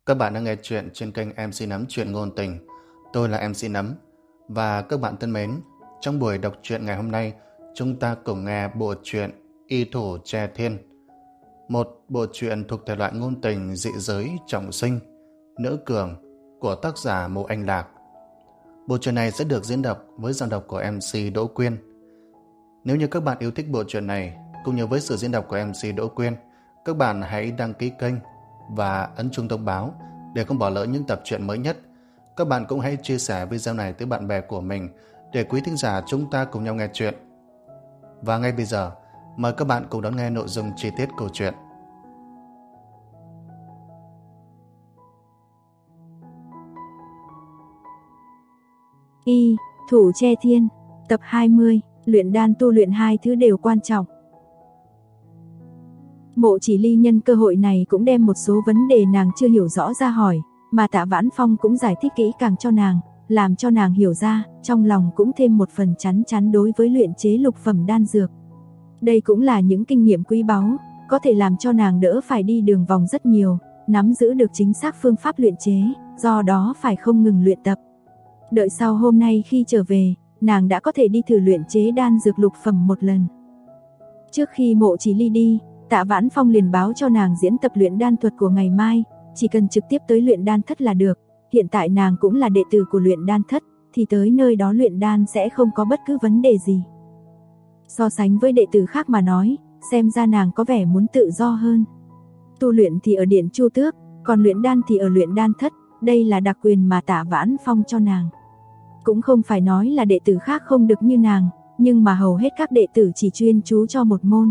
Các bạn đang nghe chuyện trên kênh MC Nấm Chuyện Ngôn Tình. Tôi là MC Nấm. Và các bạn thân mến, trong buổi đọc truyện ngày hôm nay, chúng ta cùng nghe bộ truyện Y Thủ Tre Thiên. Một bộ truyện thuộc thể loại ngôn tình dị giới trọng sinh, nữ cường của tác giả Mộ Anh Lạc. Bộ truyện này sẽ được diễn đọc với giọng đọc của MC Đỗ Quyên. Nếu như các bạn yêu thích bộ truyện này, cũng như với sự diễn đọc của MC Đỗ Quyên, các bạn hãy đăng ký kênh và ấn chuông thông báo để không bỏ lỡ những tập truyện mới nhất. Các bạn cũng hãy chia sẻ video này tới bạn bè của mình để quý thính giả chúng ta cùng nhau nghe chuyện. Và ngay bây giờ, mời các bạn cùng đón nghe nội dung chi tiết câu chuyện. Y Thủ Tre Thiên, tập 20, luyện đan tu luyện hai thứ đều quan trọng. Mộ Chỉ Ly nhân cơ hội này cũng đem một số vấn đề nàng chưa hiểu rõ ra hỏi, mà Tạ Vãn Phong cũng giải thích kỹ càng cho nàng, làm cho nàng hiểu ra, trong lòng cũng thêm một phần chắn chắn đối với luyện chế lục phẩm đan dược. Đây cũng là những kinh nghiệm quý báu, có thể làm cho nàng đỡ phải đi đường vòng rất nhiều, nắm giữ được chính xác phương pháp luyện chế, do đó phải không ngừng luyện tập. Đợi sau hôm nay khi trở về, nàng đã có thể đi thử luyện chế đan dược lục phẩm một lần. Trước khi Mộ Chỉ Ly đi, Tạ Vãn Phong liền báo cho nàng diễn tập luyện đan thuật của ngày mai, chỉ cần trực tiếp tới luyện đan thất là được. Hiện tại nàng cũng là đệ tử của luyện đan thất, thì tới nơi đó luyện đan sẽ không có bất cứ vấn đề gì. So sánh với đệ tử khác mà nói, xem ra nàng có vẻ muốn tự do hơn. Tu luyện thì ở Điện Chu Tước, còn luyện đan thì ở luyện đan thất, đây là đặc quyền mà Tạ Vãn Phong cho nàng. Cũng không phải nói là đệ tử khác không được như nàng, nhưng mà hầu hết các đệ tử chỉ chuyên chú cho một môn.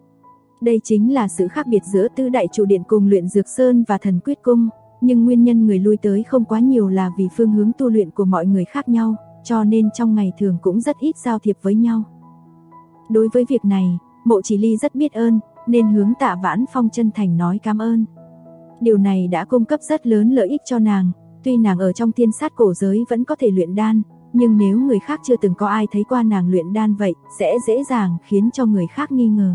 Đây chính là sự khác biệt giữa Tứ Đại Trụ Điện cùng Luyện Dược Sơn và Thần Quyết Cung, nhưng nguyên nhân người lui tới không quá nhiều là vì phương hướng tu luyện của mọi người khác nhau, cho nên trong ngày thường cũng rất ít giao thiệp với nhau. Đối với việc này, Mộ Chỉ Ly rất biết ơn, nên hướng Tạ Vãn Phong chân thành nói cảm ơn. Điều này đã cung cấp rất lớn lợi ích cho nàng, tuy nàng ở trong thiên sát cổ giới vẫn có thể luyện đan, nhưng nếu người khác chưa từng có ai thấy qua nàng luyện đan vậy, sẽ dễ dàng khiến cho người khác nghi ngờ.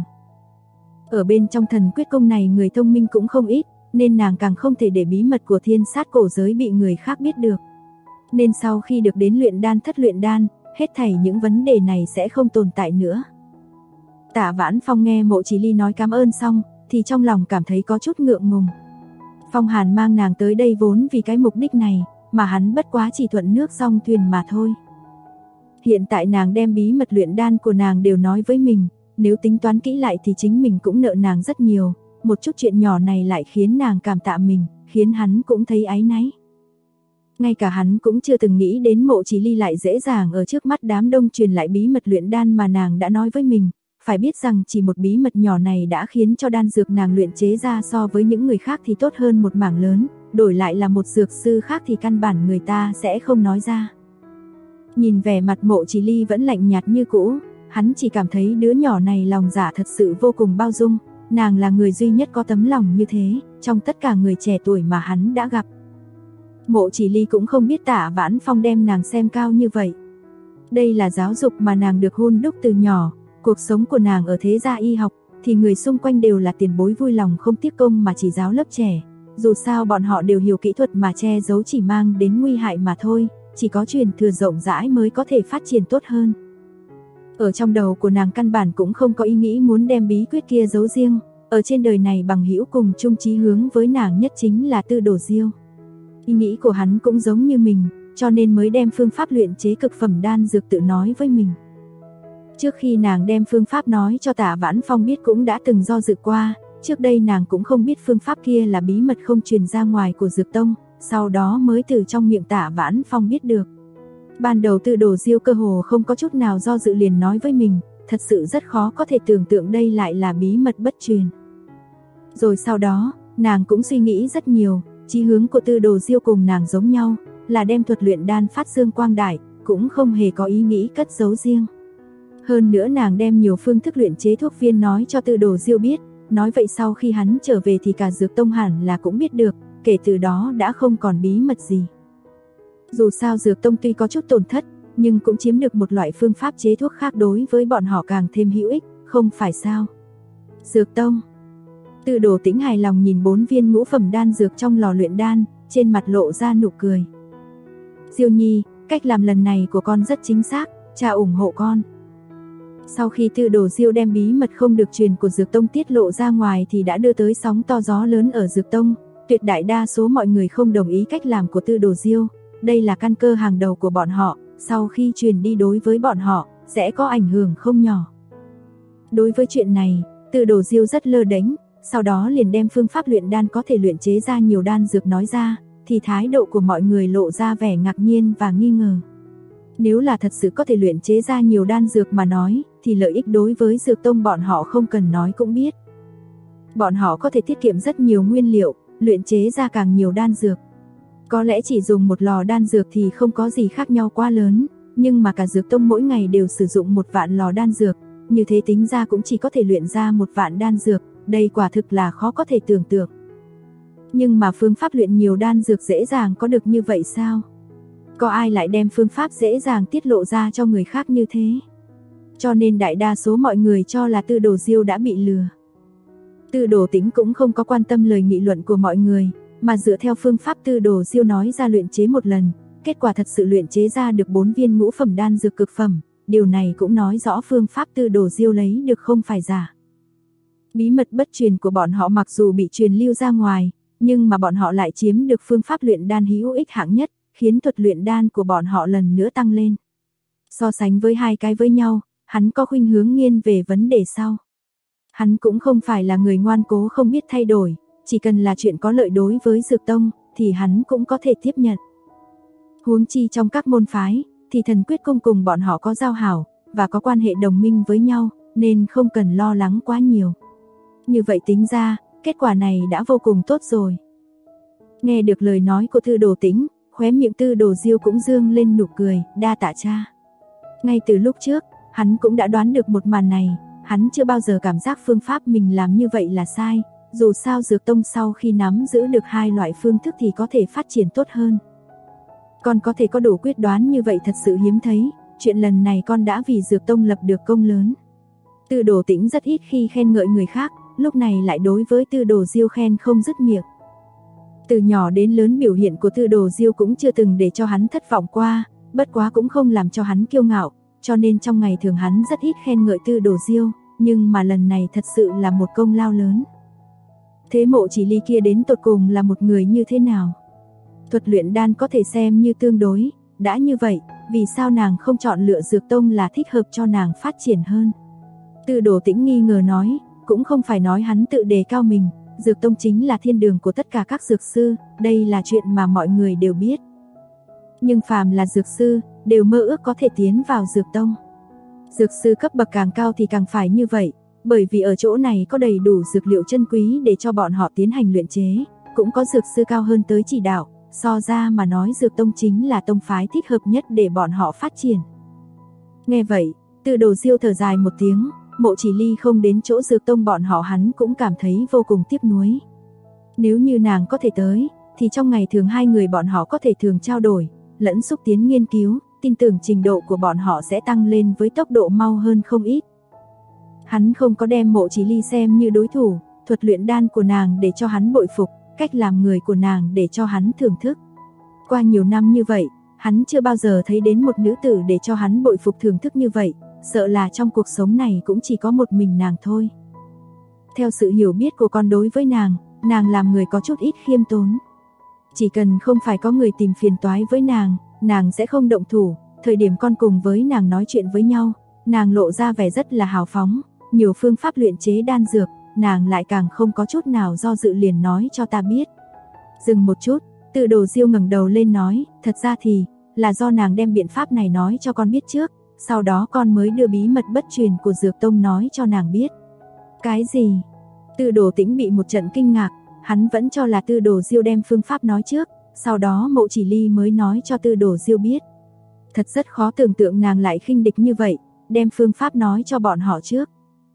Ở bên trong Thần Quyết Cung này người thông minh cũng không ít, nên nàng càng không thể để bí mật của thiên sát cổ giới bị người khác biết được. Nên sau khi được đến luyện đan thất luyện đan, hết thảy những vấn đề này sẽ không tồn tại nữa. Tạ Vãn Phong nghe Mộ Chỉ Ly nói cảm ơn xong, thì trong lòng cảm thấy có chút ngượng ngùng. Phong Hàn mang nàng tới đây vốn vì cái mục đích này, mà hắn bất quá chỉ thuận nước dong thuyền mà thôi. Hiện tại nàng đem bí mật luyện đan của nàng đều nói với mình, nếu tính toán kỹ lại thì chính mình cũng nợ nàng rất nhiều, một chút chuyện nhỏ này lại khiến nàng cảm tạ mình, khiến hắn cũng thấy áy náy. Ngay cả hắn cũng chưa từng nghĩ đến Mộ Chỉ Ly lại dễ dàng ở trước mắt đám đông truyền lại bí mật luyện đan mà nàng đã nói với mình, phải biết rằng chỉ một bí mật nhỏ này đã khiến cho đan dược nàng luyện chế ra so với những người khác thì tốt hơn một mảng lớn, đổi lại là một dược sư khác thì căn bản người ta sẽ không nói ra. Nhìn vẻ mặt Mộ Chỉ Ly vẫn lạnh nhạt như cũ, hắn chỉ cảm thấy đứa nhỏ này lòng dạ thật sự vô cùng bao dung, nàng là người duy nhất có tấm lòng như thế, trong tất cả người trẻ tuổi mà hắn đã gặp. Mộ Chỉ Ly cũng không biết Tạ Vãn Phong đem nàng xem cao như vậy. Đây là giáo dục mà nàng được hun đúc từ nhỏ, cuộc sống của nàng ở thế gia y học, thì người xung quanh đều là tiền bối vui lòng không tiếc công mà chỉ giáo lớp trẻ. Dù sao bọn họ đều hiểu kỹ thuật mà che giấu chỉ mang đến nguy hại mà thôi, chỉ có truyền thừa rộng rãi mới có thể phát triển tốt hơn. Ở trong đầu của nàng căn bản cũng không có ý nghĩ muốn đem bí quyết kia giấu riêng, ở trên đời này bằng hữu cùng chung chí hướng với nàng nhất chính là Tư Đồ Diêu. Ý nghĩ của hắn cũng giống như mình, cho nên mới đem phương pháp luyện chế cực phẩm đan dược tự nói với mình. Trước khi nàng đem phương pháp nói cho Tạ Vãn Phong biết cũng đã từng do dự qua, trước đây nàng cũng không biết phương pháp kia là bí mật không truyền ra ngoài của Dược Tông, sau đó mới từ trong miệng Tạ Vãn Phong biết được. Ban đầu Tư Đồ Diêu cơ hồ không có chút nào do dự liền nói với mình, thật sự rất khó có thể tưởng tượng đây lại là bí mật bất truyền. Rồi sau đó, nàng cũng suy nghĩ rất nhiều, chí hướng của Tư Đồ Diêu cùng nàng giống nhau, là đem thuật luyện đan phát dương quang đại, cũng không hề có ý nghĩ cất giấu riêng. Hơn nữa nàng đem nhiều phương thức luyện chế thuốc viên nói cho Tư Đồ Diêu biết, nói vậy sau khi hắn trở về thì cả Dược Tông hẳn là cũng biết được, kể từ đó đã không còn bí mật gì. Dù sao Dược Tông tuy có chút tổn thất, nhưng cũng chiếm được một loại phương pháp chế thuốc khác đối với bọn họ càng thêm hữu ích, không phải sao? Dược Tông. Tư Đồ Tĩnh hài lòng nhìn 4 viên ngũ phẩm đan dược trong lò luyện đan, trên mặt lộ ra nụ cười. Diêu Nhi, cách làm lần này của con rất chính xác, cha ủng hộ con. Sau khi Tư Đồ Diêu đem bí mật không được truyền của Dược Tông tiết lộ ra ngoài thì đã đưa tới sóng to gió lớn ở Dược Tông, tuyệt đại đa số mọi người không đồng ý cách làm của Tư Đồ Diêu, đây là căn cơ hàng đầu của bọn họ, sau khi truyền đi đối với bọn họ, sẽ có ảnh hưởng không nhỏ. Đối với chuyện này, Tư Đồ Diêu rất lơ đễnh, sau đó liền đem phương pháp luyện đan có thể luyện chế ra nhiều đan dược nói ra, thì thái độ của mọi người lộ ra vẻ ngạc nhiên và nghi ngờ. Nếu là thật sự có thể luyện chế ra nhiều đan dược mà nói, thì lợi ích đối với Dược Tông bọn họ không cần nói cũng biết. Bọn họ có thể tiết kiệm rất nhiều nguyên liệu, luyện chế ra càng nhiều đan dược. Có lẽ chỉ dùng một lò đan dược thì không có gì khác nhau quá lớn, nhưng mà cả Dược Tông mỗi ngày đều sử dụng 1 vạn lò đan dược, như thế tính ra cũng chỉ có thể luyện ra 1 vạn đan dược, đây quả thực là khó có thể tưởng tượng. Nhưng mà phương pháp luyện nhiều đan dược dễ dàng có được như vậy sao? Có ai lại đem phương pháp dễ dàng tiết lộ ra cho người khác như thế? Cho nên đại đa số mọi người cho là Tư Đồ Diêu đã bị lừa. Tư Đồ Tĩnh cũng không có quan tâm lời nghị luận của mọi người, mà dựa theo phương pháp Tư Đồ Diêu nói ra luyện chế một lần, kết quả thật sự luyện chế ra được 4 viên ngũ phẩm đan dược cực phẩm, điều này cũng nói rõ phương pháp Tư Đồ Diêu lấy được không phải giả. Bí mật bất truyền của bọn họ mặc dù bị truyền lưu ra ngoài, nhưng mà bọn họ lại chiếm được phương pháp luyện đan hữu ích hạng nhất, khiến thuật luyện đan của bọn họ lần nữa tăng lên. So sánh với hai cái với nhau, hắn có khuynh hướng nghiêng về vấn đề sau. Hắn cũng không phải là người ngoan cố không biết thay đổi, chỉ cần là chuyện có lợi đối với Dược Tông, thì hắn cũng có thể tiếp nhận. Huống chi trong các môn phái, thì Thần Quyết Cung cùng bọn họ có giao hảo, và có quan hệ đồng minh với nhau, nên không cần lo lắng quá nhiều. Như vậy tính ra, kết quả này đã vô cùng tốt rồi. Nghe được lời nói của Tư Đồ Tĩnh, khóe miệng Tư Đồ Diêu cũng dương lên nụ cười, đa tạ cha. Ngay từ lúc trước, hắn cũng đã đoán được một màn này, hắn chưa bao giờ cảm giác phương pháp mình làm như vậy là sai, dù sao Dược Tông sau khi nắm giữ được 2 loại phương thức thì có thể phát triển tốt hơn. Con có thể có đủ quyết đoán như vậy thật sự hiếm thấy, chuyện lần này con đã vì Dược Tông lập được công lớn. Tư Đồ Tĩnh rất ít khi khen ngợi người khác, lúc này lại đối với Tư Đồ Diêu khen không dứt miệng. Từ nhỏ đến lớn biểu hiện của Tư Đồ Diêu cũng chưa từng để cho hắn thất vọng qua, bất quá cũng không làm cho hắn kiêu ngạo, cho nên trong ngày thường hắn rất ít khen ngợi Tư Đồ Diêu, nhưng mà lần này thật sự là một công lao lớn. Thế Mộ Chỉ Ly kia đến tột cùng là một người như thế nào? Thuật luyện đan có thể xem như tương đối, đã như vậy, vì sao nàng không chọn lựa Dược Tông là thích hợp cho nàng phát triển hơn? Tư Đồ Tĩnh nghi ngờ nói, cũng không phải nói hắn tự đề cao mình, Dược Tông chính là thiên đường của tất cả các dược sư, đây là chuyện mà mọi người đều biết. Nhưng phàm là dược sư, đều mơ ước có thể tiến vào Dược Tông. Dược sư cấp bậc càng cao thì càng phải như vậy, bởi vì ở chỗ này có đầy đủ dược liệu chân quý để cho bọn họ tiến hành luyện chế, cũng có dược sư cao hơn tới chỉ đạo, so ra mà nói Dược Tông chính là tông phái thích hợp nhất để bọn họ phát triển. Nghe vậy, Tư Đồ Diêu thở dài một tiếng, Mộ Chỉ Ly không đến chỗ Dược Tông bọn họ hắn cũng cảm thấy vô cùng tiếc nuối. Nếu như nàng có thể tới, thì trong ngày thường hai người bọn họ có thể thường trao đổi, lẫn xúc tiến nghiên cứu, tin tưởng trình độ của bọn họ sẽ tăng lên với tốc độ mau hơn không ít. Hắn không có đem Mộ Chỉ Ly xem như đối thủ, thuật luyện đan của nàng để cho hắn bội phục, cách làm người của nàng để cho hắn thưởng thức. Qua nhiều năm như vậy, hắn chưa bao giờ thấy đến một nữ tử để cho hắn bội phục thưởng thức như vậy, sợ là trong cuộc sống này cũng chỉ có một mình nàng thôi. Theo sự hiểu biết của con đối với nàng làm người có chút ít khiêm tốn. Chỉ cần không phải có người tìm phiền toái với nàng sẽ không động thủ, thời điểm con cùng với nàng nói chuyện với nhau, nàng lộ ra vẻ rất là hào phóng, nhiều phương pháp luyện chế đan dược, nàng lại càng không có chút nào do dự liền nói cho ta biết. Dừng một chút, Tư Đồ Diêu ngẩng đầu lên nói, thật ra thì, là do nàng đem biện pháp này nói cho con biết trước, sau đó con mới đưa bí mật bất truyền của Dược Tông nói cho nàng biết. Cái gì? Tư Đồ Tĩnh bị một trận kinh ngạc, hắn vẫn cho là Tư Đồ Diêu đem phương pháp nói trước, sau đó Mộ Chỉ Ly mới nói cho Tư Đồ Diêu biết. Thật rất khó tưởng tượng nàng lại khinh địch như vậy, đem phương pháp nói cho bọn họ trước.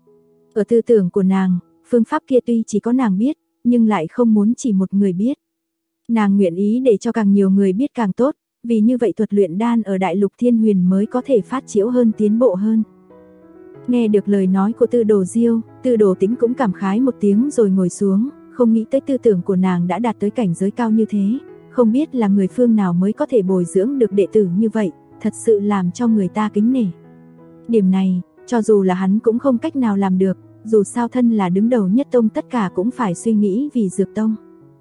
Ở tư tưởng của nàng, phương pháp kia tuy chỉ có nàng biết, nhưng lại không muốn chỉ một người biết. Nàng nguyện ý để cho càng nhiều người biết càng tốt, vì như vậy thuật luyện đan ở Đại Lục Thiên Huyền mới có thể phát triển hơn tiến bộ hơn. Nghe được lời nói của Tư Đồ Diêu, Tư Đồ Tĩnh cũng cảm khái một tiếng rồi ngồi xuống, không nghĩ tới tư tưởng của nàng đã đạt tới cảnh giới cao như thế, không biết là người phương nào mới có thể bồi dưỡng được đệ tử như vậy, thật sự làm cho người ta kính nể. Điểm này, cho dù là hắn cũng không cách nào làm được, dù sao thân là đứng đầu nhất tông tất cả cũng phải suy nghĩ vì Dược tông.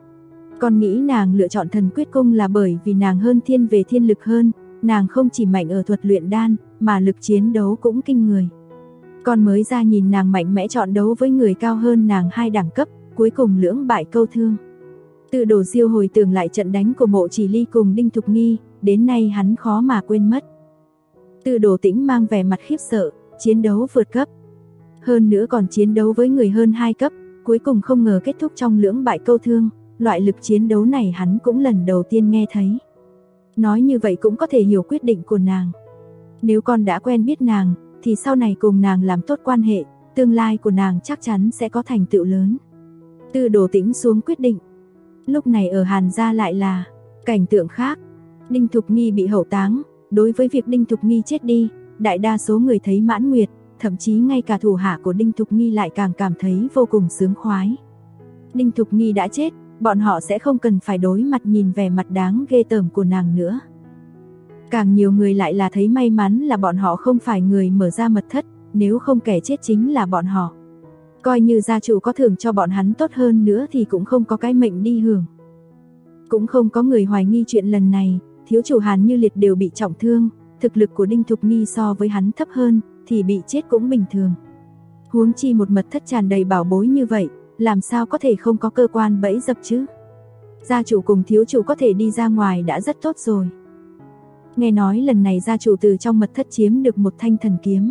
Con nghĩ nàng lựa chọn Thần Quyết Cung là bởi vì nàng hơn thiên về thiên lực hơn, nàng không chỉ mạnh ở thuật luyện đan, mà lực chiến đấu cũng kinh người. Con mới ra nhìn nàng mạnh mẽ chọn đấu với người cao hơn nàng 2 đẳng cấp, cuối cùng lưỡng bại câu thương. Tư Đồ Diêu hồi tưởng lại trận đánh của Mộ Chỉ Ly cùng Đinh Thục Nghi, đến nay hắn khó mà quên mất. Tư Đồ Tĩnh mang vẻ mặt khiếp sợ, chiến đấu vượt cấp. Hơn nữa còn chiến đấu với người hơn 2 cấp, cuối cùng không ngờ kết thúc trong lưỡng bại câu thương, loại lực chiến đấu này hắn cũng lần đầu tiên nghe thấy. Nói như vậy cũng có thể hiểu quyết định của nàng. Nếu con đã quen biết nàng, thì sau này cùng nàng làm tốt quan hệ, tương lai của nàng chắc chắn sẽ có thành tựu lớn. Tư Đồ Tĩnh xuống quyết định. Lúc này ở Hàn gia lại là cảnh tượng khác. Đinh Thục Nghi bị hậu táng, đối với việc Đinh Thục Nghi chết đi, đại đa số người thấy mãn nguyệt, thậm chí ngay cả thủ hạ của Đinh Thục Nghi lại càng cảm thấy vô cùng sướng khoái. Đinh Thục Nghi đã chết, bọn họ sẽ không cần phải đối mặt nhìn vẻ mặt đáng ghê tởm của nàng nữa. Càng nhiều người lại là thấy may mắn là bọn họ không phải người mở ra mật thất, nếu không kẻ chết chính là bọn họ. Coi như gia chủ có thưởng cho bọn hắn tốt hơn nữa thì cũng không có cái mệnh đi hưởng. Cũng không có người hoài nghi chuyện lần này, thiếu chủ Hàn Như Liệt đều bị trọng thương, thực lực của Đinh Thục Nghi so với hắn thấp hơn, thì bị chết cũng bình thường. Huống chi một mật thất tràn đầy bảo bối như vậy, làm sao có thể không có cơ quan bẫy dập chứ? Gia chủ cùng thiếu chủ có thể đi ra ngoài đã rất tốt rồi. Nghe nói lần này gia chủ từ trong mật thất chiếm được một thanh thần kiếm.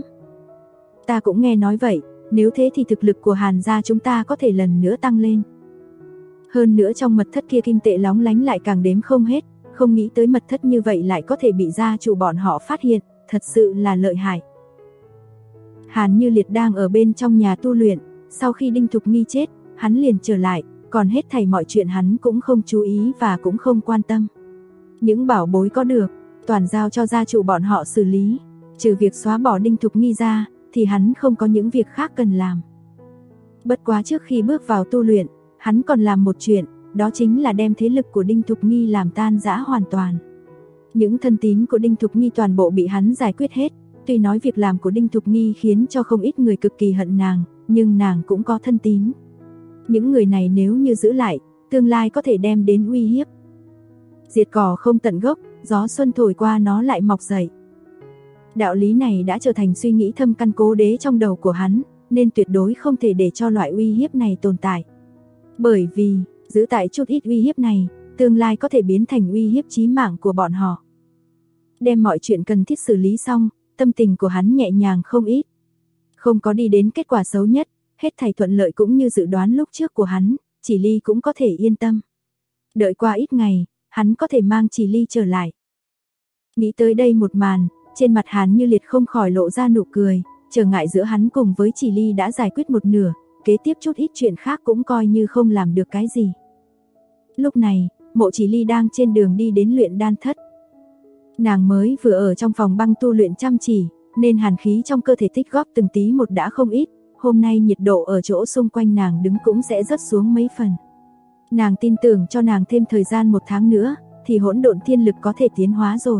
Ta cũng nghe nói vậy, nếu thế thì thực lực của Hàn gia chúng ta có thể lần nữa tăng lên. Hơn nữa trong mật thất kia kim tệ lóng lánh lại càng đếm không hết, không nghĩ tới mật thất như vậy lại có thể bị gia chủ bọn họ phát hiện, thật sự là lợi hại. Hàn Như Liệt đang ở bên trong nhà tu luyện, sau khi Đinh Thục Nghi chết, hắn liền trở lại, còn hết thảy mọi chuyện hắn cũng không chú ý và cũng không quan tâm. Những bảo bối có được, toàn giao cho gia chủ bọn họ xử lý, trừ việc xóa bỏ Đinh Thục Nghi ra, thì hắn không có những việc khác cần làm. Bất quá trước khi bước vào tu luyện, hắn còn làm một chuyện, đó chính là đem thế lực của Đinh Thục Nghi làm tan rã hoàn toàn. Những thân tín của Đinh Thục Nghi toàn bộ bị hắn giải quyết hết, tuy nói việc làm của Đinh Thục Nghi khiến cho không ít người cực kỳ hận nàng, nhưng nàng cũng có thân tín. Những người này nếu như giữ lại, tương lai có thể đem đến uy hiếp. Diệt cỏ không tận gốc, gió xuân thổi qua nó lại mọc dậy. Đạo lý này đã trở thành suy nghĩ thâm căn cố đế trong đầu của hắn, nên tuyệt đối không thể để cho loại uy hiếp này tồn tại. Bởi vì, giữ tại chút ít uy hiếp này, tương lai có thể biến thành uy hiếp chí mạng của bọn họ. Đem mọi chuyện cần thiết xử lý xong, tâm tình của hắn nhẹ nhàng không ít. Không có đi đến kết quả xấu nhất, hết thảy thuận lợi cũng như dự đoán lúc trước của hắn, Chỉ Ly cũng có thể yên tâm. Đợi qua ít ngày, hắn có thể mang Chỉ Ly trở lại. Nghĩ tới đây một màn, trên mặt Hàn Như Liệt không khỏi lộ ra nụ cười, trở ngại giữa hắn cùng với Chỉ Ly đã giải quyết một nửa, kế tiếp chút ít chuyện khác cũng coi như không làm được cái gì. Lúc này, Mộ Chỉ Ly đang trên đường đi đến luyện đan thất. Nàng mới vừa ở trong phòng băng tu luyện chăm chỉ, nên hàn khí trong cơ thể tích góp từng tí một đã không ít, hôm nay nhiệt độ ở chỗ xung quanh nàng đứng cũng sẽ rớt xuống mấy phần. Nàng tin tưởng cho nàng thêm thời gian 1 tháng nữa, thì hỗn độn thiên lực có thể tiến hóa rồi.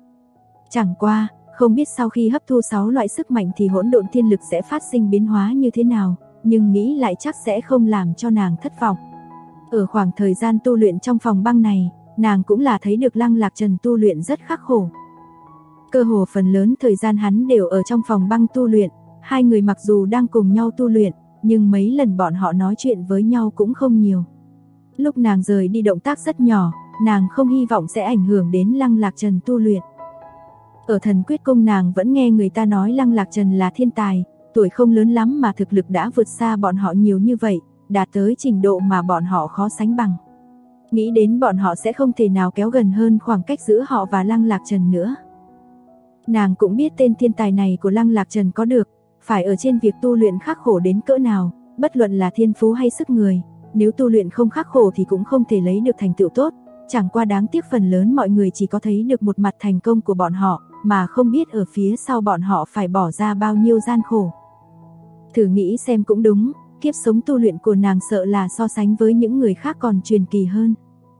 Chẳng qua, không biết sau khi hấp thu 6 loại sức mạnh thì hỗn độn thiên lực sẽ phát sinh biến hóa như thế nào, nhưng nghĩ lại chắc sẽ không làm cho nàng thất vọng. Ở khoảng thời gian tu luyện trong phòng băng này, nàng cũng là thấy được Lăng Lạc Trần tu luyện rất khắc khổ. Cơ hồ phần lớn thời gian hắn đều ở trong phòng băng tu luyện, hai người mặc dù đang cùng nhau tu luyện, nhưng mấy lần bọn họ nói chuyện với nhau cũng không nhiều. Lúc nàng rời đi động tác rất nhỏ, nàng không hy vọng sẽ ảnh hưởng đến Lăng Lạc Trần tu luyện. Ở Thần Quyết Cung nàng vẫn nghe người ta nói Lăng Lạc Trần là thiên tài, tuổi không lớn lắm mà thực lực đã vượt xa bọn họ nhiều như vậy, đạt tới trình độ mà bọn họ khó sánh bằng. Nghĩ đến bọn họ sẽ không thể nào kéo gần hơn khoảng cách giữa họ và Lăng Lạc Trần nữa. Nàng cũng biết tên thiên tài này của Lăng Lạc Trần có được, phải ở trên việc tu luyện khắc khổ đến cỡ nào, bất luận là thiên phú hay sức người, nếu tu luyện không khắc khổ thì cũng không thể lấy được thành tựu tốt, chẳng qua đáng tiếc phần lớn mọi người chỉ có thấy được một mặt thành công của bọn họ, mà không biết ở phía sau bọn họ phải bỏ ra bao nhiêu gian khổ. Thử nghĩ xem cũng đúng, kiếp sống tu luyện của nàng sợ là so sánh với những người khác còn truyền kỳ hơn.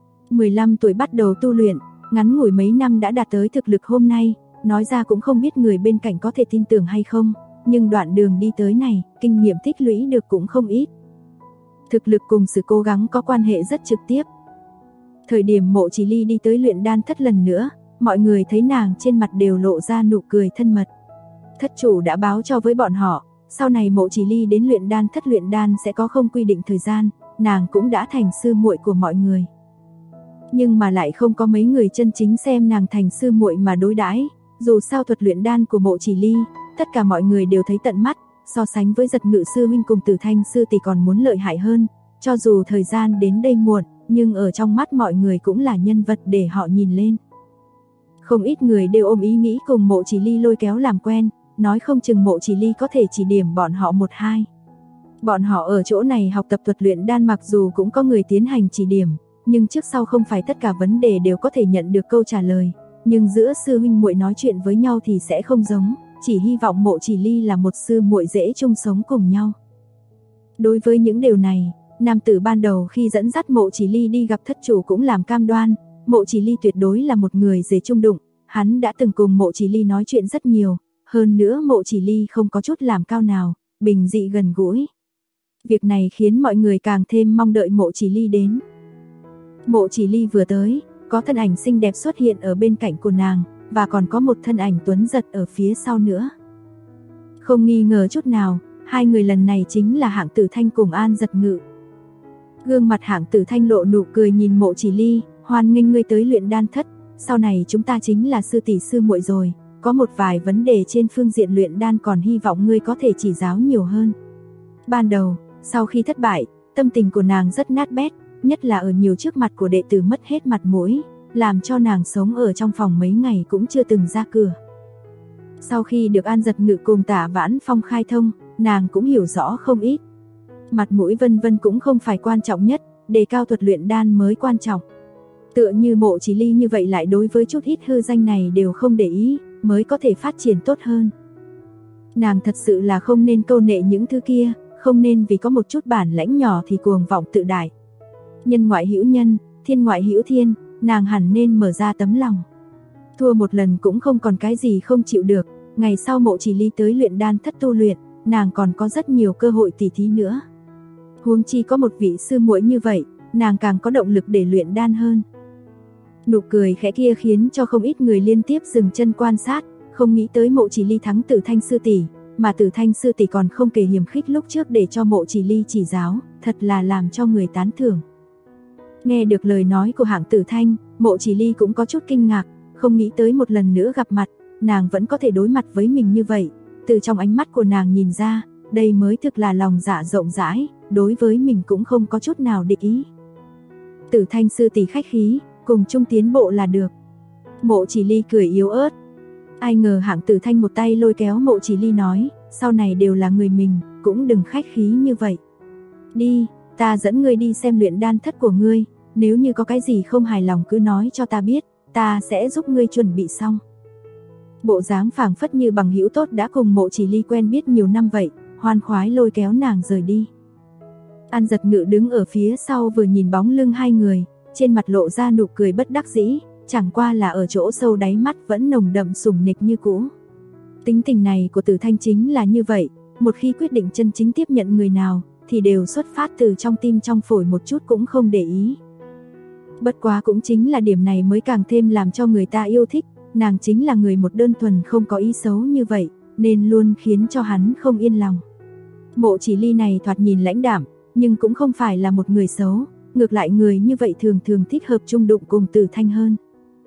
15 tuổi bắt đầu tu luyện, ngắn ngủi mấy năm đã đạt tới thực lực hôm nay, nói ra cũng không biết người bên cạnh có thể tin tưởng hay không, nhưng đoạn đường đi tới này, kinh nghiệm tích lũy được cũng không ít. Thực lực cùng sự cố gắng có quan hệ rất trực tiếp. Thời điểm Mộ Chỉ Ly đi tới luyện đan thất lần nữa, mọi người thấy nàng trên mặt đều lộ ra nụ cười thân mật. Thất chủ đã báo cho với bọn họ, sau này Mộ Chỉ Ly đến luyện đan thất luyện đan sẽ có không quy định thời gian, nàng cũng đã thành sư muội của mọi người. Nhưng mà lại không có mấy người chân chính xem nàng thành sư muội mà đối đãi. Dù sao thuật luyện đan của Mộ Chỉ Ly, tất cả mọi người đều thấy tận mắt, so sánh với Giật Ngự sư huynh cùng Tử Thanh sư tỷ còn muốn lợi hại hơn. Cho dù thời gian đến đây muộn, nhưng ở trong mắt mọi người cũng là nhân vật để họ nhìn lên. Không ít người đều ôm ý nghĩ cùng Mộ Chỉ Ly lôi kéo làm quen, nói không chừng Mộ Chỉ Ly có thể chỉ điểm bọn họ một hai. Bọn họ ở chỗ này học tập thuật luyện đan mặc dù cũng có người tiến hành chỉ điểm, nhưng trước sau không phải tất cả vấn đề đều có thể nhận được câu trả lời. Nhưng giữa sư huynh muội nói chuyện với nhau thì sẽ không giống, chỉ hy vọng Mộ Chỉ Ly là một sư muội dễ chung sống cùng nhau. Đối với những điều này, nam tử ban đầu khi dẫn dắt Mộ Chỉ Ly đi gặp thất chủ cũng làm cam đoan, Mộ Chỉ Ly tuyệt đối là một người dễ chung đụng, hắn đã từng cùng Mộ Chỉ Ly nói chuyện rất nhiều, hơn nữa Mộ Chỉ Ly không có chút làm cao nào, bình dị gần gũi. Việc này khiến mọi người càng thêm mong đợi Mộ Chỉ Ly đến. Mộ Chỉ Ly vừa tới, có thân ảnh xinh đẹp xuất hiện ở bên cạnh của nàng, và còn có một thân ảnh tuấn giật ở phía sau nữa. Không nghi ngờ chút nào, hai người lần này chính là Hạng Tử Thanh cùng An Giật Ngự. Gương mặt Hạng Tử Thanh lộ nụ cười nhìn Mộ Chỉ Ly, hoan nghênh ngươi tới luyện đan thất, sau này chúng ta chính là sư tỷ sư muội rồi, có một vài vấn đề trên phương diện luyện đan còn hy vọng ngươi có thể chỉ giáo nhiều hơn. Ban đầu, sau khi thất bại, tâm tình của nàng rất nát bét, nhất là ở nhiều trước mặt của đệ tử mất hết mặt mũi, làm cho nàng sống ở trong phòng mấy ngày cũng chưa từng ra cửa. Sau khi được An Giật Ngự cùng Tả Vãn Phong khai thông, nàng cũng hiểu rõ không ít. Mặt mũi vân vân cũng không phải quan trọng nhất, đề cao thuật luyện đan mới quan trọng. Tựa như Mộ Chỉ Ly như vậy lại đối với chút ít hư danh này đều không để ý, mới có thể phát triển tốt hơn. Nàng thật sự là không nên câu nệ những thứ kia, không nên vì có một chút bản lãnh nhỏ thì cuồng vọng tự đại. Nhân ngoại hữu nhân, thiên ngoại hữu thiên, nàng hẳn nên mở ra tấm lòng. Thua một lần cũng không còn cái gì không chịu được, ngày sau Mộ Chỉ Ly tới luyện đan thất tu luyện, nàng còn có rất nhiều cơ hội tỉ thí nữa. Huống chi có một vị sư muội như vậy, nàng càng có động lực để luyện đan hơn. Nụ cười khẽ kia khiến cho không ít người liên tiếp dừng chân quan sát, không nghĩ tới Mộ Chỉ Ly thắng Tử Thanh sư tỷ, mà Tử Thanh sư tỷ còn không kể hiềm khích lúc trước để cho Mộ Chỉ Ly chỉ giáo, thật là làm cho người tán thưởng. Nghe được lời nói của Hạng Tử Thanh, Mộ Chỉ Ly cũng có chút kinh ngạc, không nghĩ tới một lần nữa gặp mặt, nàng vẫn có thể đối mặt với mình như vậy. Từ trong ánh mắt của nàng nhìn ra, đây mới thực là lòng dạ rộng rãi, đối với mình cũng không có chút nào địch ý. Tử Thanh sư tỷ khách khí, cùng chung tiến bộ là được. Mộ Chỉ Ly cười yếu ớt. Ai ngờ Hạng Tử Thanh một tay lôi kéo Mộ Chỉ Ly nói, sau này đều là người mình, cũng đừng khách khí như vậy. Đi, ta dẫn ngươi đi xem luyện đan thất của ngươi, nếu như có cái gì không hài lòng cứ nói cho ta biết, ta sẽ giúp ngươi chuẩn bị xong. Bộ dáng phảng phất như bằng hữu tốt đã cùng Mộ Chỉ Ly quen biết nhiều năm vậy, hoan khoái lôi kéo nàng rời đi. An Giật Ngự đứng ở phía sau vừa nhìn bóng lưng hai người, trên mặt lộ ra nụ cười bất đắc dĩ, chẳng qua là ở chỗ sâu đáy mắt vẫn nồng đậm sủng nịch như cũ. Tính tình này của Tử Thanh chính là như vậy, một khi quyết định chân chính tiếp nhận người nào, thì đều xuất phát từ trong tim trong phổi một chút cũng không để ý. Bất quá cũng chính là điểm này mới càng thêm làm cho người ta yêu thích, nàng chính là người một đơn thuần không có ý xấu như vậy, nên luôn khiến cho hắn không yên lòng. Mộ Chỉ Ly này thoạt nhìn lãnh đạm, nhưng cũng không phải là một người xấu, ngược lại người như vậy thường thường thích hợp chung đụng cùng Tử Thanh hơn.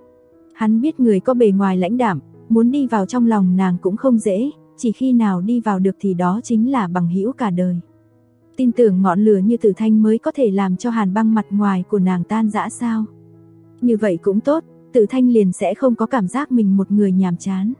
Hắn biết người có bề ngoài lãnh đạm, muốn đi vào trong lòng nàng cũng không dễ, chỉ khi nào đi vào được thì đó chính là bằng hữu cả đời. Tin tưởng ngọn lửa như Tử Thanh mới có thể làm cho hàn băng mặt ngoài của nàng tan rã sao? Như vậy cũng tốt, Tử Thanh liền sẽ không có cảm giác mình một người nhàm chán.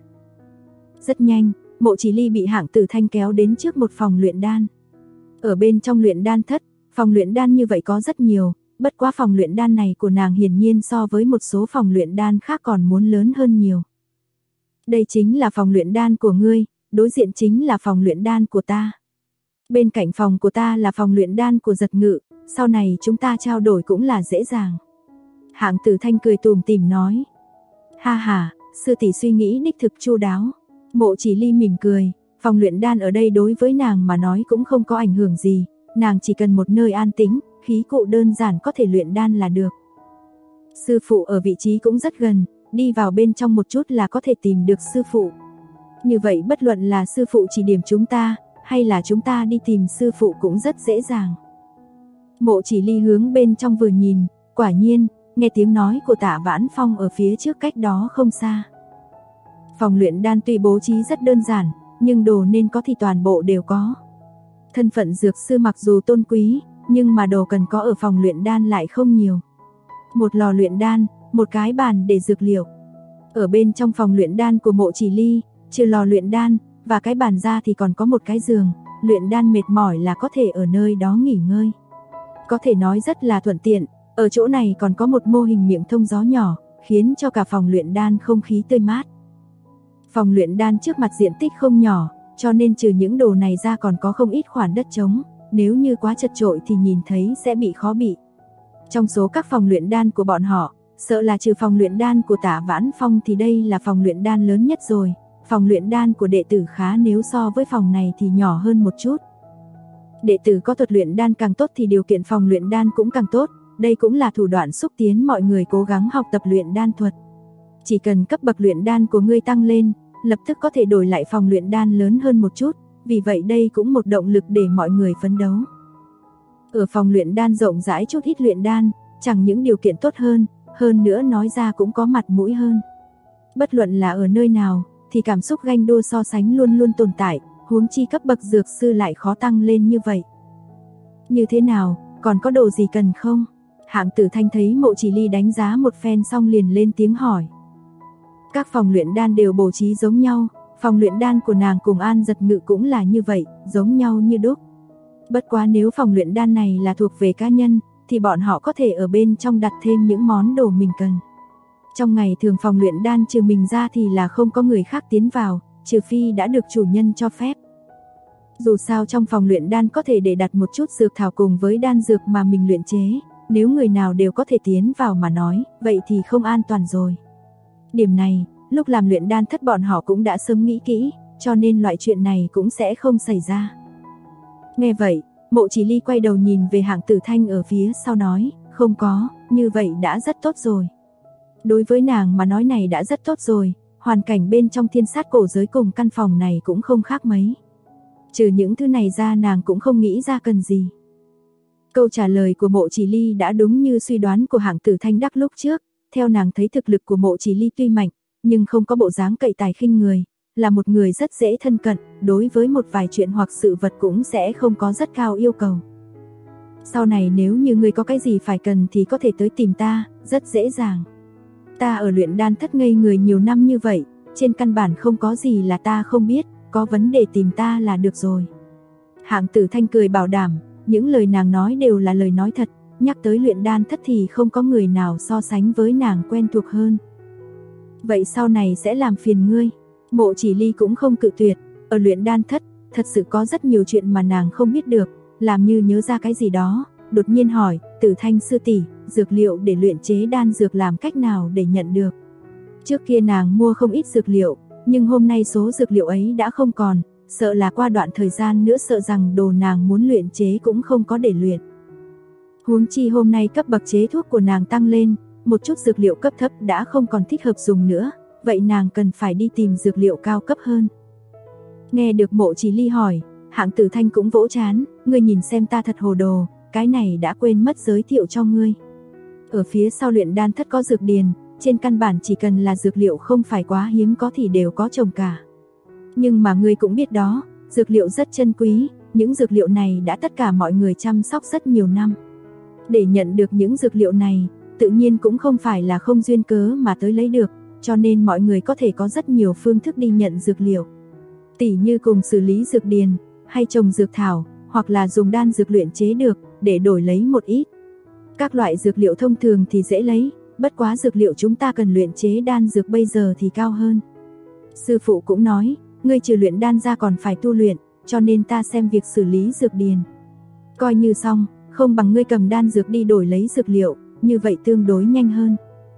Rất nhanh, Mộ Chỉ Ly bị Hạng Tử Thanh kéo đến trước một phòng luyện đan. Ở bên trong luyện đan thất, phòng luyện đan như vậy có rất nhiều, bất quá phòng luyện đan này của nàng hiển nhiên so với một số phòng luyện đan khác còn muốn lớn hơn nhiều. Đây chính là phòng luyện đan của ngươi, đối diện chính là phòng luyện đan của ta. Bên cạnh phòng của ta là phòng luyện đan của Giật Ngự, sau này chúng ta trao đổi cũng là dễ dàng. Hạng Tử Thanh cười tủm tỉm nói. Ha ha, sư tỷ suy nghĩ đích thực chu đáo. Mộ Chỉ Ly mỉm cười, phòng luyện đan ở đây đối với nàng mà nói cũng không có ảnh hưởng gì, nàng chỉ cần một nơi an tĩnh, khí cụ đơn giản có thể luyện đan là được. Sư phụ ở vị trí cũng rất gần, đi vào bên trong một chút là có thể tìm được sư phụ. Như vậy bất luận là sư phụ chỉ điểm chúng ta, hay là chúng ta đi tìm sư phụ cũng rất dễ dàng. Mộ Chỉ Ly hướng bên trong vừa nhìn, quả nhiên, nghe tiếng nói của Tạ Vãn Phong ở phía trước cách đó không xa. Phòng luyện đan tuy bố trí rất đơn giản, nhưng đồ nên có thì toàn bộ đều có. Thân phận dược sư mặc dù tôn quý, nhưng mà đồ cần có ở phòng luyện đan lại không nhiều. Một lò luyện đan, một cái bàn để dược liệu. Ở bên trong phòng luyện đan của Mộ Chỉ Ly, trừ lò luyện đan và cái bàn ra thì còn có một cái giường, luyện đan mệt mỏi là có thể ở nơi đó nghỉ ngơi. Có thể nói rất là thuận tiện, ở chỗ này còn có một mô hình miệng thông gió nhỏ, khiến cho cả phòng luyện đan không khí tươi mát. Phòng luyện đan trước mặt diện tích không nhỏ, cho nên trừ những đồ này ra còn có không ít khoảng đất trống, nếu như quá chật chội thì nhìn thấy sẽ bị khó bị. Trong số các phòng luyện đan của bọn họ, sợ là trừ phòng luyện đan của Tạ Vãn Phong thì đây là phòng luyện đan lớn nhất rồi, phòng luyện đan của đệ tử Khá nếu so với phòng này thì nhỏ hơn một chút. Đệ tử có thuật luyện đan càng tốt thì điều kiện phòng luyện đan cũng càng tốt, đây cũng là thủ đoạn xúc tiến mọi người cố gắng học tập luyện đan thuật. Chỉ cần cấp bậc luyện đan của ngươi tăng lên, lập tức có thể đổi lại phòng luyện đan lớn hơn một chút, vì vậy đây cũng một động lực để mọi người phấn đấu. Ở phòng luyện đan rộng rãi chút ít luyện đan, chẳng những điều kiện tốt hơn nữa nói ra cũng có mặt mũi hơn. Bất luận là ở nơi nào, thì cảm xúc ganh đua so sánh luôn luôn tồn tại, huống chi cấp bậc dược sư lại khó tăng lên như vậy. Như thế nào, còn có đồ gì cần không? Hạng Tử Thanh thấy Mộ Chỉ Ly đánh giá một phen xong liền lên tiếng hỏi. Các phòng luyện đan đều bố trí giống nhau, phòng luyện đan của nàng cùng An Giật Ngự cũng là như vậy, giống nhau như đúc. Bất quá nếu phòng luyện đan này là thuộc về cá nhân, thì bọn họ có thể ở bên trong đặt thêm những món đồ mình cần. Trong ngày thường phòng luyện đan trừ mình ra thì là không có người khác tiến vào, trừ phi đã được chủ nhân cho phép. Dù sao trong phòng luyện đan có thể để đặt một chút dược thảo cùng với đan dược mà mình luyện chế, nếu người nào đều có thể tiến vào mà nói, vậy thì không an toàn rồi. Điểm này, lúc làm luyện đan thất bọn họ cũng đã sớm nghĩ kỹ, cho nên loại chuyện này cũng sẽ không xảy ra. Nghe vậy, Mộ Chỉ Ly quay đầu nhìn về Hạng Tử Thanh ở phía sau nói, không có, như vậy đã rất tốt rồi. Đối với nàng mà nói này đã rất tốt rồi, hoàn cảnh bên trong thiên sát cổ giới cùng căn phòng này cũng không khác mấy. Trừ những thứ này ra nàng cũng không nghĩ ra cần gì. Câu trả lời của Mộ Chỉ Ly đã đúng như suy đoán của Hạng Tử Thanh đắc lúc trước, theo nàng thấy thực lực của Mộ Chỉ Ly tuy mạnh, nhưng không có bộ dáng cậy tài khinh người, là một người rất dễ thân cận, đối với một vài chuyện hoặc sự vật cũng sẽ không có rất cao yêu cầu. Sau này nếu như ngươi có cái gì phải cần thì có thể tới tìm ta, rất dễ dàng. Ta ở luyện đan thất ngây người nhiều năm như vậy, trên căn bản không có gì là ta không biết, có vấn đề tìm ta là được rồi. Hạng Tử Thanh cười bảo đảm, những lời nàng nói đều là lời nói thật, nhắc tới luyện đan thất thì không có người nào so sánh với nàng quen thuộc hơn. Vậy sau này sẽ làm phiền ngươi. Mộ Chỉ Ly cũng không cự tuyệt, ở luyện đan thất, thật sự có rất nhiều chuyện mà nàng không biết được, làm như nhớ ra cái gì đó, đột nhiên hỏi, Tử Thanh sư tỷ, dược liệu để luyện chế đan dược làm cách nào để nhận được? Trước kia nàng mua không ít dược liệu, nhưng hôm nay số dược liệu ấy đã không còn, sợ là qua đoạn thời gian nữa sợ rằng đồ nàng muốn luyện chế cũng không có để luyện. Huống chi hôm nay cấp bậc chế thuốc của nàng tăng lên, một chút dược liệu cấp thấp đã không còn thích hợp dùng nữa, vậy nàng cần phải đi tìm dược liệu cao cấp hơn. Nghe được Mộ Chỉ Ly hỏi, Hạng Tử Thanh cũng vỗ trán, ngươi nhìn xem ta thật hồ đồ, cái này đã quên mất giới thiệu cho ngươi. Ở phía sau luyện đan thất có dược điền, trên căn bản chỉ cần là dược liệu không phải quá hiếm có thì đều có trồng cả. Nhưng mà ngươi cũng biết đó, dược liệu rất chân quý, những dược liệu này đã tất cả mọi người chăm sóc rất nhiều năm. Để nhận được những dược liệu này, tự nhiên cũng không phải là không duyên cớ mà tới lấy được, cho nên mọi người có thể có rất nhiều phương thức đi nhận dược liệu. Tỉ như cùng xử lý dược điền, hay trồng dược thảo, hoặc là dùng đan dược luyện chế được, để đổi lấy một ít. Các loại dược liệu thông thường thì dễ lấy, bất quá dược liệu chúng ta cần luyện chế đan dược bây giờ thì cao hơn. Sư phụ cũng nói, ngươi trừ luyện đan ra còn phải tu luyện, cho nên ta xem việc xử lý dược điền coi như xong, không bằng ngươi cầm đan dược đi đổi lấy dược liệu, như vậy tương đối nhanh hơn.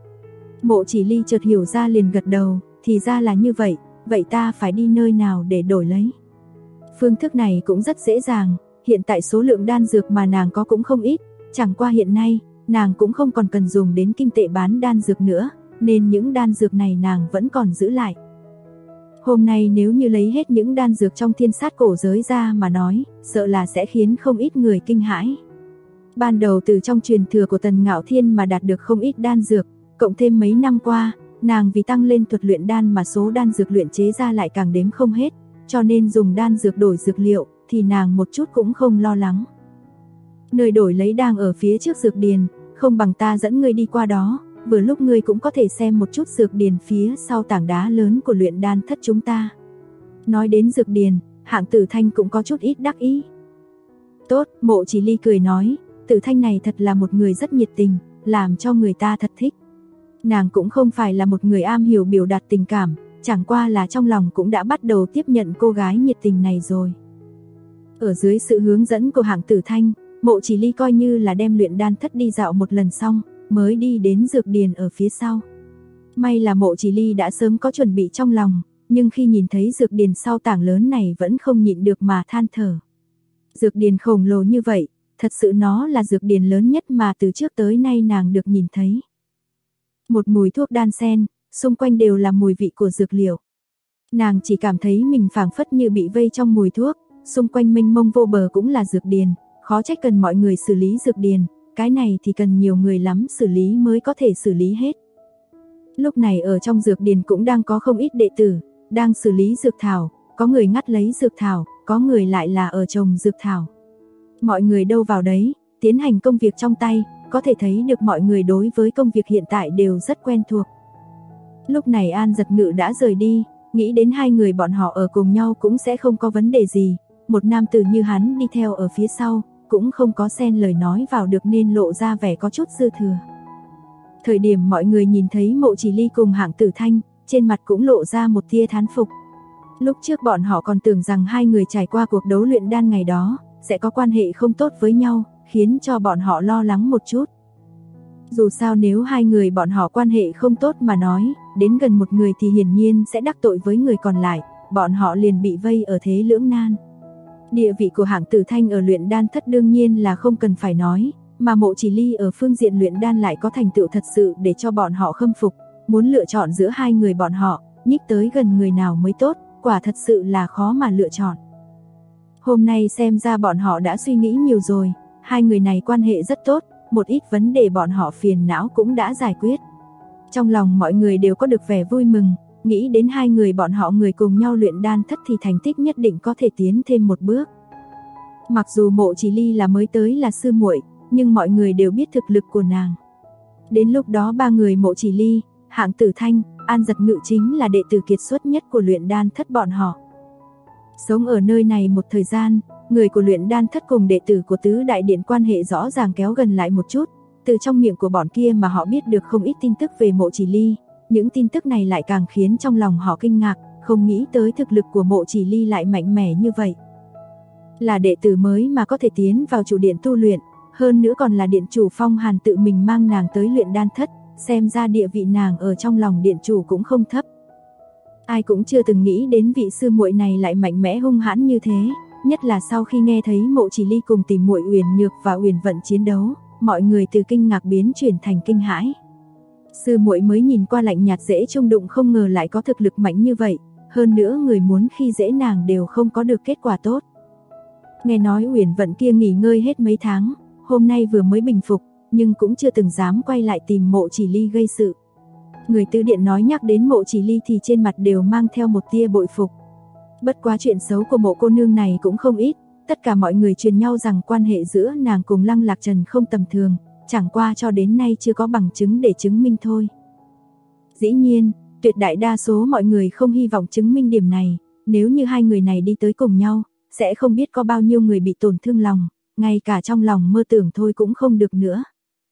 Mộ Chỉ Ly chợt hiểu ra liền gật đầu, thì ra là như vậy, vậy ta phải đi nơi nào để đổi lấy? Phương thức này cũng rất dễ dàng, hiện tại số lượng đan dược mà nàng có cũng không ít, chẳng qua hiện nay, nàng cũng không còn cần dùng đến kim tệ bán đan dược nữa, nên những đan dược này nàng vẫn còn giữ lại. Hôm nay nếu như lấy hết những đan dược trong thiên sát cổ giới ra mà nói, sợ là sẽ khiến không ít người kinh hãi. Ban đầu từ trong truyền thừa của Tần Ngạo Thiên mà đạt được không ít đan dược, cộng thêm mấy năm qua, nàng vì tăng lên thuật luyện đan mà số đan dược luyện chế ra lại càng đếm không hết, cho nên dùng đan dược đổi dược liệu thì nàng một chút cũng không lo lắng. Nơi đổi lấy đang ở phía trước dược điền, không bằng ta dẫn ngươi đi qua đó, vừa lúc ngươi cũng có thể xem một chút dược điền phía sau tảng đá lớn của luyện đan thất chúng ta. Nói đến dược điền, Hạng Tử Thanh cũng có chút ít đắc ý. Tốt, Mộ Chỉ Ly cười nói, Tử Thanh này thật là một người rất nhiệt tình, làm cho người ta thật thích. Nàng cũng không phải là một người am hiểu biểu đạt tình cảm, chẳng qua là trong lòng cũng đã bắt đầu tiếp nhận cô gái nhiệt tình này rồi. Ở dưới sự hướng dẫn của Hạng Tử Thanh, Mộ Chỉ Ly coi như là đem luyện đan thất đi dạo một lần xong, mới đi đến dược điền ở phía sau. May là Mộ Chỉ Ly đã sớm có chuẩn bị trong lòng, nhưng khi nhìn thấy dược điền sau tảng lớn này vẫn không nhịn được mà than thở. Dược điền khổng lồ như vậy, thật sự nó là dược điền lớn nhất mà từ trước tới nay nàng được nhìn thấy. Một mùi thuốc đan sen, xung quanh đều là mùi vị của dược liệu. Nàng chỉ cảm thấy mình phảng phất như bị vây trong mùi thuốc, xung quanh mênh mông vô bờ cũng là dược điền, khó trách cần mọi người xử lý dược điền, cái này thì cần nhiều người lắm xử lý mới có thể xử lý hết. Lúc này ở trong dược điền cũng đang có không ít đệ tử, đang xử lý dược thảo, có người ngắt lấy dược thảo, có người lại là ở trồng dược thảo. Mọi người đâu vào đấy, tiến hành công việc trong tay, có thể thấy được mọi người đối với công việc hiện tại đều rất quen thuộc. Lúc này An Giật Ngự đã rời đi, nghĩ đến hai người bọn họ ở cùng nhau cũng sẽ không có vấn đề gì, một nam tử như hắn đi theo ở phía sau, cũng không có xen lời nói vào được nên lộ ra vẻ có chút dư thừa. Thời điểm mọi người nhìn thấy Mộ Chỉ Ly cùng Hạng Tử Thanh, trên mặt cũng lộ ra một tia thán phục. Lúc trước bọn họ còn tưởng rằng hai người trải qua cuộc đấu luyện đan ngày đó, sẽ có quan hệ không tốt với nhau, khiến cho bọn họ lo lắng một chút. Dù sao nếu hai người bọn họ quan hệ không tốt mà nói, đến gần một người thì hiển nhiên sẽ đắc tội với người còn lại, bọn họ liền bị vây ở thế lưỡng nan. Địa vị của Hạng Tử Thanh ở luyện đan thất đương nhiên là không cần phải nói, mà Mộ Chỉ Ly ở phương diện luyện đan lại có thành tựu thật sự để cho bọn họ khâm phục, muốn lựa chọn giữa hai người bọn họ, nhích tới gần người nào mới tốt, quả thật sự là khó mà lựa chọn. Hôm nay xem ra bọn họ đã suy nghĩ nhiều rồi, hai người này quan hệ rất tốt, một ít vấn đề bọn họ phiền não cũng đã giải quyết. Trong lòng mọi người đều có được vẻ vui mừng, nghĩ đến hai người bọn họ người cùng nhau luyện đan thất thì thành tích nhất định có thể tiến thêm một bước. Mặc dù Mộ Chỉ Ly là mới tới là sư muội, nhưng mọi người đều biết thực lực của nàng. Đến lúc đó ba người Mộ Chỉ Ly, Hạng Tử Thanh, An Giật Ngự chính là đệ tử kiệt xuất nhất của luyện đan thất bọn họ. Sống ở nơi này một thời gian, người của luyện đan thất cùng đệ tử của tứ đại điện quan hệ rõ ràng kéo gần lại một chút, từ trong miệng của bọn kia mà họ biết được không ít tin tức về Mộ Chỉ Ly, những tin tức này lại càng khiến trong lòng họ kinh ngạc, không nghĩ tới thực lực của Mộ Chỉ Ly lại mạnh mẽ như vậy. Là đệ tử mới mà có thể tiến vào chủ điện tu luyện, hơn nữa còn là điện chủ Phong Hàn tự mình mang nàng tới luyện đan thất, xem ra địa vị nàng ở trong lòng điện chủ cũng không thấp. Ai cũng chưa từng nghĩ đến vị sư muội này lại mạnh mẽ hung hãn như thế, nhất là sau khi nghe thấy Mộ Chỉ Ly cùng tỷ muội Uyển Nhược và Uyển Vận chiến đấu, mọi người từ kinh ngạc biến chuyển thành kinh hãi. Sư muội mới nhìn qua lạnh nhạt dễ trông đụng không ngờ lại có thực lực mạnh như vậy, hơn nữa người muốn khi dễ nàng đều không có được kết quả tốt. Nghe nói Uyển Vận kia nghỉ ngơi hết mấy tháng, hôm nay vừa mới bình phục, nhưng cũng chưa từng dám quay lại tìm Mộ Chỉ Ly gây sự. Người tứ điện nói nhắc đến Mộ Chỉ Ly thì trên mặt đều mang theo một tia bội phục. Bất quá chuyện xấu của Mộ cô nương này cũng không ít, tất cả mọi người truyền nhau rằng quan hệ giữa nàng cùng Lăng Lạc Trần không tầm thường, chẳng qua cho đến nay chưa có bằng chứng để chứng minh thôi. Dĩ nhiên, tuyệt đại đa số mọi người không hy vọng chứng minh điểm này, nếu như hai người này đi tới cùng nhau, sẽ không biết có bao nhiêu người bị tổn thương lòng, ngay cả trong lòng mơ tưởng thôi cũng không được nữa.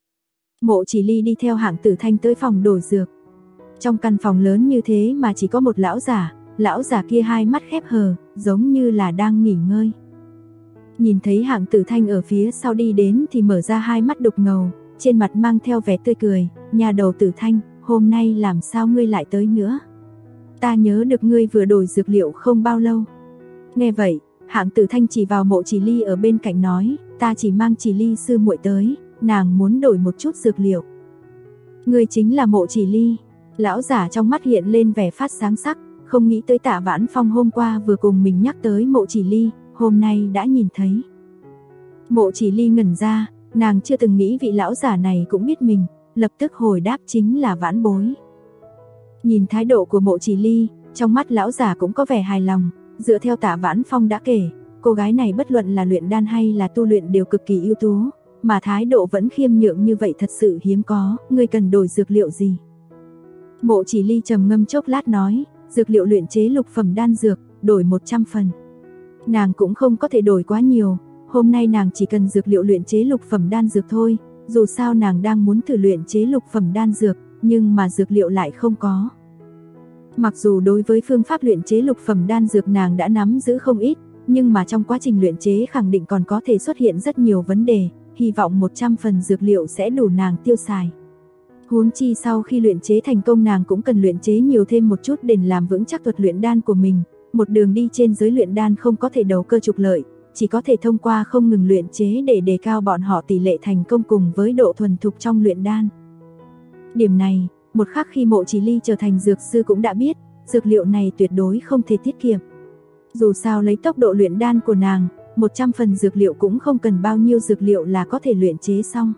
Mộ Chỉ Ly đi theo Hạng Tử Thanh tới phòng đổi dược. Trong căn phòng lớn như thế mà chỉ có một lão giả, lão già kia hai mắt khép hờ, giống như là đang nghỉ ngơi. Nhìn thấy Hạng Tử Thanh ở phía sau đi đến thì mở ra hai mắt đục ngầu, trên mặt mang theo vẻ tươi cười, nhà đầu Tử Thanh, hôm nay làm sao ngươi lại tới nữa? Ta nhớ được ngươi vừa đổi dược liệu không bao lâu. Nghe vậy, Hạng Tử Thanh chỉ vào Mộ Chỉ Ly ở bên cạnh nói, ta chỉ mang Chỉ Ly sư muội tới, nàng muốn đổi một chút dược liệu. Ngươi chính là Mộ Chỉ Ly. Lão giả trong mắt hiện lên vẻ phát sáng sắc, không nghĩ tới Tạ Vãn Phong hôm qua vừa cùng mình nhắc tới Mộ Chỉ Ly, hôm nay đã nhìn thấy. Mộ Chỉ Ly ngẩn ra, nàng chưa từng nghĩ vị lão giả này cũng biết mình, lập tức hồi đáp chính là vãn bối. Nhìn thái độ của Mộ Chỉ Ly, trong mắt lão giả cũng có vẻ hài lòng, dựa theo Tạ Vãn Phong đã kể, cô gái này bất luận là luyện đan hay là tu luyện đều cực kỳ ưu tú, mà thái độ vẫn khiêm nhượng như vậy thật sự hiếm có, ngươi cần đổi dược liệu gì? Mộ Chỉ Ly trầm ngâm chốc lát nói, dược liệu luyện chế lục phẩm đan dược, đổi 100 phần. Nàng cũng không có thể đổi quá nhiều, hôm nay nàng chỉ cần dược liệu luyện chế lục phẩm đan dược thôi, dù sao nàng đang muốn thử luyện chế lục phẩm đan dược, nhưng mà dược liệu lại không có. Mặc dù đối với phương pháp luyện chế lục phẩm đan dược nàng đã nắm giữ không ít, nhưng mà trong quá trình luyện chế khẳng định còn có thể xuất hiện rất nhiều vấn đề, hy vọng 100 phần dược liệu sẽ đủ nàng tiêu xài. Huống chi sau khi luyện chế thành công nàng cũng cần luyện chế nhiều thêm một chút để làm vững chắc thuật luyện đan của mình, một đường đi trên giới luyện đan không có thể đầu cơ trục lợi, chỉ có thể thông qua không ngừng luyện chế để đề cao bọn họ tỷ lệ thành công cùng với độ thuần thục trong luyện đan. Điểm này, một khắc khi Mộ Chỉ Ly trở thành dược sư cũng đã biết, dược liệu này tuyệt đối không thể tiết kiệm. Dù sao lấy tốc độ luyện đan của nàng, 100 phần dược liệu cũng không cần bao nhiêu dược liệu là có thể luyện chế xong.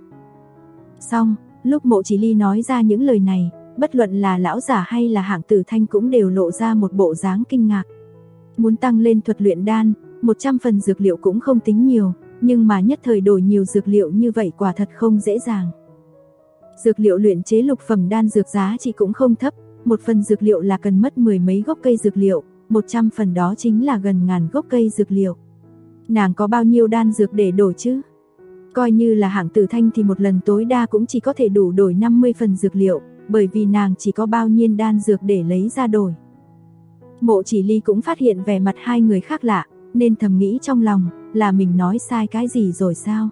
Lúc Mộ Chỉ Ly nói ra những lời này, bất luận là lão giả hay là Hạng Tử Thanh cũng đều lộ ra một bộ dáng kinh ngạc. Muốn tăng lên thuật luyện đan, 100 phần dược liệu cũng không tính nhiều, nhưng mà nhất thời đổi nhiều dược liệu như vậy quả thật không dễ dàng. Dược liệu luyện chế lục phẩm đan dược giá trị cũng không thấp, một phần dược liệu là cần mất mười mấy gốc cây dược liệu, 100 phần đó chính là gần ngàn gốc cây dược liệu. Nàng có bao nhiêu đan dược để đổi chứ? Coi như là Hạng Tử Thanh thì một lần tối đa cũng chỉ có thể đủ đổi 50 phần dược liệu, bởi vì nàng chỉ có bao nhiêu đan dược để lấy ra đổi. Mộ Chỉ Ly cũng phát hiện vẻ mặt hai người khác lạ, nên thầm nghĩ trong lòng, là mình nói sai cái gì rồi sao?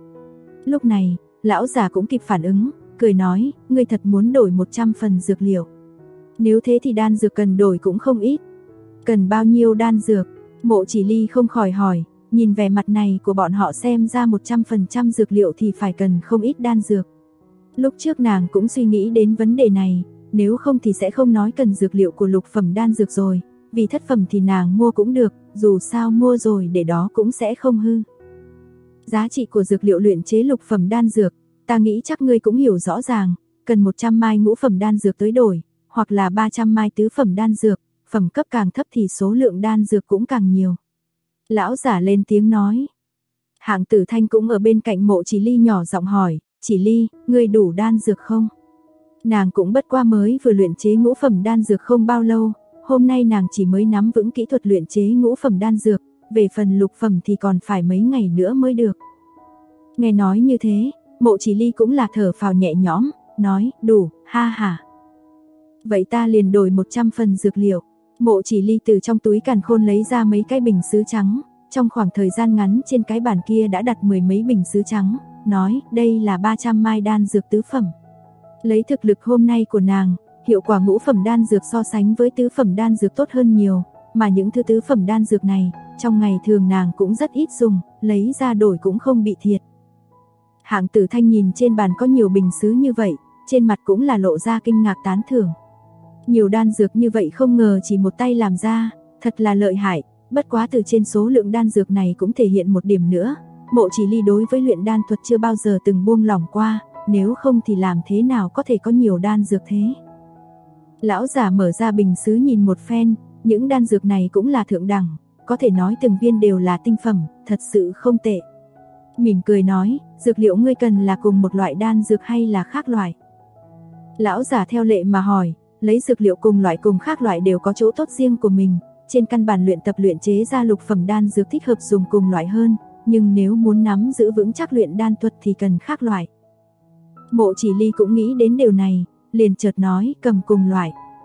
Lúc này, lão già cũng kịp phản ứng, cười nói, ngươi thật muốn đổi 100 phần dược liệu. Nếu thế thì đan dược cần đổi cũng không ít. Cần bao nhiêu đan dược? Mộ Chỉ Ly không khỏi hỏi, nhìn vẻ mặt này của bọn họ xem ra 100% dược liệu thì phải cần không ít đan dược. Lúc trước nàng cũng suy nghĩ đến vấn đề này, nếu không thì sẽ không nói cần dược liệu của lục phẩm đan dược rồi, vì thất phẩm thì nàng mua cũng được, dù sao mua rồi để đó cũng sẽ không hư. Giá trị của dược liệu luyện chế lục phẩm đan dược, ta nghĩ chắc ngươi cũng hiểu rõ ràng, cần 100 mai ngũ phẩm đan dược tới đổi, hoặc là 300 mai tứ phẩm đan dược, phẩm cấp càng thấp thì số lượng đan dược cũng càng nhiều. Lão giả lên tiếng nói. Hạng Tử Thanh cũng ở bên cạnh Mộ Chỉ Ly nhỏ giọng hỏi, Chỉ Ly, ngươi đủ đan dược không? Nàng cũng bất qua mới vừa luyện chế ngũ phẩm đan dược không bao lâu, hôm nay nàng chỉ mới nắm vững kỹ thuật luyện chế ngũ phẩm đan dược, về phần lục phẩm thì còn phải mấy ngày nữa mới được. Nghe nói như thế, Mộ Chỉ Ly cũng là thở phào nhẹ nhõm, nói, đủ, ha ha. Vậy ta liền đổi 100 phần dược liệu. Mộ Chỉ Ly từ trong túi càn khôn lấy ra mấy cái bình sứ trắng, trong khoảng thời gian ngắn trên cái bàn kia đã đặt mười mấy bình sứ trắng, nói, đây là 300 mai đan dược tứ phẩm. Lấy thực lực hôm nay của nàng, hiệu quả ngũ phẩm đan dược so sánh với tứ phẩm đan dược tốt hơn nhiều, mà những thứ tứ phẩm đan dược này, trong ngày thường nàng cũng rất ít dùng, lấy ra đổi cũng không bị thiệt. Hạng Tử Thanh nhìn trên bàn có nhiều bình sứ như vậy, trên mặt cũng là lộ ra kinh ngạc tán thưởng. Nhiều đan dược như vậy không ngờ chỉ một tay làm ra, thật là lợi hại, bất quá từ trên số lượng đan dược này cũng thể hiện một điểm nữa, Mộ Chỉ Ly đối với luyện đan thuật chưa bao giờ từng buông lỏng qua, nếu không thì làm thế nào có thể có nhiều đan dược thế. Lão giả mở ra bình sứ nhìn một phen, những đan dược này cũng là thượng đẳng, có thể nói từng viên đều là tinh phẩm, thật sự không tệ. Mỉm cười nói, dược liệu ngươi cần là cùng một loại đan dược hay là khác loại? Lão giả theo lệ mà hỏi, lấy dược liệu cùng loại cùng khác loại đều có chỗ tốt riêng của mình, trên căn bản luyện tập luyện chế ra lục phẩm đan dược thích hợp dùng cùng loại hơn, nhưng nếu muốn nắm giữ vững chắc luyện đan thuật thì cần khác loại. Mộ Chỉ Ly cũng nghĩ đến điều này, liền chợt nói, cầm cùng loại.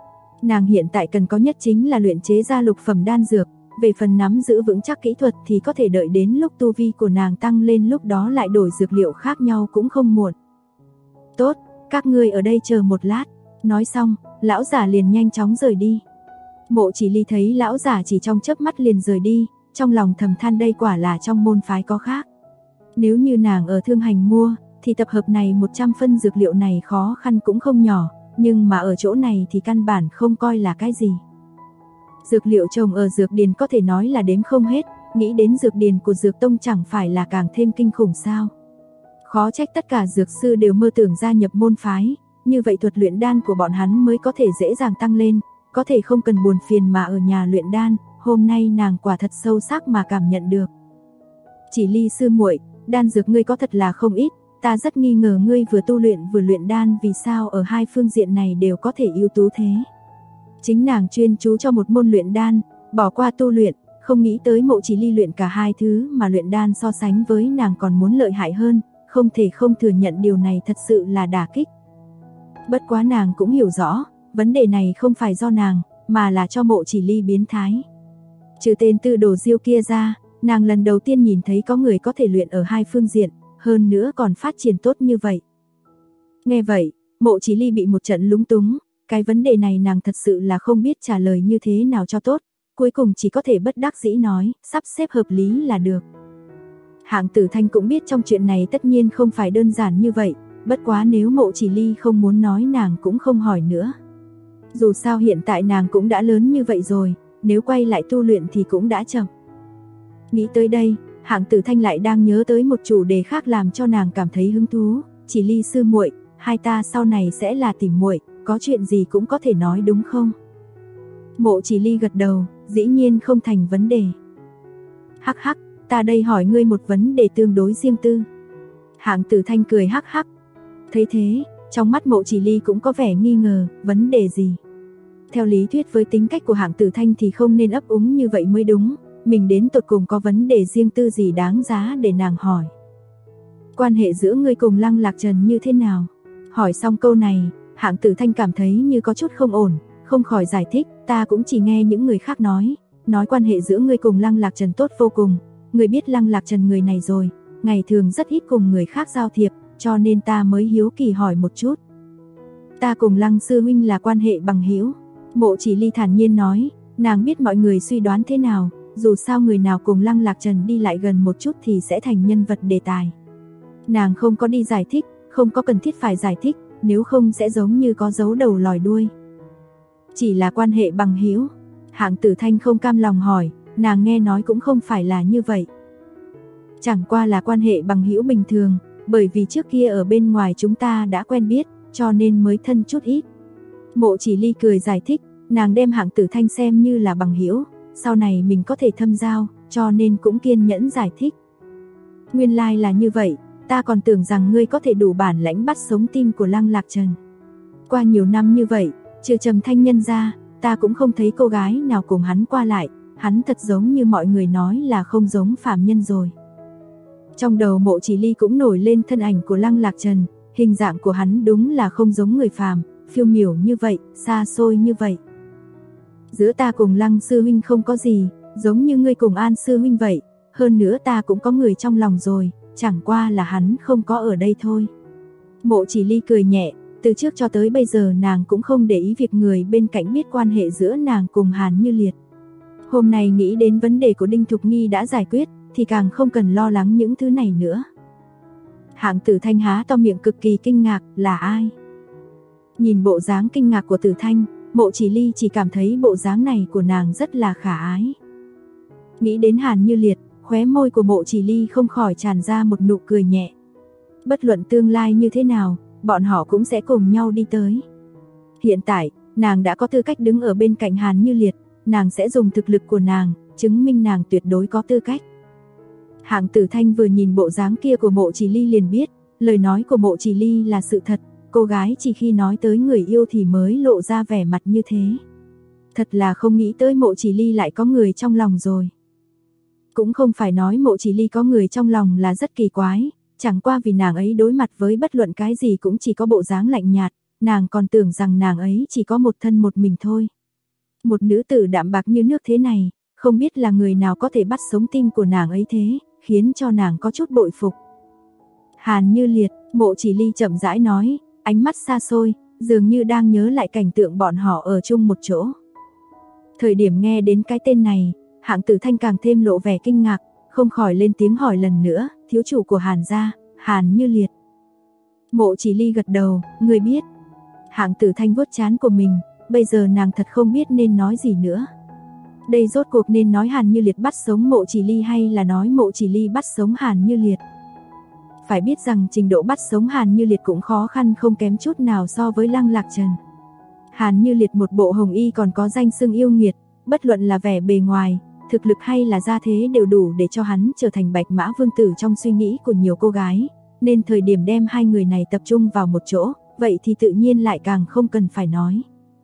Nàng hiện tại cần có nhất chính là luyện chế ra lục phẩm đan dược, về phần nắm giữ vững chắc kỹ thuật thì có thể đợi đến lúc tu vi của nàng tăng lên, lúc đó lại đổi dược liệu khác nhau cũng không muộn. Tốt, các ngươi ở đây chờ một lát. Nói xong, lão giả liền nhanh chóng rời đi. Mộ Chỉ Ly thấy lão giả chỉ trong chớp mắt liền rời đi, trong lòng thầm than đây quả là trong môn phái có khác. Nếu như nàng ở Thương Hành mua, thì tập hợp này 100 phân dược liệu này khó khăn cũng không nhỏ, nhưng mà ở chỗ này thì căn bản không coi là cái gì. Dược liệu trồng ở dược điền có thể nói là đếm không hết, nghĩ đến dược điền của dược tông chẳng phải là càng thêm kinh khủng sao. Khó trách tất cả dược sư đều mơ tưởng gia nhập môn phái, như vậy thuật luyện đan của bọn hắn mới có thể dễ dàng tăng lên, có thể không cần buồn phiền mà ở nhà luyện đan. Hôm nay nàng quả thật sâu sắc mà cảm nhận được. Chỉ Ly sư muội, đan dược ngươi có thật là không ít, ta rất nghi ngờ ngươi vừa tu luyện vừa luyện đan, vì sao ở hai phương diện này đều có thể ưu tú thế. Chính nàng chuyên chú cho một môn luyện đan, bỏ qua tu luyện, không nghĩ tới Mộ Chỉ Ly luyện cả hai thứ, mà luyện đan so sánh với nàng còn muốn lợi hại hơn, không thể không thừa nhận điều này thật sự là đả kích. Bất quá nàng cũng hiểu rõ, vấn đề này không phải do nàng, mà là cho Mộ Chỉ Ly biến thái. Trừ tên Tư Đồ Diêu kia ra, nàng lần đầu tiên nhìn thấy có người có thể luyện ở hai phương diện, hơn nữa còn phát triển tốt như vậy. Nghe vậy, Mộ Chỉ Ly bị một trận lúng túng, cái vấn đề này nàng thật sự là không biết trả lời như thế nào cho tốt, cuối cùng chỉ có thể bất đắc dĩ nói, sắp xếp hợp lý là được. Hạng Tử Thanh cũng biết trong chuyện này tất nhiên không phải đơn giản như vậy, bất quá nếu Mộ Chỉ Ly không muốn nói nàng cũng không hỏi nữa. Dù sao hiện tại nàng cũng đã lớn như vậy rồi, nếu quay lại tu luyện thì cũng đã chậm. Nghĩ tới đây, Hạng Tử Thanh lại đang nhớ tới một chủ đề khác làm cho nàng cảm thấy hứng thú. Chỉ Ly sư muội, hai ta sau này sẽ là tỉ muội, có chuyện gì cũng có thể nói đúng không? Mộ Chỉ Ly gật đầu, dĩ nhiên không thành vấn đề. Hắc hắc, ta đây hỏi ngươi một vấn đề tương đối riêng tư. Hạng Tử Thanh cười hắc hắc. Thấy thế, trong mắt Mộ Chỉ Ly cũng có vẻ nghi ngờ, vấn đề gì? Theo lý thuyết với tính cách của Hạng Tử Thanh thì không nên ấp úng như vậy mới đúng, mình đến tột cùng có vấn đề riêng tư gì đáng giá để nàng hỏi. Quan hệ giữa ngươi cùng Lăng Lạc Trần như thế nào? Hỏi xong câu này, Hạng Tử Thanh cảm thấy như có chút không ổn, không khỏi giải thích, ta cũng chỉ nghe những người khác nói quan hệ giữa ngươi cùng Lăng Lạc Trần tốt vô cùng, ngươi biết Lăng Lạc Trần người này rồi, ngày thường rất ít cùng người khác giao thiệp, cho nên ta mới hiếu kỳ hỏi một chút. Ta cùng Lăng sư huynh là quan hệ bằng hữu. Mộ Chỉ Ly thản nhiên nói, nàng biết mọi người suy đoán thế nào, dù sao người nào cùng Lăng Lạc Trần đi lại gần một chút thì sẽ thành nhân vật đề tài. Nàng không có đi giải thích, không có cần thiết phải giải thích, nếu không sẽ giống như có giấu đầu lòi đuôi. Chỉ là quan hệ bằng hữu. Hạng Tử Thanh không cam lòng hỏi, nàng nghe nói cũng không phải là như vậy. Chẳng qua là quan hệ bằng hữu bình thường, bởi vì trước kia ở bên ngoài chúng ta đã quen biết, cho nên mới thân chút ít. Mộ Chỉ Ly cười giải thích, nàng đem Hạng Tử Thanh xem như là bằng hữu, sau này mình có thể thâm giao, cho nên cũng kiên nhẫn giải thích. Nguyên lai là như vậy, ta còn tưởng rằng ngươi có thể đủ bản lãnh bắt sống tim của Lăng Lạc Trần. Qua nhiều năm như vậy, trừ Trầm Thanh Nhân ra, ta cũng không thấy cô gái nào cùng hắn qua lại, hắn thật giống như mọi người nói là không giống phàm nhân rồi. Trong đầu Mộ Chỉ Ly cũng nổi lên thân ảnh của Lăng Lạc Trần, hình dạng của hắn đúng là không giống người phàm, phiêu miểu như vậy, xa xôi như vậy. Giữa ta cùng Lăng sư huynh không có gì, giống như ngươi cùng An sư huynh vậy, hơn nữa ta cũng có người trong lòng rồi, chẳng qua là hắn không có ở đây thôi. Mộ Chỉ Ly cười nhẹ, từ trước cho tới bây giờ nàng cũng không để ý việc người bên cạnh biết quan hệ giữa nàng cùng Hàn Như Liệt. Hôm nay nghĩ đến vấn đề của Đinh Thục Nghi đã giải quyết, thì càng không cần lo lắng những thứ này nữa. Hạng Tử Thanh há to miệng cực kỳ kinh ngạc, là ai? Nhìn bộ dáng kinh ngạc của Tử Thanh, Mộ Chỉ Ly chỉ cảm thấy bộ dáng này của nàng rất là khả ái. Nghĩ đến Hàn Như Liệt, khóe môi của Mộ Chỉ Ly không khỏi tràn ra một nụ cười nhẹ. Bất luận tương lai như thế nào, bọn họ cũng sẽ cùng nhau đi tới. Hiện tại, nàng đã có tư cách đứng ở bên cạnh Hàn Như Liệt, nàng sẽ dùng thực lực của nàng, chứng minh nàng tuyệt đối có tư cách. Hạng Tử Thanh vừa nhìn bộ dáng kia của Mộ Chỉ Ly liền biết, lời nói của Mộ Chỉ Ly là sự thật, cô gái chỉ khi nói tới người yêu thì mới lộ ra vẻ mặt như thế. Thật là không nghĩ tới Mộ Chỉ Ly lại có người trong lòng rồi. Cũng không phải nói Mộ Chỉ Ly có người trong lòng là rất kỳ quái, chẳng qua vì nàng ấy đối mặt với bất luận cái gì cũng chỉ có bộ dáng lạnh nhạt, nàng còn tưởng rằng nàng ấy chỉ có một thân một mình thôi. Một nữ tử đạm bạc như nước thế này, không biết là người nào có thể bắt sống tim của nàng ấy thế, khiến cho nàng có chút bội phục. Hàn Như Liệt, Mộ Chỉ Ly chậm rãi nói, ánh mắt xa xôi, dường như đang nhớ lại cảnh tượng bọn họ ở chung một chỗ. Thời điểm nghe đến cái tên này, Hạng Tử Thanh càng thêm lộ vẻ kinh ngạc, không khỏi lên tiếng hỏi lần nữa, thiếu chủ của Hàn gia, Hàn Như Liệt. Mộ Chỉ Ly gật đầu, người biết. Hạng Tử Thanh vuốt trán của mình, bây giờ nàng thật không biết nên nói gì nữa. Đây rốt cuộc nên nói Hàn Như Liệt bắt sống Mộ Chỉ Ly hay là nói Mộ Chỉ Ly bắt sống Hàn Như Liệt. Phải biết rằng trình độ bắt sống Hàn Như Liệt cũng khó khăn không kém chút nào so với Lăng Lạc Trần. Hàn Như Liệt một bộ hồng y còn có danh xưng yêu nghiệt, bất luận là vẻ bề ngoài, thực lực hay là gia thế đều đủ để cho hắn trở thành Bạch Mã Vương tử trong suy nghĩ của nhiều cô gái, nên thời điểm đem hai người này tập trung vào một chỗ, vậy thì tự nhiên lại càng không cần phải nói.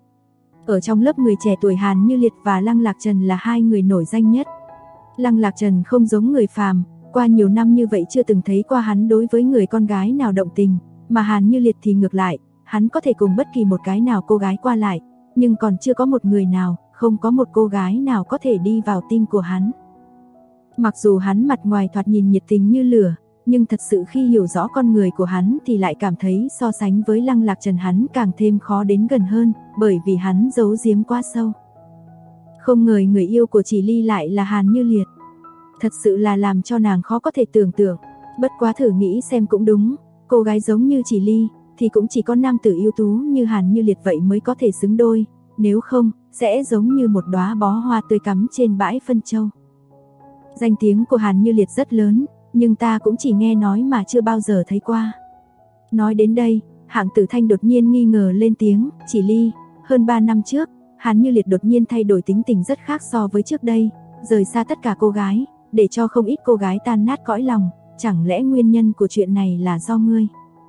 Ở trong lớp người trẻ tuổi, Hàn Như Liệt và Lăng Lạc Trần là hai người nổi danh nhất. Lăng Lạc Trần không giống người phàm, qua nhiều năm như vậy chưa từng thấy qua hắn đối với người con gái nào động tình, mà Hàn Như Liệt thì ngược lại, hắn có thể cùng bất kỳ một cái nào cô gái qua lại, nhưng còn chưa có một người nào, không có một cô gái nào có thể đi vào tim của hắn. Mặc dù hắn mặt ngoài thoạt nhìn nhiệt tình như lửa, nhưng thật sự khi hiểu rõ con người của hắn thì lại cảm thấy so sánh với Lăng Lạc Trần hắn càng thêm khó đến gần hơn, bởi vì hắn giấu giếm quá sâu. Không ngờ người yêu của Chỉ Ly lại là Hàn Như Liệt. Thật sự là làm cho nàng khó có thể tưởng tượng. Bất quá thử nghĩ xem cũng đúng, cô gái giống như Chỉ Ly thì cũng chỉ có nam tử ưu tú như Hàn Như Liệt vậy mới có thể xứng đôi, nếu không sẽ giống như một đóa bó hoa tươi cắm trên bãi phân châu. Danh tiếng của Hàn Như Liệt rất lớn, nhưng ta cũng chỉ nghe nói mà chưa bao giờ thấy qua. Nói đến đây, Hạng Tử Thanh đột nhiên nghi ngờ lên tiếng, Chỉ Ly, hơn 3 năm trước, Hàn Như Liệt đột nhiên thay đổi tính tình rất khác so với trước đây, rời xa tất cả cô gái, để cho không ít cô gái tan nát cõi lòng, chẳng lẽ nguyên nhân của chuyện này là do ngươi?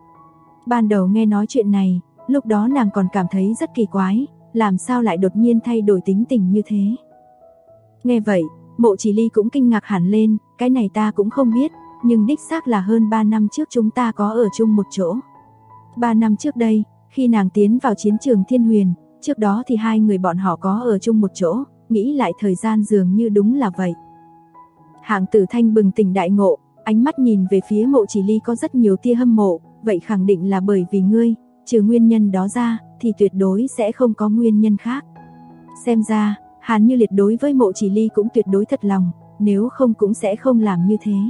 Ban đầu nghe nói chuyện này, lúc đó nàng còn cảm thấy rất kỳ quái, làm sao lại đột nhiên thay đổi tính tình như thế? Nghe vậy, Mộ Chỉ Ly cũng kinh ngạc hẳn lên, cái này ta cũng không biết, nhưng đích xác là hơn 3 năm trước chúng ta có ở chung một chỗ. 3 năm trước đây, khi nàng tiến vào chiến trường Thiên Huyền, trước đó thì hai người bọn họ có ở chung một chỗ, nghĩ lại thời gian dường như đúng là vậy. Hạng Tử Thanh bừng tỉnh đại ngộ, ánh mắt nhìn về phía Mộ Chỉ Ly có rất nhiều tia hâm mộ, vậy khẳng định là bởi vì ngươi, trừ nguyên nhân đó ra, thì tuyệt đối sẽ không có nguyên nhân khác. Xem ra, Hàn Như Liệt đối với Mộ Chỉ Ly cũng tuyệt đối thật lòng, nếu không cũng sẽ không làm như thế.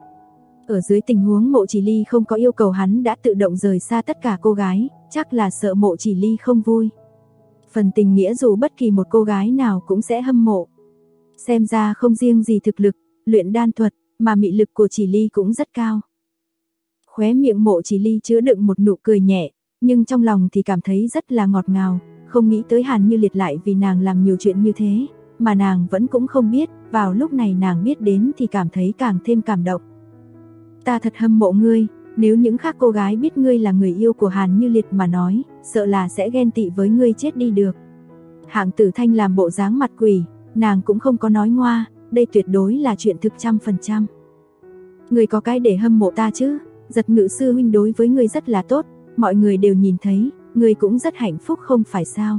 Ở dưới tình huống Mộ Chỉ Ly không có yêu cầu hắn đã tự động rời xa tất cả cô gái, chắc là sợ Mộ Chỉ Ly không vui. Phần tình nghĩa dù bất kỳ một cô gái nào cũng sẽ hâm mộ. Xem ra không riêng gì thực lực, luyện đan thuật, mà mị lực của Chỉ Ly cũng rất cao. Khóe miệng Mộ Chỉ Ly chứa đựng một nụ cười nhẹ, nhưng trong lòng thì cảm thấy rất là ngọt ngào, không nghĩ tới Hàn Như Liệt lại vì nàng làm nhiều chuyện như thế, mà nàng vẫn cũng không biết, vào lúc này nàng biết đến thì cảm thấy càng thêm cảm động. Ta thật hâm mộ ngươi, nếu những khác cô gái biết ngươi là người yêu của Hàn Như Liệt mà nói, sợ là sẽ ghen tị với ngươi chết đi được. Hạng Tử Thanh làm bộ dáng mặt quỷ, nàng cũng không có nói ngoa, đây tuyệt đối là chuyện thực 100%. Ngươi có cái để hâm mộ ta chứ? Giật Ngự sư huynh đối với ngươi rất là tốt, mọi người đều nhìn thấy, ngươi cũng rất hạnh phúc không phải sao?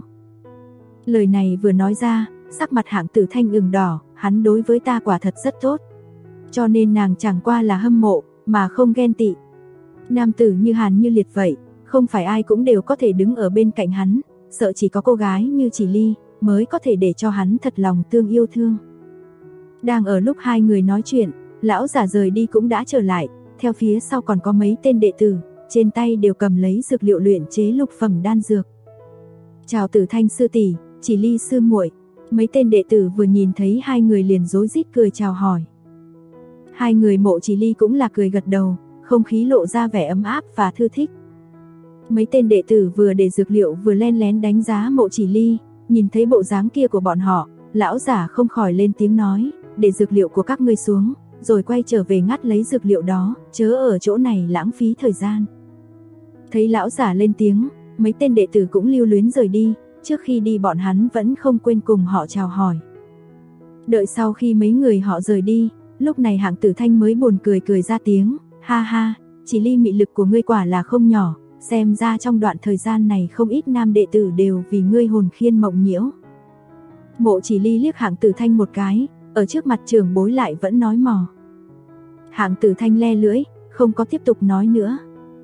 Lời này vừa nói ra, sắc mặt Hạng Tử Thanh ửng đỏ, hắn đối với ta quả thật rất tốt. Cho nên nàng chẳng qua là hâm mộ, mà không ghen tị. Nam tử như Hàn Như Liệt vậy, không phải ai cũng đều có thể đứng ở bên cạnh hắn, sợ chỉ có cô gái như Chỉ Ly mới có thể để cho hắn thật lòng thương yêu thương. Đang ở lúc hai người nói chuyện, lão giả rời đi cũng đã trở lại, theo phía sau còn có mấy tên đệ tử, trên tay đều cầm lấy dược liệu luyện chế lục phẩm đan dược. Chào Tử Thanh sư tỷ, Chỉ Ly sư muội. Mấy tên đệ tử vừa nhìn thấy hai người liền rối rít cười chào hỏi. Hai người Mộ Chỉ Ly cũng là cười gật đầu, không khí lộ ra vẻ ấm áp và thư thích. Mấy tên đệ tử vừa để dược liệu vừa len lén đánh giá Mộ Chỉ Ly, nhìn thấy bộ dáng kia của bọn họ, lão giả không khỏi lên tiếng nói, để dược liệu của các ngươi xuống, rồi quay trở về ngắt lấy dược liệu đó, chớ ở chỗ này lãng phí thời gian. Thấy lão giả lên tiếng, mấy tên đệ tử cũng lưu luyến rời đi, trước khi đi bọn hắn vẫn không quên cùng họ chào hỏi. Đợi sau khi mấy người họ rời đi, lúc này Hạng Tử Thanh mới buồn cười cười ra tiếng, ha ha, Chỉ Ly mị lực của ngươi quả là không nhỏ, xem ra trong đoạn thời gian này không ít nam đệ tử đều vì ngươi hồn khiên mộng nhiễu. Mộ Chỉ Ly liếc Hạng Tử Thanh một cái, ở trước mặt trưởng bối lại vẫn nói mò. Hạng Tử Thanh le lưỡi, không có tiếp tục nói nữa.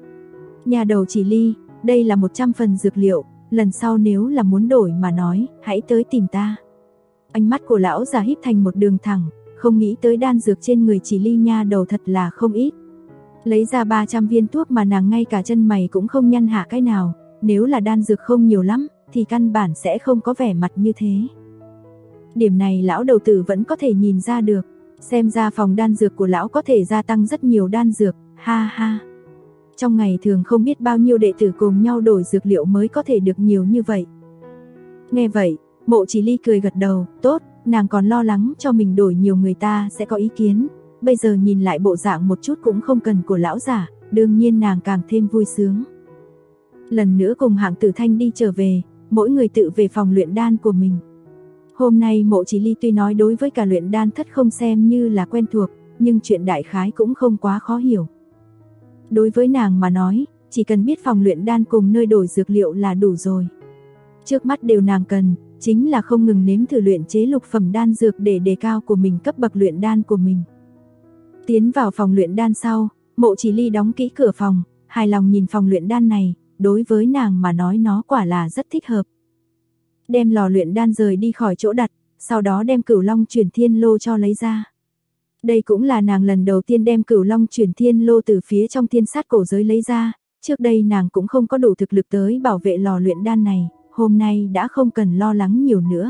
Nhà đầu Chỉ Ly, đây là 100 phần dược liệu, lần sau nếu là muốn đổi mà nói, hãy tới tìm ta. Ánh mắt của lão già híp thành một đường thẳng, không nghĩ tới đan dược trên người Chỉ Ly nha đầu thật là không ít. Lấy ra 300 viên thuốc mà nàng ngay cả chân mày cũng không nhăn hạ cái nào, nếu là đan dược không nhiều lắm, thì căn bản sẽ không có vẻ mặt như thế. Điểm này lão đầu tử vẫn có thể nhìn ra được, xem ra phòng đan dược của lão có thể gia tăng rất nhiều đan dược, ha ha. Trong ngày thường không biết bao nhiêu đệ tử cùng nhau đổi dược liệu mới có thể được nhiều như vậy. Nghe vậy, Mộ Chỉ Ly cười gật đầu, tốt, nàng còn lo lắng cho mình đổi nhiều người ta sẽ có ý kiến, bây giờ nhìn lại bộ dạng một chút cũng không cần của lão giả, đương nhiên nàng càng thêm vui sướng. Lần nữa cùng Hạng Tử Thanh đi trở về, mỗi người tự về phòng luyện đan của mình. Hôm nay Mộ Chỉ Ly tuy nói đối với cả luyện đan thất không xem như là quen thuộc, nhưng chuyện đại khái cũng không quá khó hiểu. Đối với nàng mà nói, chỉ cần biết phòng luyện đan cùng nơi đổi dược liệu là đủ rồi. Trước mắt điều nàng cần, chính là không ngừng nếm thử luyện chế lục phẩm đan dược để đề cao của mình cấp bậc luyện đan của mình. Tiến vào phòng luyện đan sau, Mộ Chỉ Ly đóng kỹ cửa phòng, hài lòng nhìn phòng luyện đan này, đối với nàng mà nói nó quả là rất thích hợp. Đem lò luyện đan rời đi khỏi chỗ đặt, sau đó đem Cửu Long Chuyển Thiên Lô cho lấy ra. Đây cũng là nàng lần đầu tiên đem Cửu Long Chuyển Thiên Lô từ phía trong Thiên Sát cổ giới lấy ra, trước đây nàng cũng không có đủ thực lực tới bảo vệ lò luyện đan này, hôm nay đã không cần lo lắng nhiều nữa.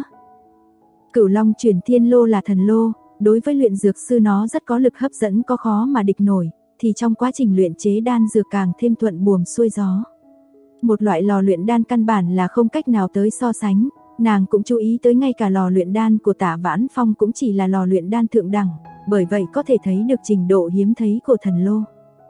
Cửu Long Chuyển Thiên Lô là thần lô, đối với luyện dược sư nó rất có lực hấp dẫn có khó mà địch nổi, thì trong quá trình luyện chế đan dược càng thêm thuận buồm xuôi gió. Một loại lò luyện đan căn bản là không cách nào tới so sánh, nàng cũng chú ý tới ngay cả lò luyện đan của Tạ Vãn Phong cũng chỉ là lò luyện đan thượng đẳng, bởi vậy có thể thấy được trình độ hiếm thấy của thần lô.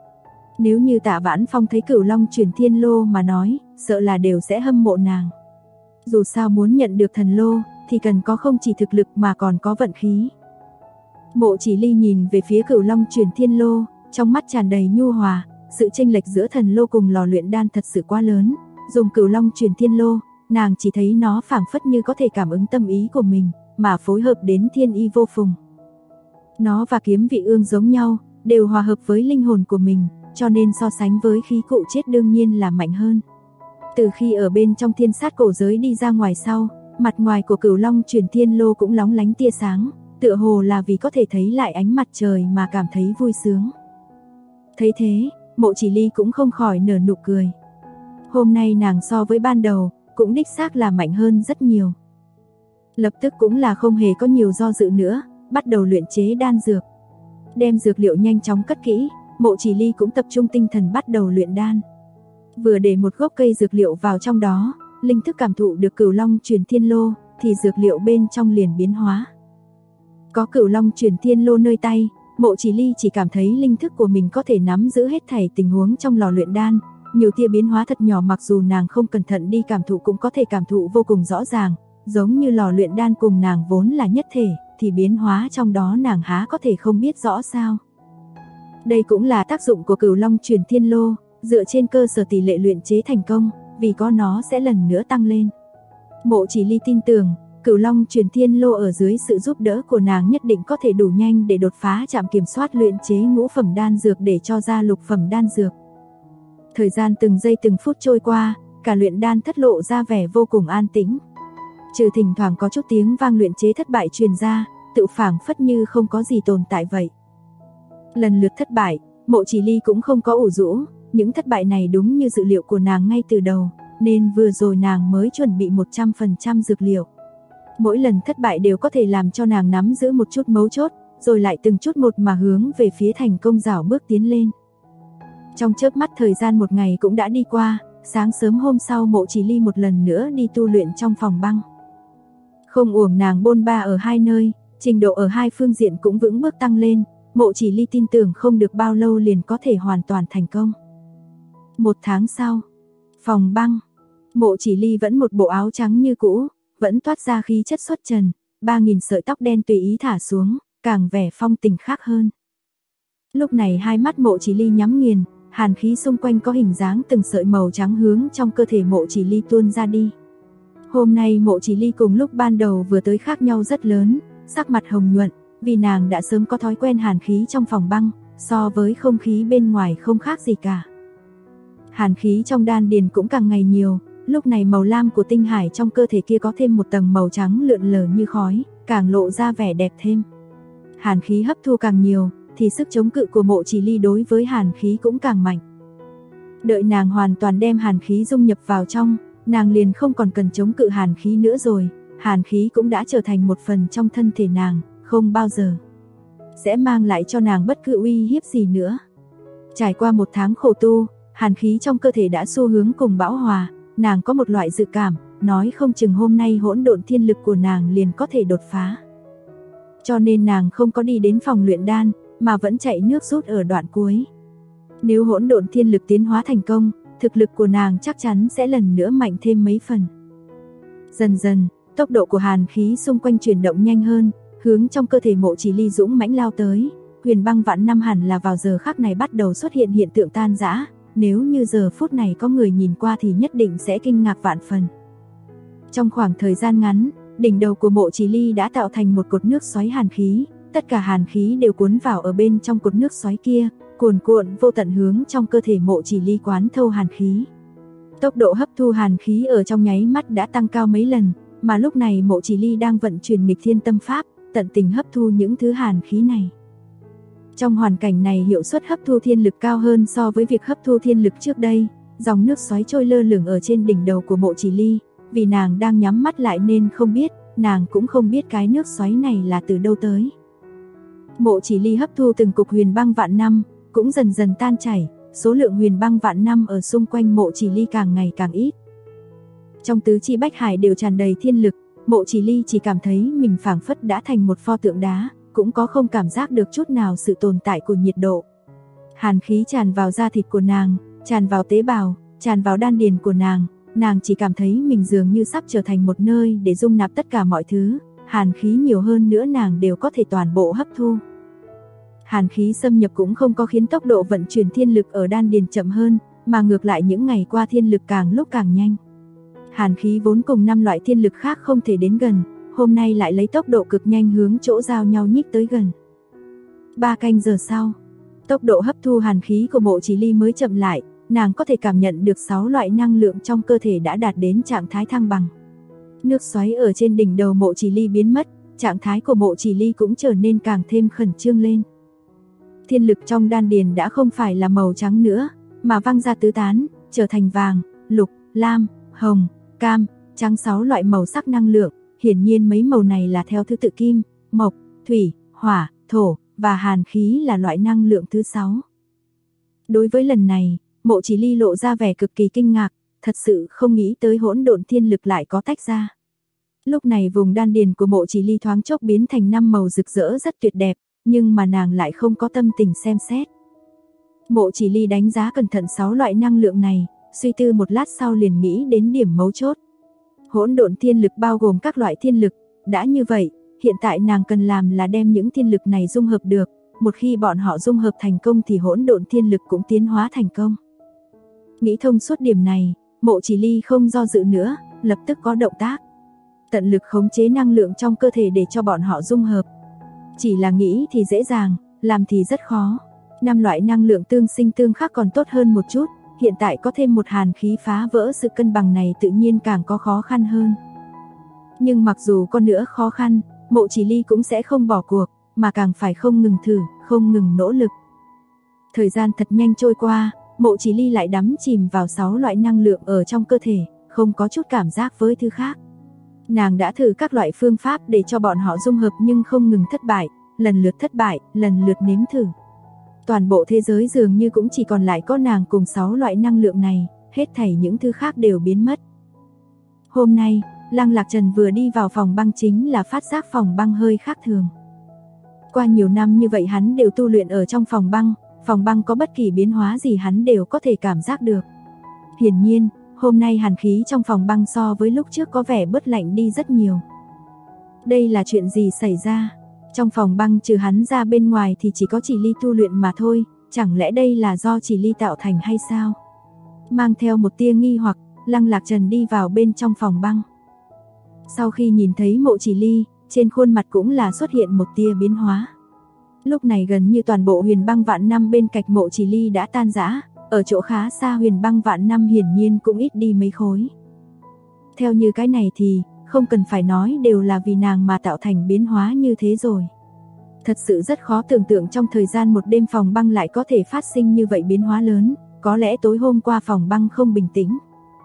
Nếu như Tạ Vãn Phong thấy Cửu Long Chuyển Thiên Lô mà nói, sợ là đều sẽ hâm mộ nàng. Dù sao muốn nhận được thần lô, thì cần có không chỉ thực lực mà còn có vận khí. Mộ Chỉ Ly nhìn về phía Cửu Long Chuyển Thiên Lô, trong mắt tràn đầy nhu hòa, sự chênh lệch giữa thần lô cùng lò luyện đan thật sự quá lớn, dùng Cửu Long Chuyển Thiên Lô, nàng chỉ thấy nó phảng phất như có thể cảm ứng tâm ý của mình, mà phối hợp đến thiên y vô phùng. Nó và kiếm vị ương giống nhau, đều hòa hợp với linh hồn của mình, cho nên so sánh với khí cụ chết đương nhiên là mạnh hơn. Từ khi ở bên trong Thiên Sát cổ giới đi ra ngoài sau, mặt ngoài của Cửu Long Chuyển Thiên Lô cũng lóng lánh tia sáng, tựa hồ là vì có thể thấy lại ánh mặt trời mà cảm thấy vui sướng. Thấy thế, Mộ Chỉ Ly cũng không khỏi nở nụ cười. Hôm nay nàng so với ban đầu, cũng đích xác là mạnh hơn rất nhiều. Lập tức cũng là không hề có nhiều do dự nữa, bắt đầu luyện chế đan dược. Đem dược liệu nhanh chóng cất kỹ, Mộ Chỉ Ly cũng tập trung tinh thần bắt đầu luyện đan. Vừa để một gốc cây dược liệu vào trong đó, linh thức cảm thụ được Cửu Long Chuyển Thiên Lô, thì dược liệu bên trong liền biến hóa. Có Cửu Long Chuyển Thiên Lô nơi tay, Mộ Chỉ Ly chỉ cảm thấy linh thức của mình có thể nắm giữ hết thảy tình huống trong lò luyện đan, nhiều tia biến hóa thật nhỏ mặc dù nàng không cẩn thận đi cảm thụ cũng có thể cảm thụ vô cùng rõ ràng, giống như lò luyện đan cùng nàng vốn là nhất thể, thì biến hóa trong đó nàng há có thể không biết rõ sao. Đây cũng là tác dụng của Cửu Long Chuyển Thiên Lô, dựa trên cơ sở tỷ lệ luyện chế thành công, vì có nó sẽ lần nữa tăng lên. Mộ Chỉ Ly tin tưởng, Cửu Long Chuyển Thiên Lô ở dưới sự giúp đỡ của nàng nhất định có thể đủ nhanh để đột phá trạm kiểm soát luyện chế ngũ phẩm đan dược để cho ra lục phẩm đan dược. Thời gian từng giây từng phút trôi qua, cả luyện đan thất lộ ra vẻ vô cùng an tĩnh. Trừ thỉnh thoảng có chút tiếng vang luyện chế thất bại truyền ra, tự phảng phất như không có gì tồn tại vậy. Lần lượt thất bại, Mộ Chỉ Ly cũng không có ủ rũ, những thất bại này đúng như dự liệu của nàng ngay từ đầu, nên vừa rồi nàng mới chuẩn bị 100% dược liệu. Mỗi lần thất bại đều có thể làm cho nàng nắm giữ một chút mấu chốt, rồi lại từng chút một mà hướng về phía thành công rảo bước tiến lên. Trong chớp mắt thời gian một ngày cũng đã đi qua, sáng sớm hôm sau Mộ Chỉ Ly một lần nữa đi tu luyện trong phòng băng. Không uổng nàng bôn ba ở hai nơi, trình độ ở hai phương diện cũng vững bước tăng lên, Mộ Chỉ Ly tin tưởng không được bao lâu liền có thể hoàn toàn thành công. Một tháng sau, phòng băng, Mộ Chỉ Ly vẫn một bộ áo trắng như cũ, vẫn toát ra khí chất xuất trần, 3000 sợi tóc đen tùy ý thả xuống, càng vẻ phong tình khác hơn. Lúc này hai mắt Mộ Chỉ Ly nhắm nghiền, hàn khí xung quanh có hình dáng từng sợi màu trắng hướng trong cơ thể Mộ Chỉ Ly tuôn ra đi. Hôm nay Mộ Chỉ Ly cùng lúc ban đầu vừa tới khác nhau rất lớn, sắc mặt hồng nhuận, vì nàng đã sớm có thói quen hàn khí trong phòng băng, so với không khí bên ngoài không khác gì cả. Hàn khí trong đan điền cũng càng ngày nhiều, lúc này màu lam của tinh hải trong cơ thể kia có thêm một tầng màu trắng lượn lờ như khói, càng lộ ra vẻ đẹp thêm. Hàn khí hấp thu càng nhiều, thì sức chống cự của Mộ Chỉ Ly đối với hàn khí cũng càng mạnh. Đợi nàng hoàn toàn đem hàn khí dung nhập vào trong, nàng liền không còn cần chống cự hàn khí nữa rồi, hàn khí cũng đã trở thành một phần trong thân thể nàng, không bao giờ sẽ mang lại cho nàng bất cứ uy hiếp gì nữa. Trải qua một tháng khổ tu, hàn khí trong cơ thể đã xu hướng cùng bão hòa, nàng có một loại dự cảm, nói không chừng hôm nay hỗn độn thiên lực của nàng liền có thể đột phá. Cho nên nàng không có đi đến phòng luyện đan, mà vẫn chạy nước rút ở đoạn cuối. Nếu hỗn độn thiên lực tiến hóa thành công, thực lực của nàng chắc chắn sẽ lần nữa mạnh thêm mấy phần. Dần dần, tốc độ của hàn khí xung quanh chuyển động nhanh hơn, hướng trong cơ thể Mộ Chỉ Ly dũng mãnh lao tới. Huyền băng vạn năm hẳn là vào giờ khắc này bắt đầu xuất hiện hiện tượng tan rã, nếu như giờ phút này có người nhìn qua thì nhất định sẽ kinh ngạc vạn phần. Trong khoảng thời gian ngắn, đỉnh đầu của Mộ Chỉ Ly đã tạo thành một cột nước xoáy hàn khí, tất cả hàn khí đều cuốn vào ở bên trong cột nước xoáy kia, cuồn cuộn vô tận hướng trong cơ thể Mộ Chỉ Ly quán thâu hàn khí. Tốc độ hấp thu hàn khí ở trong nháy mắt đã tăng cao mấy lần, mà lúc này Mộ Chỉ Ly đang vận chuyển nghịch thiên tâm pháp, tận tình hấp thu những thứ hàn khí này. Trong hoàn cảnh này hiệu suất hấp thu thiên lực cao hơn so với việc hấp thu thiên lực trước đây, dòng nước xoáy trôi lơ lửng ở trên đỉnh đầu của Mộ Chỉ Ly, vì nàng đang nhắm mắt lại nên không biết, nàng cũng không biết cái nước xoáy này là từ đâu tới. Mộ Chỉ Ly hấp thu từng cục huyền băng vạn năm, cũng dần dần tan chảy, số lượng huyền băng vạn năm ở xung quanh Mộ Chỉ Ly càng ngày càng ít. Trong tứ chi bách hải đều tràn đầy thiên lực, Mộ Chỉ Ly chỉ cảm thấy mình phảng phất đã thành một pho tượng đá, cũng có không cảm giác được chút nào sự tồn tại của nhiệt độ. Hàn khí tràn vào da thịt của nàng, tràn vào tế bào, tràn vào đan điền của nàng chỉ cảm thấy mình dường như sắp trở thành một nơi để dung nạp tất cả mọi thứ, hàn khí nhiều hơn nữa nàng đều có thể toàn bộ hấp thu. Hàn khí xâm nhập cũng không có khiến tốc độ vận chuyển thiên lực ở đan điền chậm hơn, mà ngược lại những ngày qua thiên lực càng lúc càng nhanh. Hàn khí vốn cùng 5 loại thiên lực khác không thể đến gần, hôm nay lại lấy tốc độ cực nhanh hướng chỗ giao nhau nhích tới gần. 3 canh giờ sau, tốc độ hấp thu hàn khí của Mộ Chỉ Ly mới chậm lại, nàng có thể cảm nhận được 6 loại năng lượng trong cơ thể đã đạt đến trạng thái thăng bằng. Nước xoáy ở trên đỉnh đầu Mộ Chỉ Ly biến mất, trạng thái của Mộ Chỉ Ly cũng trở nên càng thêm khẩn trương lên. Thiên lực trong đan điền đã không phải là màu trắng nữa, mà văng ra tứ tán, trở thành vàng, lục, lam, hồng, cam, trắng 6 loại màu sắc năng lượng. Hiển nhiên mấy màu này là theo thứ tự kim, mộc, thủy, hỏa, thổ và hàn khí là loại năng lượng thứ 6. Đối với lần này, Mộ Chỉ Ly lộ ra vẻ cực kỳ kinh ngạc, thật sự không nghĩ tới hỗn độn thiên lực lại có tách ra. Lúc này vùng đan điền của Mộ Chỉ Ly thoáng chốc biến thành 5 màu rực rỡ rất tuyệt đẹp, nhưng mà nàng lại không có tâm tình xem xét. Mộ Chỉ Ly đánh giá cẩn thận 6 loại năng lượng này, suy tư một lát sau liền nghĩ đến điểm mấu chốt. Hỗn độn thiên lực bao gồm các loại thiên lực, đã như vậy, hiện tại nàng cần làm là đem những thiên lực này dung hợp được, một khi bọn họ dung hợp thành công thì hỗn độn thiên lực cũng tiến hóa thành công. Nghĩ thông suốt điểm này, Mộ Chỉ Ly không do dự nữa, lập tức có động tác. Tận lực khống chế năng lượng trong cơ thể để cho bọn họ dung hợp. Chỉ là nghĩ thì dễ dàng, làm thì rất khó. 5 loại năng lượng tương sinh tương khắc còn tốt hơn một chút, hiện tại có thêm một hàn khí phá vỡ sự cân bằng này tự nhiên càng có khó khăn hơn. Nhưng mặc dù có nữa khó khăn, Mộ Chỉ Ly cũng sẽ không bỏ cuộc, mà càng phải không ngừng thử, không ngừng nỗ lực. Thời gian thật nhanh trôi qua, Mộ Chỉ Ly lại đắm chìm vào 6 loại năng lượng ở trong cơ thể, không có chút cảm giác với thứ khác. Nàng đã thử các loại phương pháp để cho bọn họ dung hợp nhưng không ngừng thất bại, lần lượt thất bại, lần lượt nếm thử. Toàn bộ thế giới dường như cũng chỉ còn lại có nàng cùng 6 loại năng lượng này, hết thảy những thứ khác đều biến mất. Hôm nay, Lăng Lạc Trần vừa đi vào phòng băng chính là phát giác phòng băng hơi khác thường. Qua nhiều năm như vậy hắn đều tu luyện ở trong phòng băng có bất kỳ biến hóa gì hắn đều có thể cảm giác được. Hiển nhiên, hôm nay hàn khí trong phòng băng so với lúc trước có vẻ bớt lạnh đi rất nhiều. Đây là chuyện gì xảy ra? Trong phòng băng trừ hắn ra bên ngoài thì chỉ có Chỉ Ly tu luyện mà thôi, chẳng lẽ đây là do Chỉ Ly tạo thành hay sao? Mang theo một tia nghi hoặc, Lăng Lạc Trần đi vào bên trong phòng băng. Sau khi nhìn thấy Mộ Chỉ Ly, trên khuôn mặt cũng là xuất hiện một tia biến hóa. Lúc này gần như toàn bộ Huyền Băng Vạn Năm bên cạnh Mộ Chỉ Ly đã tan rã, ở chỗ khá xa Huyền Băng Vạn Năm hiển nhiên cũng ít đi mấy khối. Theo như cái này thì, không cần phải nói đều là vì nàng mà tạo thành biến hóa như thế rồi. Thật sự rất khó tưởng tượng trong thời gian một đêm phòng băng lại có thể phát sinh như vậy biến hóa lớn, có lẽ tối hôm qua phòng băng không bình tĩnh.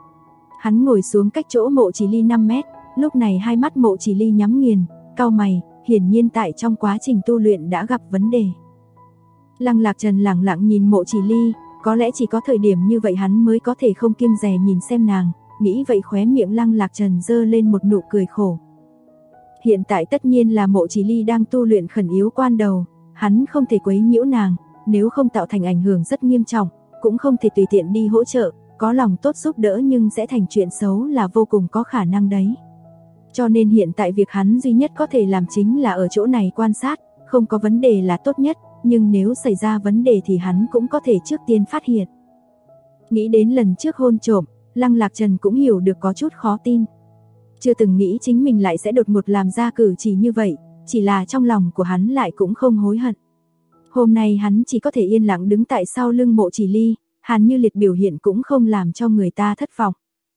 Hắn ngồi xuống cách chỗ Mộ Chỉ Ly 5 mét, lúc này hai mắt Mộ Chỉ Ly nhắm nghiền, cau mày, hiển nhiên tại trong quá trình tu luyện đã gặp vấn đề. Lăng Lạc Trần lẳng lặng nhìn Mộ Chỉ Ly, có lẽ chỉ có thời điểm như vậy hắn mới có thể không kiêng dè nhìn xem nàng, nghĩ vậy khóe miệng Lăng Lạc Trần giơ lên một nụ cười khổ. Hiện tại tất nhiên là Mộ Chỉ Ly đang tu luyện khẩn yếu quan đầu, hắn không thể quấy nhiễu nàng, nếu không tạo thành ảnh hưởng rất nghiêm trọng, cũng không thể tùy tiện đi hỗ trợ, có lòng tốt giúp đỡ nhưng sẽ thành chuyện xấu là vô cùng có khả năng đấy. Cho nên hiện tại việc hắn duy nhất có thể làm chính là ở chỗ này quan sát, không có vấn đề là tốt nhất, nhưng nếu xảy ra vấn đề thì hắn cũng có thể trước tiên phát hiện. Nghĩ đến lần trước hôn trộm, Lăng Lạc Trần cũng hiểu được có chút khó tin. Chưa từng nghĩ chính mình lại sẽ đột ngột làm ra cử chỉ như vậy, chỉ là trong lòng của hắn lại cũng không hối hận. Hôm nay hắn chỉ có thể yên lặng đứng tại sau lưng Mộ Chỉ Ly, Hàn Như Liệt biểu hiện cũng không làm cho người ta thất vọng.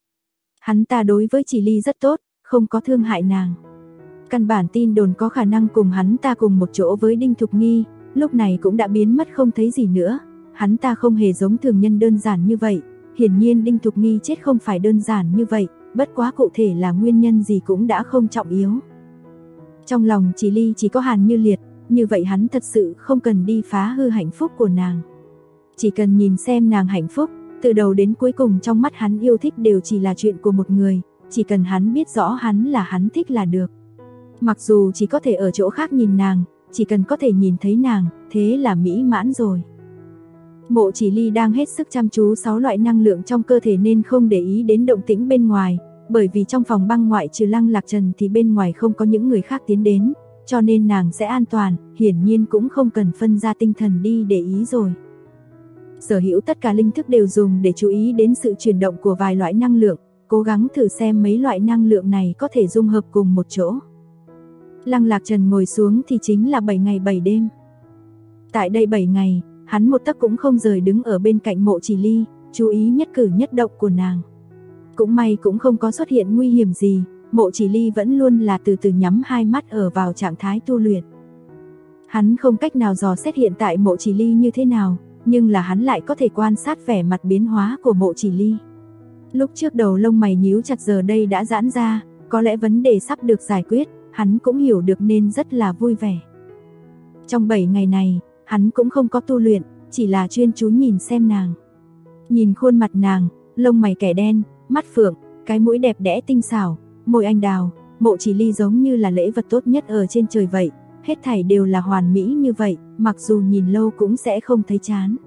Hắn ta đối với Chỉ Ly rất tốt, không có thương hại nàng. Căn bản tin đồn có khả năng cùng hắn ta cùng một chỗ với Đinh Thục Nghi, lúc này cũng đã biến mất không thấy gì nữa. Hắn ta không hề giống thường nhân đơn giản như vậy, hiển nhiên Đinh Thục Nghi chết không phải đơn giản như vậy, bất quá cụ thể là nguyên nhân gì cũng đã không trọng yếu. Trong lòng Chỉ Ly chỉ có Hàn Như Liệt, như vậy hắn thật sự không cần đi phá hư hạnh phúc của nàng. Chỉ cần nhìn xem nàng hạnh phúc, từ đầu đến cuối cùng trong mắt hắn yêu thích đều chỉ là chuyện của một người, chỉ cần hắn biết rõ hắn là hắn thích là được. Mặc dù chỉ có thể ở chỗ khác nhìn nàng, chỉ cần có thể nhìn thấy nàng, thế là mỹ mãn rồi. Mộ Chỉ Ly đang hết sức chăm chú 6 loại năng lượng trong cơ thể nên không để ý đến động tĩnh bên ngoài, bởi vì trong phòng băng ngoại trừ Lăng Lạc Trần thì bên ngoài không có những người khác tiến đến, cho nên nàng sẽ an toàn, hiển nhiên cũng không cần phân ra tinh thần đi để ý rồi. Sở hữu tất cả linh thức đều dùng để chú ý đến sự chuyển động của vài loại năng lượng, cố gắng thử xem mấy loại năng lượng này có thể dung hợp cùng một chỗ. Lăng Lạc Trần ngồi xuống thì chính là 7 ngày 7 đêm. Tại đây 7 ngày, hắn một tấc cũng không rời đứng ở bên cạnh Mộ Chỉ Ly, chú ý nhất cử nhất động của nàng. Cũng may cũng không có xuất hiện nguy hiểm gì, Mộ Chỉ Ly vẫn luôn là từ từ nhắm hai mắt ở vào trạng thái tu luyện. Hắn không cách nào dò xét hiện tại Mộ Chỉ Ly như thế nào, nhưng là hắn lại có thể quan sát vẻ mặt biến hóa của Mộ Chỉ Ly. Lúc trước đầu lông mày nhíu chặt giờ đây đã giãn ra, có lẽ vấn đề sắp được giải quyết, hắn cũng hiểu được nên rất là vui vẻ. Trong 7 ngày này, hắn cũng không có tu luyện, chỉ là chuyên chú nhìn xem nàng. Nhìn khuôn mặt nàng, lông mày kẻ đen, mắt phượng, cái mũi đẹp đẽ tinh xảo, môi anh đào, Mộ Chỉ Ly giống như là lễ vật tốt nhất ở trên trời vậy, hết thảy đều là hoàn mỹ như vậy, mặc dù nhìn lâu cũng sẽ không thấy chán.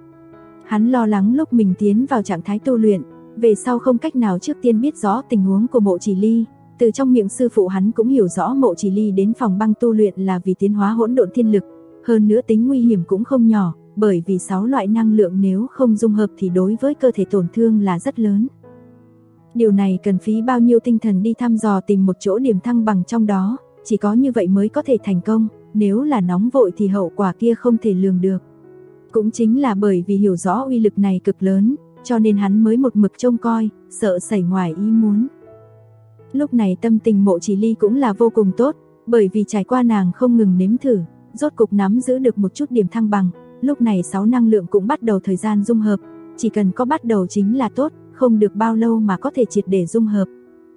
Hắn lo lắng lúc mình tiến vào trạng thái tu luyện, về sau không cách nào trước tiên biết rõ tình huống của Mộ Chỉ Ly, từ trong miệng sư phụ hắn cũng hiểu rõ Mộ Chỉ Ly đến phòng băng tu luyện là vì tiến hóa hỗn độn thiên lực, hơn nữa tính nguy hiểm cũng không nhỏ, bởi vì 6 loại năng lượng nếu không dung hợp thì đối với cơ thể tổn thương là rất lớn. Điều này cần phí bao nhiêu tinh thần đi thăm dò tìm một chỗ điểm thăng bằng trong đó, chỉ có như vậy mới có thể thành công, nếu là nóng vội thì hậu quả kia không thể lường được. Cũng chính là bởi vì hiểu rõ uy lực này cực lớn, cho nên hắn mới một mực trông coi, sợ xảy ngoài ý muốn. Lúc này tâm tình Mộ Chỉ Ly cũng là vô cùng tốt, bởi vì trải qua nàng không ngừng nếm thử, rốt cục nắm giữ được một chút điểm thăng bằng, lúc này 6 năng lượng cũng bắt đầu thời gian dung hợp, chỉ cần có bắt đầu chính là tốt, không được bao lâu mà có thể triệt để dung hợp.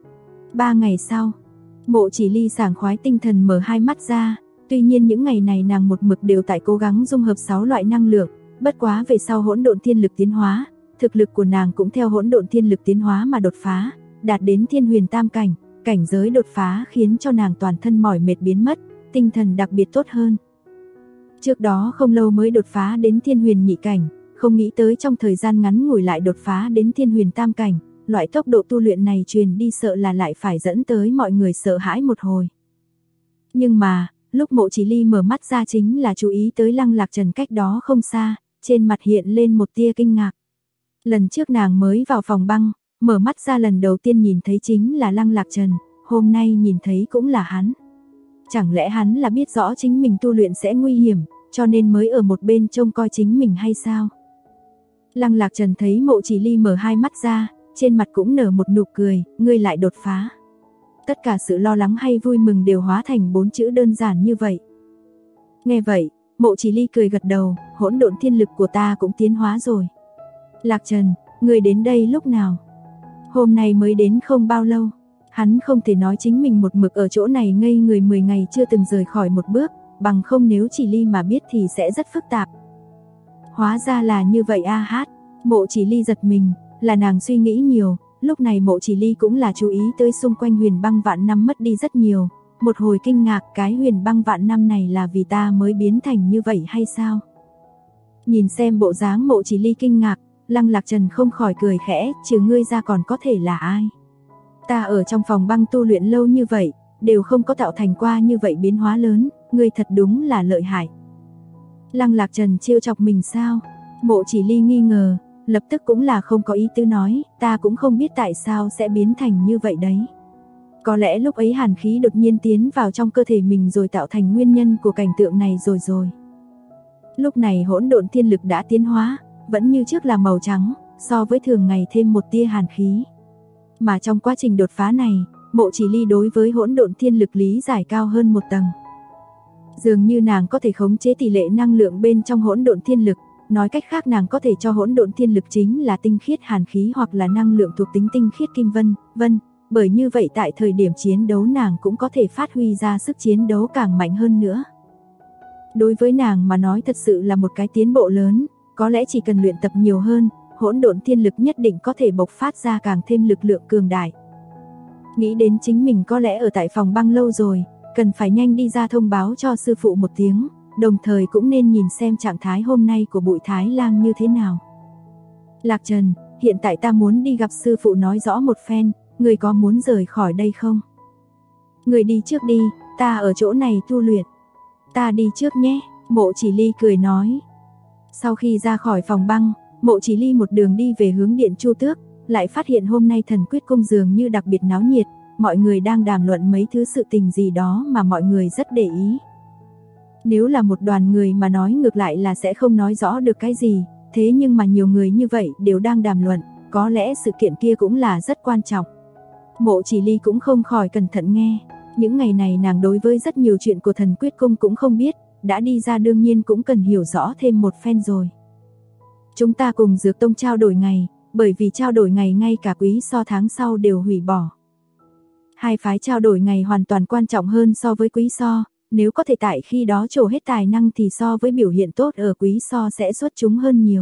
3 ngày sau, Mộ Chỉ Ly sảng khoái tinh thần mở hai mắt ra, tuy nhiên những ngày này nàng một mực đều tại cố gắng dung hợp 6 loại năng lượng, bất quá về sau hỗn độn thiên lực tiến hóa, thực lực của nàng cũng theo hỗn độn thiên lực tiến hóa mà đột phá, đạt đến Thiên Huyền Tam cảnh, cảnh giới đột phá khiến cho nàng toàn thân mỏi mệt biến mất, tinh thần đặc biệt tốt hơn. Trước đó không lâu mới đột phá đến Thiên Huyền Nhị cảnh, không nghĩ tới trong thời gian ngắn ngủi lại đột phá đến Thiên Huyền Tam cảnh, loại tốc độ tu luyện này truyền đi sợ là lại phải dẫn tới mọi người sợ hãi một hồi. Nhưng mà, lúc Mộ Chỉ Ly mở mắt ra chính là chú ý tới Lăng Lạc Trần cách đó không xa, trên mặt hiện lên một tia kinh ngạc. Lần trước nàng mới vào phòng băng, mở mắt ra lần đầu tiên nhìn thấy chính là Lăng Lạc Trần, hôm nay nhìn thấy cũng là hắn. Chẳng lẽ hắn là biết rõ chính mình tu luyện sẽ nguy hiểm, cho nên mới ở một bên trông coi chính mình hay sao? Lăng Lạc Trần thấy Mộ Chỉ Ly mở hai mắt ra, trên mặt cũng nở một nụ cười, ngươi lại đột phá. Tất cả sự lo lắng hay vui mừng đều hóa thành 4 chữ đơn giản như vậy. Nghe vậy, Mộ Chỉ Ly cười gật đầu, hỗn độn thiên lực của ta cũng tiến hóa rồi. Lạc Trần, ngươi đến đây lúc nào? Hôm nay mới đến không bao lâu. Hắn không thể nói chính mình một mực ở chỗ này ngây người 10 ngày chưa từng rời khỏi một bước, bằng không nếu Chỉ Ly mà biết thì sẽ rất phức tạp. Hóa ra là như vậy a hát. Mộ Chỉ Ly giật mình, là nàng suy nghĩ nhiều, lúc này Mộ Chỉ Ly cũng là chú ý tới xung quanh Huyền Băng Vạn Năm mất đi rất nhiều, một hồi kinh ngạc, cái Huyền Băng Vạn Năm này là vì ta mới biến thành như vậy hay sao? Nhìn xem bộ dáng Mộ Chỉ Ly kinh ngạc, Lăng Lạc Trần không khỏi cười khẽ, trừ ngươi ra còn có thể là ai? Ta ở trong phòng băng tu luyện lâu như vậy, đều không có tạo thành qua như vậy biến hóa lớn, ngươi thật đúng là lợi hại. Lăng Lạc Trần trêu chọc mình sao? Mộ Chỉ Ly nghi ngờ, lập tức cũng là không có ý tứ nói, ta cũng không biết tại sao sẽ biến thành như vậy đấy. Có lẽ lúc ấy hàn khí đột nhiên tiến vào trong cơ thể mình rồi tạo thành nguyên nhân của cảnh tượng này rồi. Lúc này hỗn độn thiên lực đã tiến hóa, vẫn như trước là màu trắng, so với thường ngày thêm một tia hàn khí. Mà trong quá trình đột phá này, Mộ Chỉ Ly đối với hỗn độn thiên lực lý giải cao hơn một tầng. Dường như nàng có thể khống chế tỷ lệ năng lượng bên trong hỗn độn thiên lực, nói cách khác nàng có thể cho hỗn độn thiên lực chính là tinh khiết hàn khí hoặc là năng lượng thuộc tính tinh khiết kim vân, bởi như vậy tại thời điểm chiến đấu nàng cũng có thể phát huy ra sức chiến đấu càng mạnh hơn nữa. Đối với nàng mà nói thật sự là một cái tiến bộ lớn, có lẽ chỉ cần luyện tập nhiều hơn, hỗn độn thiên lực nhất định có thể bộc phát ra càng thêm lực lượng cường đại. Nghĩ đến chính mình có lẽ ở tại phòng băng lâu rồi, cần phải nhanh đi ra thông báo cho sư phụ một tiếng, đồng thời cũng nên nhìn xem trạng thái hôm nay của Bụi Thái Lang như thế nào. Lạc Trần, hiện tại ta muốn đi gặp sư phụ nói rõ một phen, người có muốn rời khỏi đây không? Người đi trước đi, ta ở chỗ này tu luyện. Ta đi trước nhé, Mộ Chỉ Ly cười nói. Sau khi ra khỏi phòng băng, Mộ Chỉ Ly một đường đi về hướng điện Chu Tước, lại phát hiện hôm nay Thần Quyết Cung dường như đặc biệt náo nhiệt, mọi người đang đàm luận mấy thứ sự tình gì đó mà mọi người rất để ý. Nếu là một đoàn người mà nói ngược lại là sẽ không nói rõ được cái gì, thế nhưng mà nhiều người như vậy đều đang đàm luận, có lẽ sự kiện kia cũng là rất quan trọng. Mộ Chỉ Ly cũng không khỏi cẩn thận nghe, những ngày này nàng đối với rất nhiều chuyện của Thần Quyết Cung cũng không biết, đã đi ra đương nhiên cũng cần hiểu rõ thêm một phen rồi. Chúng ta cùng Dược Tông trao đổi ngày, bởi vì trao đổi ngày ngay cả quý so tháng sau đều hủy bỏ. Hai phái trao đổi ngày hoàn toàn quan trọng hơn so với quý so, nếu có thể tại khi đó trổ hết tài năng thì so với biểu hiện tốt ở quý so sẽ xuất chúng hơn nhiều.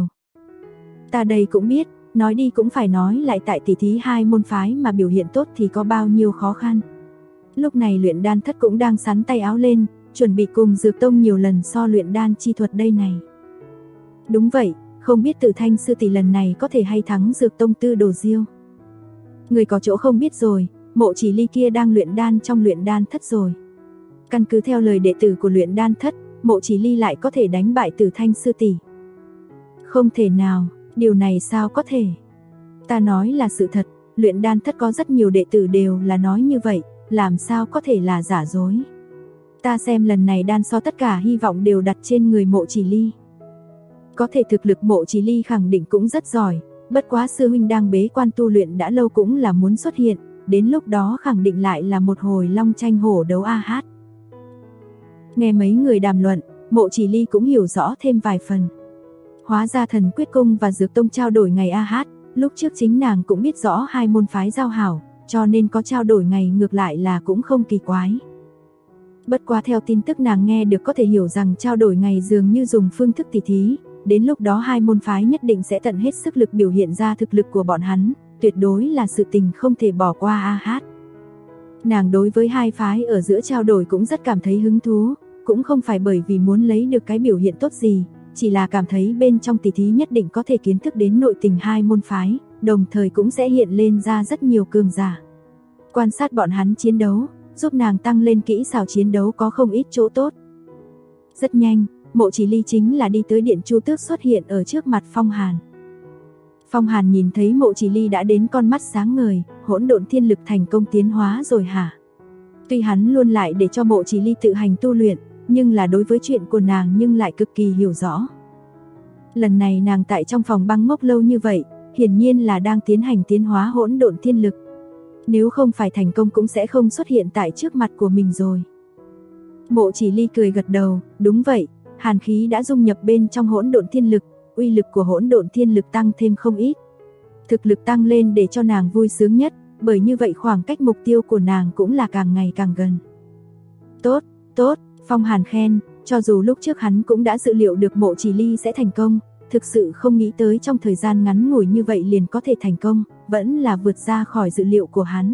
Ta đây cũng biết, nói đi cũng phải nói lại tại tỷ thí hai môn phái mà biểu hiện tốt thì có bao nhiêu khó khăn. Lúc này Luyện Đan Thất cũng đang sắn tay áo lên, chuẩn bị cùng Dược Tông nhiều lần so luyện đan chi thuật đây này. Đúng vậy, không biết Tử Thanh sư tỷ lần này có thể hay thắng Dược Tông Tư Đồ Diêu. Người có chỗ không biết rồi, Mộ Chỉ Ly kia đang luyện đan trong Luyện Đan Thất rồi. Căn cứ theo lời đệ tử của Luyện Đan Thất, Mộ Chỉ Ly lại có thể đánh bại Tử Thanh sư tỷ. Không thể nào, điều này sao có thể? Ta nói là sự thật, Luyện Đan Thất có rất nhiều đệ tử đều là nói như vậy, làm sao có thể là giả dối? Ta xem lần này đan so tất cả hy vọng đều đặt trên người Mộ Chỉ Ly. Có thể thực lực Mộ Chỉ Ly khẳng định cũng rất giỏi, bất quá sư huynh đang bế quan tu luyện đã lâu cũng là muốn xuất hiện, đến lúc đó khẳng định lại là một hồi long tranh hổ đấu a hát. Nghe mấy người đàm luận, Mộ Chỉ Ly cũng hiểu rõ thêm vài phần. Hóa ra Thần Quyết Cung và Dược Tông trao đổi ngày a hát, lúc trước chính nàng cũng biết rõ hai môn phái giao hảo, cho nên có trao đổi ngày ngược lại là cũng không kỳ quái. Bất quá theo tin tức nàng nghe được có thể hiểu rằng trao đổi ngày dường như dùng phương thức tỷ thí, đến lúc đó hai môn phái nhất định sẽ tận hết sức lực biểu hiện ra thực lực của bọn hắn, tuyệt đối là sự tình không thể bỏ qua a hát. Nàng đối với hai phái ở giữa trao đổi cũng rất cảm thấy hứng thú, cũng không phải bởi vì muốn lấy được cái biểu hiện tốt gì, chỉ là cảm thấy bên trong tỷ thí nhất định có thể kiến thức đến nội tình hai môn phái, đồng thời cũng sẽ hiện lên ra rất nhiều cường giả. Quan sát bọn hắn chiến đấu, giúp nàng tăng lên kỹ xảo chiến đấu có không ít chỗ tốt. Rất nhanh, Mộ Chỉ Ly chính là đi tới điện Chu Tước xuất hiện ở trước mặt Phong Hàn. Phong Hàn nhìn thấy Mộ Chỉ Ly đã đến, con mắt sáng ngời, hỗn độn thiên lực thành công tiến hóa rồi hả? Tuy hắn luôn lại để cho Mộ Chỉ Ly tự hành tu luyện, nhưng là đối với chuyện của nàng nhưng lại cực kỳ hiểu rõ. Lần này nàng tại trong phòng băng ngốc lâu như vậy, hiển nhiên là đang tiến hành tiến hóa hỗn độn thiên lực. Nếu không phải thành công cũng sẽ không xuất hiện tại trước mặt của mình rồi. Mộ Chỉ Ly cười gật đầu, đúng vậy, hàn khí đã dung nhập bên trong hỗn độn thiên lực, uy lực của hỗn độn thiên lực tăng thêm không ít. Thực lực tăng lên để cho nàng vui sướng nhất, bởi như vậy khoảng cách mục tiêu của nàng cũng là càng ngày càng gần. Tốt, tốt, Phong Hàn khen, cho dù lúc trước hắn cũng đã dự liệu được Mộ Chỉ Ly sẽ thành công, thực sự không nghĩ tới trong thời gian ngắn ngủi như vậy liền có thể thành công, vẫn là vượt ra khỏi dự liệu của hắn.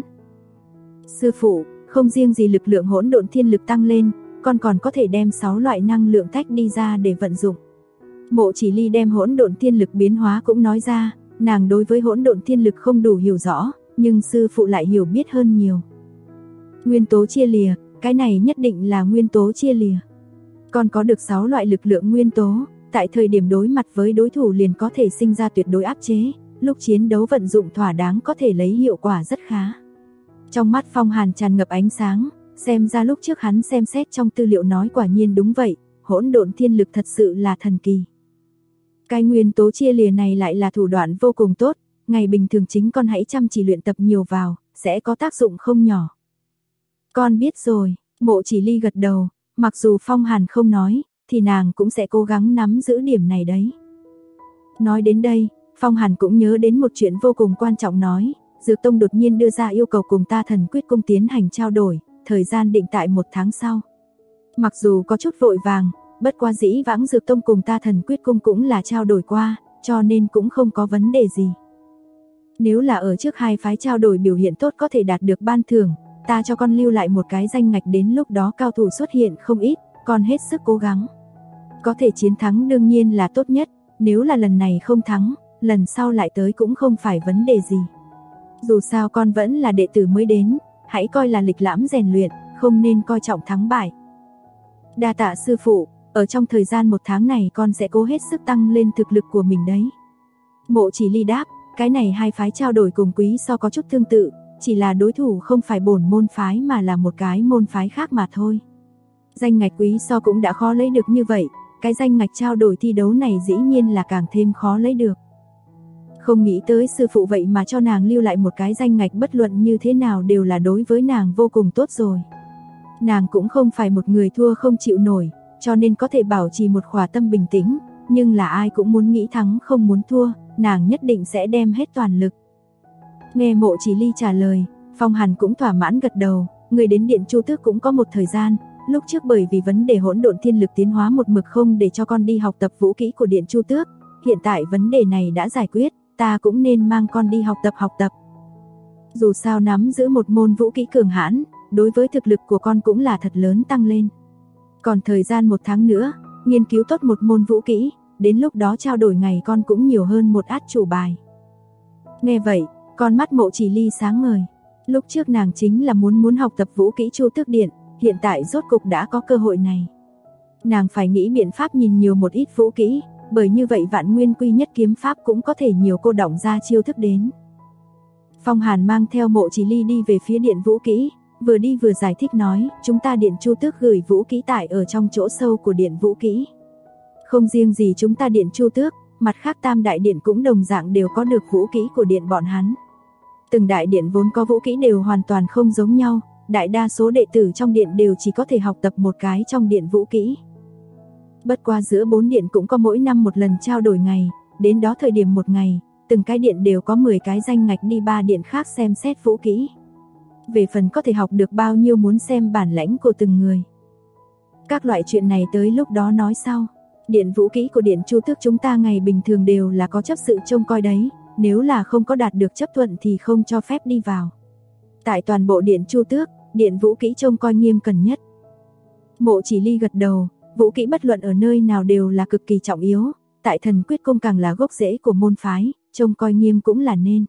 Sư phụ, không riêng gì lực lượng hỗn độn thiên lực tăng lên, con còn có thể đem 6 loại năng lượng tách đi ra để vận dụng. Mộ Chỉ Ly đem hỗn độn thiên lực biến hóa cũng nói ra, nàng đối với hỗn độn thiên lực không đủ hiểu rõ, nhưng sư phụ lại hiểu biết hơn nhiều. Nguyên tố chia lìa, cái này nhất định là nguyên tố chia lìa. Con có được 6 loại lực lượng nguyên tố, tại thời điểm đối mặt với đối thủ liền có thể sinh ra tuyệt đối áp chế, lúc chiến đấu vận dụng thỏa đáng có thể lấy hiệu quả rất khá. Trong mắt Phong Hàn tràn ngập ánh sáng, xem ra lúc trước hắn xem xét trong tư liệu nói quả nhiên đúng vậy, hỗn độn thiên lực thật sự là thần kỳ. Cái nguyên tố chia lìa này lại là thủ đoạn vô cùng tốt, ngày bình thường chính con hãy chăm chỉ luyện tập nhiều vào, sẽ có tác dụng không nhỏ. Con biết rồi, Mộ Chỉ Ly gật đầu, mặc dù Phong Hàn không nói, thì nàng cũng sẽ cố gắng nắm giữ điểm này đấy. Nói đến đây, Phong Hàn cũng nhớ đến một chuyện vô cùng quan trọng nói, Dược Tông đột nhiên đưa ra yêu cầu cùng Ta Thần Quyết Cung tiến hành trao đổi, thời gian định tại 1 tháng sau. Mặc dù có chút vội vàng, bất qua dĩ vãng Dược Tông cùng Ta Thần Quyết Cung cũng là trao đổi qua, cho nên cũng không có vấn đề gì. Nếu là ở trước hai phái trao đổi biểu hiện tốt có thể đạt được ban thưởng, ta cho con lưu lại một cái danh ngạch, đến lúc đó cao thủ xuất hiện không ít, con hết sức cố gắng. Có thể chiến thắng đương nhiên là tốt nhất, nếu là lần này không thắng, lần sau lại tới cũng không phải vấn đề gì. Dù sao con vẫn là đệ tử mới đến, hãy coi là lịch lãm rèn luyện, không nên coi trọng thắng bại. Đa tạ sư phụ, ở trong thời gian 1 tháng này con sẽ cố hết sức tăng lên thực lực của mình đấy. Mộ Chỉ Ly đáp, cái này hai phái trao đổi cùng Quý So có chút tương tự, chỉ là đối thủ không phải bổn môn phái mà là một cái môn phái khác mà thôi. Danh ngạch Quý So cũng đã khó lấy được như vậy, cái danh ngạch trao đổi thi đấu này dĩ nhiên là càng thêm khó lấy được. Không nghĩ tới sư phụ vậy mà cho nàng lưu lại một cái danh ngạch, bất luận như thế nào đều là đối với nàng vô cùng tốt rồi. Nàng cũng không phải một người thua không chịu nổi, cho nên có thể bảo trì một khỏa tâm bình tĩnh, nhưng là ai cũng muốn nghĩ thắng không muốn thua, nàng nhất định sẽ đem hết toàn lực. Nghe Mộ Chỉ Ly trả lời, Phong Hàn cũng thỏa mãn gật đầu, người đến Điện Chu Tước cũng có một thời gian, lúc trước bởi vì vấn đề hỗn độn thiên lực tiến hóa một mực không để cho con đi học tập vũ kỹ của Điện Chu Tước, hiện tại vấn đề này đã giải quyết, ta cũng nên mang con đi học tập. Dù sao nắm giữ một môn vũ kỹ cường hãn, đối với thực lực của con cũng là thật lớn tăng lên. Còn thời gian 1 tháng nữa, nghiên cứu tốt một môn vũ kỹ, đến lúc đó trao đổi ngày con cũng nhiều hơn một át chủ bài. Nghe vậy, con mắt Mộ Chỉ Ly sáng ngời. Lúc trước nàng chính là muốn học tập vũ kỹ Chu Tước Điện, hiện tại rốt cục đã có cơ hội này. Nàng phải nghĩ biện pháp nhìn nhiều một ít vũ kỹ, bởi như vậy Vạn Nguyên Quy Nhất Kiếm Pháp cũng có thể nhiều cô đọng ra chiêu thức đến. Phong Hàn mang theo Mộ Chỉ Ly đi về phía điện vũ kỹ, vừa đi vừa giải thích nói, chúng ta Điện Chu Tước gửi vũ kỹ tại ở trong chỗ sâu của điện vũ kỹ. Không riêng gì chúng ta Điện Chu Tước, mặt khác Tam Đại Điện cũng đồng dạng đều có được vũ kỹ của điện bọn hắn. Từng đại điện vốn có vũ kỹ đều hoàn toàn không giống nhau, đại đa số đệ tử trong điện đều chỉ có thể học tập một cái trong điện vũ kỹ. Bất qua giữa 4 điện cũng có mỗi năm một lần trao đổi ngày, đến đó thời điểm một ngày, từng cái điện đều có 10 cái danh ngạch đi 3 điện khác xem xét vũ kỹ. Về phần có thể học được bao nhiêu muốn xem bản lãnh của từng người. Các loại chuyện này tới lúc đó nói sau. Điện vũ kỹ của Điện Chu Tước chúng ta ngày bình thường đều là có chấp sự trông coi đấy, nếu là không có đạt được chấp thuận thì không cho phép đi vào. Tại toàn bộ Điện Chu Tước, điện vũ kỹ trông coi nghiêm cẩn nhất. Mộ Chỉ Ly gật đầu, vũ kỹ bất luận ở nơi nào đều là cực kỳ trọng yếu, tại Thần Quyết Cung càng là gốc rễ của môn phái, trông coi nghiêm cũng là nên.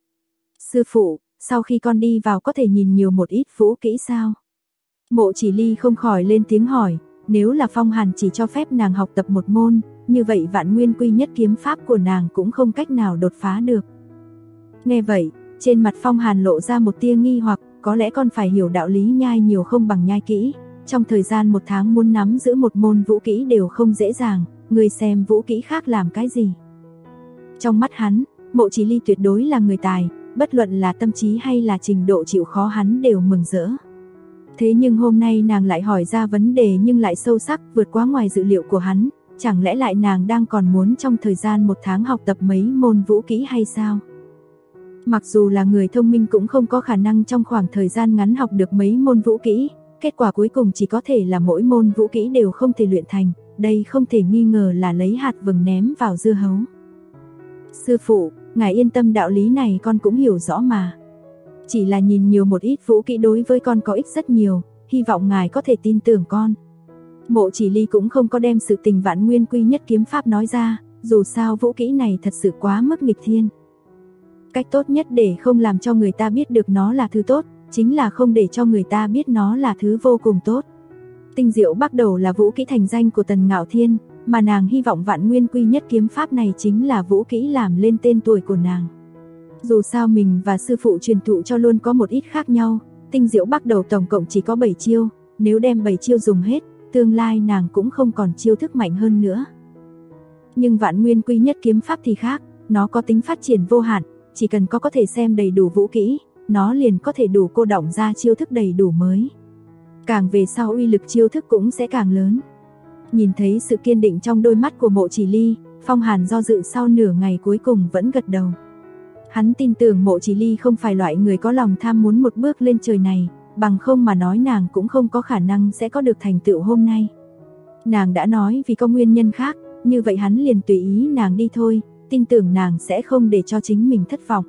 Sư phụ, sau khi con đi vào có thể nhìn nhiều một ít vũ kỹ sao? Mộ Chỉ Ly không khỏi lên tiếng hỏi, nếu là Phong Hàn chỉ cho phép nàng học tập một môn, như vậy Vạn Nguyên Quy Nhất kiếm pháp của nàng cũng không cách nào đột phá được. Nghe vậy, trên mặt Phong Hàn lộ ra một tia nghi hoặc, có lẽ con phải hiểu đạo lý nhai nhiều không bằng nhai kỹ. Trong thời gian 1 tháng muốn nắm giữ một môn vũ kỹ đều không dễ dàng, người xem vũ kỹ khác làm cái gì. Trong mắt hắn, Mộ Chỉ Ly tuyệt đối là người tài, bất luận là tâm trí hay là trình độ chịu khó hắn đều mừng rỡ. Thế nhưng hôm nay nàng lại hỏi ra vấn đề nhưng lại sâu sắc, vượt quá ngoài dự liệu của hắn, chẳng lẽ lại nàng đang còn muốn trong thời gian 1 tháng học tập mấy môn vũ kỹ hay sao? Mặc dù là người thông minh cũng không có khả năng trong khoảng thời gian ngắn học được mấy môn vũ kỹ, kết quả cuối cùng chỉ có thể là mỗi môn vũ kỹ đều không thể luyện thành, đây không thể nghi ngờ là lấy hạt vừng ném vào dưa hấu. Sư phụ, ngài yên tâm, đạo lý này con cũng hiểu rõ mà. Chỉ là nhìn nhiều một ít vũ kỹ đối với con có ích rất nhiều, hy vọng ngài có thể tin tưởng con. Mộ Chỉ Ly cũng không có đem sự tình Vạn Nguyên Quy Nhất kiếm pháp nói ra, dù sao vũ kỹ này thật sự quá mức nghịch thiên. Cách tốt nhất để không làm cho người ta biết được nó là thứ tốt, chính là không để cho người ta biết nó là thứ vô cùng tốt. Tinh Diệu Bắc Đầu là vũ kỹ thành danh của Tần Ngạo Thiên, mà nàng hy vọng Vạn Nguyên Quy Nhất kiếm pháp này chính là vũ kỹ làm lên tên tuổi của nàng. Dù sao mình và sư phụ truyền thụ cho luôn có một ít khác nhau, Tinh Diệu Bắc Đầu tổng cộng chỉ có 7 chiêu, nếu đem 7 chiêu dùng hết, tương lai nàng cũng không còn chiêu thức mạnh hơn nữa. Nhưng Vạn Nguyên Quy Nhất kiếm pháp thì khác, nó có tính phát triển vô hạn, chỉ cần có thể xem đầy đủ vũ kỹ, nó liền có thể đủ cô đọng ra chiêu thức đầy đủ mới. Càng về sau uy lực chiêu thức cũng sẽ càng lớn. Nhìn thấy sự kiên định trong đôi mắt của Mộ Chỉ Ly, Phong Hàn do dự sau nửa ngày cuối cùng vẫn gật đầu. Hắn tin tưởng Mộ Chỉ Ly không phải loại người có lòng tham muốn một bước lên trời này, bằng không mà nói nàng cũng không có khả năng sẽ có được thành tựu hôm nay. Nàng đã nói vì có nguyên nhân khác, như vậy hắn liền tùy ý nàng đi thôi, tin tưởng nàng sẽ không để cho chính mình thất vọng.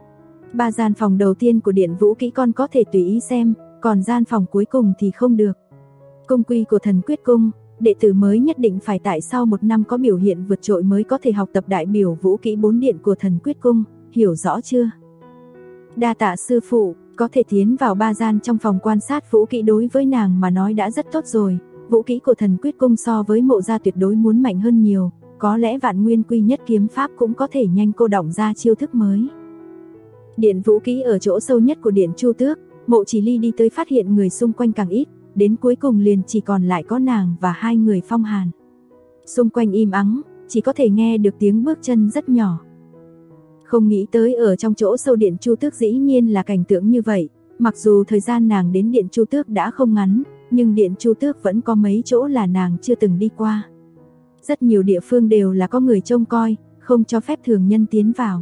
3 gian phòng đầu tiên của điện vũ kỹ con có thể tùy ý xem, còn gian phòng cuối cùng thì không được. Cung quy của Thần Quyết Cung, đệ tử mới nhất định phải tại sau 1 năm có biểu hiện vượt trội mới có thể học tập đại biểu vũ kỹ 4 điện của Thần Quyết Cung, hiểu rõ chưa? Đa tạ sư phụ, có thể tiến vào 3 gian trong phòng quan sát vũ kỹ đối với nàng mà nói đã rất tốt rồi. Vũ kỹ của Thần Quyết Cung so với Mộ gia tuyệt đối muốn mạnh hơn nhiều, có lẽ Vạn Nguyên Quy Nhất kiếm pháp cũng có thể nhanh cô đọng ra chiêu thức mới. Điện vũ kỹ ở chỗ sâu nhất của điện Chu Tước, Mộ Chỉ Ly đi tới phát hiện người xung quanh càng ít, đến cuối cùng liền chỉ còn lại có nàng và 2 người Phong Hàn. Xung quanh im ắng, chỉ có thể nghe được tiếng bước chân rất nhỏ. Không nghĩ tới ở trong chỗ sâu điện Chu Tước dĩ nhiên là cảnh tượng như vậy, mặc dù thời gian nàng đến điện Chu Tước đã không ngắn, nhưng điện Chu Tước vẫn có mấy chỗ là nàng chưa từng đi qua. Rất nhiều địa phương đều là có người trông coi, không cho phép thường nhân tiến vào.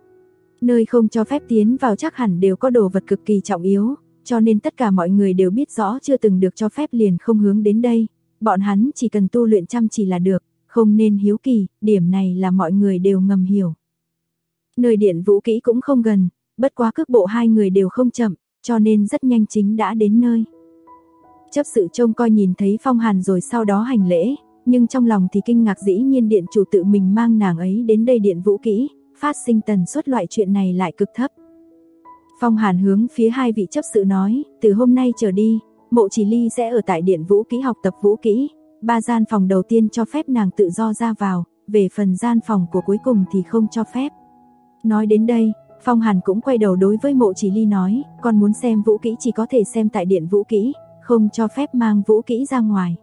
Nơi không cho phép tiến vào chắc hẳn đều có đồ vật cực kỳ trọng yếu, cho nên tất cả mọi người đều biết rõ chưa từng được cho phép liền không hướng đến đây. Bọn hắn chỉ cần tu luyện chăm chỉ là được, không nên hiếu kỳ, điểm này là mọi người đều ngầm hiểu. Nơi điện vũ kỹ cũng không gần, bất quá cước bộ 2 người đều không chậm, cho nên rất nhanh chính đã đến nơi. Chấp sự trông coi nhìn thấy Phong Hàn rồi sau đó hành lễ, nhưng trong lòng thì kinh ngạc dĩ nhiên điện chủ tự mình mang nàng ấy đến đây điện vũ kỹ, phát sinh tần suất loại chuyện này lại cực thấp. Phong Hàn hướng phía 2 vị chấp sự nói, từ hôm nay trở đi, Mộ Chỉ Ly sẽ ở tại điện vũ kỹ học tập vũ kỹ, 3 gian phòng đầu tiên cho phép nàng tự do ra vào, về phần gian phòng của cuối cùng thì không cho phép. Nói đến đây, Phong Hàn cũng quay đầu đối với Mộ Chỉ Ly nói, con muốn xem vũ kỹ chỉ có thể xem tại điện vũ kỹ, không cho phép mang vũ kỹ ra ngoài.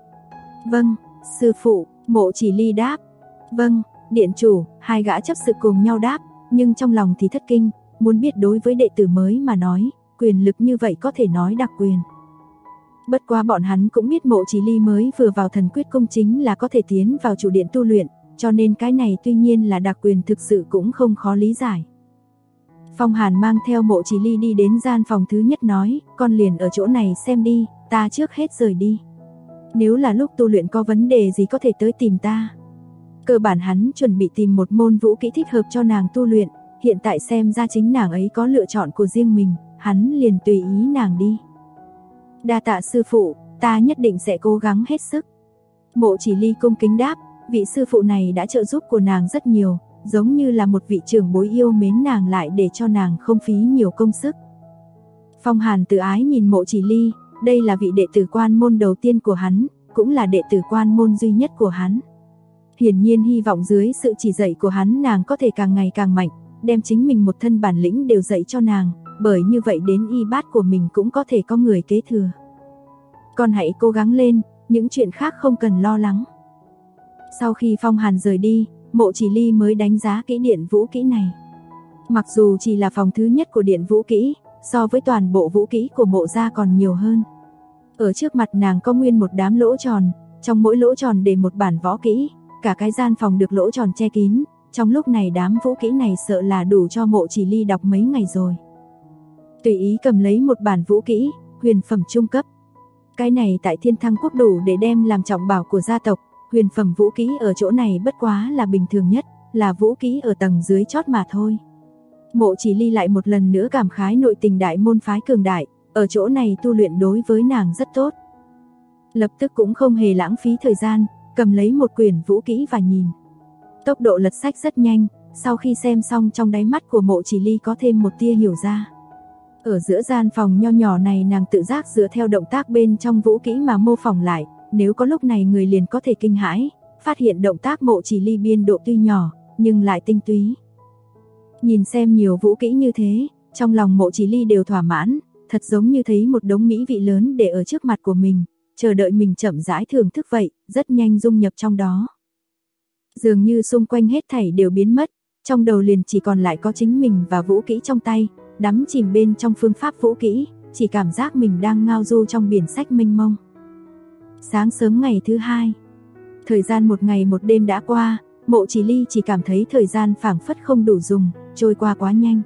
Vâng, sư phụ, Mộ Chỉ Ly đáp. Vâng, điện chủ, 2 gã chấp sự cùng nhau đáp, nhưng trong lòng thì thất kinh, muốn biết đối với đệ tử mới mà nói, quyền lực như vậy có thể nói đặc quyền. Bất quá bọn hắn cũng biết Mộ Chỉ Ly mới vừa vào Thần Quyết Cung chính là có thể tiến vào chủ điện tu luyện, cho nên cái này tuy nhiên là đặc quyền thực sự cũng không khó lý giải. Phong Hàn mang theo Mộ Chỉ Ly đi đến gian phòng thứ nhất nói, con liền ở chỗ này xem đi, ta trước hết rời đi. Nếu là lúc tu luyện có vấn đề gì có thể tới tìm ta. Cơ bản hắn chuẩn bị tìm một môn vũ kỹ thích hợp cho nàng tu luyện, hiện tại xem ra chính nàng ấy có lựa chọn của riêng mình, hắn liền tùy ý nàng đi. Đa tạ sư phụ, ta nhất định sẽ cố gắng hết sức. Mộ Chỉ Ly cung kính đáp, vị sư phụ này đã trợ giúp của nàng rất nhiều, giống như là một vị trưởng bối yêu mến nàng lại để cho nàng không phí nhiều công sức. Phong Hàn tự ái nhìn Mộ Chỉ Ly, đây là vị đệ tử quan môn đầu tiên của hắn, cũng là đệ tử quan môn duy nhất của hắn. Hiển nhiên hy vọng dưới sự chỉ dạy của hắn nàng có thể càng ngày càng mạnh, đem chính mình một thân bản lĩnh đều dạy cho nàng, bởi như vậy đến y bát của mình cũng có thể có người kế thừa. Con hãy cố gắng lên, những chuyện khác không cần lo lắng. Sau khi Phong Hàn rời đi, Mộ Chỉ Ly mới đánh giá kỹ điện vũ kỹ này. Mặc dù chỉ là phòng thứ nhất của điện vũ kỹ, so với toàn bộ vũ kỹ của Mộ gia còn nhiều hơn. Ở trước mặt nàng có nguyên một đám lỗ tròn, trong mỗi lỗ tròn để một bản võ kỹ, cả cái gian phòng được lỗ tròn che kín, trong lúc này đám vũ kỹ này sợ là đủ cho Mộ Chỉ Ly đọc mấy ngày rồi. Tùy ý cầm lấy một bản vũ kỹ, huyền phẩm trung cấp. Cái này tại Thiên Thăng Quốc đủ để đem làm trọng bảo của gia tộc, huyền phẩm vũ kỹ ở chỗ này bất quá là bình thường nhất, là vũ kỹ ở tầng dưới chót mà thôi. Mộ Chỉ Ly lại một lần nữa cảm khái nội tình đại môn phái cường đại, ở chỗ này tu luyện đối với nàng rất tốt. Lập tức cũng không hề lãng phí thời gian, cầm lấy một quyển vũ kỹ và nhìn. Tốc độ lật sách rất nhanh, sau khi xem xong trong đáy mắt của Mộ Chỉ Ly có thêm một tia hiểu ra. Ở giữa gian phòng nho nhỏ này nàng tự giác dựa theo động tác bên trong vũ kỹ mà mô phỏng lại, nếu có lúc này người liền có thể kinh hãi, phát hiện động tác Mộ Chỉ Ly biên độ tuy nhỏ, nhưng lại tinh túy. Nhìn xem nhiều vũ kỹ như thế, trong lòng Mộ Chỉ Ly đều thỏa mãn, thật giống như thấy một đống mỹ vị lớn để ở trước mặt của mình, chờ đợi mình chậm rãi thưởng thức vậy, rất nhanh dung nhập trong đó. Dường như xung quanh hết thảy đều biến mất, trong đầu liền chỉ còn lại có chính mình và vũ kỹ trong tay, đắm chìm bên trong phương pháp vũ kỹ, chỉ cảm giác mình đang ngao du trong biển sách mênh mông. Sáng sớm ngày thứ hai, thời gian một ngày một đêm đã qua, Mộ Chỉ Ly chỉ cảm thấy thời gian phảng phất không đủ dùng, trôi qua quá nhanh.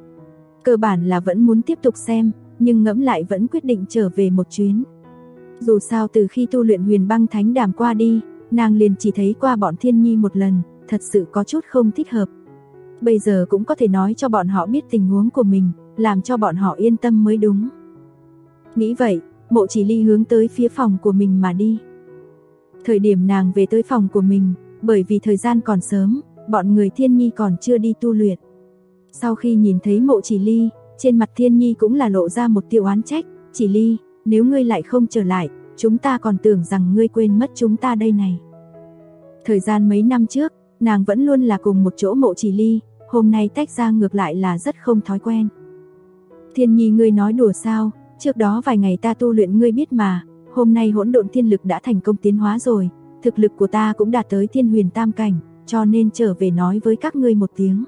Cơ bản là vẫn muốn tiếp tục xem, nhưng ngẫm lại vẫn quyết định trở về một chuyến. Dù sao từ khi tu luyện Huyền Băng Thánh Đàm qua đi, nàng liền chỉ thấy qua bọn Thiên Nhi một lần, thật sự có chút không thích hợp. Bây giờ cũng có thể nói cho bọn họ biết tình huống của mình, làm cho bọn họ yên tâm mới đúng. Nghĩ vậy, Mộ Chỉ Ly hướng tới phía phòng của mình mà đi. Thời điểm nàng về tới phòng của mình, bởi vì thời gian còn sớm, bọn người Thiên Nhi còn chưa đi tu luyện. Sau khi nhìn thấy Mộ Chỉ Ly, trên mặt Thiên Nhi cũng là lộ ra một tia oán trách. Chỉ Ly, nếu ngươi lại không trở lại, chúng ta còn tưởng rằng ngươi quên mất chúng ta đây này. Thời gian mấy năm trước, nàng vẫn luôn là cùng một chỗ Mộ Chỉ Ly, hôm nay tách ra ngược lại là rất không thói quen. Thiên Nhi, ngươi nói đùa sao? Trước đó vài ngày ta tu luyện ngươi biết mà, hôm nay hỗn độn thiên lực đã thành công tiến hóa rồi, thực lực của ta cũng đạt tới Thiên Huyền Tam cảnh, cho nên trở về nói với các ngươi một tiếng.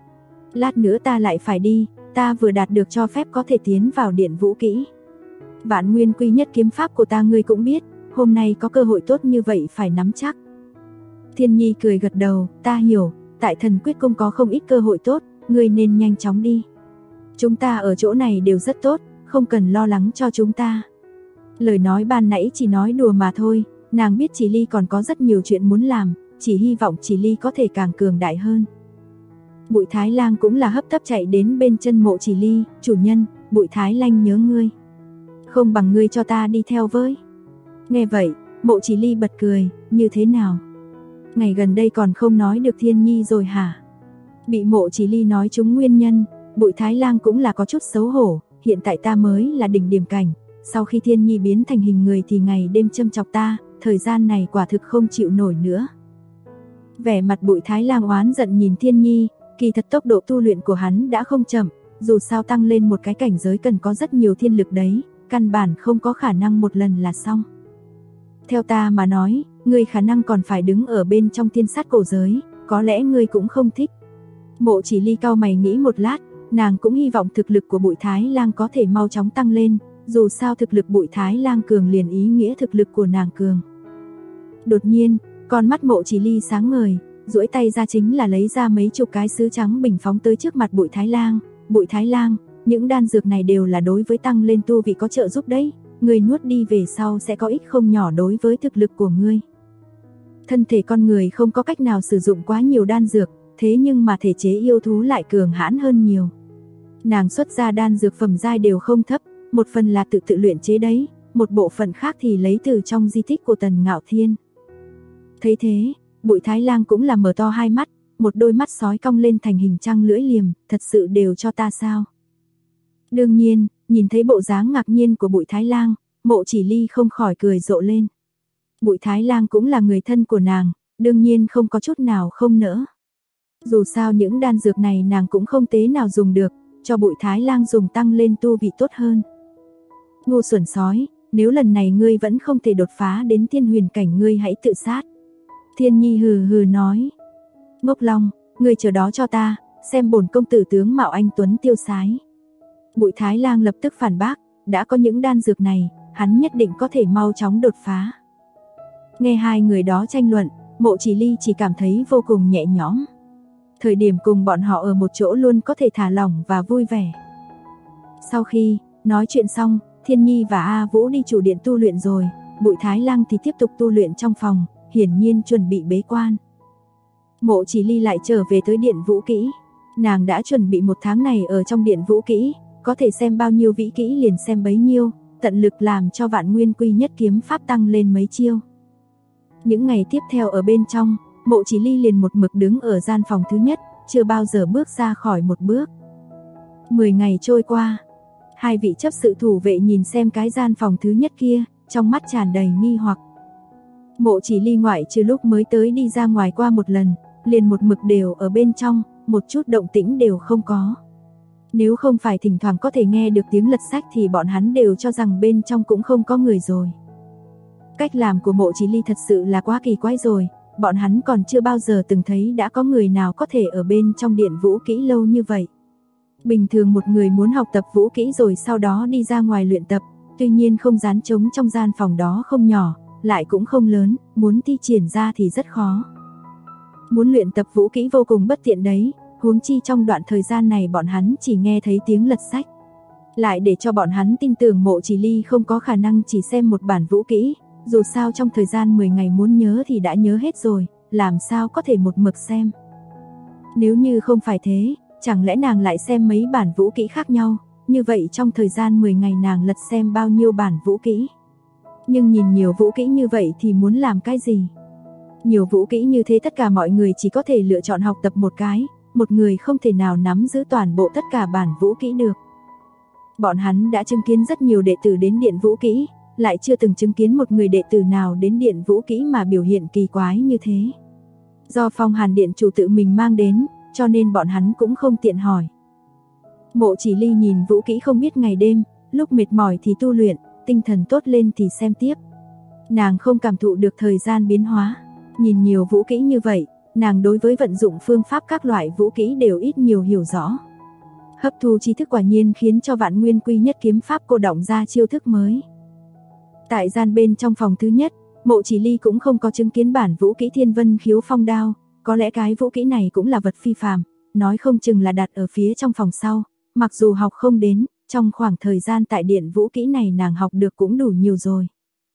Lát nữa ta lại phải đi, ta vừa đạt được cho phép có thể tiến vào điện vũ kỹ. Vạn Nguyên Quy Nhất kiếm pháp của ta ngươi cũng biết, hôm nay có cơ hội tốt như vậy phải nắm chắc. Thiên Nhi cười gật đầu, ta hiểu, tại Thần Quyết Cung có không ít cơ hội tốt, ngươi nên nhanh chóng đi. Chúng ta ở chỗ này đều rất tốt, không cần lo lắng cho chúng ta. Lời nói ban nãy chỉ nói đùa mà thôi, nàng biết Chỉ Ly còn có rất nhiều chuyện muốn làm, chỉ hy vọng Chỉ Ly có thể càng cường đại hơn. Bụi Thái Lang cũng là hấp tấp chạy đến bên chân Mộ Chỉ Ly, chủ nhân, Bụi Thái Lang nhớ ngươi. Không bằng ngươi cho ta đi theo với. Nghe vậy, Mộ Chỉ Ly bật cười, như thế nào? Ngày gần đây còn không nói được Thiên Nhi rồi hả? Bị Mộ Chỉ Ly nói trúng nguyên nhân, Bụi Thái Lang cũng là có chút xấu hổ, hiện tại ta mới là đỉnh điểm cảnh, sau khi Thiên Nhi biến thành hình người thì ngày đêm châm chọc ta, thời gian này quả thực không chịu nổi nữa. Vẻ mặt Bụi Thái Lang oán giận nhìn Thiên Nhi, kỳ thật tốc độ tu luyện của hắn đã không chậm, dù sao tăng lên một cái cảnh giới cần có rất nhiều thiên lực đấy, căn bản không có khả năng một lần là xong. Theo ta mà nói, ngươi khả năng còn phải đứng ở bên trong thiên sát cổ giới, có lẽ ngươi cũng không thích. Mộ Chỉ Ly cau mày nghĩ một lát, nàng cũng hy vọng thực lực của Bụi Thái Lang có thể mau chóng tăng lên, dù sao thực lực Bụi Thái Lang cường liền ý nghĩa thực lực của nàng cường. Đột nhiên, con mắt Mộ Chỉ Ly sáng ngời, duỗi tay ra chính là lấy ra mấy chục cái sứ trắng bình phóng tới trước mặt Bụi Thái Lang. Bụi Thái Lang, những đan dược này đều là đối với tăng lên tu vị có trợ giúp đấy, ngươi nuốt đi về sau sẽ có ích không nhỏ đối với thực lực của ngươi. Thân thể con người không có cách nào sử dụng quá nhiều đan dược, thế nhưng mà thể chế yêu thú lại cường hãn hơn nhiều. Nàng xuất ra đan dược phẩm giai đều không thấp, một phần là tự luyện chế đấy, một bộ phận khác thì lấy từ trong di tích của Tần Ngạo Thiên. Thấy thế, Bụi Thái Lang cũng là mở to hai mắt, một đôi mắt sói cong lên thành hình trăng lưỡi liềm, thật sự đều cho ta sao? Đương nhiên, nhìn thấy bộ dáng ngạc nhiên của Bụi Thái Lang, Mộ Chỉ Ly không khỏi cười rộ lên. Bụi Thái Lang cũng là người thân của nàng, Đương nhiên không có chút nào không nỡ. Dù sao những đan dược này nàng cũng không tế nào dùng được, cho Bụi Thái Lang dùng tăng lên tu vị tốt hơn. Ngu xuẩn sói, nếu lần này ngươi vẫn không thể đột phá đến Thiên Huyền cảnh ngươi hãy tự sát. Thiên Nhi hừ hừ nói. Ngốc Long, ngươi chờ đó cho ta, xem bổn công tử tướng mạo anh tuấn tiêu sái. Bụi Thái Lang lập tức phản bác, đã có những đan dược này, hắn nhất định có thể mau chóng đột phá. Nghe hai người đó tranh luận, Mộ Chỉ Ly chỉ cảm thấy vô cùng nhẹ nhõm. Thời điểm cùng bọn họ ở một chỗ luôn có thể thả lỏng và vui vẻ. Sau khi nói chuyện xong, Thiên Nhi và A Vũ đi chủ điện tu luyện rồi, Bụi Thái Lang thì tiếp tục tu luyện trong phòng, hiển nhiên chuẩn bị bế quan. Mộ Chỉ Ly lại trở về tới điện vũ kỹ. Nàng đã chuẩn bị một tháng này ở trong điện vũ kỹ, có thể xem bao nhiêu vĩ kỹ liền xem bấy nhiêu, tận lực làm cho Vạn Nguyên Quy Nhất kiếm pháp tăng lên mấy chiêu. Những ngày tiếp theo ở bên trong, Mộ Chỉ Ly liền một mực đứng ở gian phòng thứ nhất, chưa bao giờ bước ra khỏi một bước. 10 ngày trôi qua, hai vị chấp sự thủ vệ nhìn xem cái gian phòng thứ nhất kia, trong mắt tràn đầy nghi hoặc. Mộ Chỉ Ly ngoại trừ lúc mới tới đi ra ngoài qua một lần, liền một mực đều ở bên trong, một chút động tĩnh đều không có. Nếu không phải thỉnh thoảng có thể nghe được tiếng lật sách thì bọn hắn đều cho rằng bên trong cũng không có người rồi. Cách làm của Mộ Chỉ Ly thật sự là quá kỳ quái rồi, bọn hắn còn chưa bao giờ từng thấy đã có người nào có thể ở bên trong điện vũ kỹ lâu như vậy. Bình thường một người muốn học tập vũ kỹ rồi sau đó đi ra ngoài luyện tập, tuy nhiên không gian trống trong gian phòng đó không nhỏ, lại cũng không lớn, muốn thi triển ra thì rất khó. Muốn luyện tập vũ kỹ vô cùng bất tiện đấy, huống chi trong đoạn thời gian này bọn hắn chỉ nghe thấy tiếng lật sách. Lại để cho bọn hắn tin tưởng Mộ Chỉ Ly không có khả năng chỉ xem một bản vũ kỹ, dù sao trong thời gian 10 ngày muốn nhớ thì đã nhớ hết rồi, làm sao có thể một mực xem. Nếu như không phải thế, chẳng lẽ nàng lại xem mấy bản vũ kỹ khác nhau, như vậy trong thời gian 10 ngày nàng lật xem bao nhiêu bản vũ kỹ. Nhưng nhìn nhiều vũ kỹ như vậy thì muốn làm cái gì? Nhiều vũ kỹ như thế tất cả mọi người chỉ có thể lựa chọn học tập một cái, một người không thể nào nắm giữ toàn bộ tất cả bản vũ kỹ được. Bọn hắn đã chứng kiến rất nhiều đệ tử đến điện vũ kỹ, lại chưa từng chứng kiến một người đệ tử nào đến điện vũ kỹ mà biểu hiện kỳ quái như thế. Do Phong Hàn điện chủ tự mình mang đến, cho nên bọn hắn cũng không tiện hỏi. Mộ Chỉ Ly nhìn vũ kỹ không biết ngày đêm, lúc mệt mỏi thì tu luyện, tinh thần tốt lên thì xem tiếp. Nàng không cảm thụ được thời gian biến hóa, nhìn nhiều vũ kỹ như vậy, nàng đối với vận dụng phương pháp các loại vũ kỹ đều ít nhiều hiểu rõ. Hấp thu tri thức quả nhiên khiến cho Vạn Nguyên Quy Nhất kiếm pháp cô động ra chiêu thức mới. Tại gian bên trong phòng thứ nhất, Mộ Chỉ Ly cũng không có chứng kiến bản vũ kỹ Thiên Vân Khiếu Phong Đao, có lẽ cái vũ kỹ này cũng là vật phi phàm, nói không chừng là đặt ở phía trong phòng sau, mặc dù học không đến, trong khoảng thời gian tại điện vũ kỹ này nàng học được cũng đủ nhiều rồi.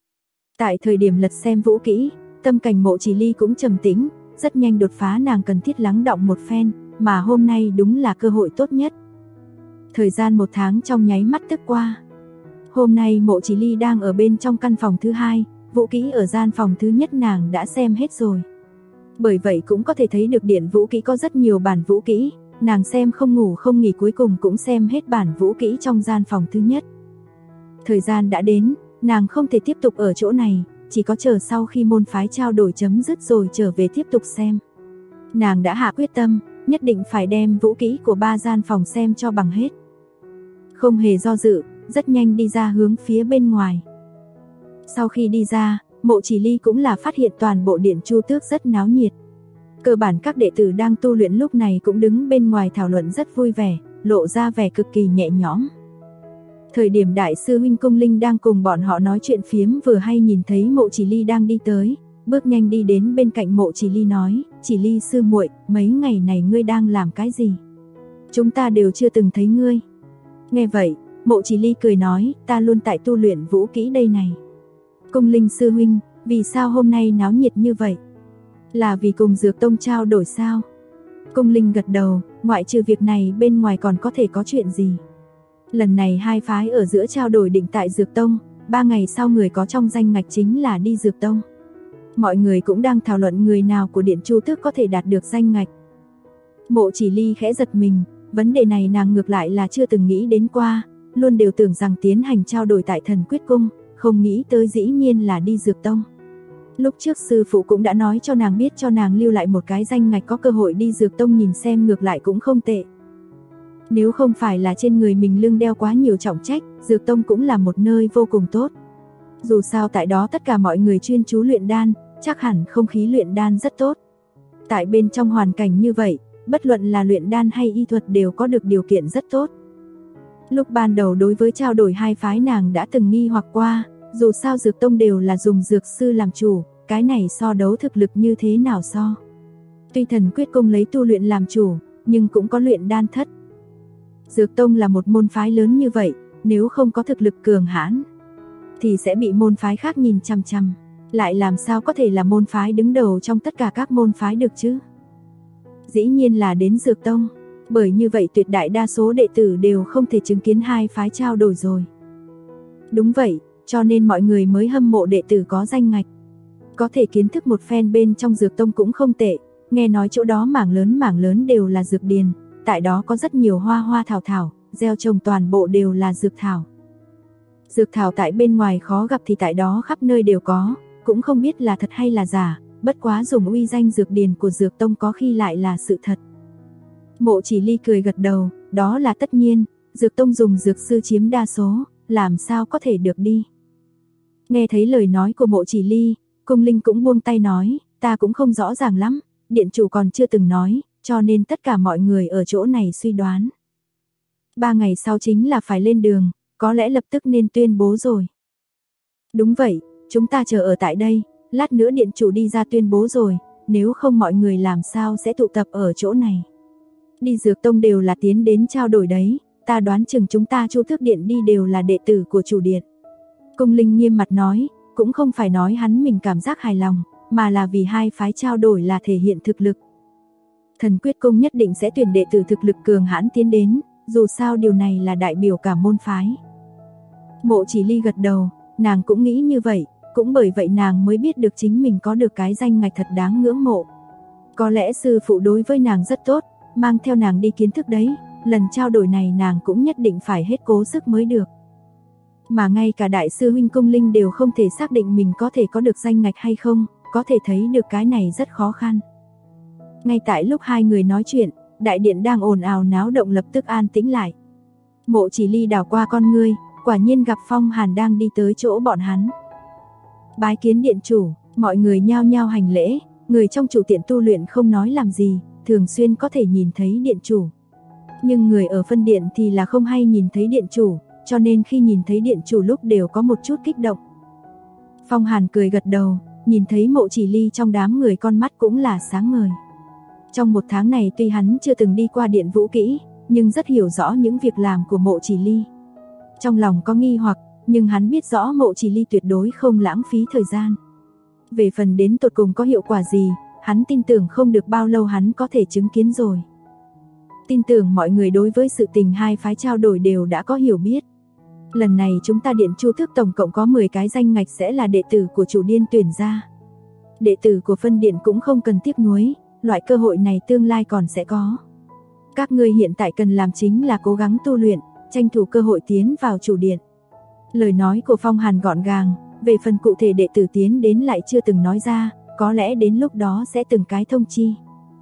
Tại thời điểm lật xem vũ kỹ, tâm cảnh Mộ Chỉ Ly cũng trầm tĩnh, rất nhanh đột phá nàng cần thiết lắng đọng một phen, mà hôm nay đúng là cơ hội tốt nhất. Thời gian 1 tháng trong nháy mắt tức qua. Hôm nay Mộ Chỉ Ly đang ở bên trong căn phòng thứ hai, vũ kỹ ở gian phòng thứ nhất nàng đã xem hết rồi. Bởi vậy cũng có thể thấy được điện vũ kỹ có rất nhiều bản vũ kỹ, nàng xem không ngủ không nghỉ cuối cùng cũng xem hết bản vũ kỹ trong gian phòng thứ nhất. Thời gian đã đến, nàng không thể tiếp tục ở chỗ này, chỉ có chờ sau khi môn phái trao đổi chấm dứt rồi trở về tiếp tục xem. Nàng đã hạ quyết tâm, nhất định phải đem vũ kỹ của 3 gian phòng xem cho bằng hết. Không hề do dự, rất nhanh đi ra hướng phía bên ngoài. Sau khi đi ra, Mộ Chỉ Ly cũng là phát hiện toàn bộ điện Chu Tước rất náo nhiệt. Cơ bản các đệ tử đang tu luyện lúc này cũng đứng bên ngoài thảo luận rất vui vẻ, lộ ra vẻ cực kỳ nhẹ nhõm. Thời điểm đại sư huynh Cung Linh đang cùng bọn họ nói chuyện phiếm vừa hay nhìn thấy Mộ Chỉ Ly đang đi tới, bước nhanh đi đến bên cạnh Mộ Chỉ Ly nói, Chỉ Ly sư muội, mấy ngày này ngươi đang làm cái gì? Chúng ta đều chưa từng thấy ngươi. Nghe vậy, Mộ Chỉ Ly cười nói, ta luôn tại tu luyện vũ kỹ đây này. Cung Linh sư huynh, vì sao hôm nay náo nhiệt như vậy? Là vì cùng Dược Tông trao đổi sao? Cung Linh gật đầu, ngoại trừ việc này bên ngoài còn có thể có chuyện gì? Lần này hai phái ở giữa trao đổi định tại Dược Tông, 3 ngày sau người có trong danh ngạch chính là đi Dược Tông. Mọi người cũng đang thảo luận người nào của Điện Chu Tước có thể đạt được danh ngạch. Mộ Chỉ Ly khẽ giật mình, vấn đề này nàng ngược lại là chưa từng nghĩ đến qua, luôn đều tưởng rằng tiến hành trao đổi tại Thần Quyết Cung, không nghĩ tới dĩ nhiên là đi Dược Tông. Lúc trước sư phụ cũng đã nói cho nàng biết cho nàng lưu lại một cái danh ngạch có cơ hội đi Dược Tông nhìn xem ngược lại cũng không tệ. Nếu không phải là trên người mình lưng đeo quá nhiều trọng trách, Dược Tông cũng là một nơi vô cùng tốt. Dù sao tại đó tất cả mọi người chuyên chú luyện đan, chắc hẳn không khí luyện đan rất tốt. Tại bên trong hoàn cảnh như vậy, bất luận là luyện đan hay y thuật đều có được điều kiện rất tốt. Lúc ban đầu đối với trao đổi hai phái nàng đã từng nghi hoặc qua, dù sao Dược Tông đều là dùng dược sư làm chủ, cái này so đấu thực lực như thế nào so. Tuy Thần Quyết Công lấy tu luyện làm chủ, nhưng cũng có luyện đan thất. Dược Tông là một môn phái lớn như vậy, nếu không có thực lực cường hãn, thì sẽ bị môn phái khác nhìn chằm chằm. Lại làm sao có thể là môn phái đứng đầu trong tất cả các môn phái được chứ? Dĩ nhiên là đến Dược Tông, bởi như vậy tuyệt đại đa số đệ tử đều không thể chứng kiến hai phái trao đổi rồi. Đúng vậy, cho nên mọi người mới hâm mộ đệ tử có danh ngạch. Có thể kiến thức một phen bên trong Dược Tông cũng không tệ, nghe nói chỗ đó mảng lớn đều là dược điền, tại đó có rất nhiều hoa thảo thảo, gieo trồng toàn bộ đều là dược thảo. Dược thảo tại bên ngoài khó gặp thì tại đó khắp nơi đều có, cũng không biết là thật hay là giả, bất quá dùng uy danh dược điền của Dược Tông có khi lại là sự thật. Mộ Chỉ Ly cười gật đầu, đó là tất nhiên, Dược Tông dùng dược sư chiếm đa số, làm sao có thể được đi. Nghe thấy lời nói của Mộ Chỉ Ly, Cung Linh cũng buông tay nói, ta cũng không rõ ràng lắm, điện chủ còn chưa từng nói, cho nên tất cả mọi người ở chỗ này suy đoán. 3 ngày sau chính là phải lên đường, có lẽ lập tức nên tuyên bố rồi. Đúng vậy, chúng ta chờ ở tại đây, lát nữa điện chủ đi ra tuyên bố rồi, nếu không mọi người làm sao sẽ tụ tập ở chỗ này. Đi Dược Tông đều là tiến đến trao đổi đấy, ta đoán chừng chúng ta Chu Thước Điện đi đều là đệ tử của chủ điện. Cung Linh nghiêm mặt nói, cũng không phải nói hắn mình cảm giác hài lòng, mà là vì hai phái trao đổi là thể hiện thực lực. Thần Quyết Cung nhất định sẽ tuyển đệ tử thực lực cường hãn tiến đến, dù sao điều này là đại biểu cả môn phái. Mộ Chỉ Ly gật đầu, nàng cũng nghĩ như vậy, cũng bởi vậy nàng mới biết được chính mình có được cái danh ngạch thật đáng ngưỡng mộ. Có lẽ sư phụ đối với nàng rất tốt, mang theo nàng đi kiến thức đấy, lần trao đổi này nàng cũng nhất định phải hết cố sức mới được. Mà ngay cả đại sư huynh Cung Linh đều không thể xác định mình có thể có được danh ngạch hay không, có thể thấy được cái này rất khó khăn. Ngay tại lúc hai người nói chuyện, đại điện đang ồn ào náo động lập tức an tĩnh lại. Mộ Chỉ Ly đảo qua con ngươi, quả nhiên gặp Phong Hàn đang đi tới chỗ bọn hắn. Bái kiến điện chủ, mọi người nhao nhao hành lễ, người trong chủ tiện tu luyện không nói làm gì, thường xuyên có thể nhìn thấy điện chủ. Nhưng người ở phân điện thì là không hay nhìn thấy điện chủ, cho nên khi nhìn thấy điện chủ lúc đều có một chút kích động. Phong Hàn cười gật đầu, nhìn thấy Mộ Chỉ Ly trong đám người con mắt cũng là sáng ngời. Trong một tháng này tuy hắn chưa từng đi qua điện vũ kỹ, nhưng rất hiểu rõ những việc làm của Mộ Chỉ Ly. Trong lòng có nghi hoặc, nhưng hắn biết rõ Mộ Chỉ Ly tuyệt đối không lãng phí thời gian. Về phần đến tột cùng có hiệu quả gì, hắn tin tưởng không được bao lâu hắn có thể chứng kiến rồi. Tin tưởng mọi người đối với sự tình hai phái trao đổi đều đã có hiểu biết. Lần này chúng ta điện Chu Thước tổng cộng có 10 cái danh ngạch sẽ là đệ tử của chủ điên tuyển ra. Đệ tử của phân điện cũng không cần tiếc nuối, loại cơ hội này tương lai còn sẽ có. Các ngươi hiện tại cần làm chính là cố gắng tu luyện, tranh thủ cơ hội tiến vào chủ điện. Lời nói của Phong Hàn gọn gàng, về phần cụ thể đệ tử tiến đến lại chưa từng nói ra, có lẽ đến lúc đó sẽ từng cái thông chi.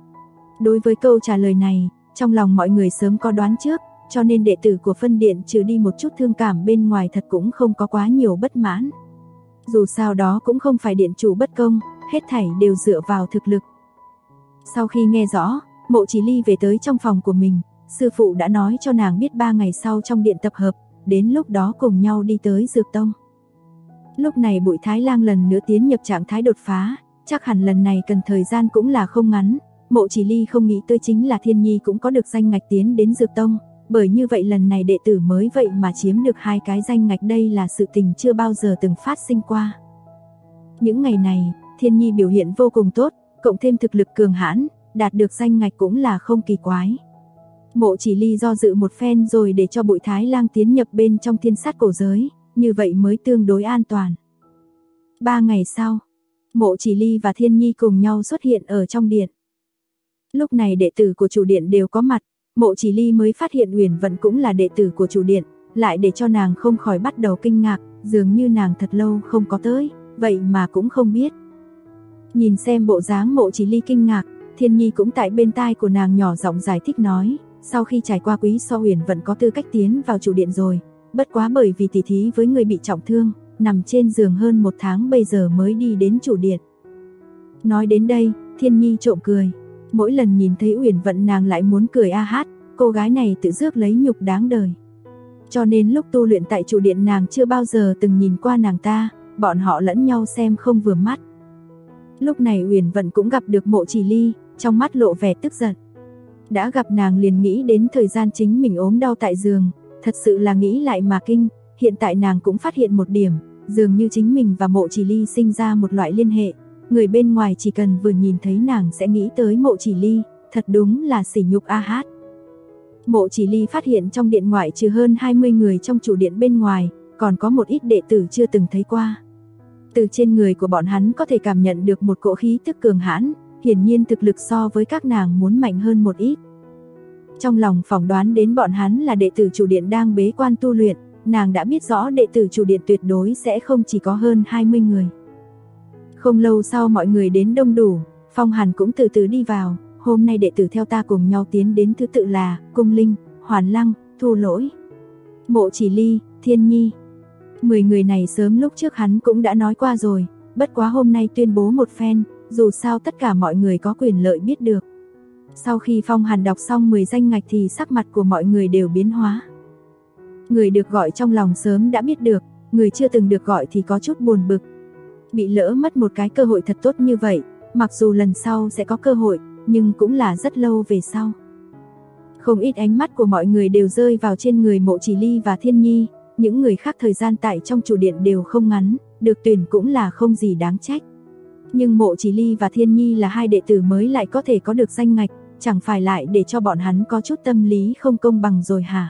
Đối với câu trả lời này, trong lòng mọi người sớm có đoán trước, cho nên đệ tử của phân điện trừ đi một chút thương cảm bên ngoài thật cũng không có quá nhiều bất mãn. Dù sao đó cũng không phải điện chủ bất công, hết thảy đều dựa vào thực lực. Sau khi nghe rõ, Mộ Chỉ Ly về tới trong phòng của mình, sư phụ đã nói cho nàng biết 3 ngày sau trong điện tập hợp, đến lúc đó cùng nhau đi tới Dược Tông. Lúc này Bụi Thái Lang lần nữa tiến nhập trạng thái đột phá, chắc hẳn lần này cần thời gian cũng là không ngắn. Mộ Chỉ Ly không nghĩ tới chính là Thiên Nhi cũng có được danh ngạch tiến đến Dược Tông, bởi như vậy lần này đệ tử mới vậy mà chiếm được 2 cái danh ngạch, đây là sự tình chưa bao giờ từng phát sinh qua. Những ngày này, Thiên Nhi biểu hiện vô cùng tốt, cộng thêm thực lực cường hãn, đạt được danh ngạch cũng là không kỳ quái. Mộ Chỉ Ly do dự một phen rồi để cho Bụi Thái Lang tiến nhập bên trong thiên sát cổ giới, như vậy mới tương đối an toàn. 3 ngày sau, Mộ Chỉ Ly và Thiên Nhi cùng nhau xuất hiện ở trong điện. Lúc này đệ tử của chủ điện đều có mặt, Mộ Chỉ Ly mới phát hiện Uyển Vận cũng là đệ tử của chủ điện, lại để cho nàng không khỏi bắt đầu kinh ngạc, dường như nàng thật lâu không có tới, vậy mà cũng không biết. Nhìn xem bộ dáng Mộ Chỉ Ly kinh ngạc, Thiên Nhi cũng tại bên tai của nàng nhỏ giọng giải thích nói, sau khi trải qua Quý So Uyển vẫn có tư cách tiến vào chủ điện rồi, bất quá bởi vì tỉ thí với người bị trọng thương, nằm trên giường hơn 1 tháng bây giờ mới đi đến chủ điện. Nói đến đây, Thiên Nhi trộm cười. Mỗi lần nhìn thấy Uyển Vận nàng lại muốn cười a hát, cô gái này tự rước lấy nhục đáng đời. Cho nên lúc tu luyện tại chủ điện nàng chưa bao giờ từng nhìn qua nàng ta, bọn họ lẫn nhau xem không vừa mắt. Lúc này Uyển Vận cũng gặp được Mộ Chỉ Ly, trong mắt lộ vẻ tức giận. Đã gặp nàng liền nghĩ đến thời gian chính mình ốm đau tại giường, thật sự là nghĩ lại mà kinh, hiện tại nàng cũng phát hiện một điểm, dường như chính mình và Mộ Chỉ Ly sinh ra một loại liên hệ, người bên ngoài chỉ cần vừa nhìn thấy nàng sẽ nghĩ tới Mộ Chỉ Ly, thật đúng là sỉ nhục a hát. Mộ Chỉ Ly phát hiện trong điện ngoại trừ hơn 20 người trong chủ điện bên ngoài, còn có một ít đệ tử chưa từng thấy qua. Từ trên người của bọn hắn có thể cảm nhận được một cỗ khí tức cường hãn, hiển nhiên thực lực so với các nàng muốn mạnh hơn một ít. Trong lòng phỏng đoán đến bọn hắn là đệ tử chủ điện đang bế quan tu luyện, nàng đã biết rõ đệ tử chủ điện tuyệt đối sẽ không chỉ có hơn 20 người. Không lâu sau mọi người đến đông đủ, Phong Hàn cũng từ từ đi vào, hôm nay đệ tử theo ta cùng nhau tiến đến thứ tự là Cung Linh, Hoàn Lăng, Thu Lỗi, Mộ Chỉ Ly, Thiên Nhi. 10 người này sớm lúc trước hắn cũng đã nói qua rồi, bất quá hôm nay tuyên bố một phen, dù sao tất cả mọi người có quyền lợi biết được. Sau khi Phong Hàn đọc xong 10 danh ngạch thì sắc mặt của mọi người đều biến hóa. Người được gọi trong lòng sớm đã biết được, người chưa từng được gọi thì có chút buồn bực. Bị lỡ mất một cái cơ hội thật tốt như vậy, mặc dù lần sau sẽ có cơ hội, nhưng cũng là rất lâu về sau. Không ít ánh mắt của mọi người đều rơi vào trên người Mộ Chỉ Ly và Thiên Nhi, những người khác thời gian tại trong chủ điện đều không ngắn, được tuyển cũng là không gì đáng trách. Nhưng Mộ Chỉ Ly và Thiên Nhi là hai đệ tử mới lại có thể có được danh ngạch, chẳng phải lại để cho bọn hắn có chút tâm lý không công bằng rồi hả?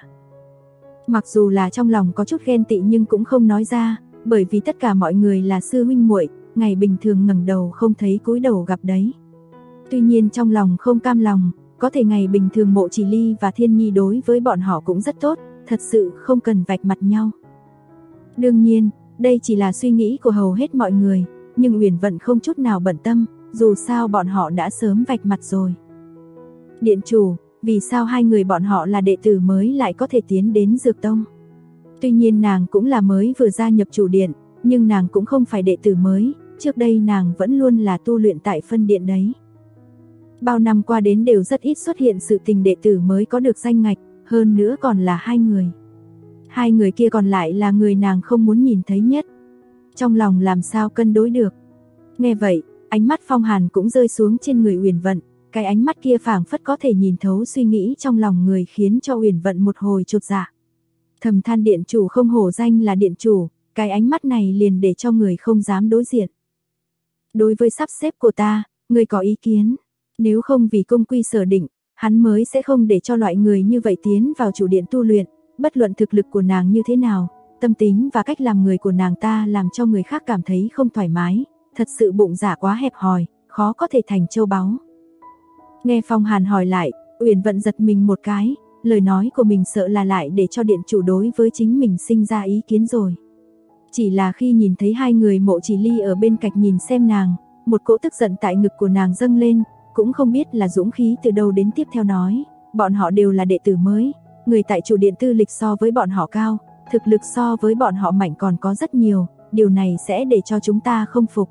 Mặc dù là trong lòng có chút ghen tị nhưng cũng không nói ra, bởi vì tất cả mọi người là sư huynh muội, ngày bình thường ngẩng đầu không thấy cúi đầu gặp đấy. Tuy nhiên trong lòng không cam lòng, có thể ngày bình thường Mộ Chỉ Ly và Thiên Nhi đối với bọn họ cũng rất tốt, thật sự không cần vạch mặt nhau. Đương nhiên, đây chỉ là suy nghĩ của hầu hết mọi người, nhưng Uyển Vận không chút nào bận tâm, dù sao bọn họ đã sớm vạch mặt rồi. Điện chủ, vì sao hai người bọn họ là đệ tử mới lại có thể tiến đến Dược Tông? Tuy nhiên nàng cũng là mới vừa gia nhập chủ điện, nhưng nàng cũng không phải đệ tử mới, trước đây nàng vẫn luôn là tu luyện tại phân điện đấy. Bao năm qua đến đều rất ít xuất hiện sự tình đệ tử mới có được danh ngạch, hơn nữa còn là hai người. Hai người kia còn lại là người nàng không muốn nhìn thấy nhất. Trong lòng làm sao cân đối được. Nghe vậy, ánh mắt Phong Hàn cũng rơi xuống trên người Uyển Vận, cái ánh mắt kia phảng phất có thể nhìn thấu suy nghĩ trong lòng người khiến cho Uyển Vận một hồi chột dạ. Thầm than điện chủ không hổ danh là điện chủ, cái ánh mắt này liền để cho người không dám đối diện. Đối với sắp xếp của ta, người có ý kiến? Nếu không vì công quy sở định, hắn mới sẽ không để cho loại người như vậy tiến vào chủ điện tu luyện, bất luận thực lực của nàng như thế nào, tâm tính và cách làm người của nàng ta làm cho người khác cảm thấy không thoải mái, thật sự bụng dạ quá hẹp hòi, khó có thể thành châu báu. Nghe Phong Hàn hỏi lại, Uyển Vận giật mình một cái, lời nói của mình sợ là lại để cho điện chủ đối với chính mình sinh ra ý kiến rồi. Chỉ là khi nhìn thấy hai người Mộ Chỉ Ly ở bên cạnh nhìn xem nàng, một cỗ tức giận tại ngực của nàng dâng lên, cũng không biết là dũng khí từ đâu đến tiếp theo nói, bọn họ đều là đệ tử mới, người tại chủ điện tư lịch so với bọn họ cao, thực lực so với bọn họ mạnh còn có rất nhiều, điều này sẽ để cho chúng ta không phục.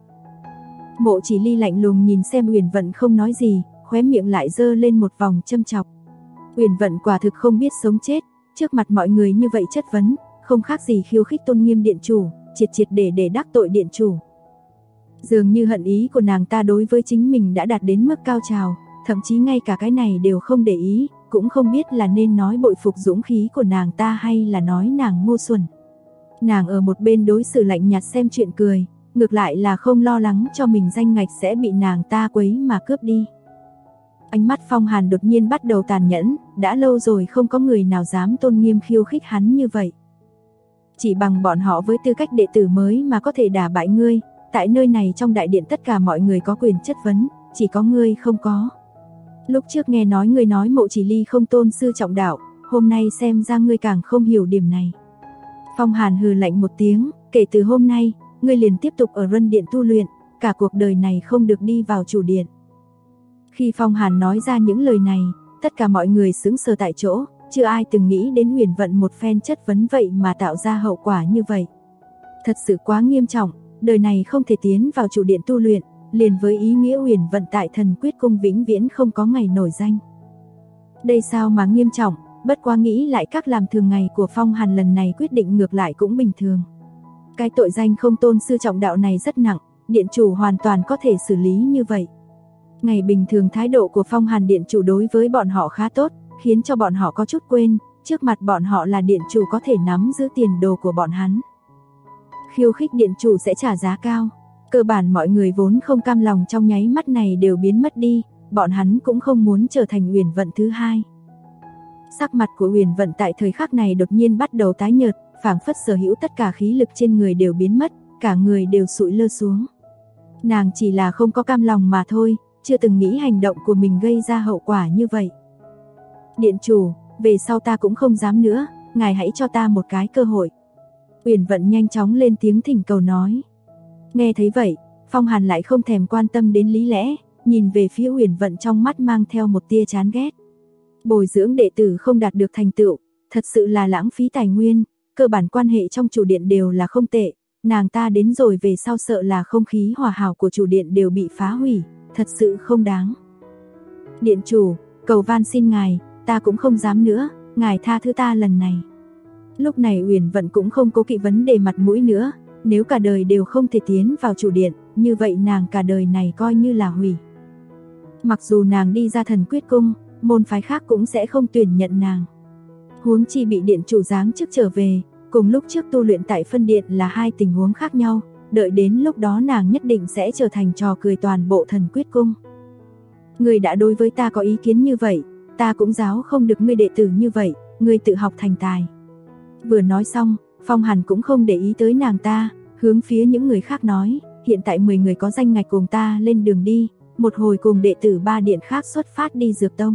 Mộ Chỉ Ly lạnh lùng nhìn xem Uyển Vận không nói gì, khóe miệng lại giơ lên một vòng châm chọc. Uyển Vận quả thực không biết sống chết, trước mặt mọi người như vậy chất vấn, không khác gì khiêu khích tôn nghiêm điện chủ, triệt để đắc tội điện chủ. Dường như hận ý của nàng ta đối với chính mình đã đạt đến mức cao trào, thậm chí ngay cả cái này đều không để ý, cũng không biết là nên nói bội phục dũng khí của nàng ta hay là nói nàng ngu xuẩn. Nàng ở một bên đối xử lạnh nhạt xem chuyện cười, ngược lại là không lo lắng cho mình danh ngạch sẽ bị nàng ta quấy mà cướp đi. Ánh mắt Phong Hàn đột nhiên bắt đầu tàn nhẫn, đã lâu rồi không có người nào dám tôn nghiêm khiêu khích hắn như vậy. Chỉ bằng bọn họ với tư cách đệ tử mới mà có thể đả bại ngươi, tại nơi này trong đại điện tất cả mọi người có quyền chất vấn, chỉ có ngươi không có. Lúc trước nghe nói ngươi nói Mộ Chỉ Ly không tôn sư trọng đạo, hôm nay xem ra ngươi càng không hiểu điểm này. Phong Hàn hừ lạnh một tiếng, kể từ hôm nay, ngươi liền tiếp tục ở Rân Điện tu luyện, cả cuộc đời này không được đi vào chủ điện. Khi Phong Hàn nói ra những lời này, tất cả mọi người sững sờ tại chỗ, chưa ai từng nghĩ đến Uyển Vận một phen chất vấn vậy mà tạo ra hậu quả như vậy. Thật sự quá nghiêm trọng, đời này không thể tiến vào chủ điện tu luyện, liền với ý nghĩa Uyển Vận tại Thần Quyết Cung vĩnh viễn không có ngày nổi danh. Đây sao mà nghiêm trọng, bất quá nghĩ lại các làm thường ngày của Phong Hàn lần này quyết định ngược lại cũng bình thường. Cái tội danh không tôn sư trọng đạo này rất nặng, điện chủ hoàn toàn có thể xử lý như vậy. Ngày bình thường thái độ của Phong Hàn điện chủ đối với bọn họ khá tốt, khiến cho bọn họ có chút quên, trước mặt bọn họ là điện chủ có thể nắm giữ tiền đồ của bọn hắn. Khiêu khích điện chủ sẽ trả giá cao. Cơ bản mọi người vốn không cam lòng trong nháy mắt này đều biến mất đi, bọn hắn cũng không muốn trở thành Uyển Vận thứ hai. Sắc mặt của Uyển Vận tại thời khắc này đột nhiên bắt đầu tái nhợt, phảng phất sở hữu tất cả khí lực trên người đều biến mất, cả người đều sụi lơ xuống. Nàng chỉ là không có cam lòng mà thôi, chưa từng nghĩ hành động của mình gây ra hậu quả như vậy. Điện chủ, về sau ta cũng không dám nữa, ngài hãy cho ta một cái cơ hội. Uyển Vận nhanh chóng lên tiếng thỉnh cầu nói. Nghe thấy vậy, Phong Hàn lại không thèm quan tâm đến lý lẽ, nhìn về phía Uyển Vận trong mắt mang theo một tia chán ghét. Bồi dưỡng đệ tử không đạt được thành tựu, thật sự là lãng phí tài nguyên, cơ bản quan hệ trong chủ điện đều là không tệ, nàng ta đến rồi về sau sợ là không khí hòa hảo của chủ điện đều bị phá hủy, thật sự không đáng. Điện chủ, cầu van xin ngài, ta cũng không dám nữa, ngài tha thứ ta lần này. Lúc này Uyển Vận cũng không cố kỵ vấn đề mặt mũi nữa, nếu cả đời đều không thể tiến vào chủ điện, như vậy nàng cả đời này coi như là hủy. Mặc dù nàng đi ra Thần Quyết Cung, môn phái khác cũng sẽ không tuyển nhận nàng. Huống chi bị điện chủ giáng chức trở về, cùng lúc trước tu luyện tại phân điện là hai tình huống khác nhau, đợi đến lúc đó nàng nhất định sẽ trở thành trò cười toàn bộ Thần Quyết Cung. Ngươi đã đối với ta có ý kiến như vậy, ta cũng giáo không được ngươi đệ tử như vậy, ngươi tự học thành tài. Vừa nói xong, Phong Hàn cũng không để ý tới nàng ta, hướng phía những người khác nói, hiện tại 10 người có danh ngạch cùng ta lên đường đi, một hồi cùng đệ tử 3 điện khác xuất phát đi Dược Tông.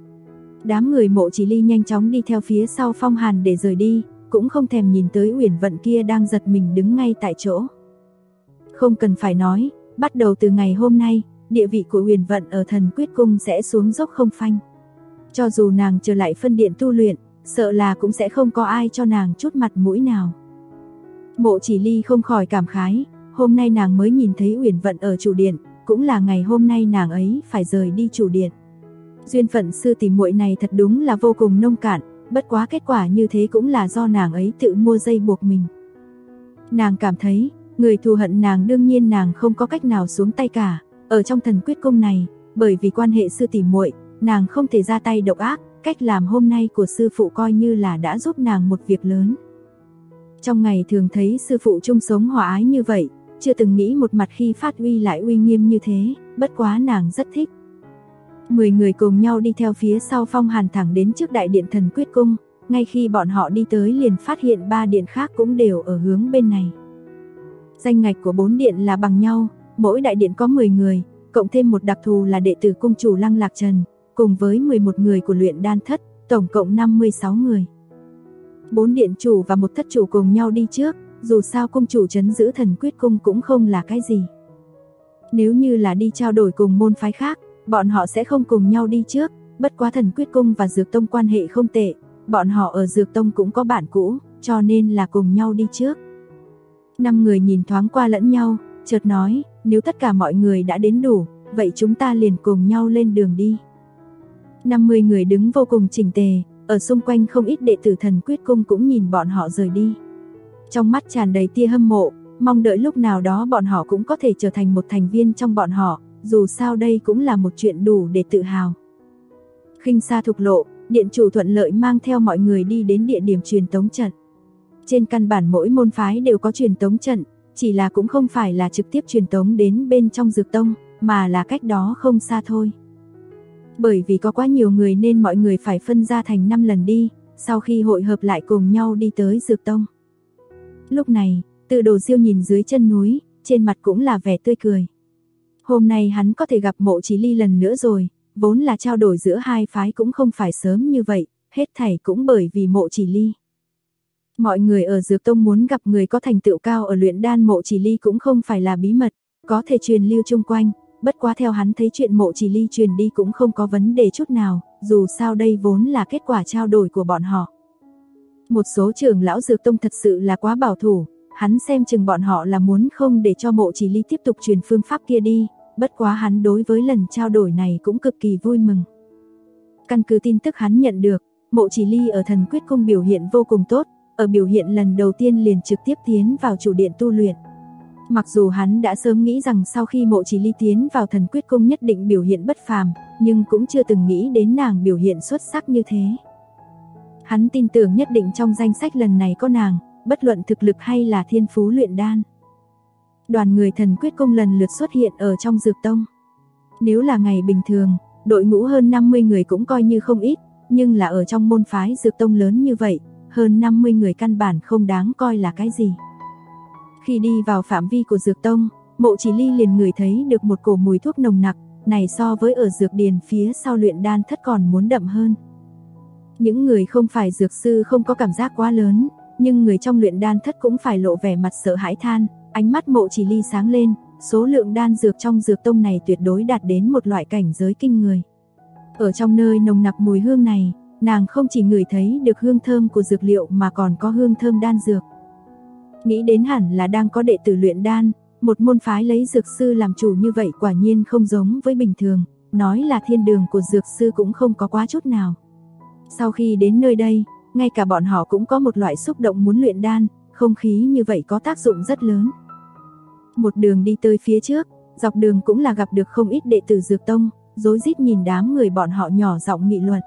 Đám người Mộ Chỉ Ly nhanh chóng đi theo phía sau Phong Hàn để rời đi, cũng không thèm nhìn tới Uyển Vận kia đang giật mình đứng ngay tại chỗ. Không cần phải nói, bắt đầu từ ngày hôm nay, địa vị của Uyển Vận ở Thần Quyết Cung sẽ xuống dốc không phanh. Cho dù nàng trở lại phân điện tu luyện, sợ là cũng sẽ không có ai cho nàng chút mặt mũi nào. Mộ Chỉ Ly không khỏi cảm khái, hôm nay nàng mới nhìn thấy Uyển Vận ở chủ điện, cũng là ngày hôm nay nàng ấy phải rời đi chủ điện. Duyên phận sư tỷ muội này thật đúng là vô cùng nông cạn, bất quá kết quả như thế cũng là do nàng ấy tự mua dây buộc mình. Nàng cảm thấy, người thù hận nàng đương nhiên nàng không có cách nào xuống tay cả, ở trong Thần Quyết Cung này, bởi vì quan hệ sư tỷ muội, nàng không thể ra tay độc ác, cách làm hôm nay của sư phụ coi như là đã giúp nàng một việc lớn. Trong ngày thường thấy sư phụ chung sống hòa ái như vậy, chưa từng nghĩ một mặt khi phát uy lại uy nghiêm như thế, bất quá nàng rất thích. 10 người cùng nhau đi theo phía sau Phong Hàn thẳng đến trước đại điện Thần Quyết Cung, ngay khi bọn họ đi tới liền phát hiện 3 điện khác cũng đều ở hướng bên này. Danh ngạch của 4 điện là bằng nhau, mỗi đại điện có 10 người, cộng thêm một đặc thù là đệ tử cung chủ Lăng Lạc Trần, cùng với 11 người của luyện đan thất, tổng cộng 56 người. 4 điện chủ và một thất chủ cùng nhau đi trước, dù sao cung chủ trấn giữ Thần Quyết Cung cũng không là cái gì. Nếu như là đi trao đổi cùng môn phái khác, bọn họ sẽ không cùng nhau đi trước, bất quá Thần Quyết Cung và Dược Tông quan hệ không tệ, bọn họ ở Dược Tông cũng có bạn cũ, cho nên là cùng nhau đi trước. 5 người nhìn thoáng qua lẫn nhau, chợt nói, nếu tất cả mọi người đã đến đủ, vậy chúng ta liền cùng nhau lên đường đi. 50 người đứng vô cùng chỉnh tề, ở xung quanh không ít đệ tử Thần Quyết Cung cũng nhìn bọn họ rời đi. Trong mắt tràn đầy tia hâm mộ, mong đợi lúc nào đó bọn họ cũng có thể trở thành một thành viên trong bọn họ, dù sao đây cũng là một chuyện đủ để tự hào. Khinh xa thục lộ, điện chủ thuận lợi mang theo mọi người đi đến địa điểm truyền tống trận. Trên căn bản mỗi môn phái đều có truyền tống trận, chỉ là cũng không phải là trực tiếp truyền tống đến bên trong Dược Tông, mà là cách đó không xa thôi. Bởi vì có quá nhiều người nên mọi người phải phân ra thành 5 lần đi, sau khi hội hợp lại cùng nhau đi tới Dược Tông. Lúc này, Từ Đồ Diêu nhìn dưới chân núi, trên mặt cũng là vẻ tươi cười. Hôm nay hắn có thể gặp Mộ Chỉ Ly lần nữa rồi, vốn là trao đổi giữa hai phái cũng không phải sớm như vậy, hết thảy cũng bởi vì Mộ Chỉ Ly. Mọi người ở Dược Tông muốn gặp người có thành tựu cao ở luyện đan Mộ Chỉ Ly cũng không phải là bí mật, có thể truyền lưu chung quanh, bất quá theo hắn thấy chuyện Mộ Chỉ Ly truyền đi cũng không có vấn đề chút nào, dù sao đây vốn là kết quả trao đổi của bọn họ. Một số trưởng lão Dược Tông thật sự là quá bảo thủ, hắn xem chừng bọn họ là muốn không để cho Mộ Chỉ Ly tiếp tục truyền phương pháp kia đi, bất quá hắn đối với lần trao đổi này cũng cực kỳ vui mừng. Căn cứ tin tức hắn nhận được, Mộ Chỉ Ly ở Thần Quyết Cung biểu hiện vô cùng tốt, ở biểu hiện lần đầu tiên liền trực tiếp tiến vào chủ điện tu luyện. Mặc dù hắn đã sớm nghĩ rằng sau khi Mộ Chỉ Ly tiến vào Thần Quyết Cung nhất định biểu hiện bất phàm, nhưng cũng chưa từng nghĩ đến nàng biểu hiện xuất sắc như thế. Hắn tin tưởng nhất định trong danh sách lần này có nàng, bất luận thực lực hay là thiên phú luyện đan. Đoàn người Thần Quyết Cung lần lượt xuất hiện ở trong Dược Tông. Nếu là ngày bình thường, đội ngũ hơn 50 người cũng coi như không ít, nhưng là ở trong môn phái Dược Tông lớn như vậy, hơn 50 người căn bản không đáng coi là cái gì. Khi đi vào phạm vi của Dược Tông, Mộ Chỉ Ly liền ngửi thấy được một cổ mùi thuốc nồng nặc, này so với ở dược điền phía sau luyện đan thất còn muốn đậm hơn. Những người không phải dược sư không có cảm giác quá lớn, nhưng người trong luyện đan thất cũng phải lộ vẻ mặt sợ hãi than, ánh mắt Mộ Chỉ Ly sáng lên, số lượng đan dược trong Dược Tông này tuyệt đối đạt đến một loại cảnh giới kinh người. Ở trong nơi nồng nặc mùi hương này, nàng không chỉ ngửi thấy được hương thơm của dược liệu mà còn có hương thơm đan dược. Nghĩ đến hẳn là đang có đệ tử luyện đan, một môn phái lấy dược sư làm chủ như vậy quả nhiên không giống với bình thường, nói là thiên đường của dược sư cũng không có quá chút nào. Sau khi đến nơi đây, ngay cả bọn họ cũng có một loại xúc động muốn luyện đan, không khí như vậy có tác dụng rất lớn. Một đường đi tới phía trước, dọc đường cũng là gặp được không ít đệ tử Dược Tông, rối rít nhìn đám người bọn họ nhỏ giọng nghị luận.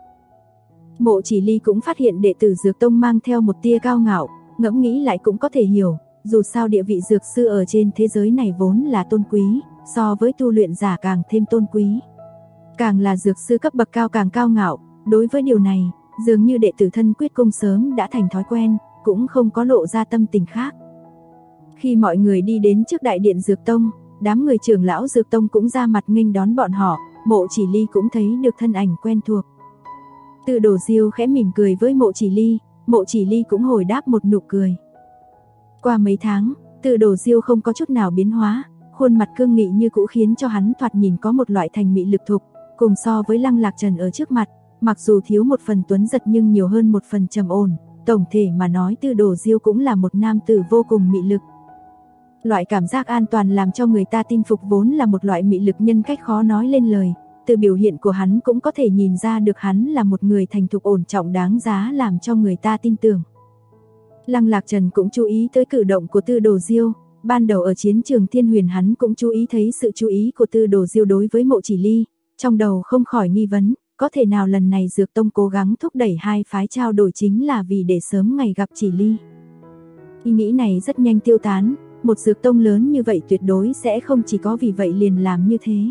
Mộ Chỉ Ly cũng phát hiện đệ tử Dược Tông mang theo một tia cao ngạo, ngẫm nghĩ lại cũng có thể hiểu, dù sao địa vị dược sư ở trên thế giới này vốn là tôn quý, so với tu luyện giả càng thêm tôn quý. Càng là dược sư cấp bậc cao càng cao ngạo, đối với điều này, dường như đệ tử Thần Quyết Cung sớm đã thành thói quen, cũng không có lộ ra tâm tình khác. Khi mọi người đi đến trước đại điện Dược Tông, đám người trưởng lão Dược Tông cũng ra mặt nghênh đón bọn họ, Mộ Chỉ Ly cũng thấy được thân ảnh quen thuộc. Từ Đồ Diêu khẽ mỉm cười với Mộ Chỉ Ly cũng hồi đáp một nụ cười. Qua mấy tháng, Từ Đồ Diêu không có chút nào biến hóa, khuôn mặt cương nghị như cũ khiến cho hắn thoạt nhìn có một loại thành mị lực thục, cùng so với Lăng Lạc Trần ở trước mặt, mặc dù thiếu một phần tuấn giật nhưng nhiều hơn một phần trầm ổn, tổng thể mà nói Từ Đồ Diêu cũng là một nam tử vô cùng mị lực. Loại cảm giác an toàn làm cho người ta tin phục vốn là một loại mị lực nhân cách khó nói lên lời, từ biểu hiện của hắn cũng có thể nhìn ra được hắn là một người thành thục ổn trọng đáng giá làm cho người ta tin tưởng. Lăng Lạc Trần cũng chú ý tới cử động của Từ Đồ Diêu, ban đầu ở chiến trường Thiên Huyền hắn cũng chú ý thấy sự chú ý của Từ Đồ Diêu đối với Mộ Chỉ Ly, trong đầu không khỏi nghi vấn, có thể nào lần này Dược Tông cố gắng thúc đẩy hai phái trao đổi chính là vì để sớm ngày gặp Chỉ Ly. Ý nghĩ này rất nhanh tiêu tán, một Dược Tông lớn như vậy tuyệt đối sẽ không chỉ có vì vậy liền làm như thế.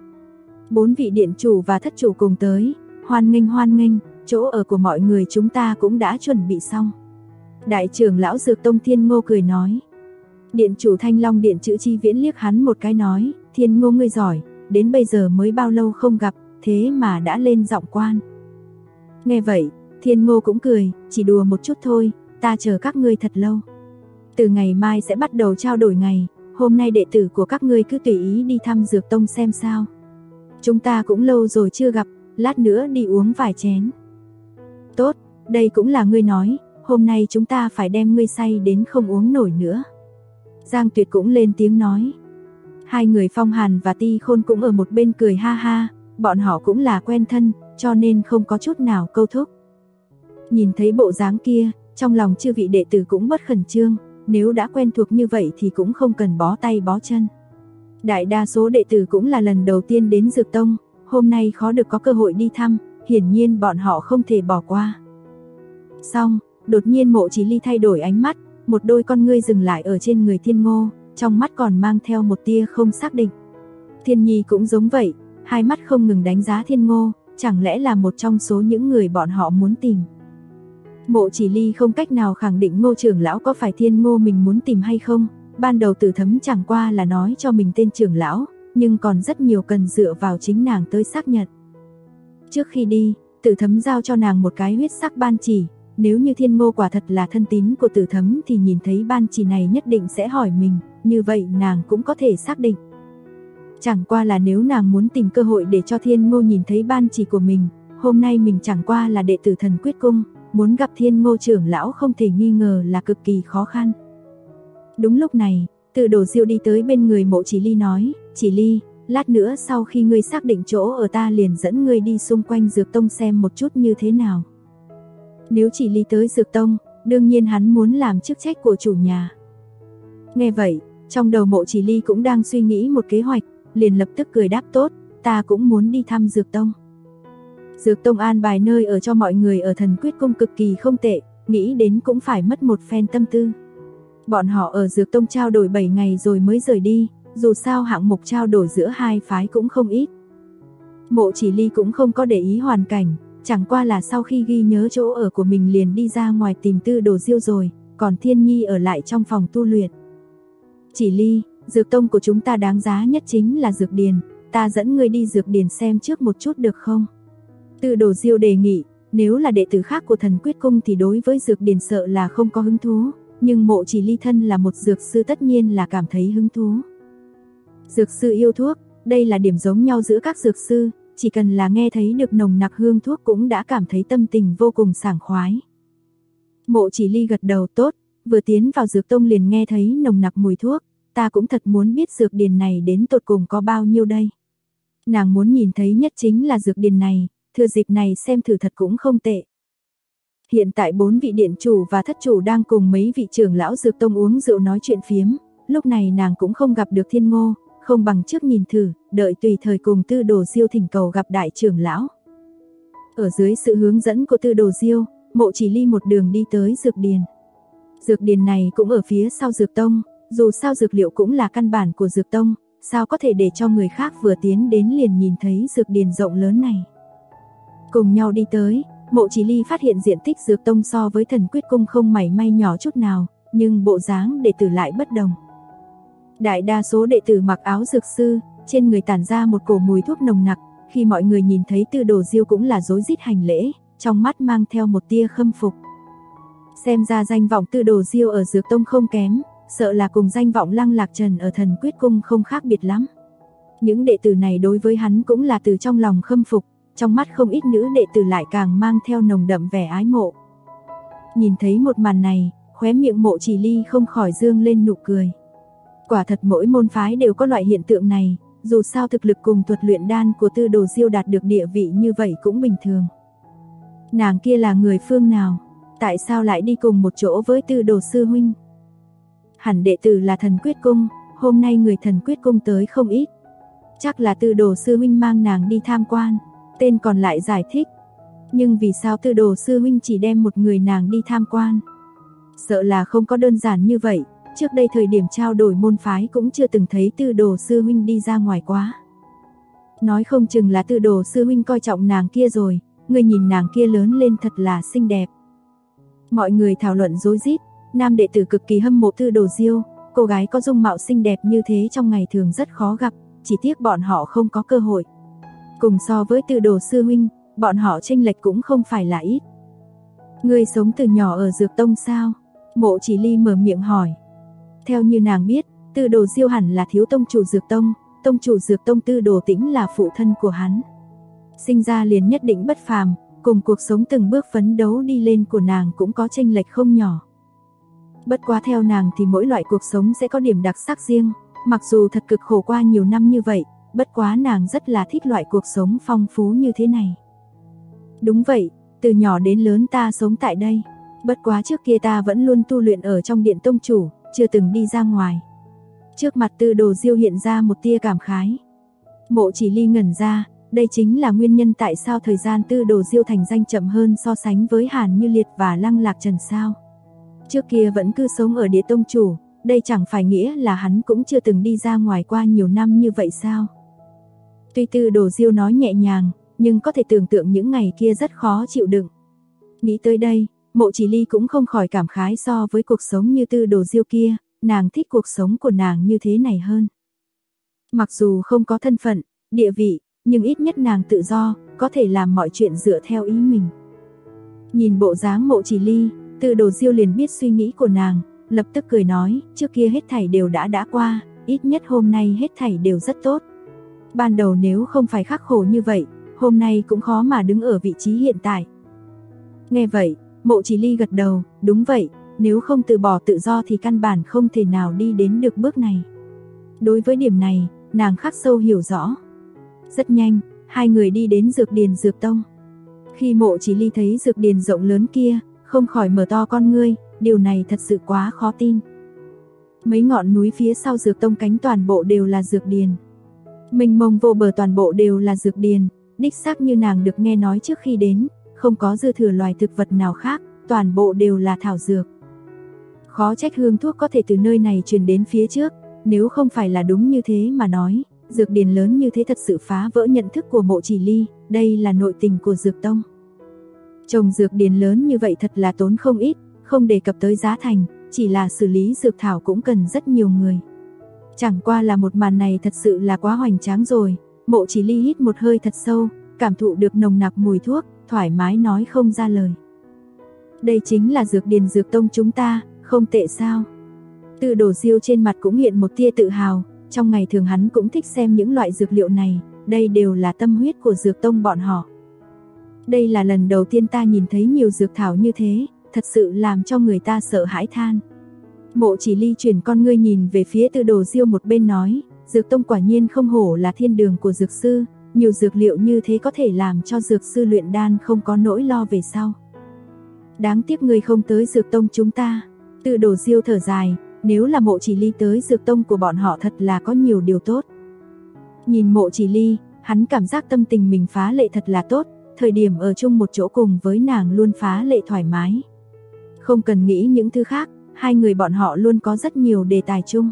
4 vị điện chủ và thất chủ cùng tới, hoan nghênh, chỗ ở của mọi người chúng ta cũng đã chuẩn bị xong. Đại trưởng lão Dược Tông Thiên Ngô cười nói. Điện chủ Thanh Long Điện Chữ Chi Viễn liếc hắn một cái nói, Thiên Ngô ngươi giỏi, đến bây giờ mới bao lâu không gặp, thế mà đã lên giọng quan. Nghe vậy, Thiên Ngô cũng cười, chỉ đùa một chút thôi, ta chờ các ngươi thật lâu. Từ ngày mai sẽ bắt đầu trao đổi ngày, hôm nay đệ tử của các ngươi cứ tùy ý đi thăm Dược Tông xem sao. Chúng ta cũng lâu rồi chưa gặp, lát nữa đi uống vài chén. Tốt, đây cũng là ngươi nói, hôm nay chúng ta phải đem ngươi say đến không uống nổi nữa. Giang Tuyệt cũng lên tiếng nói. Hai người Phong Hàn và Ti Khôn cũng ở một bên cười ha ha, bọn họ cũng là quen thân, cho nên không có chút nào câu thúc. Nhìn thấy bộ dáng kia, trong lòng chư vị đệ tử cũng bất khẩn trương, nếu đã quen thuộc như vậy thì cũng không cần bó tay bó chân. Đại đa số đệ tử cũng là lần đầu tiên đến Dược Tông, hôm nay khó được có cơ hội đi thăm, hiển nhiên bọn họ không thể bỏ qua. Xong, đột nhiên Mộ Chỉ Ly thay đổi ánh mắt, một đôi con ngươi dừng lại ở trên người Thiên Ngô, trong mắt còn mang theo một tia không xác định. Thiên Nhi cũng giống vậy, hai mắt không ngừng đánh giá Thiên Ngô, chẳng lẽ là một trong số những người bọn họ muốn tìm. Mộ Chỉ Ly không cách nào khẳng định Ngô trưởng lão có phải Thiên Ngô mình muốn tìm hay không, ban đầu Tử Thấm chẳng qua là nói cho mình tên trưởng lão, nhưng còn rất nhiều cần dựa vào chính nàng tới xác nhận. Trước khi đi, Tử Thấm giao cho nàng một cái huyết sắc ban chỉ, nếu như Thiên Ngô quả thật là thân tín của Tử Thấm thì nhìn thấy ban chỉ này nhất định sẽ hỏi mình, như vậy nàng cũng có thể xác định. Chẳng qua là nếu nàng muốn tìm cơ hội để cho Thiên Ngô nhìn thấy ban chỉ của mình, hôm nay mình chẳng qua là đệ tử Thần Quyết Cung, muốn gặp Thiên Ngô trưởng lão không thể nghi ngờ là cực kỳ khó khăn. Đúng lúc này, Từ Đồ Diêu đi tới bên người Mộ Chỉ Ly nói, Chỉ Ly, lát nữa sau khi ngươi xác định chỗ ở ta liền dẫn ngươi đi xung quanh Dược Tông xem một chút như thế nào. Nếu Chỉ Ly tới Dược Tông, đương nhiên hắn muốn làm chức trách của chủ nhà. Nghe vậy, trong đầu Mộ Chỉ Ly cũng đang suy nghĩ một kế hoạch, liền lập tức cười đáp tốt, ta cũng muốn đi thăm Dược Tông. Dược Tông an bài nơi ở cho mọi người ở Thần Quyết Cung cực kỳ không tệ, nghĩ đến cũng phải mất một phen tâm tư. Bọn họ ở Dược Tông trao đổi 7 ngày rồi mới rời đi, dù sao hạng mục trao đổi giữa hai phái cũng không ít. Mộ Chỉ Ly cũng không có để ý hoàn cảnh, chẳng qua là sau khi ghi nhớ chỗ ở của mình liền đi ra ngoài tìm Tư Đồ Diêu rồi, còn Thiên Nhi ở lại trong phòng tu luyện. Chỉ Ly, Dược Tông của chúng ta đáng giá nhất chính là Dược Điền, ta dẫn ngươi đi Dược Điền xem trước một chút được không? Tư Đồ Diêu đề nghị, nếu là đệ tử khác của Thần Quyết Cung thì đối với Dược Điền sợ là không có hứng thú, nhưng Mộ Chỉ Ly thân là một dược sư tất nhiên là cảm thấy hứng thú. Dược sư yêu thuốc, đây là điểm giống nhau giữa các dược sư, chỉ cần là nghe thấy được nồng nặc hương thuốc cũng đã cảm thấy tâm tình vô cùng sảng khoái. Mộ Chỉ Ly gật đầu tốt, vừa tiến vào Dược Tông liền nghe thấy nồng nặc mùi thuốc, ta cũng thật muốn biết Dược Điền này đến tột cùng có bao nhiêu đây. Nàng muốn nhìn thấy nhất chính là Dược Điền này, thừa dịp này xem thử thật cũng không tệ. Hiện tại 4 vị điện chủ và thất chủ đang cùng mấy vị trưởng lão Dược Tông uống rượu nói chuyện phiếm, lúc này nàng cũng không gặp được Thiên Ngô, không bằng trước nhìn thử, đợi tùy thời cùng Tư Đồ Diêu thỉnh cầu gặp đại trưởng lão. Ở dưới sự hướng dẫn của Tư Đồ Diêu, Mộ Chỉ Ly một đường đi tới Dược Điền. Dược Điền này cũng ở phía sau Dược Tông, dù sao dược liệu cũng là căn bản của Dược Tông, sao có thể để cho người khác vừa tiến đến liền nhìn thấy Dược Điền rộng lớn này. Cùng nhau đi tới, Mộ Chỉ Ly phát hiện diện tích Dược Tông so với Thần Quyết Cung không mảy may nhỏ chút nào, nhưng bộ dáng đệ tử lại bất đồng. Đại đa số đệ tử mặc áo dược sư, trên người tản ra một cổ mùi thuốc nồng nặc, khi mọi người nhìn thấy Tư Đồ Diêu cũng là rối rít hành lễ, trong mắt mang theo một tia khâm phục. Xem ra danh vọng Tư Đồ Diêu ở Dược Tông không kém, sợ là cùng danh vọng Lăng Lạc Trần ở Thần Quyết Cung không khác biệt lắm. Những đệ tử này đối với hắn cũng là từ trong lòng khâm phục, trong mắt không ít nữ đệ tử lại càng mang theo nồng đậm vẻ ái mộ. Nhìn thấy một màn này, khóe miệng Mộ Chỉ Ly không khỏi dương lên nụ cười. Quả thật mỗi môn phái đều có loại hiện tượng này, dù sao thực lực cùng thuật luyện đan của Tư Đồ Diêu đạt được địa vị như vậy cũng bình thường. Nàng kia là người phương nào? Tại sao lại đi cùng một chỗ với Tư Đồ sư huynh? Hẳn đệ tử là Thần Quyết Cung, hôm nay người Thần Quyết Cung tới không ít. Chắc là Tư Đồ sư huynh mang nàng đi tham quan. Tên còn lại giải thích. Nhưng vì sao Tư Đồ sư huynh chỉ đem một người nàng đi tham quan? Sợ là không có đơn giản như vậy. Trước đây thời điểm trao đổi môn phái cũng chưa từng thấy Tư Đồ sư huynh đi ra ngoài quá. Nói không chừng là Tư Đồ sư huynh coi trọng nàng kia rồi, người nhìn nàng kia lớn lên thật là xinh đẹp. Mọi người thảo luận rối rít, nam đệ tử cực kỳ hâm mộ Tư Đồ Diêu, cô gái có dung mạo xinh đẹp như thế trong ngày thường rất khó gặp, chỉ tiếc bọn họ không có cơ hội. Cùng so với Tư Đồ sư huynh, bọn họ chênh lệch cũng không phải là ít. Ngươi sống từ nhỏ ở Dược Tông sao? Mộ Chỉ Ly mở miệng hỏi. Theo như nàng biết, Tư Đồ Diêu hẳn là thiếu tông chủ Dược Tông, tông chủ Dược Tông Tư Đồ Tĩnh là phụ thân của hắn. Sinh ra liền nhất định bất phàm, cùng cuộc sống từng bước phấn đấu đi lên của nàng cũng có chênh lệch không nhỏ. Bất quá theo nàng thì mỗi loại cuộc sống sẽ có điểm đặc sắc riêng, mặc dù thật cực khổ qua nhiều năm như vậy, bất quá nàng rất là thích loại cuộc sống phong phú như thế này. Đúng vậy, từ nhỏ đến lớn ta sống tại đây, bất quá trước kia ta vẫn luôn tu luyện ở trong điện tông chủ, chưa từng đi ra ngoài. Trước mặt Tư Đồ Diêu hiện ra một tia cảm khái. Mộ Chỉ Ly ngẩn ra, đây chính là nguyên nhân tại sao thời gian Tư Đồ Diêu thành danh chậm hơn so sánh với Hàn Như Liệt và Lăng Lạc Trần sao. Trước kia vẫn cứ sống ở địa tông chủ, đây chẳng phải nghĩa là hắn cũng chưa từng đi ra ngoài qua nhiều năm như vậy sao. Tuy Tư Đồ Diêu nói nhẹ nhàng, nhưng có thể tưởng tượng những ngày kia rất khó chịu đựng. Nghĩ tới đây, Mộ Chỉ Ly cũng không khỏi cảm khái so với cuộc sống như Tư Đồ Diêu kia, nàng thích cuộc sống của nàng như thế này hơn. Mặc dù không có thân phận, địa vị, nhưng ít nhất nàng tự do, có thể làm mọi chuyện dựa theo ý mình. Nhìn bộ dáng Mộ Chỉ Ly, Tư Đồ Diêu liền biết suy nghĩ của nàng, lập tức cười nói, trước kia hết thảy đều đã qua, ít nhất hôm nay hết thảy đều rất tốt. Ban đầu nếu không phải khắc khổ như vậy, hôm nay cũng khó mà đứng ở vị trí hiện tại. Nghe vậy, Mộ Chỉ Ly gật đầu, đúng vậy, nếu không từ bỏ tự do thì căn bản không thể nào đi đến được bước này. Đối với điểm này, nàng khắc sâu hiểu rõ. Rất nhanh, hai người đi đến dược điền dược tông. Khi Mộ Chỉ Ly thấy dược điền rộng lớn kia, không khỏi mở to con ngươi, điều này thật sự quá khó tin. Mấy ngọn núi phía sau dược tông cánh toàn bộ đều là dược điền. Mênh mông vô bờ toàn bộ đều là dược điền, đích xác như nàng được nghe nói trước khi đến, không có dư thừa loài thực vật nào khác, toàn bộ đều là thảo dược. Khó trách hương thuốc có thể từ nơi này truyền đến phía trước, nếu không phải là đúng như thế mà nói, dược điền lớn như thế thật sự phá vỡ nhận thức của Mộ Chỉ Ly, đây là nội tình của dược tông. Trồng dược điền lớn như vậy thật là tốn không ít, không đề cập tới giá thành, chỉ là xử lý dược thảo cũng cần rất nhiều người. Chẳng qua là một màn này thật sự là quá hoành tráng rồi. Mộ Chỉ Ly hít một hơi thật sâu, cảm thụ được nồng nặc mùi thuốc, thoải mái nói không ra lời. Đây chính là dược điền dược tông chúng ta, không tệ sao? Từ Đồ Diêu trên mặt cũng hiện một tia tự hào, trong ngày thường hắn cũng thích xem những loại dược liệu này, đây đều là tâm huyết của dược tông bọn họ. Đây là lần đầu tiên ta nhìn thấy nhiều dược thảo như thế, thật sự làm cho người ta sợ hãi than. Mộ Chỉ Ly chuyển con ngươi nhìn về phía Từ Đồ Diêu một bên nói, dược tông quả nhiên không hổ là thiên đường của dược sư, nhiều dược liệu như thế có thể làm cho dược sư luyện đan không có nỗi lo về sau. Đáng tiếc ngươi không tới dược tông chúng ta. Từ Đồ Diêu thở dài, nếu là Mộ Chỉ Ly tới dược tông của bọn họ thật là có nhiều điều tốt. Nhìn Mộ Chỉ Ly, hắn cảm giác tâm tình mình phá lệ thật là tốt, thời điểm ở chung một chỗ cùng với nàng luôn phá lệ thoải mái. Không cần nghĩ những thứ khác, hai người bọn họ luôn có rất nhiều đề tài chung.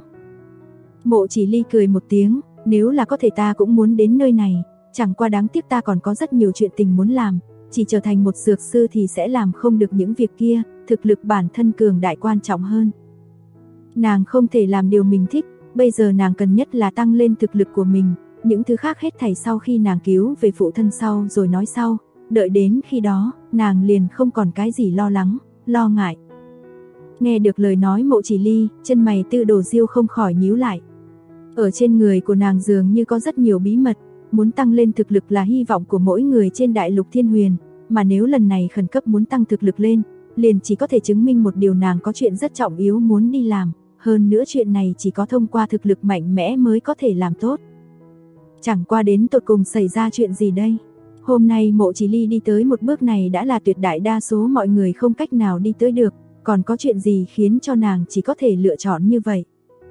Mộ Chỉ Ly cười một tiếng, nếu là có thể ta cũng muốn đến nơi này, chẳng qua đáng tiếc ta còn có rất nhiều chuyện tình muốn làm, chỉ trở thành một dược sư thì sẽ làm không được những việc kia, thực lực bản thân cường đại quan trọng hơn. Nàng không thể làm điều mình thích, bây giờ nàng cần nhất là tăng lên thực lực của mình, những thứ khác hết thảy sau khi nàng cứu về phụ thân sau rồi nói sau, đợi đến khi đó, nàng liền không còn cái gì lo lắng, lo ngại. Nghe được lời nói Mộ Chỉ Ly, chân mày Từ Đồ Diêu không khỏi nhíu lại. Ở trên người của nàng dường như có rất nhiều bí mật, muốn tăng lên thực lực là hy vọng của mỗi người trên đại lục Thiên Huyền, mà nếu lần này khẩn cấp muốn tăng thực lực lên, liền chỉ có thể chứng minh một điều nàng có chuyện rất trọng yếu muốn đi làm, hơn nữa chuyện này chỉ có thông qua thực lực mạnh mẽ mới có thể làm tốt. Chẳng qua đến tột cùng xảy ra chuyện gì đây? Hôm nay Mộ Chỉ Ly đi tới một bước này đã là tuyệt đại đa số mọi người không cách nào đi tới được, còn có chuyện gì khiến cho nàng chỉ có thể lựa chọn như vậy?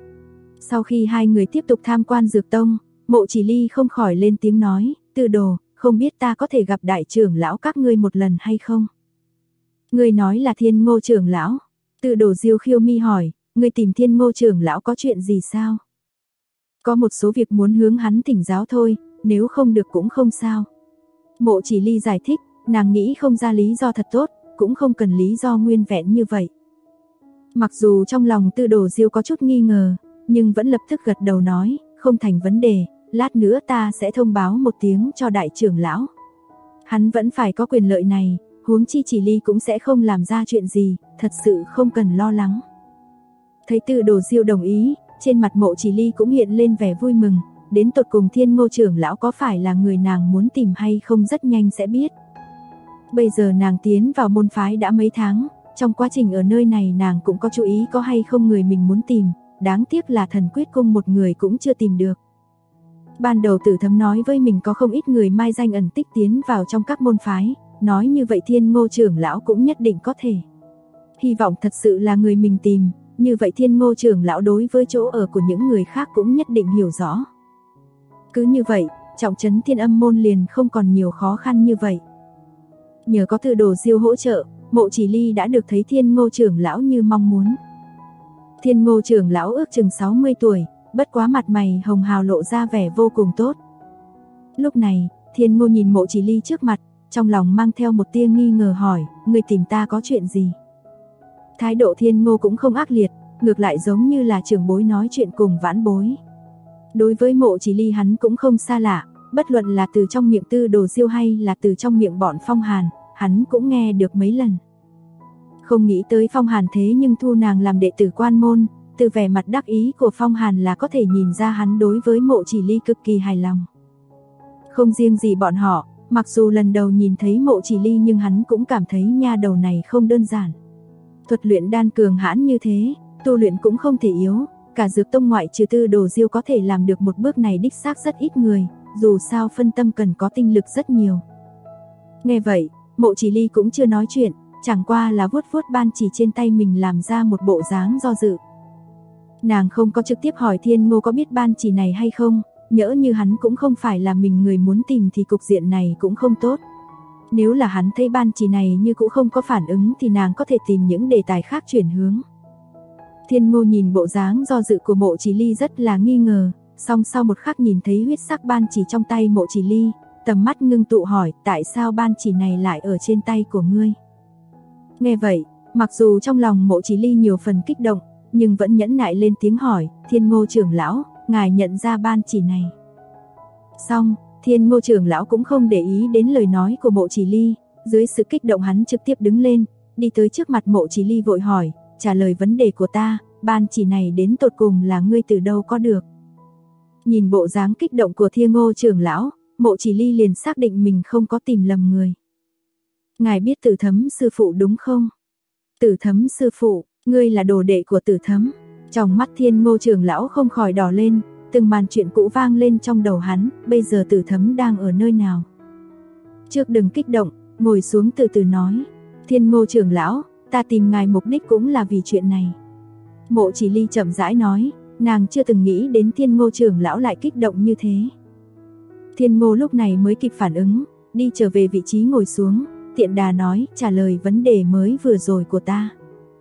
Sau khi hai người tiếp tục tham quan dược tông, Mộ Chỉ Ly không khỏi lên tiếng nói, Từ Đồ, không biết ta có thể gặp đại trưởng lão các ngươi một lần hay không? Ngươi nói là Thiên Ngô trưởng lão. Từ Đồ Diêu khiêu mi hỏi, ngươi tìm Thiên Ngô trưởng lão có chuyện gì sao? Có một số việc muốn hướng hắn thỉnh giáo thôi, nếu không được cũng không sao. Mộ Chỉ Ly giải thích, nàng nghĩ không ra lý do thật tốt, cũng không cần lý do nguyên vẹn như vậy. Mặc dù trong lòng Từ Đồ Diêu có chút nghi ngờ, nhưng vẫn lập tức gật đầu nói, không thành vấn đề, lát nữa ta sẽ thông báo một tiếng cho đại trưởng lão. Hắn vẫn phải có quyền lợi này, huống chi Chỉ Ly cũng sẽ không làm ra chuyện gì, thật sự không cần lo lắng. Thấy Từ Đồ Diêu đồng ý, trên mặt Mộ Chỉ Ly cũng hiện lên vẻ vui mừng, đến tột cùng Thiên Ngô trưởng lão có phải là người nàng muốn tìm hay không rất nhanh sẽ biết. Bây giờ nàng tiến vào môn phái đã mấy tháng, trong quá trình ở nơi này nàng cũng có chú ý có hay không người mình muốn tìm, đáng tiếc là Thần Quyết Cung một người cũng chưa tìm được. Ban đầu Tử Thấm nói với mình có không ít người mai danh ẩn tích tiến vào trong các môn phái, nói như vậy Thiên Ngô trưởng lão cũng nhất định có thể. Hy vọng thật sự là người mình tìm, như vậy Thiên Ngô trưởng lão đối với chỗ ở của những người khác cũng nhất định hiểu rõ. Cứ như vậy, trọng trấn Thiên Âm môn liền không còn nhiều khó khăn như vậy. Nhờ có Từ Đồ Diêu hỗ trợ, Mộ Chỉ Ly đã được thấy Thiên Ngô trưởng lão như mong muốn. Thiên Ngô trưởng lão ước chừng 60 tuổi, bất quá mặt mày hồng hào lộ ra vẻ vô cùng tốt. Lúc này, Thiên Ngô nhìn Mộ Chỉ Ly trước mặt, trong lòng mang theo một tia nghi ngờ hỏi, người tìm ta có chuyện gì? Thái độ Thiên Ngô cũng không ác liệt, ngược lại giống như là trưởng bối nói chuyện cùng vãn bối. Đối với Mộ Chỉ Ly hắn cũng không xa lạ, bất luận là từ trong miệng Từ Đồ Diêu hay là từ trong miệng bọn Phong Hàn, hắn cũng nghe được mấy lần. Không nghĩ tới Phong Hàn thế nhưng thu nàng làm đệ tử quan môn, từ vẻ mặt đắc ý của Phong Hàn là có thể nhìn ra hắn đối với Mộ Chỉ Ly cực kỳ hài lòng. Không riêng gì bọn họ, mặc dù lần đầu nhìn thấy Mộ Chỉ Ly nhưng hắn cũng cảm thấy nha đầu này không đơn giản. Thuật luyện đan cường hãn như thế, tu luyện cũng không thể yếu, cả Dược Tông ngoại trừ Tư Đồ Diêu có thể làm được một bước này đích xác rất ít người, dù sao phân tâm cần có tinh lực rất nhiều. Nghe vậy, Mộ Chỉ Ly cũng chưa nói chuyện, chẳng qua là vuốt vuốt ban chỉ trên tay mình làm ra một bộ dáng do dự. Nàng không có trực tiếp hỏi Thiên Ngô có biết ban chỉ này hay không, nhỡ như hắn cũng không phải là mình người muốn tìm thì cục diện này cũng không tốt. Nếu là hắn thấy ban chỉ này như cũng không có phản ứng thì nàng có thể tìm những đề tài khác chuyển hướng. Thiên Ngô nhìn bộ dáng do dự của Mộ Chỉ Ly rất là nghi ngờ, song sau một khắc nhìn thấy huyết sắc ban chỉ trong tay Mộ Chỉ Ly, tầm mắt ngưng tụ hỏi tại sao ban chỉ này lại ở trên tay của ngươi. Nghe vậy, mặc dù trong lòng Mộ Chỉ Ly nhiều phần kích động, nhưng vẫn nhẫn nại lên tiếng hỏi, Thiên Ngô trưởng lão, ngài nhận ra ban chỉ này. Xong, Thiên Ngô trưởng lão cũng không để ý đến lời nói của Mộ Chỉ Ly, dưới sự kích động hắn trực tiếp đứng lên, đi tới trước mặt Mộ Chỉ Ly vội hỏi, trả lời vấn đề của ta, ban chỉ này đến tột cùng là ngươi từ đâu có được. Nhìn bộ dáng kích động của Thiên Ngô trưởng lão, Mộ Chỉ Ly liền xác định mình không có tìm lầm người. Ngài biết Tử Thấm sư phụ đúng không? Tử Thấm sư phụ, ngươi là đồ đệ của Tử Thấm. Trong mắt Thiên Ngô trưởng lão không khỏi đỏ lên, từng màn chuyện cũ vang lên trong đầu hắn, bây giờ Tử Thấm đang ở nơi nào? Trước đừng kích động, ngồi xuống từ từ nói. Thiên Ngô trưởng lão, ta tìm ngài mục đích cũng là vì chuyện này. Mộ Chỉ Ly chậm rãi nói, nàng chưa từng nghĩ đến Thiên Ngô trưởng lão lại kích động như thế. Thiên Ngô lúc này mới kịp phản ứng, đi trở về vị trí ngồi xuống, tiện đà nói, trả lời vấn đề mới vừa rồi của ta.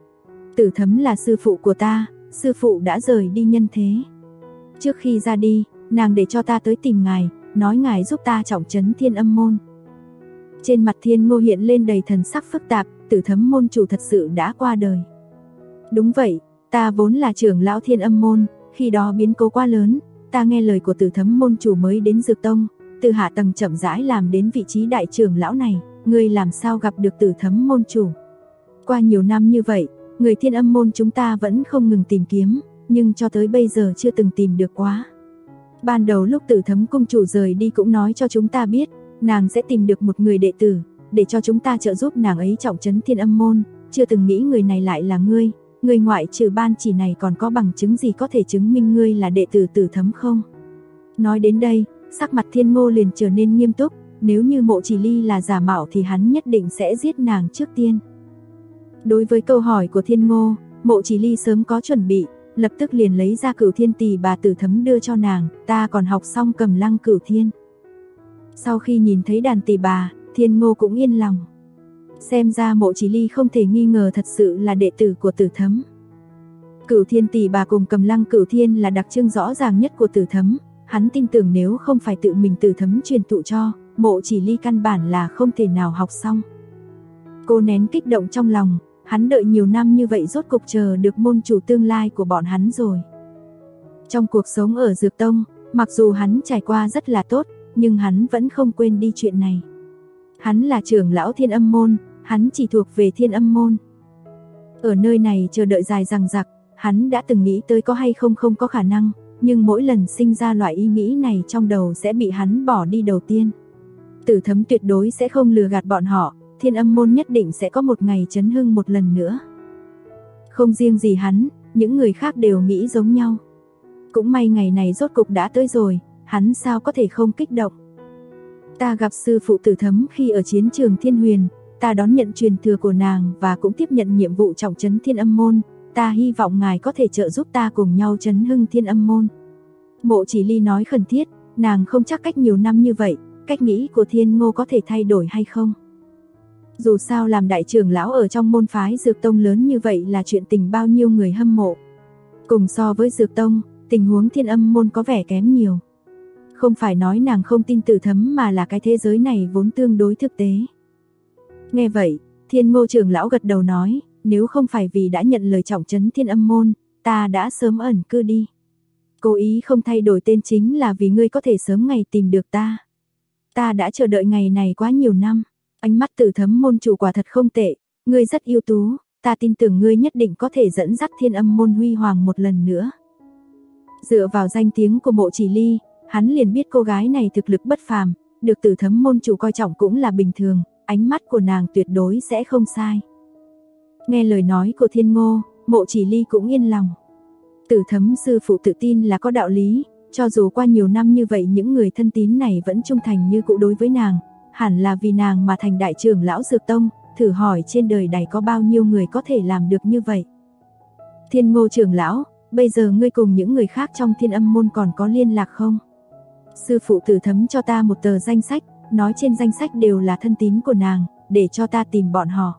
Tử Thấm là sư phụ của ta, sư phụ đã rời đi nhân thế. Trước khi ra đi, nàng để cho ta tới tìm ngài, nói ngài giúp ta trọng trấn Thiên Âm môn. Trên mặt Thiên Ngô hiện lên đầy thần sắc phức tạp, Tử Thấm môn chủ thật sự đã qua đời. Đúng vậy, ta vốn là trưởng lão Thiên Âm môn, khi đó biến cố quá lớn, ta nghe lời của Tử Thấm môn chủ mới đến Dược Tông, từ hạ tầng chậm rãi làm đến vị trí đại trưởng lão này, ngươi làm sao gặp được Tử Thấm môn chủ. Qua nhiều năm như vậy, người Thiên Âm môn chúng ta vẫn không ngừng tìm kiếm, nhưng cho tới bây giờ chưa từng tìm được quá. Ban đầu lúc Tử Thấm cung chủ rời đi cũng nói cho chúng ta biết, nàng sẽ tìm được một người đệ tử, để cho chúng ta trợ giúp nàng ấy trọng trấn Thiên Âm môn, chưa từng nghĩ người này lại là ngươi. Ngươi ngoại trừ ban chỉ này còn có bằng chứng gì có thể chứng minh ngươi là đệ tử Tử Thấm không? Nói đến đây, sắc mặt Thiên Ngô liền trở nên nghiêm túc, nếu như Mộ Chỉ Ly là giả mạo thì hắn nhất định sẽ giết nàng trước tiên. Đối với câu hỏi của Thiên Ngô, Mộ Chỉ Ly sớm có chuẩn bị, lập tức liền lấy ra Cửu Thiên Tỳ Bà Tử Thấm đưa cho nàng, ta còn học xong Cầm Lăng Cửu Thiên. Sau khi nhìn thấy đàn tỳ bà, Thiên Ngô cũng yên lòng. Xem ra Mộ Chỉ Ly không thể nghi ngờ thật sự là đệ tử của Tử Thấm. Cửu Thiên Tỳ Bà cùng Cầm Lăng Cửu Thiên là đặc trưng rõ ràng nhất của Tử Thấm, hắn tin tưởng nếu không phải tự mình Tử Thấm truyền thụ cho, Mộ Chỉ Ly căn bản là không thể nào học xong. Cô nén kích động trong lòng, hắn đợi nhiều năm như vậy rốt cục chờ được môn chủ tương lai của bọn hắn rồi. Trong cuộc sống ở Dược Tông, mặc dù hắn trải qua rất là tốt, nhưng hắn vẫn không quên đi chuyện này. Hắn là trưởng lão Thiên Âm môn, hắn chỉ thuộc về Thiên Âm môn. Ở nơi này chờ đợi dài dằng dặc, hắn đã từng nghĩ tới có hay không có khả năng, nhưng mỗi lần sinh ra loại ý nghĩ này trong đầu sẽ bị hắn bỏ đi đầu tiên. Tử Thấm tuyệt đối sẽ không lừa gạt bọn họ, Thiên Âm môn nhất định sẽ có một ngày chấn hưng một lần nữa. Không riêng gì hắn, những người khác đều nghĩ giống nhau. Cũng may ngày này rốt cục đã tới rồi, hắn sao có thể không kích động. Ta gặp sư phụ Tử Thấm khi ở chiến trường Thiên Huyền, ta đón nhận truyền thừa của nàng và cũng tiếp nhận nhiệm vụ trọng trấn Thiên Âm môn, ta hy vọng ngài có thể trợ giúp ta cùng nhau chấn hưng Thiên Âm môn. Mộ Chỉ Ly nói khẩn thiết, nàng không chắc cách nhiều năm như vậy, cách nghĩ của Thiên Ngô có thể thay đổi hay không. Dù sao làm đại trưởng lão ở trong môn phái Dược Tông lớn như vậy là chuyện tình bao nhiêu người hâm mộ. Cùng so với Dược Tông, tình huống Thiên Âm môn có vẻ kém nhiều. Không phải nói nàng không tin Tử Thấm mà là cái thế giới này vốn tương đối thực tế. Nghe vậy, Thiên Ngô trưởng lão gật đầu nói, nếu không phải vì đã nhận lời trọng trấn Thiên Âm môn, ta đã sớm ẩn cư đi. Cố ý không thay đổi tên chính là vì ngươi có thể sớm ngày tìm được ta. Ta đã chờ đợi ngày này quá nhiều năm. Ánh mắt Tử Thấm môn chủ quả thật không tệ, ngươi rất ưu tú, ta tin tưởng ngươi nhất định có thể dẫn dắt Thiên Âm môn huy hoàng một lần nữa. Dựa vào danh tiếng của Mộ Chỉ Ly, hắn liền biết cô gái này thực lực bất phàm, được Tử Thấm môn chủ coi trọng cũng là bình thường, ánh mắt của nàng tuyệt đối sẽ không sai. Nghe lời nói của Thiên Ngô, Mộ Chỉ Ly cũng yên lòng. Tử Thấm sư phụ tự tin là có đạo lý, cho dù qua nhiều năm như vậy những người thân tín này vẫn trung thành như cũ đối với nàng, hẳn là vì nàng mà thành đại trưởng lão Dược Tông, thử hỏi trên đời này có bao nhiêu người có thể làm được như vậy. Thiên Ngô trưởng lão, bây giờ ngươi cùng những người khác trong Thiên Âm môn còn có liên lạc không? Sư phụ Tử Thấm cho ta một tờ danh sách, nói trên danh sách đều là thân tín của nàng, để cho ta tìm bọn họ.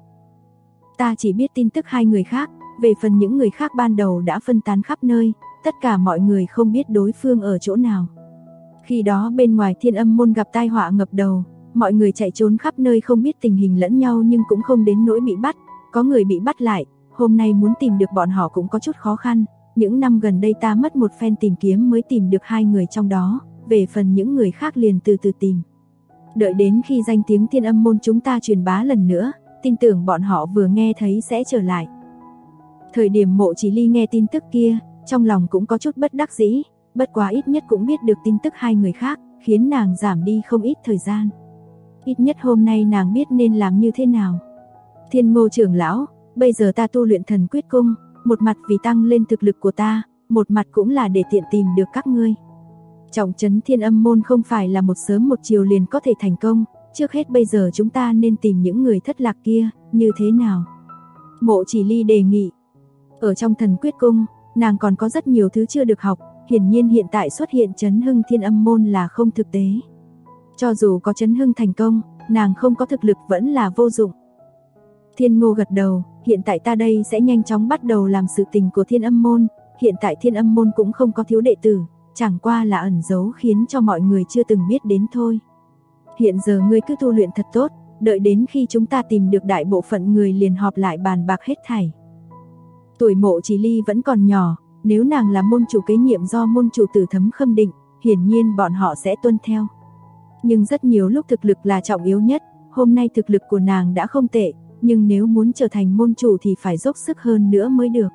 Ta chỉ biết tin tức hai người khác, về phần những người khác ban đầu đã phân tán khắp nơi, tất cả mọi người không biết đối phương ở chỗ nào. Khi đó bên ngoài Thiên Âm môn gặp tai họa ngập đầu, mọi người chạy trốn khắp nơi không biết tình hình lẫn nhau nhưng cũng không đến nỗi bị bắt, có người bị bắt lại, hôm nay muốn tìm được bọn họ cũng có chút khó khăn. Những năm gần đây ta mất một phen tìm kiếm mới tìm được hai người trong đó, về phần những người khác liền từ từ tìm. Đợi đến khi danh tiếng Thiên Âm môn chúng ta truyền bá lần nữa, tin tưởng bọn họ vừa nghe thấy sẽ trở lại. Thời điểm Mộ Chỉ Ly nghe tin tức kia, trong lòng cũng có chút bất đắc dĩ, bất quá ít nhất cũng biết được tin tức hai người khác, khiến nàng giảm đi không ít thời gian. Ít nhất hôm nay nàng biết nên làm như thế nào. Thiên Ngô trưởng lão, bây giờ ta tu luyện Thần Quyết Cung, một mặt vì tăng lên thực lực của ta, một mặt cũng là để tiện tìm được các ngươi. Trọng trấn Thiên Âm môn không phải là một sớm một chiều liền có thể thành công, trước hết bây giờ chúng ta nên tìm những người thất lạc kia, như thế nào? Mộ Chỉ Ly đề nghị. Ở trong Thần Quyết Cung, nàng còn có rất nhiều thứ chưa được học, hiển nhiên hiện tại xuất hiện chấn hưng Thiên Âm môn là không thực tế. Cho dù có chấn hưng thành công, nàng không có thực lực vẫn là vô dụng. Thiên Ngô gật đầu, hiện tại ta đây sẽ nhanh chóng bắt đầu làm sự tình của Thiên Âm môn, hiện tại Thiên Âm môn cũng không có thiếu đệ tử, chẳng qua là ẩn giấu khiến cho mọi người chưa từng biết đến thôi. Hiện giờ ngươi cứ tu luyện thật tốt, đợi đến khi chúng ta tìm được đại bộ phận người liền họp lại bàn bạc hết thảy. Tuổi Mộ Chỉ Ly vẫn còn nhỏ, nếu nàng là môn chủ kế nhiệm do môn chủ Tử Thấm khâm định, hiển nhiên bọn họ sẽ tuân theo. Nhưng rất nhiều lúc thực lực là trọng yếu nhất, hôm nay thực lực của nàng đã không tệ, nhưng nếu muốn trở thành môn chủ thì phải dốc sức hơn nữa mới được.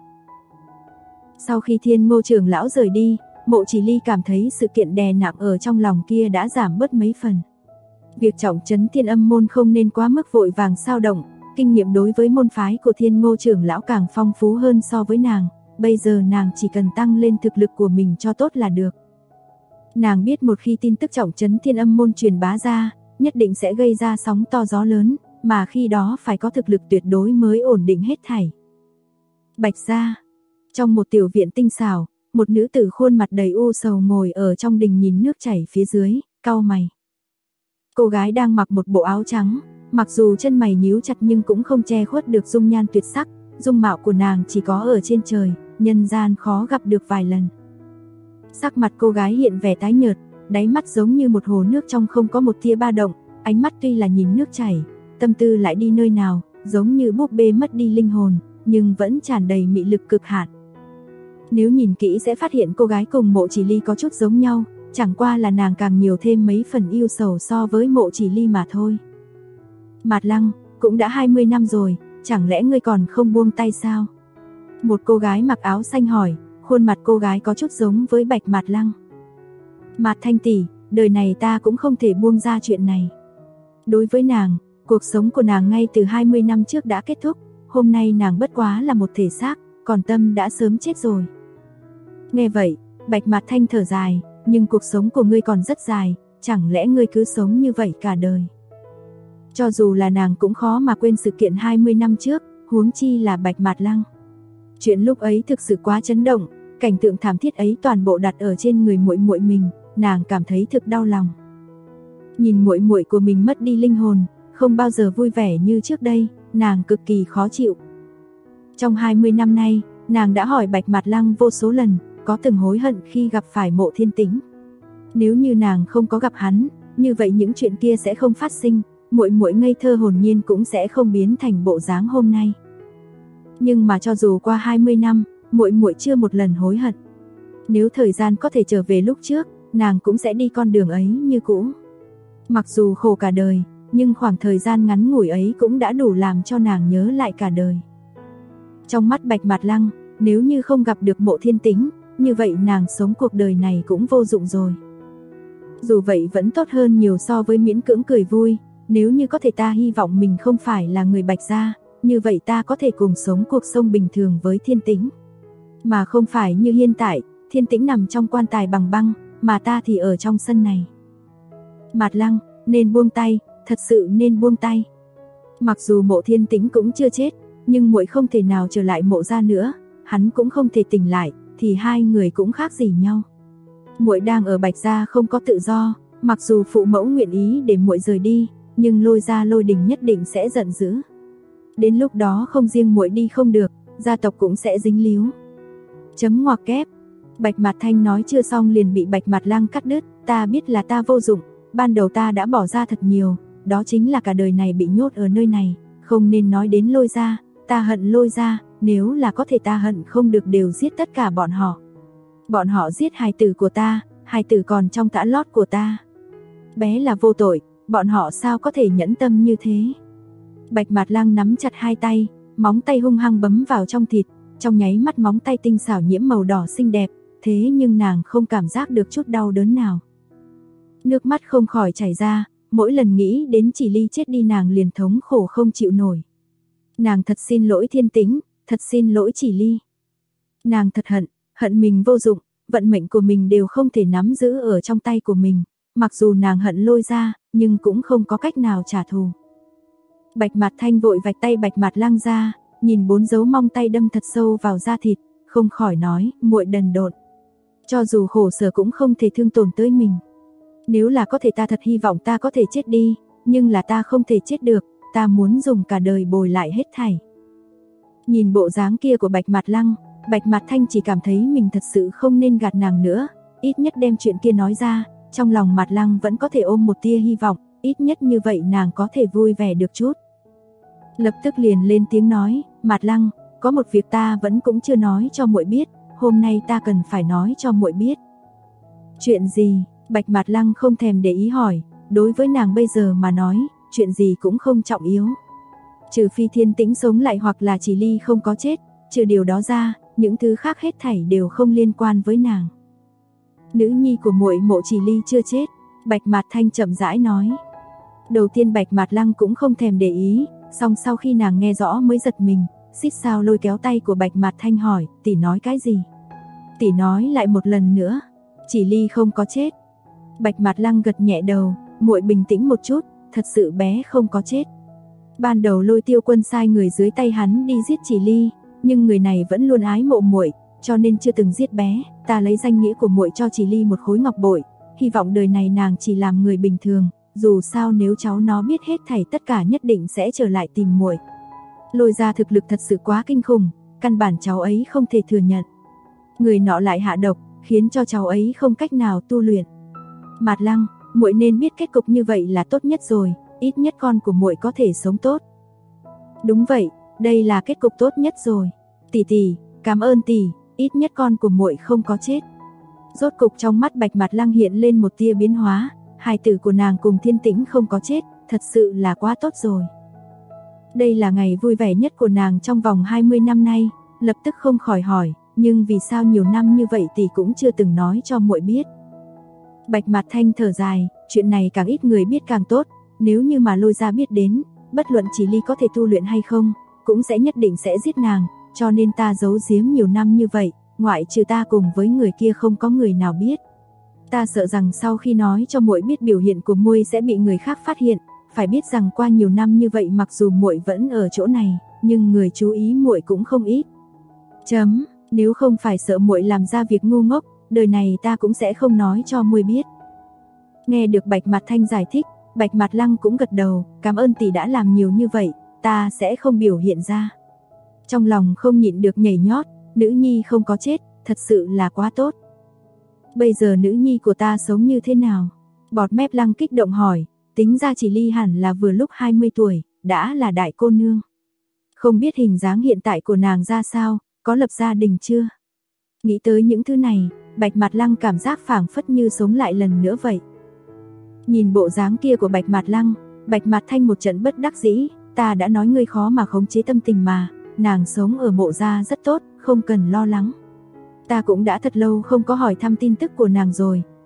Sau khi Thiên Ngô trưởng lão rời đi, Mộ Chỉ Ly cảm thấy sự kiện đè nặng ở trong lòng kia đã giảm bớt mấy phần. Việc trọng trấn Thiên Âm môn không nên quá mức vội vàng xao động, kinh nghiệm đối với môn phái của Thiên Ngô trưởng lão càng phong phú hơn so với nàng, bây giờ nàng chỉ cần tăng lên thực lực của mình cho tốt là được. Nàng biết một khi tin tức trọng trấn Thiên Âm môn truyền bá ra, nhất định sẽ gây ra sóng to gió lớn, mà khi đó phải có thực lực tuyệt đối mới ổn định hết thảy. Bạch gia, trong một tiểu viện tinh xảo, một nữ tử khuôn mặt đầy u sầu ngồi ở trong đình nhìn nước chảy phía dưới, cau mày. Cô gái đang mặc một bộ áo trắng, mặc dù chân mày nhíu chặt nhưng cũng không che khuất được dung nhan tuyệt sắc, dung mạo của nàng chỉ có ở trên trời, nhân gian khó gặp được vài lần. Sắc mặt cô gái hiện vẻ tái nhợt, đáy mắt giống như một hồ nước trong không có một tia ba động, ánh mắt tuy là nhìn nước chảy, tâm tư lại đi nơi nào, giống như búp bê mất đi linh hồn, nhưng vẫn tràn đầy mị lực cực hạn. Nếu nhìn kỹ sẽ phát hiện cô gái cùng Mộ Chỉ Ly có chút giống nhau, chẳng qua là nàng càng nhiều thêm mấy phần yêu sầu so với Mộ Chỉ Ly mà thôi. Mạt Lăng, cũng đã 20 năm rồi, chẳng lẽ ngươi còn không buông tay sao? Một cô gái mặc áo xanh hỏi, khuôn mặt cô gái có chút giống với Bạch Mạt Lăng. Mạt Thanh tỷ, đời này ta cũng không thể buông ra chuyện này. Đối với nàng, cuộc sống của nàng ngay từ 20 năm trước đã kết thúc, hôm nay nàng bất quá là một thể xác, còn tâm đã sớm chết rồi. Nghe vậy, Bạch Mạt Thanh thở dài, nhưng cuộc sống của ngươi còn rất dài, chẳng lẽ ngươi cứ sống như vậy cả đời? Cho dù là nàng cũng khó mà quên sự kiện 20 năm trước, huống chi là Bạch Mạt Lăng. Chuyện lúc ấy thực sự quá chấn động, cảnh tượng thảm thiết ấy toàn bộ đặt ở trên người muội muội mình, nàng cảm thấy thực đau lòng. Nhìn muội muội của mình mất đi linh hồn, không bao giờ vui vẻ như trước đây, nàng cực kỳ khó chịu. Trong 20 năm nay, nàng đã hỏi Bạch Mạt Lăng vô số lần, có từng hối hận khi gặp phải Mộ Thiên Tĩnh. Nếu như nàng không có gặp hắn, như vậy những chuyện kia sẽ không phát sinh, muội muội ngây thơ hồn nhiên cũng sẽ không biến thành bộ dáng hôm nay. Nhưng mà cho dù qua 20 năm, muội muội chưa một lần hối hận. Nếu thời gian có thể trở về lúc trước, nàng cũng sẽ đi con đường ấy như cũ. Mặc dù khổ cả đời, nhưng khoảng thời gian ngắn ngủi ấy cũng đã đủ làm cho nàng nhớ lại cả đời. Trong mắt Bạch Mạt Lăng, nếu như không gặp được Mộ Thiên Tĩnh, như vậy nàng sống cuộc đời này cũng vô dụng rồi. Dù vậy vẫn tốt hơn nhiều so với miễn cưỡng cười vui, nếu như có thể ta hy vọng mình không phải là người Bạch gia, như vậy ta có thể cùng sống cuộc sống bình thường với Thiên Tĩnh. Mà không phải như hiện tại, Thiên Tĩnh nằm trong quan tài bằng băng, mà ta thì ở trong sân này. Mạt Lăng, nên buông tay, thật sự nên buông tay. Mặc dù Mộ Thiên Tĩnh cũng chưa chết, nhưng muội không thể nào trở lại Mộ gia nữa, hắn cũng không thể tỉnh lại, thì hai người cũng khác gì nhau. Muội đang ở Bạch gia không có tự do, mặc dù phụ mẫu nguyện ý để muội rời đi, nhưng Lôi gia Lôi Đình nhất định sẽ giận dữ. Đến lúc đó không riêng muội đi không được, gia tộc cũng sẽ dính líu. Chấm ngoặc kép. Bạch Mạt Thanh nói chưa xong liền bị Bạch Mạt Lăng cắt đứt. Ta biết là ta vô dụng, ban đầu ta đã bỏ ra thật nhiều, đó chính là cả đời này bị nhốt ở nơi này, không nên nói đến Lôi gia, ta hận Lôi gia, nếu là có thể ta hận không được đều giết tất cả bọn họ. Bọn họ giết hài tử của ta, hài tử còn trong tã lót của ta. Bé là vô tội, bọn họ sao có thể nhẫn tâm như thế. Bạch Mạt Lăng nắm chặt hai tay, móng tay hung hăng bấm vào trong thịt, trong nháy mắt móng tay tinh xảo nhiễm màu đỏ xinh đẹp, thế nhưng nàng không cảm giác được chút đau đớn nào. Nước mắt không khỏi chảy ra, mỗi lần nghĩ đến Chỉ Ly chết đi nàng liền thống khổ không chịu nổi. Nàng thật xin lỗi Thiên Tĩnh, thật xin lỗi Chỉ Ly. Nàng thật hận mình vô dụng, vận mệnh của mình đều không thể nắm giữ ở trong tay của mình, mặc dù nàng hận Lôi gia, nhưng cũng không có cách nào trả thù. Bạch Mạt Thanh vội vạch tay Bạch Mạt Lăng ra, nhìn 4 dấu mong tay đâm thật sâu vào da thịt, không khỏi nói, muội đần độn. Cho dù khổ sở cũng không thể thương tổn tới mình. Nếu là có thể ta thật hy vọng ta có thể chết đi, nhưng là ta không thể chết được, ta muốn dùng cả đời bồi lại hết thảy. Nhìn bộ dáng kia của Bạch Mạt Lăng, Bạch Mạt Thanh chỉ cảm thấy mình thật sự không nên gạt nàng nữa, ít nhất đem chuyện kia nói ra, trong lòng Mạt Lăng vẫn có thể ôm một tia hy vọng, ít nhất như vậy nàng có thể vui vẻ được chút. Lập tức liền lên tiếng nói, Mạt Lăng, có một việc ta vẫn cũng chưa nói cho muội biết, hôm nay ta cần phải nói cho muội biết. Chuyện gì? Bạch Mạt Lăng không thèm để ý hỏi, đối với nàng bây giờ mà nói, chuyện gì cũng không trọng yếu. Trừ phi Thiên Tĩnh sống lại hoặc là Chỉ Ly không có chết, trừ điều đó ra, những thứ khác hết thảy đều không liên quan với nàng. Nữ nhi của muội Mộ Chỉ Ly chưa chết, Bạch Mạt Thanh chậm rãi nói. Đầu tiên Bạch Mạt Lăng cũng không thèm để ý, song sau khi nàng nghe rõ mới giật mình, xít sao lôi kéo tay của Bạch Mạt Thanh hỏi, tỷ nói cái gì? Tỷ nói lại một lần nữa, Chỉ Ly không có chết. Bạch Mạt Lăng gật nhẹ đầu, muội bình tĩnh một chút, thật sự bé không có chết. Ban đầu Lôi Tiêu Quân sai người dưới tay hắn đi giết Chỉ Ly, nhưng người này vẫn luôn ái mộ muội, cho nên chưa từng giết bé. Ta lấy danh nghĩa của muội cho Chỉ Ly một khối ngọc bội, hy vọng đời này nàng chỉ làm người bình thường, dù sao nếu cháu nó biết hết thảy tất cả nhất định sẽ trở lại tìm muội. Lôi gia thực lực thật sự quá kinh khủng, căn bản cháu ấy không thể thừa nhận. Người nọ lại hạ độc, khiến cho cháu ấy không cách nào tu luyện. Mạt Lăng, muội nên biết kết cục như vậy là tốt nhất rồi, ít nhất con của muội có thể sống tốt. Đúng vậy, đây là kết cục tốt nhất rồi. Tỷ tỷ, cảm ơn tỷ, ít nhất con của muội không có chết. Rốt cục trong mắt Bạch Mạt Lăng hiện lên một tia biến hóa, hài tử của nàng cùng Thiên Tĩnh không có chết, thật sự là quá tốt rồi. Đây là ngày vui vẻ nhất của nàng trong vòng 20 năm nay, lập tức không khỏi hỏi, nhưng vì sao nhiều năm như vậy tỷ cũng chưa từng nói cho muội biết. Bạch Mạt Thanh thở dài, chuyện này càng ít người biết càng tốt, nếu như mà Lôi gia biết đến, bất luận Chỉ Ly có thể tu luyện hay không, cũng sẽ nhất định sẽ giết nàng, cho nên ta giấu giếm nhiều năm như vậy, ngoại trừ ta cùng với người kia không có người nào biết. Ta sợ rằng sau khi nói cho muội biết biểu hiện của muội sẽ bị người khác phát hiện, phải biết rằng qua nhiều năm như vậy mặc dù muội vẫn ở chỗ này, nhưng người chú ý muội cũng không ít. Nếu không phải sợ muội làm ra việc ngu ngốc, đời này ta cũng sẽ không nói cho muội biết. Nghe được Bạch Mạt Thanh giải thích, Bạch Mạt Lăng cũng gật đầu, cảm ơn tỷ đã làm nhiều như vậy, ta sẽ không biểu hiện ra. Trong lòng không nhịn được nhảy nhót, nữ nhi không có chết, thật sự là quá tốt. Bây giờ nữ nhi của ta sống như thế nào? Bọt mép Lăng kích động hỏi, tính ra Chỉ Ly hẳn là vừa lúc 20 tuổi, đã là đại cô nương. Không biết hình dáng hiện tại của nàng ra sao, có lập gia đình chưa? Nghĩ tới những thứ này, Bạch Mạt Lăng cảm giác phảng phất như sống lại lần nữa vậy. Nhìn bộ dáng kia của Bạch Mạt Lăng, Bạch Mạt Thanh một trận bất đắc dĩ, ta đã nói ngươi khó mà khống chế tâm tình mà, nàng sống ở Mộ gia rất tốt, không cần lo lắng. Ta cũng đã thật lâu không có hỏi thăm tin tức của nàng rồi,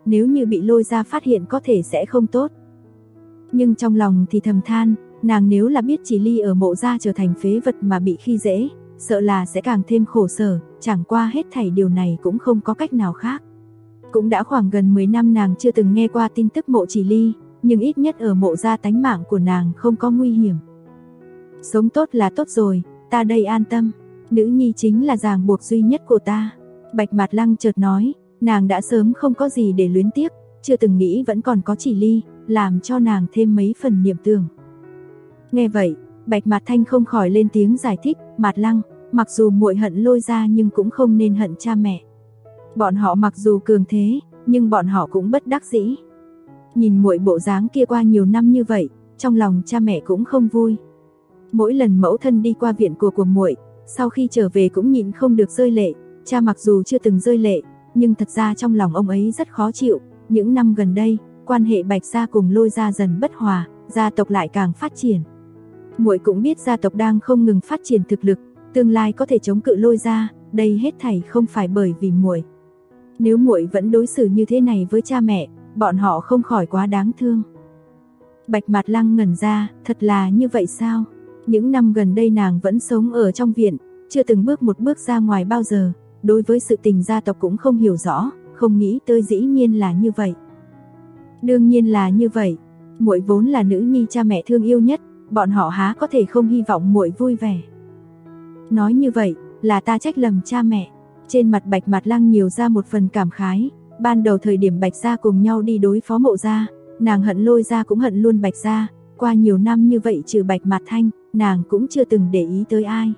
nếu như bị Lôi Gia phát hiện có thể sẽ không tốt. Nhưng trong lòng thì thầm than, nàng nếu là biết Chỉ Ly ở Mộ Gia trở thành phế vật mà bị khi dễ, sợ là sẽ càng thêm khổ sở, chẳng qua hết thảy điều này cũng không có cách nào khác. Cũng đã khoảng gần 10 năm nàng chưa từng nghe qua tin tức Mộ Chỉ Ly, nhưng ít nhất ở Mộ Gia tánh mạng của nàng không có nguy hiểm. Sống tốt là tốt rồi, ta đây an tâm, nữ nhi chính là ràng buộc duy nhất của ta. Bạch Mạt Lăng chợt nói, nàng đã sớm không có gì để luyến tiếc, chưa từng nghĩ vẫn còn có Chỉ Ly, làm cho nàng thêm mấy phần niệm tưởng. Nghe vậy, Bạch Mạt Thanh không khỏi lên tiếng giải thích, Mạt Lăng, mặc dù muội hận Lôi Gia nhưng cũng không nên hận cha mẹ. Bọn họ mặc dù cường thế, nhưng bọn họ cũng bất đắc dĩ. Nhìn muội bộ dáng kia qua nhiều năm như vậy, trong lòng cha mẹ cũng không vui. Mỗi lần mẫu thân đi qua viện của muội, sau khi trở về cũng nhịn không được rơi lệ, cha mặc dù chưa từng rơi lệ, nhưng thật ra trong lòng ông ấy rất khó chịu. Những năm gần đây, quan hệ Bạch gia cùng Lôi gia dần bất hòa, gia tộc lại càng phát triển. Muội cũng biết gia tộc đang không ngừng phát triển thực lực, tương lai có thể chống cự Lôi gia, đây hết thảy không phải bởi vì muội. Nếu muội vẫn đối xử như thế này với cha mẹ, bọn họ không khỏi quá đáng thương. Bạch Mạt Lăng ngẩn ra, thật là như vậy sao? Những năm gần đây nàng vẫn sống ở trong viện, chưa từng bước một bước ra ngoài bao giờ, đối với sự tình gia tộc cũng không hiểu rõ, không nghĩ tới dĩ nhiên là như vậy. Đương nhiên là như vậy, muội vốn là nữ nhi cha mẹ thương yêu nhất, bọn họ há có thể không hy vọng muội vui vẻ. Nói như vậy, là ta trách lầm cha mẹ. Trên mặt Bạch Mạt Lăng nhiều ra một phần cảm khái, ban đầu thời điểm Bạch gia cùng nhau đi đối phó Mộ gia, nàng hận Lôi gia cũng hận luôn Bạch gia, qua nhiều năm như vậy trừ Bạch Mạt Thanh, nàng cũng chưa từng để ý tới ai.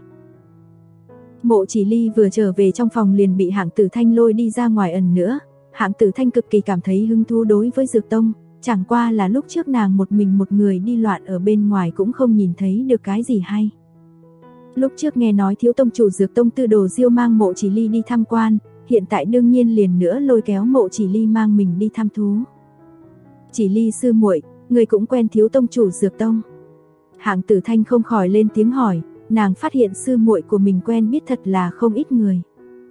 Mộ Chỉ Ly vừa trở về trong phòng liền bị Hạng Tử Thanh lôi đi ra ngoài ẩn nữa. Hạng Tử Thanh cực kỳ cảm thấy hứng thú đối với Dược Tông, chẳng qua là lúc trước nàng một mình một người đi loạn ở bên ngoài cũng không nhìn thấy được cái gì hay. Lúc trước nghe nói thiếu tông chủ Dược Tông Tư Đồ Diêu mang Mộ Chỉ Ly đi tham quan, hiện tại đương nhiên liền nữa lôi kéo Mộ Chỉ Ly mang mình đi thăm thú. Chỉ Ly sư muội, người cũng quen thiếu tông chủ Dược Tông. Hạng Tử Thanh không khỏi lên tiếng hỏi, nàng phát hiện sư muội của mình quen biết thật là không ít người.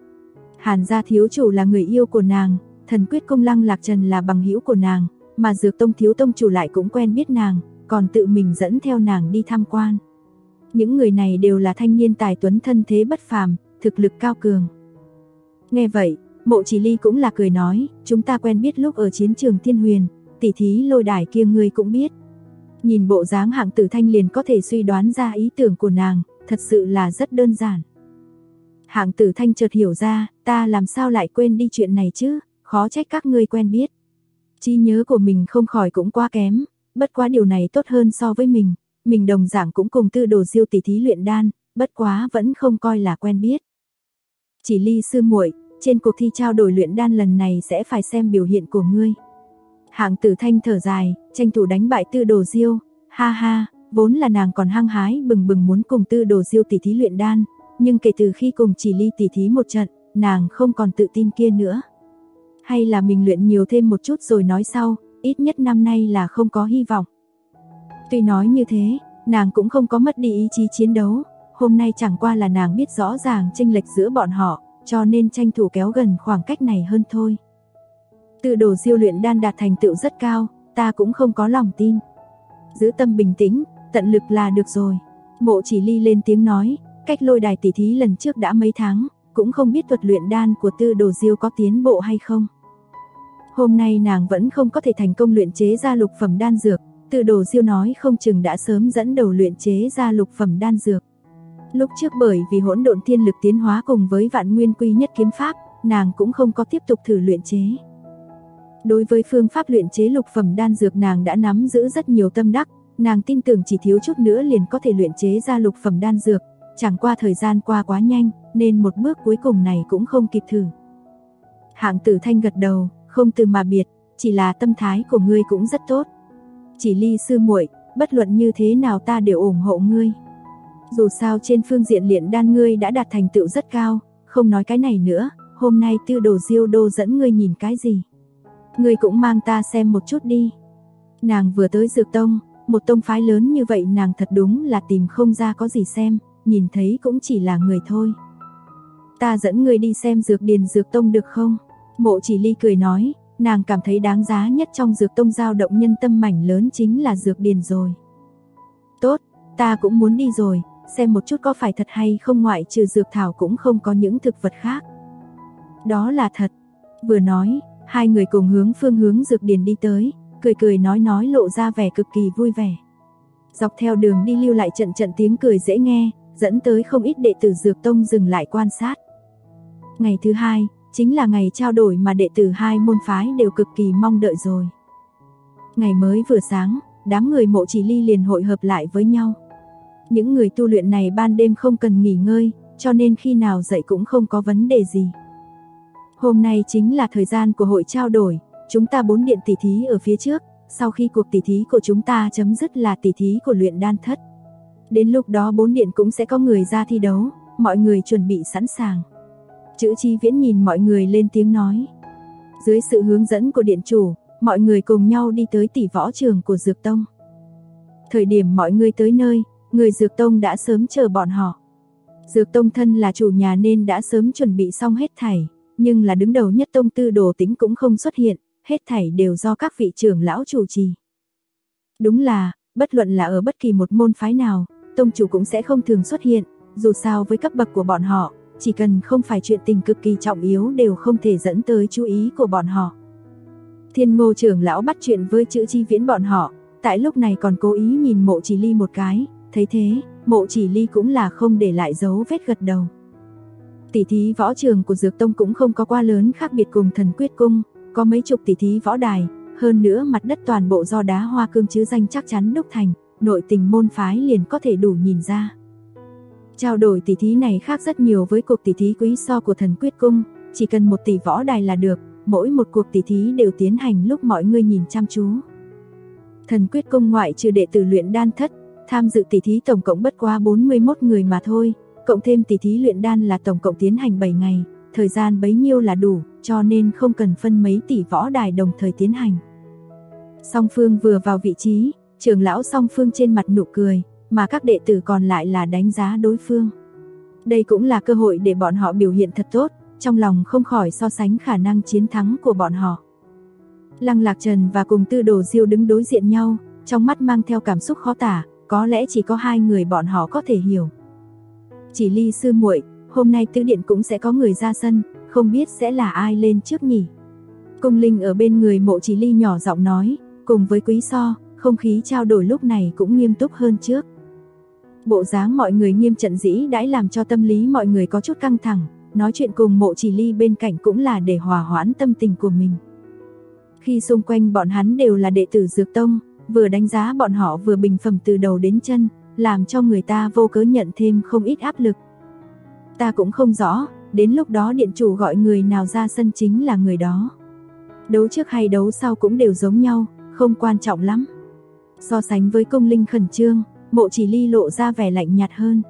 Hàn gia thiếu chủ là người yêu của nàng, Thần Quyết Công Lăng Lạc Trần là bằng hữu của nàng, mà Dược Tông thiếu tông chủ lại cũng quen biết nàng, còn tự mình dẫn theo nàng đi tham quan. Những người này đều là thanh niên tài tuấn thân thế bất phàm, thực lực cao cường. Nghe vậy, Mộ Chỉ Ly cũng là cười nói, chúng ta quen biết lúc ở chiến trường Thiên Huyền, tỷ thí lôi đài kia ngươi cũng biết. Nhìn bộ dáng Hạng Tử Thanh liền có thể suy đoán ra ý tưởng của nàng, thật sự là rất đơn giản. Hạng Tử Thanh chợt hiểu ra, ta làm sao lại quên đi chuyện này chứ, khó trách các ngươi quen biết. Trí nhớ của mình không khỏi cũng quá kém, bất quá điều này tốt hơn so với mình đồng dạng cũng cùng Tư Đồ Diêu tỷ thí luyện đan, bất quá vẫn không coi là quen biết. Chỉ Ly sư muội, trên cuộc thi trao đổi luyện đan lần này sẽ phải xem biểu hiện của ngươi. Hạng Tử Thanh thở dài, tranh thủ đánh bại Tư Đồ Diêu, ha ha, vốn là nàng còn hăng hái bừng bừng muốn cùng Tư Đồ Diêu tỷ thí luyện đan, nhưng kể từ khi cùng Chỉ Ly tỷ thí một trận, nàng không còn tự tin kia nữa. Hay là mình luyện nhiều thêm một chút rồi nói sau, ít nhất năm nay là không có hy vọng. Tuy nói như thế, nàng cũng không có mất đi ý chí chiến đấu, hôm nay chẳng qua là nàng biết rõ ràng chênh lệch giữa bọn họ, cho nên tranh thủ kéo gần khoảng cách này hơn thôi. Tư Đồ Diêu luyện đan đạt thành tựu rất cao, ta cũng không có lòng tin. Giữ tâm bình tĩnh, tận lực là được rồi. Mộ Chỉ Ly lên tiếng nói, cách lôi đài tỷ thí lần trước đã mấy tháng, cũng không biết thuật luyện đan của Tư Đồ Diêu có tiến bộ hay không. Hôm nay nàng vẫn không có thể thành công luyện chế ra lục phẩm đan dược, Tư Đồ Diêu nói không chừng đã sớm dẫn đầu luyện chế ra lục phẩm đan dược. Lúc trước bởi vì hỗn độn thiên lực tiến hóa cùng với vạn nguyên quy nhất kiếm pháp, nàng cũng không có tiếp tục thử luyện chế. Đối với phương pháp luyện chế lục phẩm đan dược nàng đã nắm giữ rất nhiều tâm đắc, nàng tin tưởng chỉ thiếu chút nữa liền có thể luyện chế ra lục phẩm đan dược, chẳng qua thời gian qua quá nhanh, nên một bước cuối cùng này cũng không kịp thử. Hạng Tử Thanh gật đầu, không từ mà biệt, chỉ là tâm thái của ngươi cũng rất tốt. Chỉ Ly sư muội, bất luận như thế nào ta đều ủng hộ ngươi. Dù sao trên phương diện luyện đan ngươi đã đạt thành tựu rất cao, không nói cái này nữa, hôm nay Tư Đồ Diêu đô dẫn ngươi nhìn cái gì? Ngươi cũng mang ta xem một chút đi. Nàng vừa tới Dược Tông, một tông phái lớn như vậy nàng thật đúng là tìm không ra có gì xem, nhìn thấy cũng chỉ là người thôi. Ta dẫn ngươi đi xem Dược Điền Dược Tông được không? Mộ Chỉ Ly cười nói, nàng cảm thấy đáng giá nhất trong dược tông dao động nhân tâm mảnh lớn chính là dược điền rồi. Tốt, ta cũng muốn đi rồi, xem một chút có phải thật hay không, ngoại trừ dược thảo cũng không có những thực vật khác. Đó là thật. Vừa nói, hai người cùng hướng phương hướng dược điền đi tới, cười cười nói lộ ra vẻ cực kỳ vui vẻ. Dọc theo đường đi lưu lại trận trận tiếng cười dễ nghe, dẫn tới không ít đệ tử dược tông dừng lại quan sát. Ngày thứ hai, chính là ngày trao đổi mà đệ tử hai môn phái đều cực kỳ mong đợi rồi. Ngày mới vừa sáng, đám người Mộ Chỉ Ly liền hội hợp lại với nhau. Những người tu luyện này ban đêm không cần nghỉ ngơi, cho nên khi nào dậy cũng không có vấn đề gì. Hôm nay chính là thời gian của hội trao đổi, chúng ta 4 điện tỷ thí ở phía trước, sau khi cuộc tỷ thí của chúng ta chấm dứt là tỷ thí của luyện đan thất. Đến lúc đó 4 điện cũng sẽ có người ra thi đấu, mọi người chuẩn bị sẵn sàng. Chữ Chi Viễn nhìn mọi người lên tiếng nói. Dưới sự hướng dẫn của điện chủ, mọi người cùng nhau đi tới tỷ võ trường của Dược Tông. Thời điểm mọi người tới nơi, người Dược Tông đã sớm chờ bọn họ. Dược Tông thân là chủ nhà nên đã sớm chuẩn bị xong hết thảy, nhưng là đứng đầu nhất tông Tư Đồ Tính cũng không xuất hiện, hết thảy đều do các vị trưởng lão chủ trì. Đúng là, bất luận là ở bất kỳ một môn phái nào, tông chủ cũng sẽ không thường xuất hiện, dù sao với cấp bậc của bọn họ, chỉ cần không phải chuyện tình cực kỳ trọng yếu đều không thể dẫn tới chú ý của bọn họ. Thiên Ngô trưởng lão bắt chuyện với Chữ Chi Viễn bọn họ, tại lúc này còn cố ý nhìn Mộ Chỉ Ly một cái, thấy thế, Mộ Chỉ Ly cũng là không để lại dấu vết gật đầu. Tỷ thí võ trường của Dược Tông cũng không có quá lớn khác biệt cùng Thần Quyết Cung, có mấy chục tỷ thí võ đài, hơn nữa mặt đất toàn bộ do đá hoa cương chứ danh chắc chắn đúc thành, nội tình môn phái liền có thể đủ nhìn ra. Trao đổi tỷ thí này khác rất nhiều với cuộc tỷ thí quý so của Thần Quyết Cung, chỉ cần 1 tỷ võ đài là được, mỗi một cuộc tỷ thí đều tiến hành lúc mọi người nhìn chăm chú. Thần Quyết Cung ngoại trừ đệ tử luyện đan thất, tham dự tỷ thí tổng cộng bất quá 41 người mà thôi, cộng thêm tỷ thí luyện đan là tổng cộng tiến hành 7 ngày, thời gian bấy nhiêu là đủ, cho nên không cần phân mấy tỷ võ đài đồng thời tiến hành. Song phương vừa vào vị trí, trưởng lão song phương trên mặt nụ cười, mà các đệ tử còn lại là đánh giá đối phương. Đây cũng là cơ hội để bọn họ biểu hiện thật tốt, trong lòng không khỏi so sánh khả năng chiến thắng của bọn họ. Lăng Lạc Trần và cùng Tư Đồ Diêu đứng đối diện nhau, trong mắt mang theo cảm xúc khó tả, có lẽ chỉ có hai người bọn họ có thể hiểu. Chỉ Ly sư muội, hôm nay tứ điện cũng sẽ có người ra sân, không biết sẽ là ai lên trước nhỉ? Cung Linh ở bên người Mộ Chỉ Ly nhỏ giọng nói, cùng với Quý So, không khí trao đổi lúc này cũng nghiêm túc hơn trước. Bộ dáng mọi người nghiêm trận dĩ đãi làm cho tâm lý mọi người có chút căng thẳng, nói chuyện cùng Mộ Chỉ Ly bên cạnh cũng là để hòa hoãn tâm tình của mình. Khi xung quanh bọn hắn đều là đệ tử Dược Tông, vừa đánh giá bọn họ vừa bình phẩm từ đầu đến chân, làm cho người ta vô cớ nhận thêm không ít áp lực. Ta cũng không rõ, đến lúc đó điện chủ gọi người nào ra sân chính là người đó. Đấu trước hay đấu sau cũng đều giống nhau, không quan trọng lắm. So sánh với Cung Linh khẩn trương, Mộ Chỉ Ly lộ ra vẻ lạnh nhạt hơn.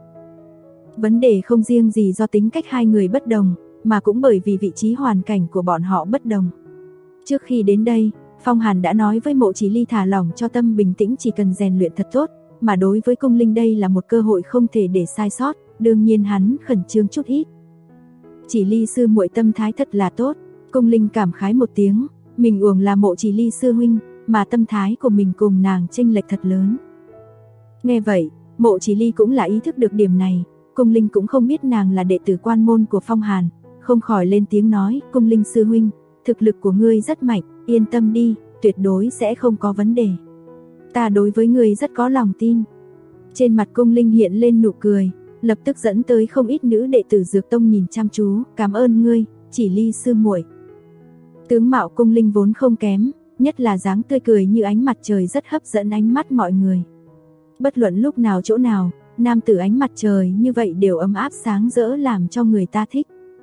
Vấn đề không riêng gì do tính cách hai người bất đồng, mà cũng bởi vì vị trí hoàn cảnh của bọn họ bất đồng. Trước khi đến đây, Phong Hàn đã nói với Mộ Chỉ Ly thả lỏng cho tâm bình tĩnh, chỉ cần rèn luyện thật tốt, mà đối với Cung Linh đây là một cơ hội không thể để sai sót, đương nhiên hắn khẩn trương chút ít. Chỉ Ly sư muội tâm thái thật là tốt, Cung Linh cảm khái một tiếng, mình uổng là Mộ Chỉ Ly sư huynh, mà tâm thái của mình cùng nàng chênh lệch thật lớn. Nghe vậy, Mộ Chỉ Ly cũng là ý thức được điểm này, Cung Linh cũng không biết nàng là đệ tử quan môn của Phong Hàn, không khỏi lên tiếng nói, Cung Linh sư huynh, thực lực của ngươi rất mạnh, yên tâm đi, tuyệt đối sẽ không có vấn đề. Ta đối với ngươi rất có lòng tin. Trên mặt Cung Linh hiện lên nụ cười, lập tức dẫn tới không ít nữ đệ tử Dược Tông nhìn chăm chú, cảm ơn ngươi, Chỉ Ly sư muội. Tướng mạo Cung Linh vốn không kém, nhất là dáng tươi cười như ánh mặt trời rất hấp dẫn ánh mắt mọi người. Bất luận lúc nào chỗ nào, nam tử ánh mặt trời như vậy đều ấm áp sáng rỡ làm cho người ta thích.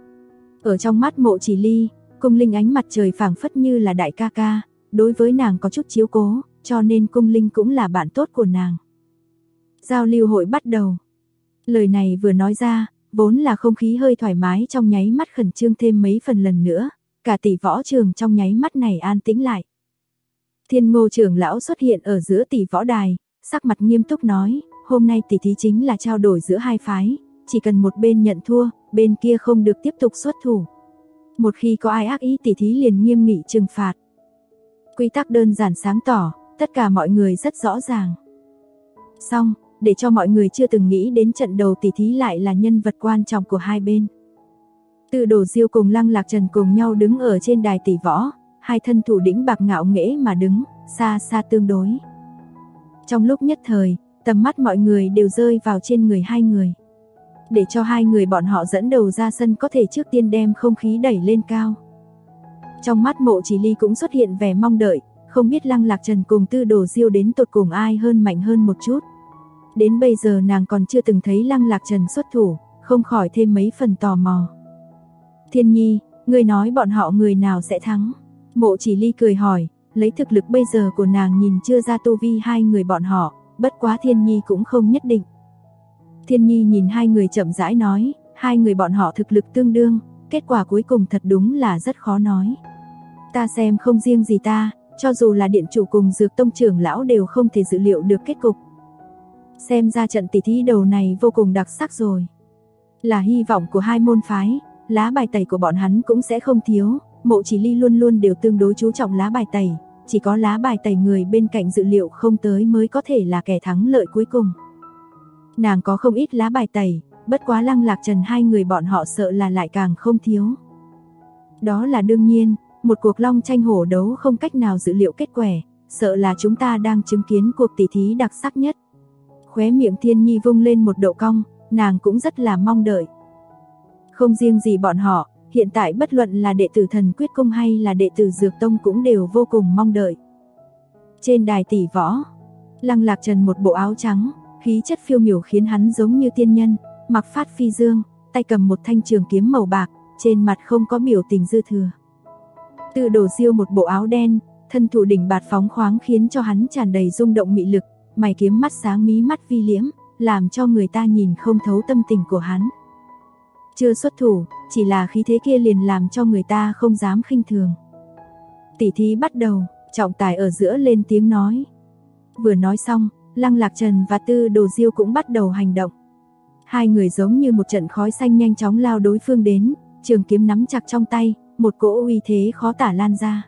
Ở trong mắt Mộ Chỉ Ly, Cung Linh ánh mặt trời phảng phất như là đại ca ca, đối với nàng có chút chiếu cố, cho nên Cung Linh cũng là bạn tốt của nàng. Giao lưu hội bắt đầu. Lời này vừa nói ra, vốn là không khí hơi thoải mái trong nháy mắt khẩn trương thêm mấy phần lần nữa, cả tỷ võ trường trong nháy mắt này an tĩnh lại. Thiên Ngô trưởng lão xuất hiện ở giữa tỷ võ đài, sắc mặt nghiêm túc nói, hôm nay tỷ thí chính là trao đổi giữa hai phái, chỉ cần một bên nhận thua, bên kia không được tiếp tục xuất thủ. Một khi có ai ác ý tỷ thí liền nghiêm nghị trừng phạt. Quy tắc đơn giản sáng tỏ, tất cả mọi người rất rõ ràng. Xong, để cho mọi người chưa từng nghĩ đến trận đầu tỷ thí lại là nhân vật quan trọng của hai bên. Tư Đồ Diêu cùng Lăng Lạc Trần cùng nhau đứng ở trên đài tỷ võ, hai thân thủ đĩnh bạc ngạo nghễ mà đứng, xa xa tương đối. Trong lúc nhất thời, tầm mắt mọi người đều rơi vào trên người hai người. Để cho hai người bọn họ dẫn đầu ra sân có thể trước tiên đem không khí đẩy lên cao. Trong mắt Mộ Chỉ Ly cũng xuất hiện vẻ mong đợi, không biết Lăng Lạc Trần cùng Tư Đồ Diêu đến tột cùng ai hơn mạnh hơn một chút. Đến bây giờ nàng còn chưa từng thấy Lăng Lạc Trần xuất thủ, không khỏi thêm mấy phần tò mò. Thiên Nhi, ngươi nói bọn họ người nào sẽ thắng? Mộ Chỉ Ly cười hỏi, lấy thực lực bây giờ của nàng nhìn chưa ra tu vi hai người bọn họ, bất quá Thiên Nhi cũng không nhất định. Thiên Nhi nhìn hai người chậm rãi nói, hai người bọn họ thực lực tương đương, kết quả cuối cùng thật đúng là rất khó nói. Ta xem không riêng gì ta, cho dù là điện chủ cùng Dược Tông trưởng lão đều không thể dự liệu được kết cục. Xem ra trận tỷ thí đầu này vô cùng đặc sắc rồi. Là hy vọng của hai môn phái, lá bài tẩy của bọn hắn cũng sẽ không thiếu, Mộ Chỉ Ly luôn luôn đều tương đối chú trọng lá bài tẩy, chỉ có lá bài tẩy người bên cạnh dự liệu không tới mới có thể là kẻ thắng lợi cuối cùng. Nàng có không ít lá bài tẩy, bất quá Lăng Lạc Trần hai người bọn họ sợ là lại càng không thiếu. Đó là đương nhiên, một cuộc long tranh hổ đấu không cách nào dự liệu kết quả, sợ là chúng ta đang chứng kiến cuộc tỷ thí đặc sắc nhất. Khóe miệng Thiên Nhi vung lên một độ cong, nàng cũng rất là mong đợi. Không riêng gì bọn họ, hiện tại bất luận là đệ tử Thần Quyết Cung hay là đệ tử Dược Tông cũng đều vô cùng mong đợi. Trên đài tỷ võ, Lăng Lạc Trần một bộ áo trắng, khí chất phiêu miểu khiến hắn giống như tiên nhân, mặc phát phi dương, tay cầm một thanh trường kiếm màu bạc, trên mặt không có biểu tình dư thừa. Tư Đồ Diêu một bộ áo đen, thân thủ đỉnh bạt phóng khoáng khiến cho hắn tràn đầy rung động mị lực, mày kiếm mắt sáng mí mắt vi liễm, làm cho người ta nhìn không thấu tâm tình của hắn. Chưa xuất thủ, chỉ là khí thế kia liền làm cho người ta không dám khinh thường. Tỷ thí bắt đầu, trọng tài ở giữa lên tiếng nói. Vừa nói xong, Lăng Lạc Trần và Tư Đồ Diêu cũng bắt đầu hành động. Hai người giống như một trận khói xanh nhanh chóng lao đối phương đến, trường kiếm nắm chặt trong tay, một cỗ uy thế khó tả lan ra.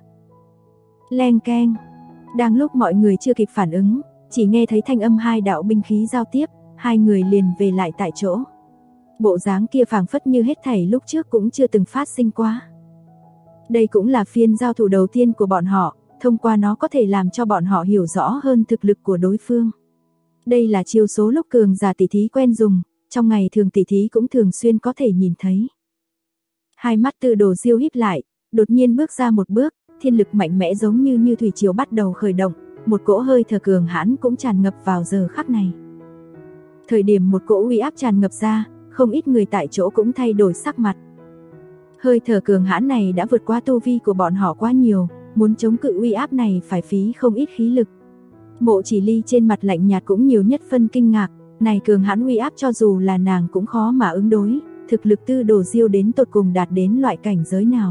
Leng keng. Đang lúc mọi người chưa kịp phản ứng, chỉ nghe thấy thanh âm hai đạo binh khí giao tiếp, hai người liền về lại tại chỗ. Bộ dáng kia phảng phất như hết thảy lúc trước cũng chưa từng phát sinh qua. Đây cũng là phiên giao thủ đầu tiên của bọn họ, thông qua nó có thể làm cho bọn họ hiểu rõ hơn thực lực của đối phương. Đây là chiêu số lúc cường giả tỷ thí quen dùng, trong ngày thường tỷ thí cũng thường xuyên có thể nhìn thấy. Hai mắt Tư Đồ Diêu híp lại, đột nhiên bước ra một bước, thiên lực mạnh mẽ giống như thủy triều bắt đầu khởi động, một cỗ hơi thở cường hãn cũng tràn ngập vào giờ khắc này. Thời điểm một cỗ uy áp tràn ngập ra, không ít người tại chỗ cũng thay đổi sắc mặt. Hơi thở cường hãn này đã vượt qua tu vi của bọn họ quá nhiều, muốn chống cự uy áp này phải phí không ít khí lực. Mộ Chỉ Ly trên mặt lạnh nhạt cũng nhiều nhất phân kinh ngạc, này cường hãn uy áp cho dù là nàng cũng khó mà ứng đối, thực lực Tư Đồ Diêu đến tột cùng đạt đến loại cảnh giới nào.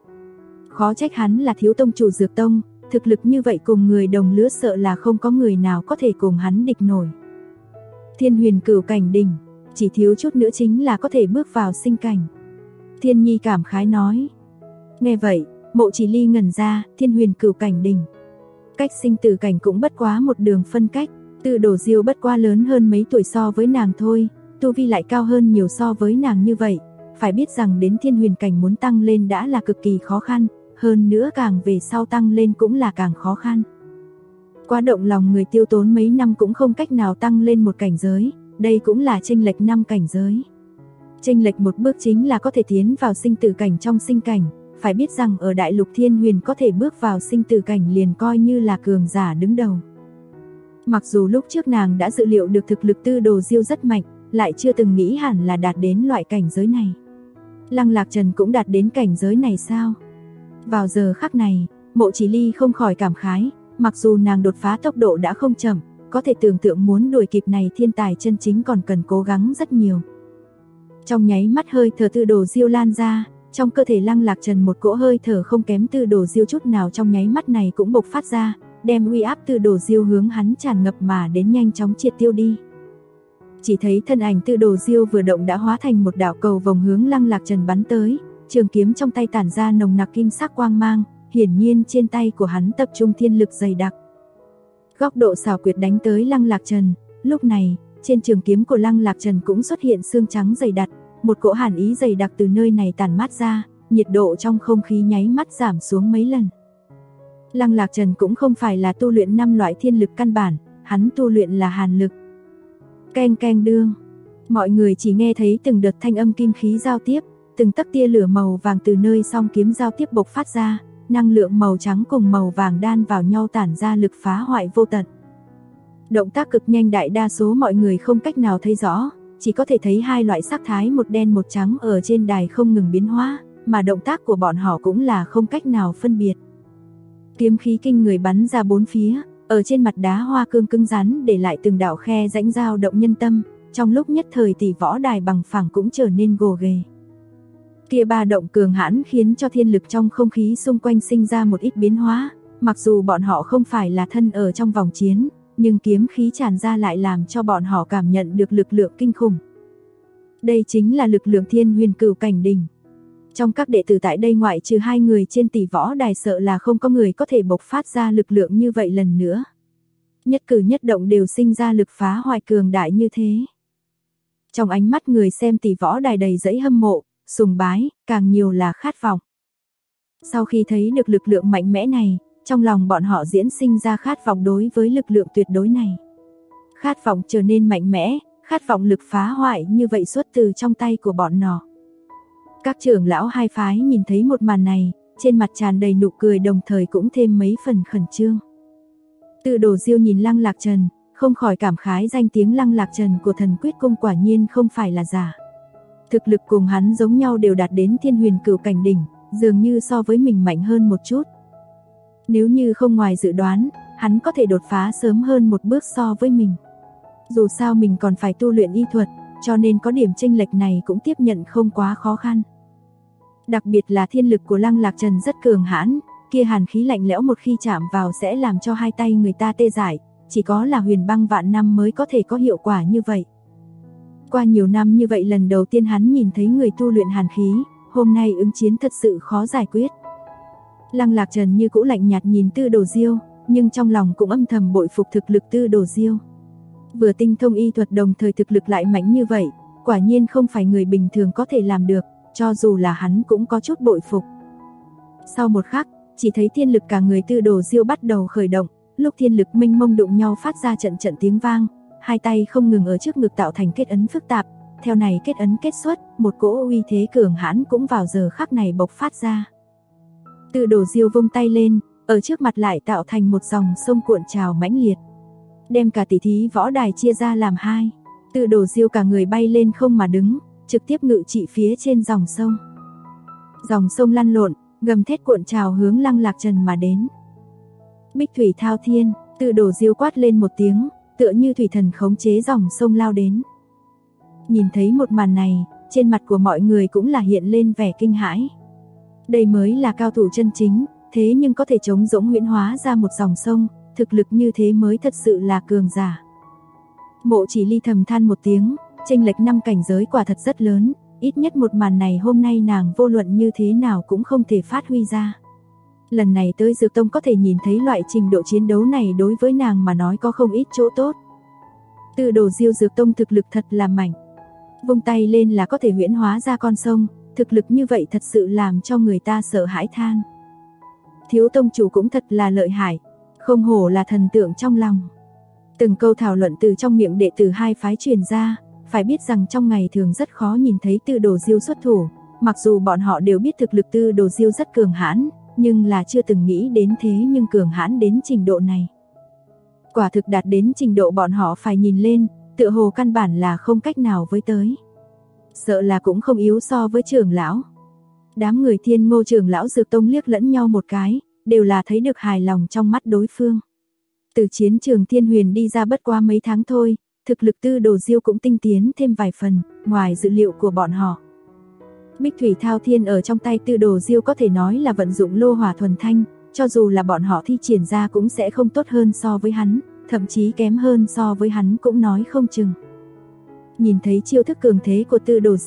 Khó trách hắn là thiếu tông chủ Dược Tông, thực lực như vậy cùng người đồng lứa sợ là không có người nào có thể cùng hắn địch nổi. Thiên Huyền Cửu Cảnh đỉnh, chỉ thiếu chút nữa chính là có thể bước vào sinh cảnh. Thiên Nhi cảm khái nói. Nghe vậy, Mộ Chỉ Ly ngẩn ra, Thiên Huyền Cửu Cảnh đỉnh. Cách sinh tử cảnh cũng bất quá một đường phân cách, Tư Đồ Diêu bất quá lớn hơn mấy tuổi so với nàng thôi, tu vi lại cao hơn nhiều so với nàng như vậy, phải biết rằng đến Thiên Huyền cảnh muốn tăng lên đã là cực kỳ khó khăn, hơn nữa càng về sau tăng lên cũng là càng khó khăn. Quá động lòng người tiêu tốn mấy năm cũng không cách nào tăng lên một cảnh giới, đây cũng là chênh lệch 5 cảnh giới. Chênh lệch một bước chính là có thể tiến vào sinh tử cảnh trong sinh cảnh, phải biết rằng ở đại lục Thiên Huyền có thể bước vào sinh tử cảnh liền coi như là cường giả đứng đầu. Mặc dù lúc trước nàng đã dự liệu được thực lực Tư Đồ Diêu rất mạnh, lại chưa từng nghĩ hẳn là đạt đến loại cảnh giới này. Lăng Lạc Trần cũng đạt đến cảnh giới này sao? Vào giờ khắc này, Mộ Chỉ Ly không khỏi cảm khái, mặc dù nàng đột phá tốc độ đã không chậm, có thể tưởng tượng muốn đuổi kịp này thiên tài chân chính còn cần cố gắng rất nhiều. Trong nháy mắt hơi thở Tư Đồ Diêu lan ra, trong cơ thể Lăng Lạc Trần một cỗ hơi thở không kém Tư Đồ Diêu chút nào trong nháy mắt này cũng bộc phát ra, đem uy áp Tư Đồ Diêu hướng hắn tràn ngập mà đến nhanh chóng triệt tiêu đi. Chỉ thấy thân ảnh Tư Đồ Diêu vừa động đã hóa thành một đạo cầu vòng hướng Lăng Lạc Trần bắn tới, trường kiếm trong tay tản ra nồng nặc kim sắc quang mang, hiển nhiên trên tay của hắn tập trung thiên lực dày đặc. Góc độ xảo quyệt đánh tới Lăng Lạc Trần, lúc này, trên trường kiếm của Lăng Lạc Trần cũng xuất hiện xương trắng dày đặc, một cỗ hàn ý dày đặc từ nơi này tản mát ra, nhiệt độ trong không khí nháy mắt giảm xuống mấy lần. Lăng Lạc Trần cũng không phải là tu luyện 5 loại thiên lực căn bản, hắn tu luyện là hàn lực. Keng keng đương, mọi người chỉ nghe thấy từng đợt thanh âm kim khí giao tiếp, từng tấc tia lửa màu vàng từ nơi song kiếm giao tiếp bộc phát ra, năng lượng màu trắng cùng màu vàng đan vào nhau tản ra lực phá hoại vô tận. Động tác cực nhanh, đại đa số mọi người không cách nào thấy rõ, chỉ có thể thấy hai loại sắc thái một đen một trắng ở trên đài không ngừng biến hóa, mà động tác của bọn họ cũng là không cách nào phân biệt. Kiếm khí kinh người bắn ra bốn phía, ở trên mặt đá hoa cương cứng rắn để lại từng đạo khe rãnh dao động nhân tâm, trong lúc nhất thời tỷ võ đài bằng phẳng cũng trở nên gồ ghề. Kia ba động cường hãn khiến cho thiên lực trong không khí xung quanh sinh ra một ít biến hóa, mặc dù bọn họ không phải là thân ở trong vòng chiến, nhưng kiếm khí tràn ra lại làm cho bọn họ cảm nhận được lực lượng kinh khủng. Đây chính là lực lượng Thiên Huyền Cửu Cảnh đỉnh. Trong các đệ tử tại đây ngoại trừ 2 người trên tỷ võ đài sợ là không có người có thể bộc phát ra lực lượng như vậy lần nữa. Nhất cử nhất động đều sinh ra lực phá hoại cường đại như thế. Trong ánh mắt người xem tỷ võ đài đầy dẫy hâm mộ, sùng bái, càng nhiều là khát vọng. Sau khi thấy được lực lượng mạnh mẽ này, trong lòng bọn họ diễn sinh ra khát vọng đối với lực lượng tuyệt đối này. Khát vọng trở nên mạnh mẽ, khát vọng lực phá hoại như vậy xuất từ trong tay của bọn nó. Các trưởng lão hai phái nhìn thấy một màn này, trên mặt tràn đầy nụ cười đồng thời cũng thêm mấy phần khẩn trương. Từ Đồ Diêu nhìn Lăng Lạc Trần, không khỏi cảm khái danh tiếng Lăng Lạc Trần của Thần Quyết Cung quả nhiên không phải là giả. Thực lực cùng hắn giống nhau đều đạt đến Thiên Huyền Cửu Cảnh đỉnh, dường như so với mình mạnh hơn một chút. Nếu như không ngoài dự đoán, hắn có thể đột phá sớm hơn một bước so với mình. Dù sao mình còn phải tu luyện y thuật, cho nên có điểm chênh lệch này cũng tiếp nhận không quá khó khăn. Đặc biệt là thiên lực của Lăng Lạc Trần rất cường hãn, kia hàn khí lạnh lẽo một khi chạm vào sẽ làm cho hai tay người ta tê dại, chỉ có là Huyền Băng Vạn Năm mới có thể có hiệu quả như vậy. Qua nhiều năm như vậy lần đầu tiên hắn nhìn thấy người tu luyện hàn khí, hôm nay ứng chiến thật sự khó giải quyết. Lăng Lạc Trần như cũ lạnh nhạt nhìn Tư Đồ Diêu, nhưng trong lòng cũng âm thầm bội phục thực lực Tư Đồ Diêu. Vừa tinh thông y thuật đồng thời thực lực lại mạnh như vậy, quả nhiên không phải người bình thường có thể làm được, cho dù là hắn cũng có chút bội phục. Sau một khắc, chỉ thấy thiên lực cả người Tư Đồ Diêu bắt đầu khởi động, lúc thiên lực mênh mông đụng nhau phát ra trận trận tiếng vang, hai tay không ngừng ở trước ngực tạo thành kết ấn phức tạp, theo này kết ấn kết xuất, một cỗ uy thế cường hãn cũng vào giờ khắc này bộc phát ra. Tư Đồ Diêu vung tay lên, ở trước mặt lại tạo thành một dòng sông cuộn trào mãnh liệt, đem cả tỷ thí võ đài chia ra làm hai. Tư Đồ Diêu cả người bay lên không mà đứng, trực tiếp ngự trị phía trên dòng sông. Dòng sông lăn lộn, gầm thét cuộn trào hướng Lăng Lạc Trần mà đến. Bích thủy thao thiên, Tư Đồ Diêu quát lên một tiếng, tựa như thủy thần khống chế dòng sông lao đến. Nhìn thấy một màn này, trên mặt của mọi người cũng là hiện lên vẻ kinh hãi. Đây mới là cao thủ chân chính, thế nhưng có thể chống dỗng huyễn hóa ra một dòng sông, thực lực như thế mới thật sự là cường giả. Mộ Chỉ Ly thầm than một tiếng, chênh lệch 5 cảnh giới quả thật rất lớn, ít nhất một màn này hôm nay nàng vô luận như thế nào cũng không thể phát huy ra. Lần này tới Dược Tông có thể nhìn thấy loại trình độ chiến đấu này đối với nàng mà nói có không ít chỗ tốt. Tư Đồ Diêu Dược Tông thực lực thật là mạnh. Vung tay lên là có thể huyễn hóa ra con sông, thực lực như vậy thật sự làm cho người ta sợ hãi than. Thiếu tông chủ cũng thật là lợi hại, không hổ là thần tượng trong lòng. Từng câu thảo luận từ trong miệng đệ tử hai phái truyền ra, phải biết rằng trong ngày thường rất khó nhìn thấy Tư Đồ Diêu xuất thủ, mặc dù bọn họ đều biết thực lực Tư Đồ Diêu rất cường hãn, nhưng là chưa từng nghĩ đến thế nhưng cường hãn đến trình độ này. Quả thực đạt đến trình độ bọn họ phải nhìn lên, tựa hồ căn bản là không cách nào với tới. Sợ là cũng không yếu so với trưởng lão. Đám người Thiên Ngô trưởng lão Dược Tông liếc lẫn nhau một cái, đều là thấy được hài lòng trong mắt đối phương. Từ chiến trường Thiên Huyền đi ra bất qua mấy tháng thôi, thực lực Tư Đồ Diêu cũng tinh tiến thêm vài phần, ngoài dự liệu của bọn họ. Bích thủy thao thiên ở trong tay Tư Đồ Diêu có thể nói là vận dụng lô hỏa thuần thanh, cho dù là bọn họ thi triển ra cũng sẽ không tốt hơn so với hắn, thậm chí kém hơn so với hắn cũng nói không chừng. Nhìn thấy chiêu thức cường thế của Tư Đồ Diêu,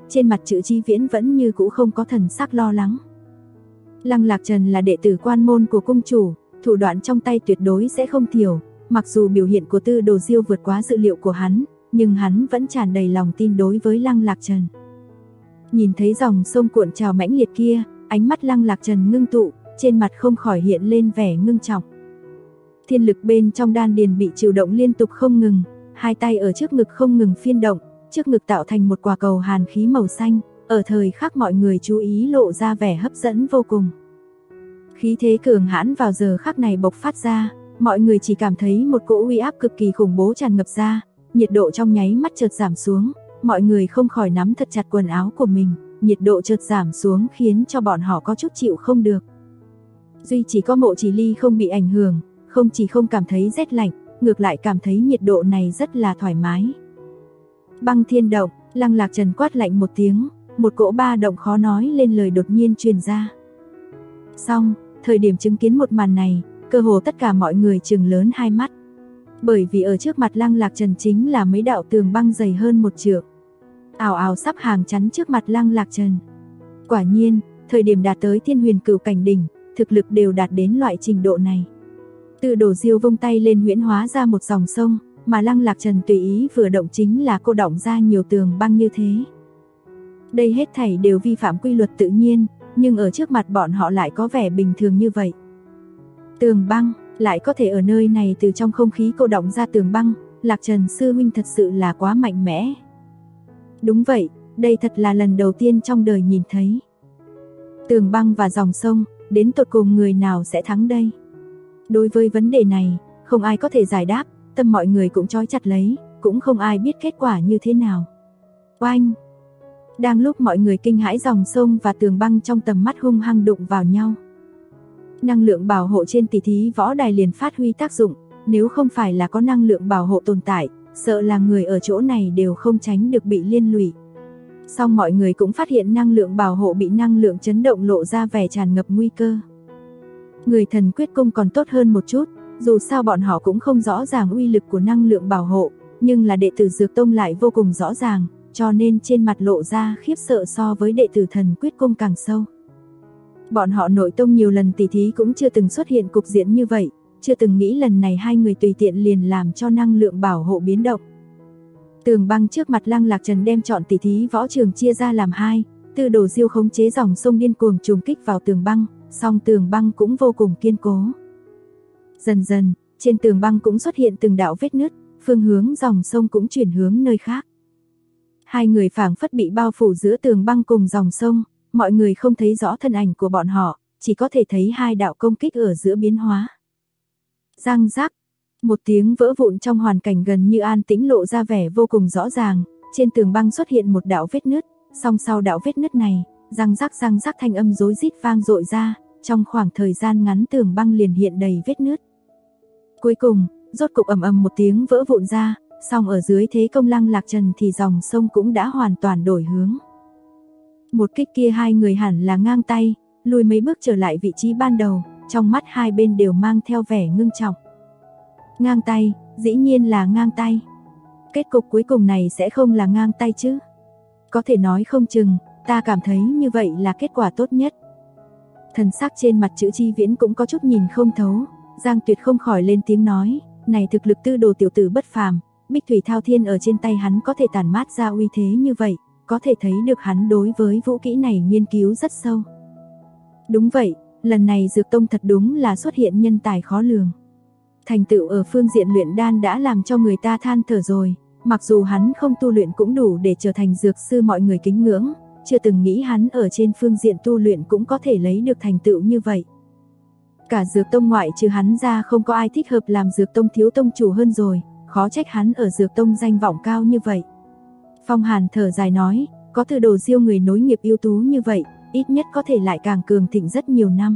trên mặt Trữ Chí Viễn vẫn như cũ không có thần sắc lo lắng. Lăng Lạc Trần là đệ tử quan môn của cung chủ, thủ đoạn trong tay tuyệt đối sẽ không thiểu, mặc dù biểu hiện của Tư Đồ Diêu vượt quá dự liệu của hắn, nhưng hắn vẫn tràn đầy lòng tin đối với Lăng Lạc Trần. Nhìn thấy dòng sông cuộn trào mãnh liệt kia, ánh mắt Lăng Lạc Trần ngưng tụ, trên mặt không khỏi hiện lên vẻ ngưng trọng. Thiên lực bên trong đan điền bị chịu động liên tục không ngừng, hai tay ở trước ngực không ngừng phiên động, trước ngực tạo thành một quả cầu hàn khí màu xanh, ở thời khắc mọi người chú ý lộ ra vẻ hấp dẫn vô cùng. Khí thế cường hãn vào giờ khắc này bộc phát ra, mọi người chỉ cảm thấy một cỗ uy áp cực kỳ khủng bố tràn ngập ra, nhiệt độ trong nháy mắt chợt giảm xuống, mọi người không khỏi nắm thật chặt quần áo của mình, nhiệt độ chợt giảm xuống khiến cho bọn họ có chút chịu không được. Duy chỉ có Mộ Chỉ Ly không bị ảnh hưởng, không chỉ không cảm thấy rét lạnh, ngược lại cảm thấy nhiệt độ này rất là thoải mái. Băng thiên động, Lăng Lạc Trần quát lạnh một tiếng, một cỗ ba động khó nói lên lời đột nhiên truyền ra. Xong, thời điểm chứng kiến một màn này, cơ hồ tất cả mọi người trừng lớn hai mắt. Bởi vì ở trước mặt Lăng Lạc Trần chính là mấy đạo tường băng dày hơn một trượng, ào ào sắp hàng chắn trước mặt Lăng Lạc Trần. Quả nhiên, thời điểm đạt tới Thiên Huyền Cửu cảnh đỉnh, thực lực đều đạt đến loại trình độ này. Tư Đồ Diêu vung tay lên huyễn hóa ra một dòng sông, mà Lăng Lạc Trần tùy ý vừa động chính là cô đọng ra nhiều tường băng như thế. Đây hết thảy đều vi phạm quy luật tự nhiên, nhưng ở trước mặt bọn họ lại có vẻ bình thường như vậy. Tường băng, lại có thể ở nơi này từ trong không khí cô đọng ra tường băng, Lạc Trần sư huynh thật sự là quá mạnh mẽ. Đúng vậy, đây thật là lần đầu tiên trong đời nhìn thấy. Tường băng và dòng sông, đến tột cùng người nào sẽ thắng đây? Đối với vấn đề này, không ai có thể giải đáp, tâm mọi người cũng trói chặt lấy, cũng không ai biết kết quả như thế nào. Oanh! Đang lúc mọi người kinh hãi, dòng sông và tường băng trong tầm mắt hung hăng đụng vào nhau. Năng lượng bảo hộ trên tỷ thí võ đài liền phát huy tác dụng, nếu không phải là có năng lượng bảo hộ tồn tại, sợ là người ở chỗ này đều không tránh được bị liên lụy. Song mọi người cũng phát hiện năng lượng bảo hộ bị năng lượng chấn động lộ ra vẻ tràn ngập nguy cơ. Người Thần Quyết Cung còn tốt hơn một chút, dù sao bọn họ cũng không rõ ràng uy lực của năng lượng bảo hộ, nhưng là đệ tử Dược Tông lại vô cùng rõ ràng, cho nên trên mặt lộ ra khiếp sợ so với đệ tử Thần Quyết Cung càng sâu. Bọn họ nội tông nhiều lần tỷ thí cũng chưa từng xuất hiện cục diện như vậy, chưa từng nghĩ lần này hai người tùy tiện liền làm cho năng lượng bảo hộ biến động. Tường băng trước mặt Lăng Lạc Trần đem chọn tỷ thí võ trường chia ra làm hai, Tư Đồ Diêu khống chế dòng sông điên cuồng trùng kích vào tường băng, song tường băng cũng vô cùng kiên cố. Dần dần, trên tường băng cũng xuất hiện từng đạo vết nứt, phương hướng dòng sông cũng chuyển hướng nơi khác. Hai người phảng phất bị bao phủ giữa tường băng cùng dòng sông, mọi người không thấy rõ thân ảnh của bọn họ, chỉ có thể thấy hai đạo công kích ở giữa biến hóa. Răng rắc, một tiếng vỡ vụn trong hoàn cảnh gần như an tĩnh lộ ra vẻ vô cùng rõ ràng, trên tường băng xuất hiện một đạo vết nứt, song sau đạo vết nứt này, răng rắc thanh âm rối rít vang dội ra, trong khoảng thời gian ngắn tường băng liền hiện đầy vết nứt. Cuối cùng, rốt cục ầm ầm một tiếng vỡ vụn ra, song ở dưới thế công Lăng Lạc Trần thì dòng sông cũng đã hoàn toàn đổi hướng. Một kích kia hai người hẳn là ngang tay, lùi mấy bước trở lại vị trí ban đầu, trong mắt hai bên đều mang theo vẻ ngưng trọng. Ngang tay, dĩ nhiên là ngang tay. Kết cục cuối cùng này sẽ không là ngang tay chứ? Có thể nói không chừng, ta cảm thấy như vậy là kết quả tốt nhất. Thần sắc trên mặt Trữ Chi Viễn cũng có chút nhìn không thấu, Giang Tuyệt không khỏi lên tiếng nói, này thực lực Tư Đồ tiểu tử bất phàm, Bích Thủy Thao Thiên ở trên tay hắn có thể tản mát ra uy thế như vậy, có thể thấy được hắn đối với vũ kỹ này nghiên cứu rất sâu. Đúng vậy, lần này Dược Tông thật đúng là xuất hiện nhân tài khó lường. Thành tựu ở phương diện luyện đan đã làm cho người ta than thở rồi, mặc dù hắn không tu luyện cũng đủ để trở thành dược sư mọi người kính ngưỡng, chưa từng nghĩ hắn ở trên phương diện tu luyện cũng có thể lấy được thành tựu như vậy. Cả Dược Tông ngoại trừ hắn ra không có ai thích hợp làm Dược Tông thiếu tông chủ hơn rồi, khó trách hắn ở Dược Tông danh vọng cao như vậy. Phong Hàn thở dài nói, có Tư Đồ Diêu người nối nghiệp ưu tú như vậy, ít nhất có thể lại càng cường thịnh rất nhiều năm.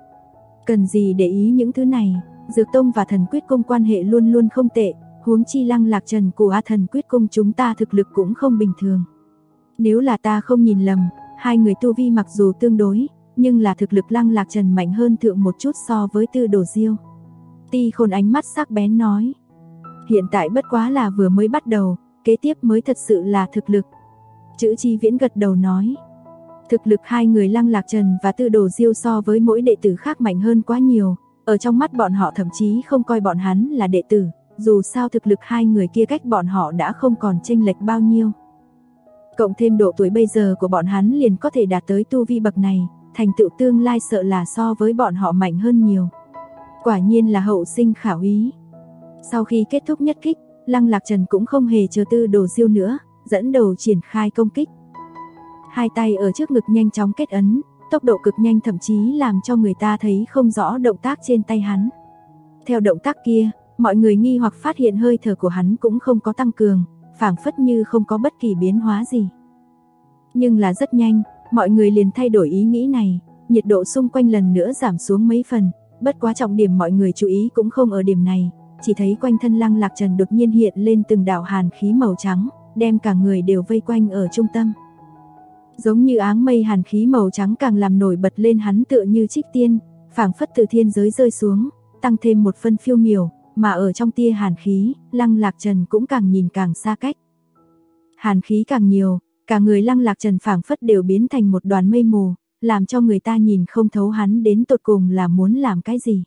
Cần gì để ý những thứ này, Dược Tông và Thần Quyết Cung quan hệ luôn luôn không tệ, huống chi Lăng Lạc Trần của Thần Quyết Cung chúng ta thực lực cũng không bình thường. Nếu là ta không nhìn lầm, hai người tu vi mặc dù tương đối, nhưng là thực lực Lăng Lạc Trần mạnh hơn thượng một chút so với Tư Đồ Diêu. Ti Khôn ánh mắt sắc bén nói, hiện tại bất quá là vừa mới bắt đầu, kế tiếp mới thật sự là thực lực. Chữ Chi Viễn gật đầu nói. Thực lực hai người Lăng Lạc Trần và Tư Đồ Diêu so với mỗi đệ tử khác mạnh hơn quá nhiều, ở trong mắt bọn họ thậm chí không coi bọn hắn là đệ tử, dù sao thực lực hai người kia cách bọn họ đã không còn chênh lệch bao nhiêu. Cộng thêm độ tuổi bây giờ của bọn hắn liền có thể đạt tới tu vi bậc này, thành tựu tương lai sợ là so với bọn họ mạnh hơn nhiều. Quả nhiên là hậu sinh khả úy. Sau khi kết thúc nhất kích, Lăng Lạc Trần cũng không hề chờ Tư Đồ Diêu nữa, dẫn đầu triển khai công kích. Hai tay ở trước ngực nhanh chóng kết ấn, tốc độ cực nhanh thậm chí làm cho người ta thấy không rõ động tác trên tay hắn. Theo động tác kia, mọi người nghi hoặc phát hiện hơi thở của hắn cũng không có tăng cường, phảng phất như không có bất kỳ biến hóa gì. Nhưng là rất nhanh, mọi người liền thay đổi ý nghĩ này, nhiệt độ xung quanh lần nữa giảm xuống mấy phần, bất quá trọng điểm mọi người chú ý cũng không ở điểm này, chỉ thấy quanh thân Lăng Lạc Trần đột nhiên hiện lên từng đạo hàn khí màu trắng, đem cả người đều vây quanh ở trung tâm. Giống như áng mây hàn khí màu trắng càng làm nổi bật lên hắn tựa như trích tiên, phảng phất từ thiên giới rơi xuống, tăng thêm một phân phiêu miểu, mà ở trong tia hàn khí, Lăng Lạc Trần cũng càng nhìn càng xa cách. Hàn khí càng nhiều, cả người Lăng Lạc Trần phảng phất đều biến thành một đoàn mây mù, làm cho người ta nhìn không thấu hắn đến tột cùng là muốn làm cái gì.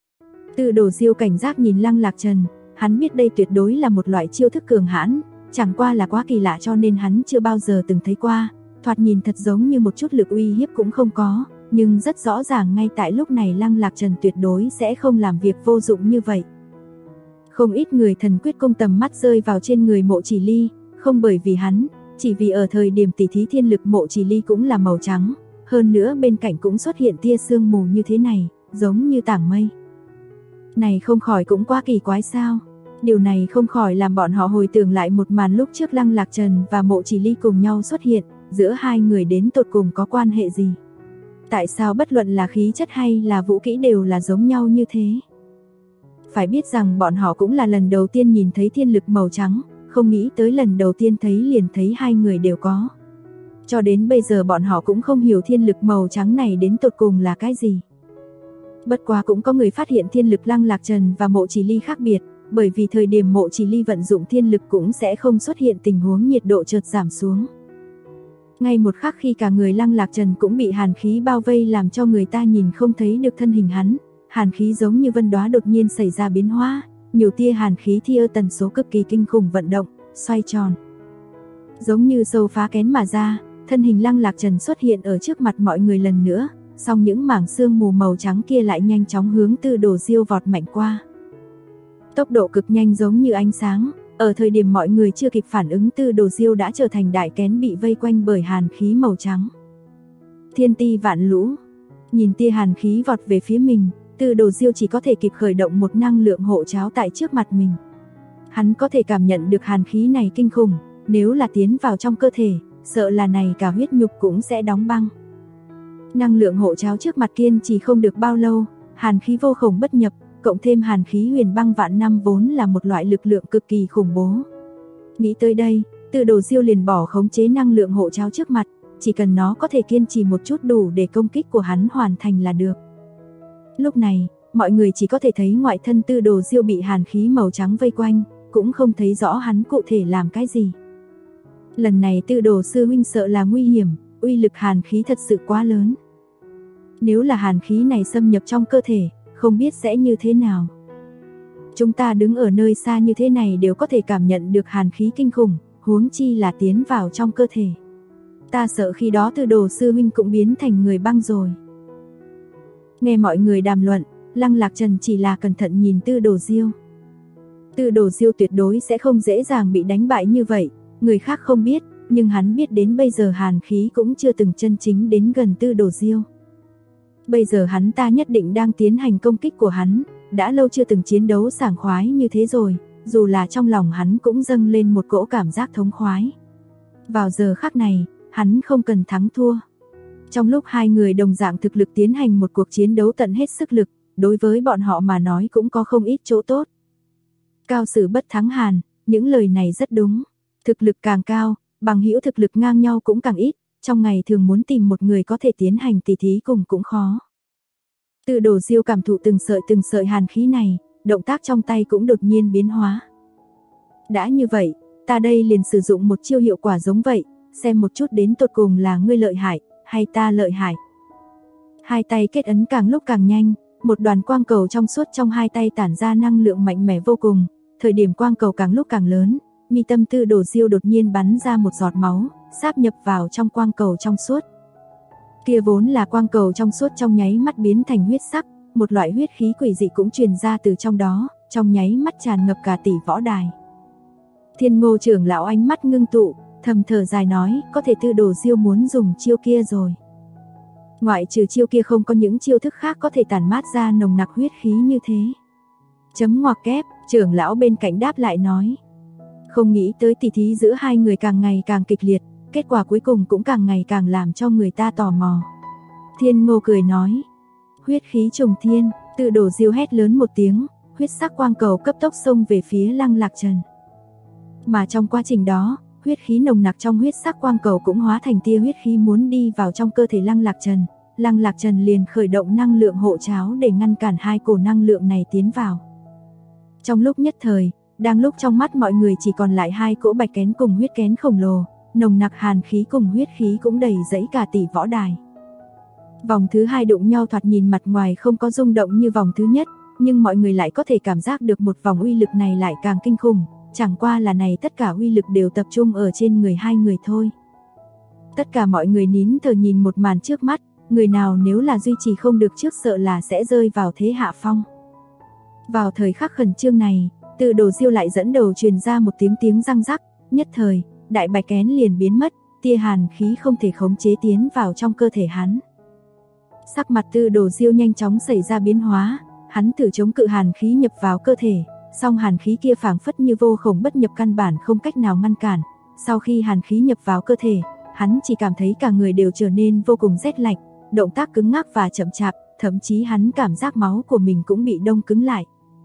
Tư Đồ Diêu cảnh giác nhìn Lăng Lạc Trần, hắn biết đây tuyệt đối là một loại chiêu thức cường hãn, chẳng qua là quá kỳ lạ cho nên hắn chưa bao giờ từng thấy qua, thoạt nhìn thật giống như một chút lực uy hiếp cũng không có, nhưng rất rõ ràng ngay tại lúc này Lăng Lạc Trần tuyệt đối sẽ không làm việc vô dụng như vậy. Không ít người thần quyết công tầm mắt rơi vào trên người Mộ Chỉ Ly, không bởi vì hắn, chỉ vì ở thời điểm tỉ thí thiên lực Mộ Chỉ Ly cũng là màu trắng, hơn nữa bên cạnh cũng xuất hiện tia sương mù như thế này, giống như tảng mây. Này không khỏi cũng quá kỳ quái sao? Điều này không khỏi làm bọn họ hồi tưởng lại một màn lúc trước Lăng Lạc Trần và Mộ Chỉ Ly cùng nhau xuất hiện, giữa hai người đến tột cùng có quan hệ gì? Tại sao bất luận là khí chất hay là vũ kỹ đều là giống nhau như thế? Phải biết rằng bọn họ cũng là lần đầu tiên nhìn thấy thiên lực màu trắng, không nghĩ tới lần đầu tiên thấy liền thấy hai người đều có. Cho đến bây giờ bọn họ cũng không hiểu thiên lực màu trắng này đến tột cùng là cái gì. Bất quá cũng có người phát hiện thiên lực Lăng Lạc Trần và Mộ Chỉ Ly khác biệt, bởi vì thời điểm Mộ Chỉ Ly vận dụng thiên lực cũng sẽ không xuất hiện tình huống nhiệt độ chợt giảm xuống. Ngay một khắc khi cả người Lăng Lạc Trần cũng bị hàn khí bao vây làm cho người ta nhìn không thấy được thân hình hắn, hàn khí giống như vân đóa đột nhiên xảy ra biến hóa, nhiều tia hàn khí theo tần số cực kỳ kinh khủng vận động, xoay tròn. Giống như sâu phá kén mà ra, thân hình Lăng Lạc Trần xuất hiện ở trước mặt mọi người lần nữa, song những mảng sương mù màu trắng kia lại nhanh chóng hướng Tư Đồ Diêu vọt mạnh qua. Tốc độ cực nhanh giống như ánh sáng, ở thời điểm mọi người chưa kịp phản ứng Tư Đồ Diêu đã trở thành đại kén bị vây quanh bởi hàn khí màu trắng. Thiên ti vạn lũ, nhìn tia hàn khí vọt về phía mình, Tư Đồ Diêu chỉ có thể kịp khởi động một năng lượng hộ cháo tại trước mặt mình. Hắn có thể cảm nhận được hàn khí này kinh khủng, nếu là tiến vào trong cơ thể, sợ là này cả huyết nhục cũng sẽ đóng băng. Năng lượng hộ cháo trước mặt kiên trì không được bao lâu, hàn khí vô khổng bất nhập, cộng thêm hàn khí huyền băng vạn năm vốn là một loại lực lượng cực kỳ khủng bố. Nghĩ tới đây, Tư Đồ Diêu liền bỏ khống chế năng lượng hộ cháo trước mặt, chỉ cần nó có thể kiên trì một chút đủ để công kích của hắn hoàn thành là được. Lúc này, mọi người chỉ có thể thấy ngoại thân Tư Đồ Diêu bị hàn khí màu trắng vây quanh, cũng không thấy rõ hắn cụ thể làm cái gì. Lần này Tư Đồ sư huynh sợ là nguy hiểm, uy lực hàn khí thật sự quá lớn. Nếu là hàn khí này xâm nhập trong cơ thể, không biết sẽ như thế nào. Chúng ta đứng ở nơi xa như thế này đều có thể cảm nhận được hàn khí kinh khủng, huống chi là tiến vào trong cơ thể. Ta sợ khi đó Tư Đồ sư huynh cũng biến thành người băng rồi. Nghe mọi người đàm luận, Lăng Lạc Trần chỉ là cẩn thận nhìn Tư Đồ Diêu. Tư Đồ Diêu tuyệt đối sẽ không dễ dàng bị đánh bại như vậy, người khác không biết, nhưng hắn biết đến bây giờ hàn khí cũng chưa từng chân chính đến gần Tư Đồ Diêu. Bây giờ hắn ta nhất định đang tiến hành công kích của hắn, đã lâu chưa từng chiến đấu sảng khoái như thế rồi, dù là trong lòng hắn cũng dâng lên một cỗ cảm giác thống khoái. Vào giờ khắc này, hắn không cần thắng thua. Trong lúc hai người đồng dạng thực lực tiến hành một cuộc chiến đấu tận hết sức lực, đối với bọn họ mà nói cũng có không ít chỗ tốt. Cao sử bất thắng hàn, những lời này rất đúng. Thực lực càng cao, bằng hữu thực lực ngang nhau cũng càng ít, trong ngày thường muốn tìm một người có thể tiến hành tỉ thí cùng cũng khó. Tư Đồ Diêu cảm thụ từng sợi hàn khí này, động tác trong tay cũng đột nhiên biến hóa. Đã như vậy, ta đây liền sử dụng một chiêu hiệu quả giống vậy, xem một chút đến tột cùng là ngươi lợi hại, hay ta lợi hại. Hai tay kết ấn càng lúc càng nhanh, một đoàn quang cầu trong suốt trong hai tay tản ra năng lượng mạnh mẽ vô cùng, thời điểm quang cầu càng lúc càng lớn, mi tâm Tư Đồ Diêu đột nhiên bắn ra một giọt máu, sáp nhập vào trong quang cầu trong suốt. Kia vốn là quang cầu trong suốt trong nháy mắt biến thành huyết sắc, một loại huyết khí quỷ dị cũng truyền ra từ trong đó, trong nháy mắt tràn ngập cả tỷ võ đài. Thiên Ngô trưởng lão ánh mắt ngưng tụ, thầm thở dài nói, có thể Tư Đồ Diêu muốn dùng chiêu kia rồi. Ngoại trừ chiêu kia không có những chiêu thức khác có thể tản mát ra nồng nặc huyết khí như thế. Chấm ngoặc kép, trưởng lão bên cạnh đáp lại nói. Không nghĩ tới tỷ thí giữa hai người càng ngày càng kịch liệt, kết quả cuối cùng cũng càng ngày càng làm cho người ta tò mò. Thiên Ngô cười nói. Huyết khí trùng thiên, Tư Đồ Diêu hét lớn một tiếng, huyết sắc quang cầu cấp tốc xông về phía Lăng Lạc Trần. Mà trong quá trình đó, huyết khí nồng nặc trong huyết sắc quang cầu cũng hóa thành tia huyết khí muốn đi vào trong cơ thể Lăng Lạc Trần. Lăng Lạc Trần liền khởi động năng lượng hộ tráo để ngăn cản hai cổ năng lượng này tiến vào. Trong lúc nhất thời, đang lúc trong mắt mọi người chỉ còn lại hai cỗ bạch kén cùng huyết kén khổng lồ, nồng nặc hàn khí cùng huyết khí cũng đầy dẫy cả tỷ võ đài. Vòng thứ hai đụng nhau thoạt nhìn mặt ngoài không có rung động như vòng thứ nhất, nhưng mọi người lại có thể cảm giác được một vòng uy lực này lại càng kinh khủng, chẳng qua là này tất cả uy lực đều tập trung ở trên người hai người thôi. Tất cả mọi người nín thở nhìn một màn trước mắt, người nào nếu là duy trì không được trước sợ là sẽ rơi vào thế hạ phong. Vào thời khắc khẩn trương này, Tư Đồ Diêu lại dẫn đầu truyền ra một tiếng răng rắc, nhất thời, đại bạch kén liền biến mất, tia hàn khí không thể khống chế tiến vào trong cơ thể hắn. Sắc mặt Tư Đồ Diêu nhanh chóng xảy ra biến hóa, hắn thử chống cự hàn khí nhập vào cơ thể, song hàn khí kia phảng phất như vô khổng bất nhập căn bản không cách nào ngăn cản. Sau khi hàn khí nhập vào cơ thể, hắn chỉ cảm thấy cả người đều trở nên vô cùng rét lạnh, động tác cứng ngắc và chậm chạp, thậm chí hắn cảm giác máu của mình cũng bị đông cứng lại.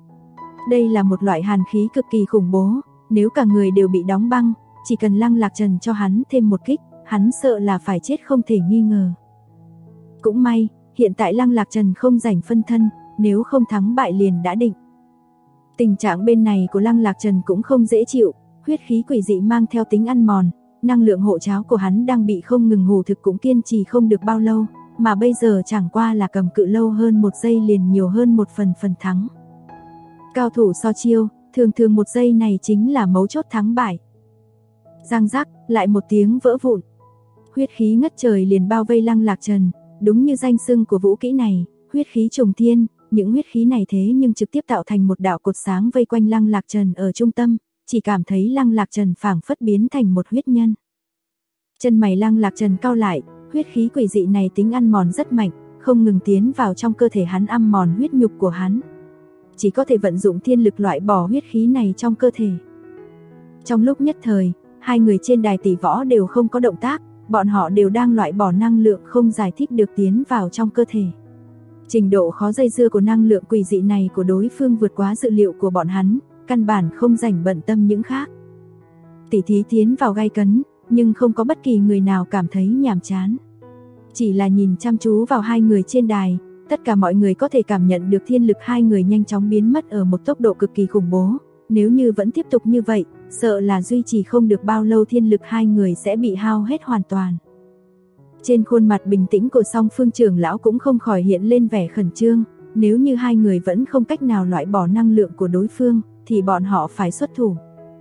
Đây là một loại hàn khí cực kỳ khủng bố, nếu cả người đều bị đóng băng, chỉ cần Lăng Lạc Trần cho hắn thêm một kích, hắn sợ là phải chết không thể nghi ngờ. Cũng may, hiện tại Lăng Lạc Trần không rảnh phân thân, nếu không thắng bại liền đã định. Tình trạng bên này của Lăng Lạc Trần cũng không dễ chịu, huyết khí quỷ dị mang theo tính ăn mòn, năng lượng hộ tráo của hắn đang bị không ngừng hủ thực cũng kiên trì không được bao lâu, mà bây giờ chẳng qua là cầm cự lâu hơn một giây liền nhiều hơn một phần thắng. Cao thủ so chiêu, thường một giây này chính là mấu chốt thắng bại. Răng rắc, lại một tiếng vỡ vụn. Huyết khí ngất trời liền bao vây Lăng Lạc Trần, đúng như danh xưng của vũ kỹ này, huyết khí trùng thiên, những huyết khí này thế nhưng trực tiếp tạo thành một đạo cột sáng vây quanh Lăng Lạc Trần ở trung tâm, chỉ cảm thấy Lăng Lạc Trần phảng phất biến thành một huyết nhân. Chân mày Lăng Lạc Trần cau lại, huyết khí quỷ dị này tính ăn mòn rất mạnh, không ngừng tiến vào trong cơ thể hắn ăn mòn huyết nhục của hắn. Chỉ có thể vận dụng thiên lực loại bỏ huyết khí này trong cơ thể. Trong lúc nhất thời, hai người trên đài tỷ võ đều không có động tác, bọn họ đều đang loại bỏ năng lượng không giải thích được tiến vào trong cơ thể. Trình độ khó dây dưa của năng lượng quỷ dị này của đối phương vượt quá dự liệu của bọn hắn, căn bản không rảnh bận tâm những khác. Tỷ thí tiến vào gay cấn, nhưng không có bất kỳ người nào cảm thấy nhàm chán. Chỉ là nhìn chăm chú vào hai người trên đài, tất cả mọi người có thể cảm nhận được thiên lực hai người nhanh chóng biến mất ở một tốc độ cực kỳ khủng bố. Nếu như vẫn tiếp tục như vậy, sợ là duy trì không được bao lâu thiên lực hai người sẽ bị hao hết hoàn toàn. Trên khuôn mặt bình tĩnh của song phương trưởng lão cũng không khỏi hiện lên vẻ khẩn trương, nếu như hai người vẫn không cách nào loại bỏ năng lượng của đối phương, thì bọn họ phải xuất thủ.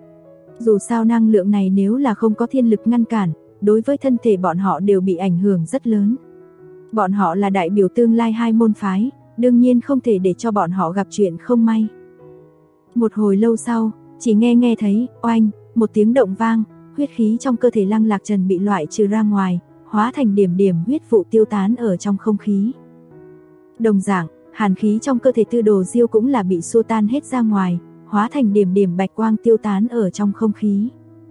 Dù sao năng lượng này nếu là không có thiên lực ngăn cản, đối với thân thể bọn họ đều bị ảnh hưởng rất lớn. Bọn họ là đại biểu tương lai hai môn phái, đương nhiên không thể để cho bọn họ gặp chuyện không may. Một hồi lâu sau, chỉ nghe thấy, oanh, một tiếng động vang, huyết khí trong cơ thể Lăng Lạc Trần bị loại trừ ra ngoài, hóa thành điểm điểm huyết vụ tiêu tán ở trong không khí. Đồng dạng, hàn khí trong cơ thể Tư Đồ Diêu cũng là bị xua tan hết ra ngoài, hóa thành điểm điểm bạch quang tiêu tán ở trong không khí.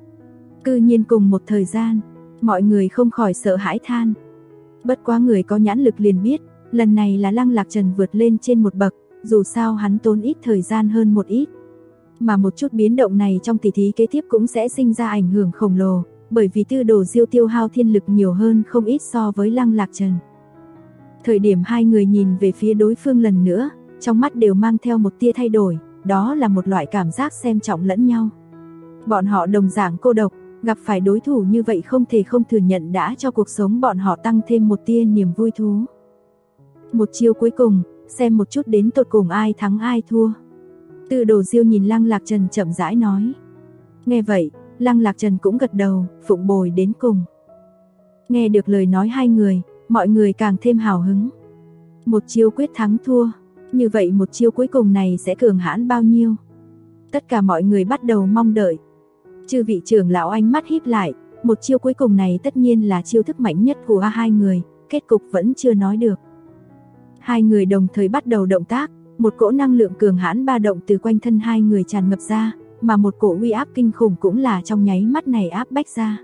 Cư nhiên cùng một thời gian, mọi người không khỏi sợ hãi than. Bất quá người có nhãn lực liền biết, lần này là Lăng Lạc Trần vượt lên trên một bậc, dù sao hắn tốn ít thời gian hơn một ít. Mà một chút biến động này trong tỷ thí kế tiếp cũng sẽ sinh ra ảnh hưởng khổng lồ, bởi vì Tư Đồ Diêu tiêu hao thiên lực nhiều hơn không ít so với Lăng Lạc Trần. Thời điểm hai người nhìn về phía đối phương lần nữa, trong mắt đều mang theo một tia thay đổi, đó là một loại cảm giác xem trọng lẫn nhau. Bọn họ đồng dạng cô độc, Gặp phải đối thủ như vậy không thể không thừa nhận đã cho cuộc sống bọn họ tăng thêm một tia niềm vui thú. Một chiêu cuối cùng, xem một chút đến tột cùng ai thắng ai thua. Từ Đồ Diêu nhìn Lăng Lạc Trần chậm rãi nói. Nghe vậy, Lăng Lạc Trần cũng gật đầu, phụng bồi đến cùng. Nghe được lời nói hai người, mọi người càng thêm hào hứng. Một chiêu quyết thắng thua, như vậy một chiêu cuối cùng này sẽ cường hãn bao nhiêu? Tất cả mọi người bắt đầu mong đợi. Chư vị trưởng lão ánh mắt híp lại, một chiêu cuối cùng này tất nhiên là chiêu thức mạnh nhất của hai người, kết cục vẫn chưa nói được. Hai người đồng thời bắt đầu động tác, một cỗ năng lượng cường hãn ba động từ quanh thân hai người tràn ngập ra, mà một cỗ uy áp kinh khủng cũng là trong nháy mắt này áp bách ra.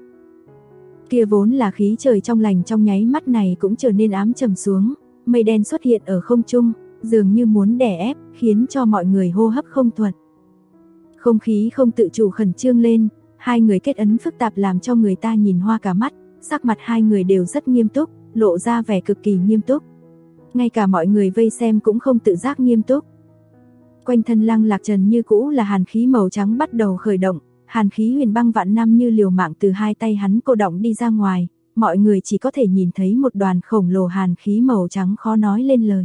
Kia vốn là khí trời trong lành trong nháy mắt này cũng trở nên ám trầm xuống, mây đen xuất hiện ở không trung, dường như muốn đè ép, khiến cho mọi người hô hấp không thuận. Không khí không tự chủ khẩn trương lên, hai người kết ấn phức tạp làm cho người ta nhìn hoa cả mắt, sắc mặt hai người đều rất nghiêm túc, lộ ra vẻ cực kỳ nghiêm túc. Ngay cả mọi người vây xem cũng không tự giác nghiêm túc. Quanh thân Lăng Lạc Trần như cũ là hàn khí màu trắng bắt đầu khởi động, hàn khí huyền băng vạn năm như liều mạng từ hai tay hắn cô động đi ra ngoài, mọi người chỉ có thể nhìn thấy một đoàn khổng lồ hàn khí màu trắng khó nói lên lời.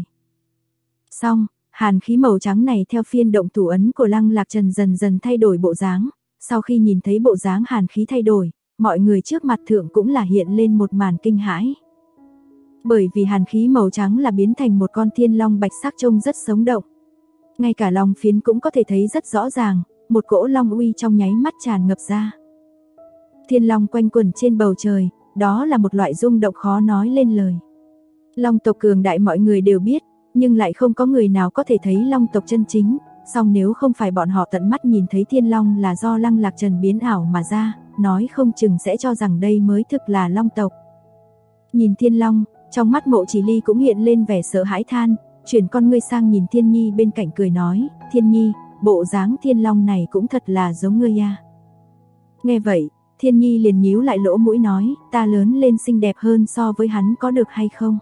Xong, hàn khí màu trắng này theo phiên động thủ ấn của Lăng Lạc Trần dần dần thay đổi bộ dáng, sau khi nhìn thấy bộ dáng hàn khí thay đổi, mọi người trước mặt thượng cũng là hiện lên một màn kinh hãi. Bởi vì hàn khí màu trắng là biến thành một con thiên long bạch sắc trông rất sống động. Ngay cả long phiến cũng có thể thấy rất rõ ràng, một cỗ long uy trong nháy mắt tràn ngập ra. Thiên long quanh quẩn trên bầu trời, đó là một loại rung động khó nói lên lời. Long tộc cường đại mọi người đều biết, nhưng lại không có người nào có thể thấy long tộc chân chính, song nếu không phải bọn họ tận mắt nhìn thấy thiên long là do Lăng Lạc Trần biến ảo mà ra, nói không chừng sẽ cho rằng đây mới thực là long tộc. Nhìn thiên long, trong mắt Mộ Chỉ Ly cũng hiện lên vẻ sợ hãi than, chuyển con ngươi sang nhìn Thiên Nhi bên cạnh cười nói, Thiên Nhi, bộ dáng thiên long này cũng thật là giống ngươi ya. Nghe vậy, Thiên Nhi liền nhíu lại lỗ mũi nói, ta lớn lên xinh đẹp hơn so với hắn có được hay không?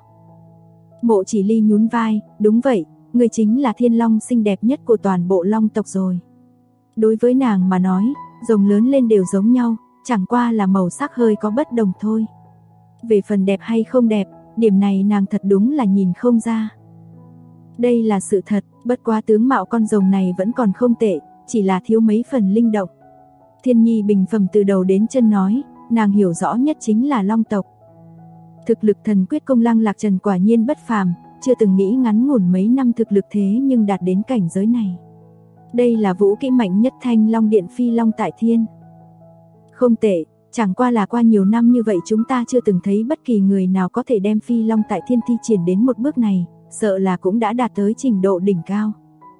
Mộ Chỉ Ly nhún vai, đúng vậy, ngươi chính là thiên long xinh đẹp nhất của toàn bộ long tộc rồi. Đối với nàng mà nói, rồng lớn lên đều giống nhau, chẳng qua là màu sắc hơi có bất đồng thôi. Về phần đẹp hay không đẹp, điểm này nàng thật đúng là nhìn không ra. Đây là sự thật, bất quá tướng mạo con rồng này vẫn còn không tệ, chỉ là thiếu mấy phần linh động. Thiên Nhi bình phẩm từ đầu đến chân nói, nàng hiểu rõ nhất chính là long tộc. Thực lực thần quyết công Lăng Lạc Trần quả nhiên bất phàm, chưa từng nghĩ ngắn ngủn mấy năm thực lực thế nhưng đạt đến cảnh giới này. Đây là vũ kỹ mạnh nhất Thanh Long Điện Phi Long tại Thiên. Không tệ, chẳng qua là qua nhiều năm như vậy chúng ta chưa từng thấy bất kỳ người nào có thể đem Phi Long tại Thiên thi triển đến một bước này, sợ là cũng đã đạt tới trình độ đỉnh cao.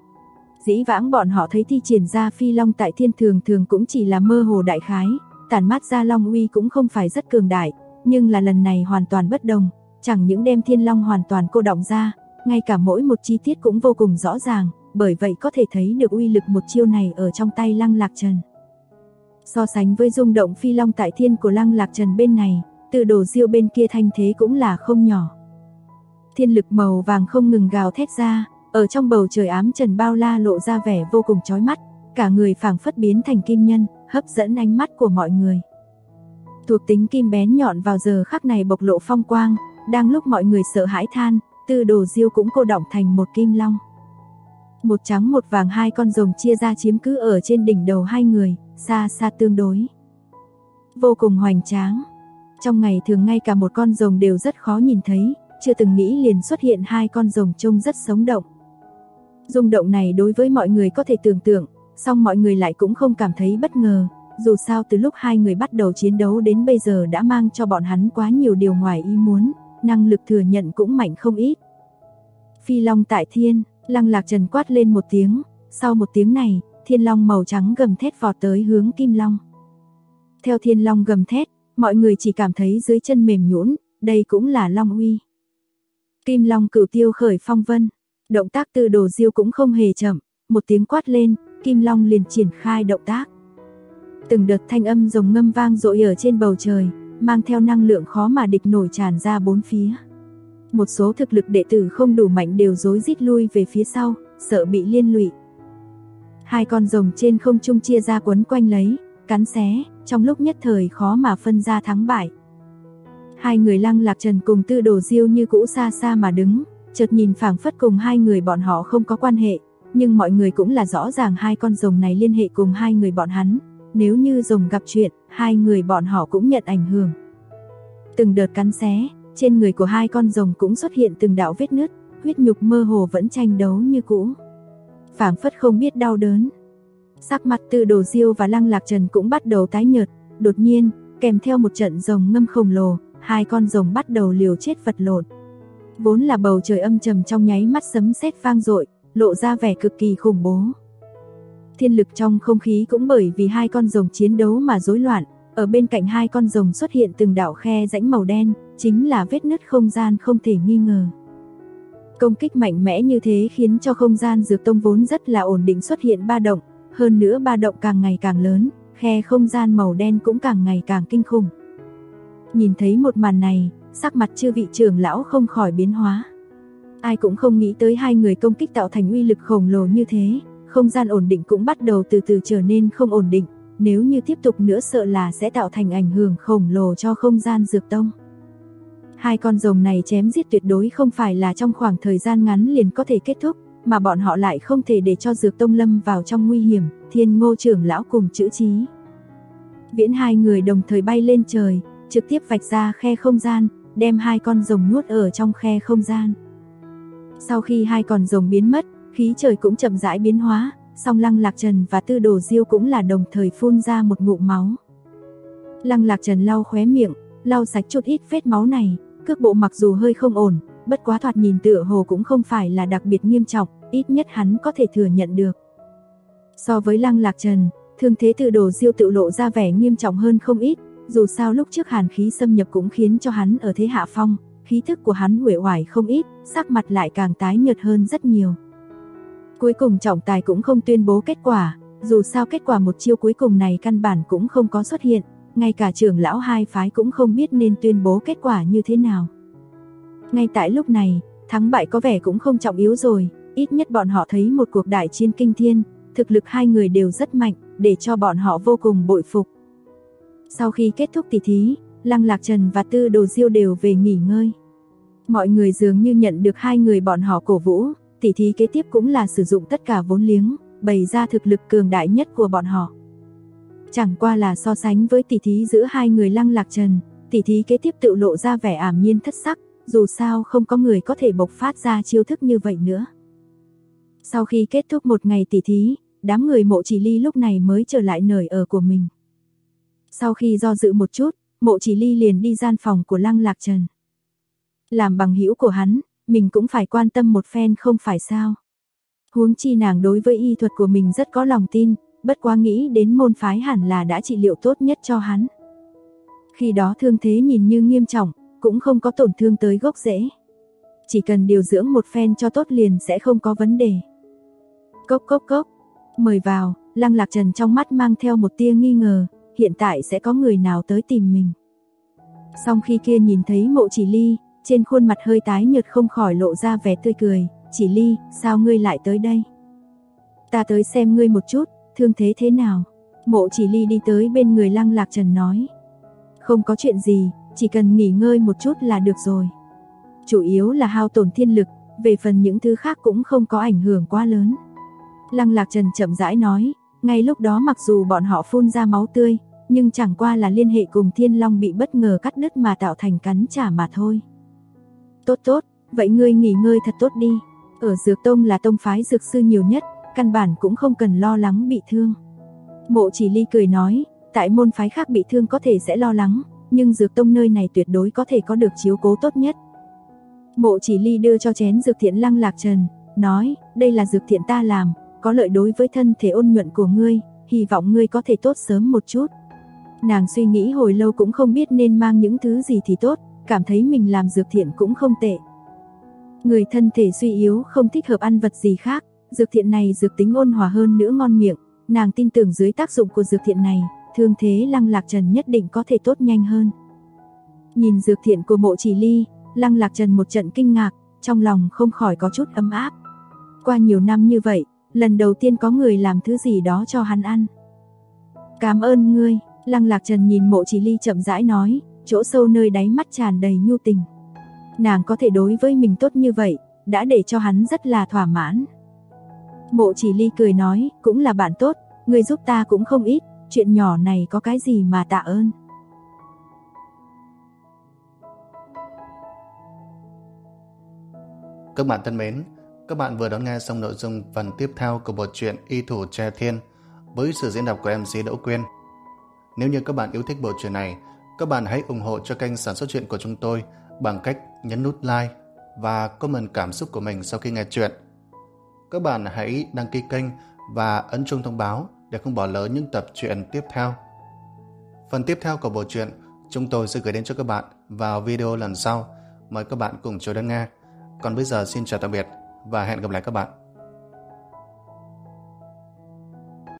Dĩ vãng bọn họ thấy thi triển ra Phi Long tại Thiên thường thường cũng chỉ là mơ hồ đại khái, tản mát ra long uy cũng không phải rất cường đại, nhưng là lần này hoàn toàn bất đồng, chẳng những đem Thiên Long hoàn toàn cô đọng ra, ngay cả mỗi một chi tiết cũng vô cùng rõ ràng, bởi vậy có thể thấy được uy lực một chiêu này ở trong tay Lăng Lạc Trần. So sánh với rung động Phi Long tại Thiên của Lăng Lạc Trần bên này, Từ Đồ Diêu bên kia thanh thế cũng là không nhỏ. Thiên lực màu vàng không ngừng gào thét ra, ở trong bầu trời ám trần bao la lộ ra vẻ vô cùng chói mắt, cả người phảng phất biến thành kim nhân, hấp dẫn ánh mắt của mọi người. Thuộc tính kim bén nhọn vào giờ khắc này bộc lộ phong quang, đang lúc mọi người sợ hãi than, Từ Đồ Diêu cũng cô đọng thành một kim long. Một trắng một vàng hai con rồng chia ra chiếm cứ ở trên đỉnh đầu hai người, xa xa tương đối. Vô cùng hoành tráng. Trong ngày thường ngay cả một con rồng đều rất khó nhìn thấy, chưa từng nghĩ liền xuất hiện hai con rồng trông rất sống động. Rung động này đối với mọi người có thể tưởng tượng, song mọi người lại cũng không cảm thấy bất ngờ, dù sao từ lúc hai người bắt đầu chiến đấu đến bây giờ đã mang cho bọn hắn quá nhiều điều ngoài ý muốn, năng lực thừa nhận cũng mạnh không ít. Phi Long tại Thiên, Lăng Lạc Trần quát lên một tiếng, sau một tiếng này, Thiên Long màu trắng gầm thét vọt tới hướng Kim Long. Theo Thiên Long gầm thét, mọi người chỉ cảm thấy dưới chân mềm nhũn, đây cũng là Long uy. Kim Long cửu tiêu khởi phong vân, động tác Từ Đồ Diêu cũng không hề chậm, một tiếng quát lên, Kim Long liền triển khai động tác. Từng đợt thanh âm rồng ngâm vang dội ở trên bầu trời, mang theo năng lượng khó mà địch nổi tràn ra bốn phía. Một số thực lực đệ tử không đủ mạnh đều rối rít lui về phía sau, sợ bị liên lụy. Hai con rồng trên không trung chia ra quấn quanh lấy, cắn xé, trong lúc nhất thời khó mà phân ra thắng bại. Hai người Lăng Lạc Trần cùng Tư Đồ Diêu như cũ xa xa mà đứng, chợt nhìn phảng phất cùng hai người bọn họ không có quan hệ, nhưng mọi người cũng là rõ ràng hai con rồng này liên hệ cùng hai người bọn hắn, nếu như rồng gặp chuyện, hai người bọn họ cũng nhận ảnh hưởng. Từng đợt cắn xé, trên người của hai con rồng cũng xuất hiện từng đạo vết nứt, huyết nhục mơ hồ vẫn tranh đấu như cũ, phảng phất không biết đau đớn. Sắc mặt Tư Đồ Diêu và Lăng Lạc Trần cũng bắt đầu tái nhợt, đột nhiên, kèm theo một trận rồng ngâm khổng lồ, hai con rồng bắt đầu liều chết vật lộn. Vốn là bầu trời âm trầm trong nháy mắt sấm sét vang dội, lộ ra vẻ cực kỳ khủng bố. Thiên lực trong không khí cũng bởi vì hai con rồng chiến đấu mà rối loạn, ở bên cạnh hai con rồng xuất hiện từng đạo khe rãnh màu đen, chính là vết nứt không gian không thể nghi ngờ. Công kích mạnh mẽ như thế khiến cho không gian Dược Tông vốn rất là ổn định xuất hiện ba động, hơn nữa ba động càng ngày càng lớn, khe không gian màu đen cũng càng ngày càng kinh khủng. Nhìn thấy một màn này, sắc mặt chư vị trưởng lão không khỏi biến hóa. Ai cũng không nghĩ tới hai người công kích tạo thành uy lực khổng lồ như thế, không gian ổn định cũng bắt đầu từ từ trở nên không ổn định, nếu như tiếp tục nữa sợ là sẽ tạo thành ảnh hưởng khổng lồ cho không gian Dược Tông. Hai con rồng này chém giết tuyệt đối không phải là trong khoảng thời gian ngắn liền có thể kết thúc, mà bọn họ lại không thể để cho Dược Tông lâm vào trong nguy hiểm. Thiên Ngô trưởng lão cùng Chữ Chí Viễn hai người đồng thời bay lên trời, trực tiếp vạch ra khe không gian, đem hai con rồng nuốt ở trong khe không gian. Sau khi hai con rồng biến mất, khí trời cũng chậm rãi biến hóa, song Lăng Lạc Trần và Tư Đồ Diêu cũng là đồng thời phun ra một ngụm máu. Lăng Lạc Trần lau khóe miệng, lau sạch chút ít vết máu này, cước bộ mặc dù hơi không ổn, bất quá thoạt nhìn tựa hồ cũng không phải là đặc biệt nghiêm trọng, ít nhất hắn có thể thừa nhận được. So với Lăng Lạc Trần, thương thế Tư Đồ Diêu tự lộ ra vẻ nghiêm trọng hơn không ít, dù sao lúc trước hàn khí xâm nhập cũng khiến cho hắn ở thế hạ phong, khí thức của hắn uể oải không ít, sắc mặt lại càng tái nhợt hơn rất nhiều. Cuối cùng trọng tài cũng không tuyên bố kết quả, dù sao kết quả một chiêu cuối cùng này căn bản cũng không có xuất hiện, ngay cả trưởng lão hai phái cũng không biết nên tuyên bố kết quả như thế nào. Ngay tại lúc này, thắng bại có vẻ cũng không trọng yếu rồi, ít nhất bọn họ thấy một cuộc đại chiến kinh thiên, thực lực hai người đều rất mạnh, để cho bọn họ vô cùng bội phục. Sau khi kết thúc tỷ thí, Lăng Lạc Trần và Tư Đồ Diêu đều về nghỉ ngơi. Mọi người dường như nhận được hai người bọn họ cổ vũ, tỷ thí kế tiếp cũng là sử dụng tất cả vốn liếng, bày ra thực lực cường đại nhất của bọn họ. Chẳng qua là so sánh với tỷ thí giữa hai người Lăng Lạc Trần, tỷ thí kế tiếp tự lộ ra vẻ ảm nhiên thất sắc, dù sao không có người có thể bộc phát ra chiêu thức như vậy nữa. Sau khi kết thúc một ngày tỷ thí, đám người Mộ Chỉ Ly lúc này mới trở lại nơi ở của mình. Sau khi do dự một chút, Mộ Chỉ Ly liền đi gian phòng của Lăng Lạc Trần. Làm bằng hữu của hắn, mình cũng phải quan tâm một phen không phải sao. Huống chi nàng đối với y thuật của mình rất có lòng tin, bất quá nghĩ đến môn phái hẳn là đã trị liệu tốt nhất cho hắn. Khi đó thương thế nhìn như nghiêm trọng, cũng không có tổn thương tới gốc rễ. Chỉ cần điều dưỡng một phen cho tốt liền sẽ không có vấn đề. Cốc cốc cốc, mời vào. Lăng Lạc Trần trong mắt mang theo một tia nghi ngờ, hiện tại sẽ có người nào tới tìm mình. Song khi kia nhìn thấy Mộ Chỉ Ly, trên khuôn mặt hơi tái nhợt không khỏi lộ ra vẻ tươi cười. Chỉ Ly, sao ngươi lại tới đây? Ta tới xem ngươi một chút, thương thế thế nào? Mộ Chỉ Ly đi tới bên người Lăng Lạc Trần nói. Không có chuyện gì, chỉ cần nghỉ ngơi một chút là được rồi. Chủ yếu là hao tổn thiên lực, về phần những thứ khác cũng không có ảnh hưởng quá lớn. Lăng Lạc Trần chậm rãi nói, ngay lúc đó mặc dù bọn họ phun ra máu tươi, nhưng chẳng qua là liên hệ cùng Thiên Long bị bất ngờ cắt đứt mà tạo thành cắn trả mà thôi. Tốt tốt, vậy ngươi nghỉ ngơi thật tốt đi. Ở Dược Tông là tông phái dược sư nhiều nhất, căn bản cũng không cần lo lắng bị thương. Mộ Chỉ Ly cười nói, tại môn phái khác bị thương có thể sẽ lo lắng, nhưng Dược Tông nơi này tuyệt đối có thể có được chiếu cố tốt nhất. Mộ Chỉ Ly đưa cho chén dược thiện Lăng Lạc Trần, nói, đây là dược thiện ta làm, có lợi đối với thân thể ôn nhuận của ngươi, hy vọng ngươi có thể tốt sớm một chút. Nàng suy nghĩ hồi lâu cũng không biết nên mang những thứ gì thì tốt, cảm thấy mình làm dược thiện cũng không tệ. Người thân thể suy yếu không thích hợp ăn vật gì khác, dược thiện này dược tính ôn hòa hơn nữa ngon miệng, nàng tin tưởng dưới tác dụng của dược thiện này, thương thế Lăng Lạc Trần nhất định có thể tốt nhanh hơn. Nhìn dược thiện của Mộ Chỉ Ly, Lăng Lạc Trần một trận kinh ngạc, trong lòng không khỏi có chút ấm áp. Qua nhiều năm như vậy, lần đầu tiên có người làm thứ gì đó cho hắn ăn. Cảm ơn ngươi, Lăng Lạc Trần nhìn Mộ Chỉ Ly chậm rãi nói, chỗ sâu nơi đáy mắt tràn đầy nhu tình. Nàng có thể đối với mình tốt như vậy, đã để cho hắn rất là thỏa mãn. Mộ Chỉ Ly cười nói, cũng là bạn tốt, người giúp ta cũng không ít, chuyện nhỏ này có cái gì mà tạ ơn. Các bạn thân mến, các bạn vừa đón nghe xong nội dung phần tiếp theo của bộ truyện Y Thủ Tre Thiên với sự diễn đọc của MC Đỗ Quyên. Nếu như các bạn yêu thích bộ truyện này, các bạn hãy ủng hộ cho kênh sản xuất truyện của chúng tôi bằng cách nhấn nút like và comment cảm xúc của mình sau khi nghe truyện. Các bạn hãy đăng ký kênh và ấn chuông thông báo để không bỏ lỡ những tập truyện tiếp theo. Phần tiếp theo của bộ truyện chúng tôi sẽ gửi đến cho các bạn vào video lần sau. Mời các bạn cùng chờ đón nghe. Còn bây giờ xin chào tạm biệt và hẹn gặp lại các bạn.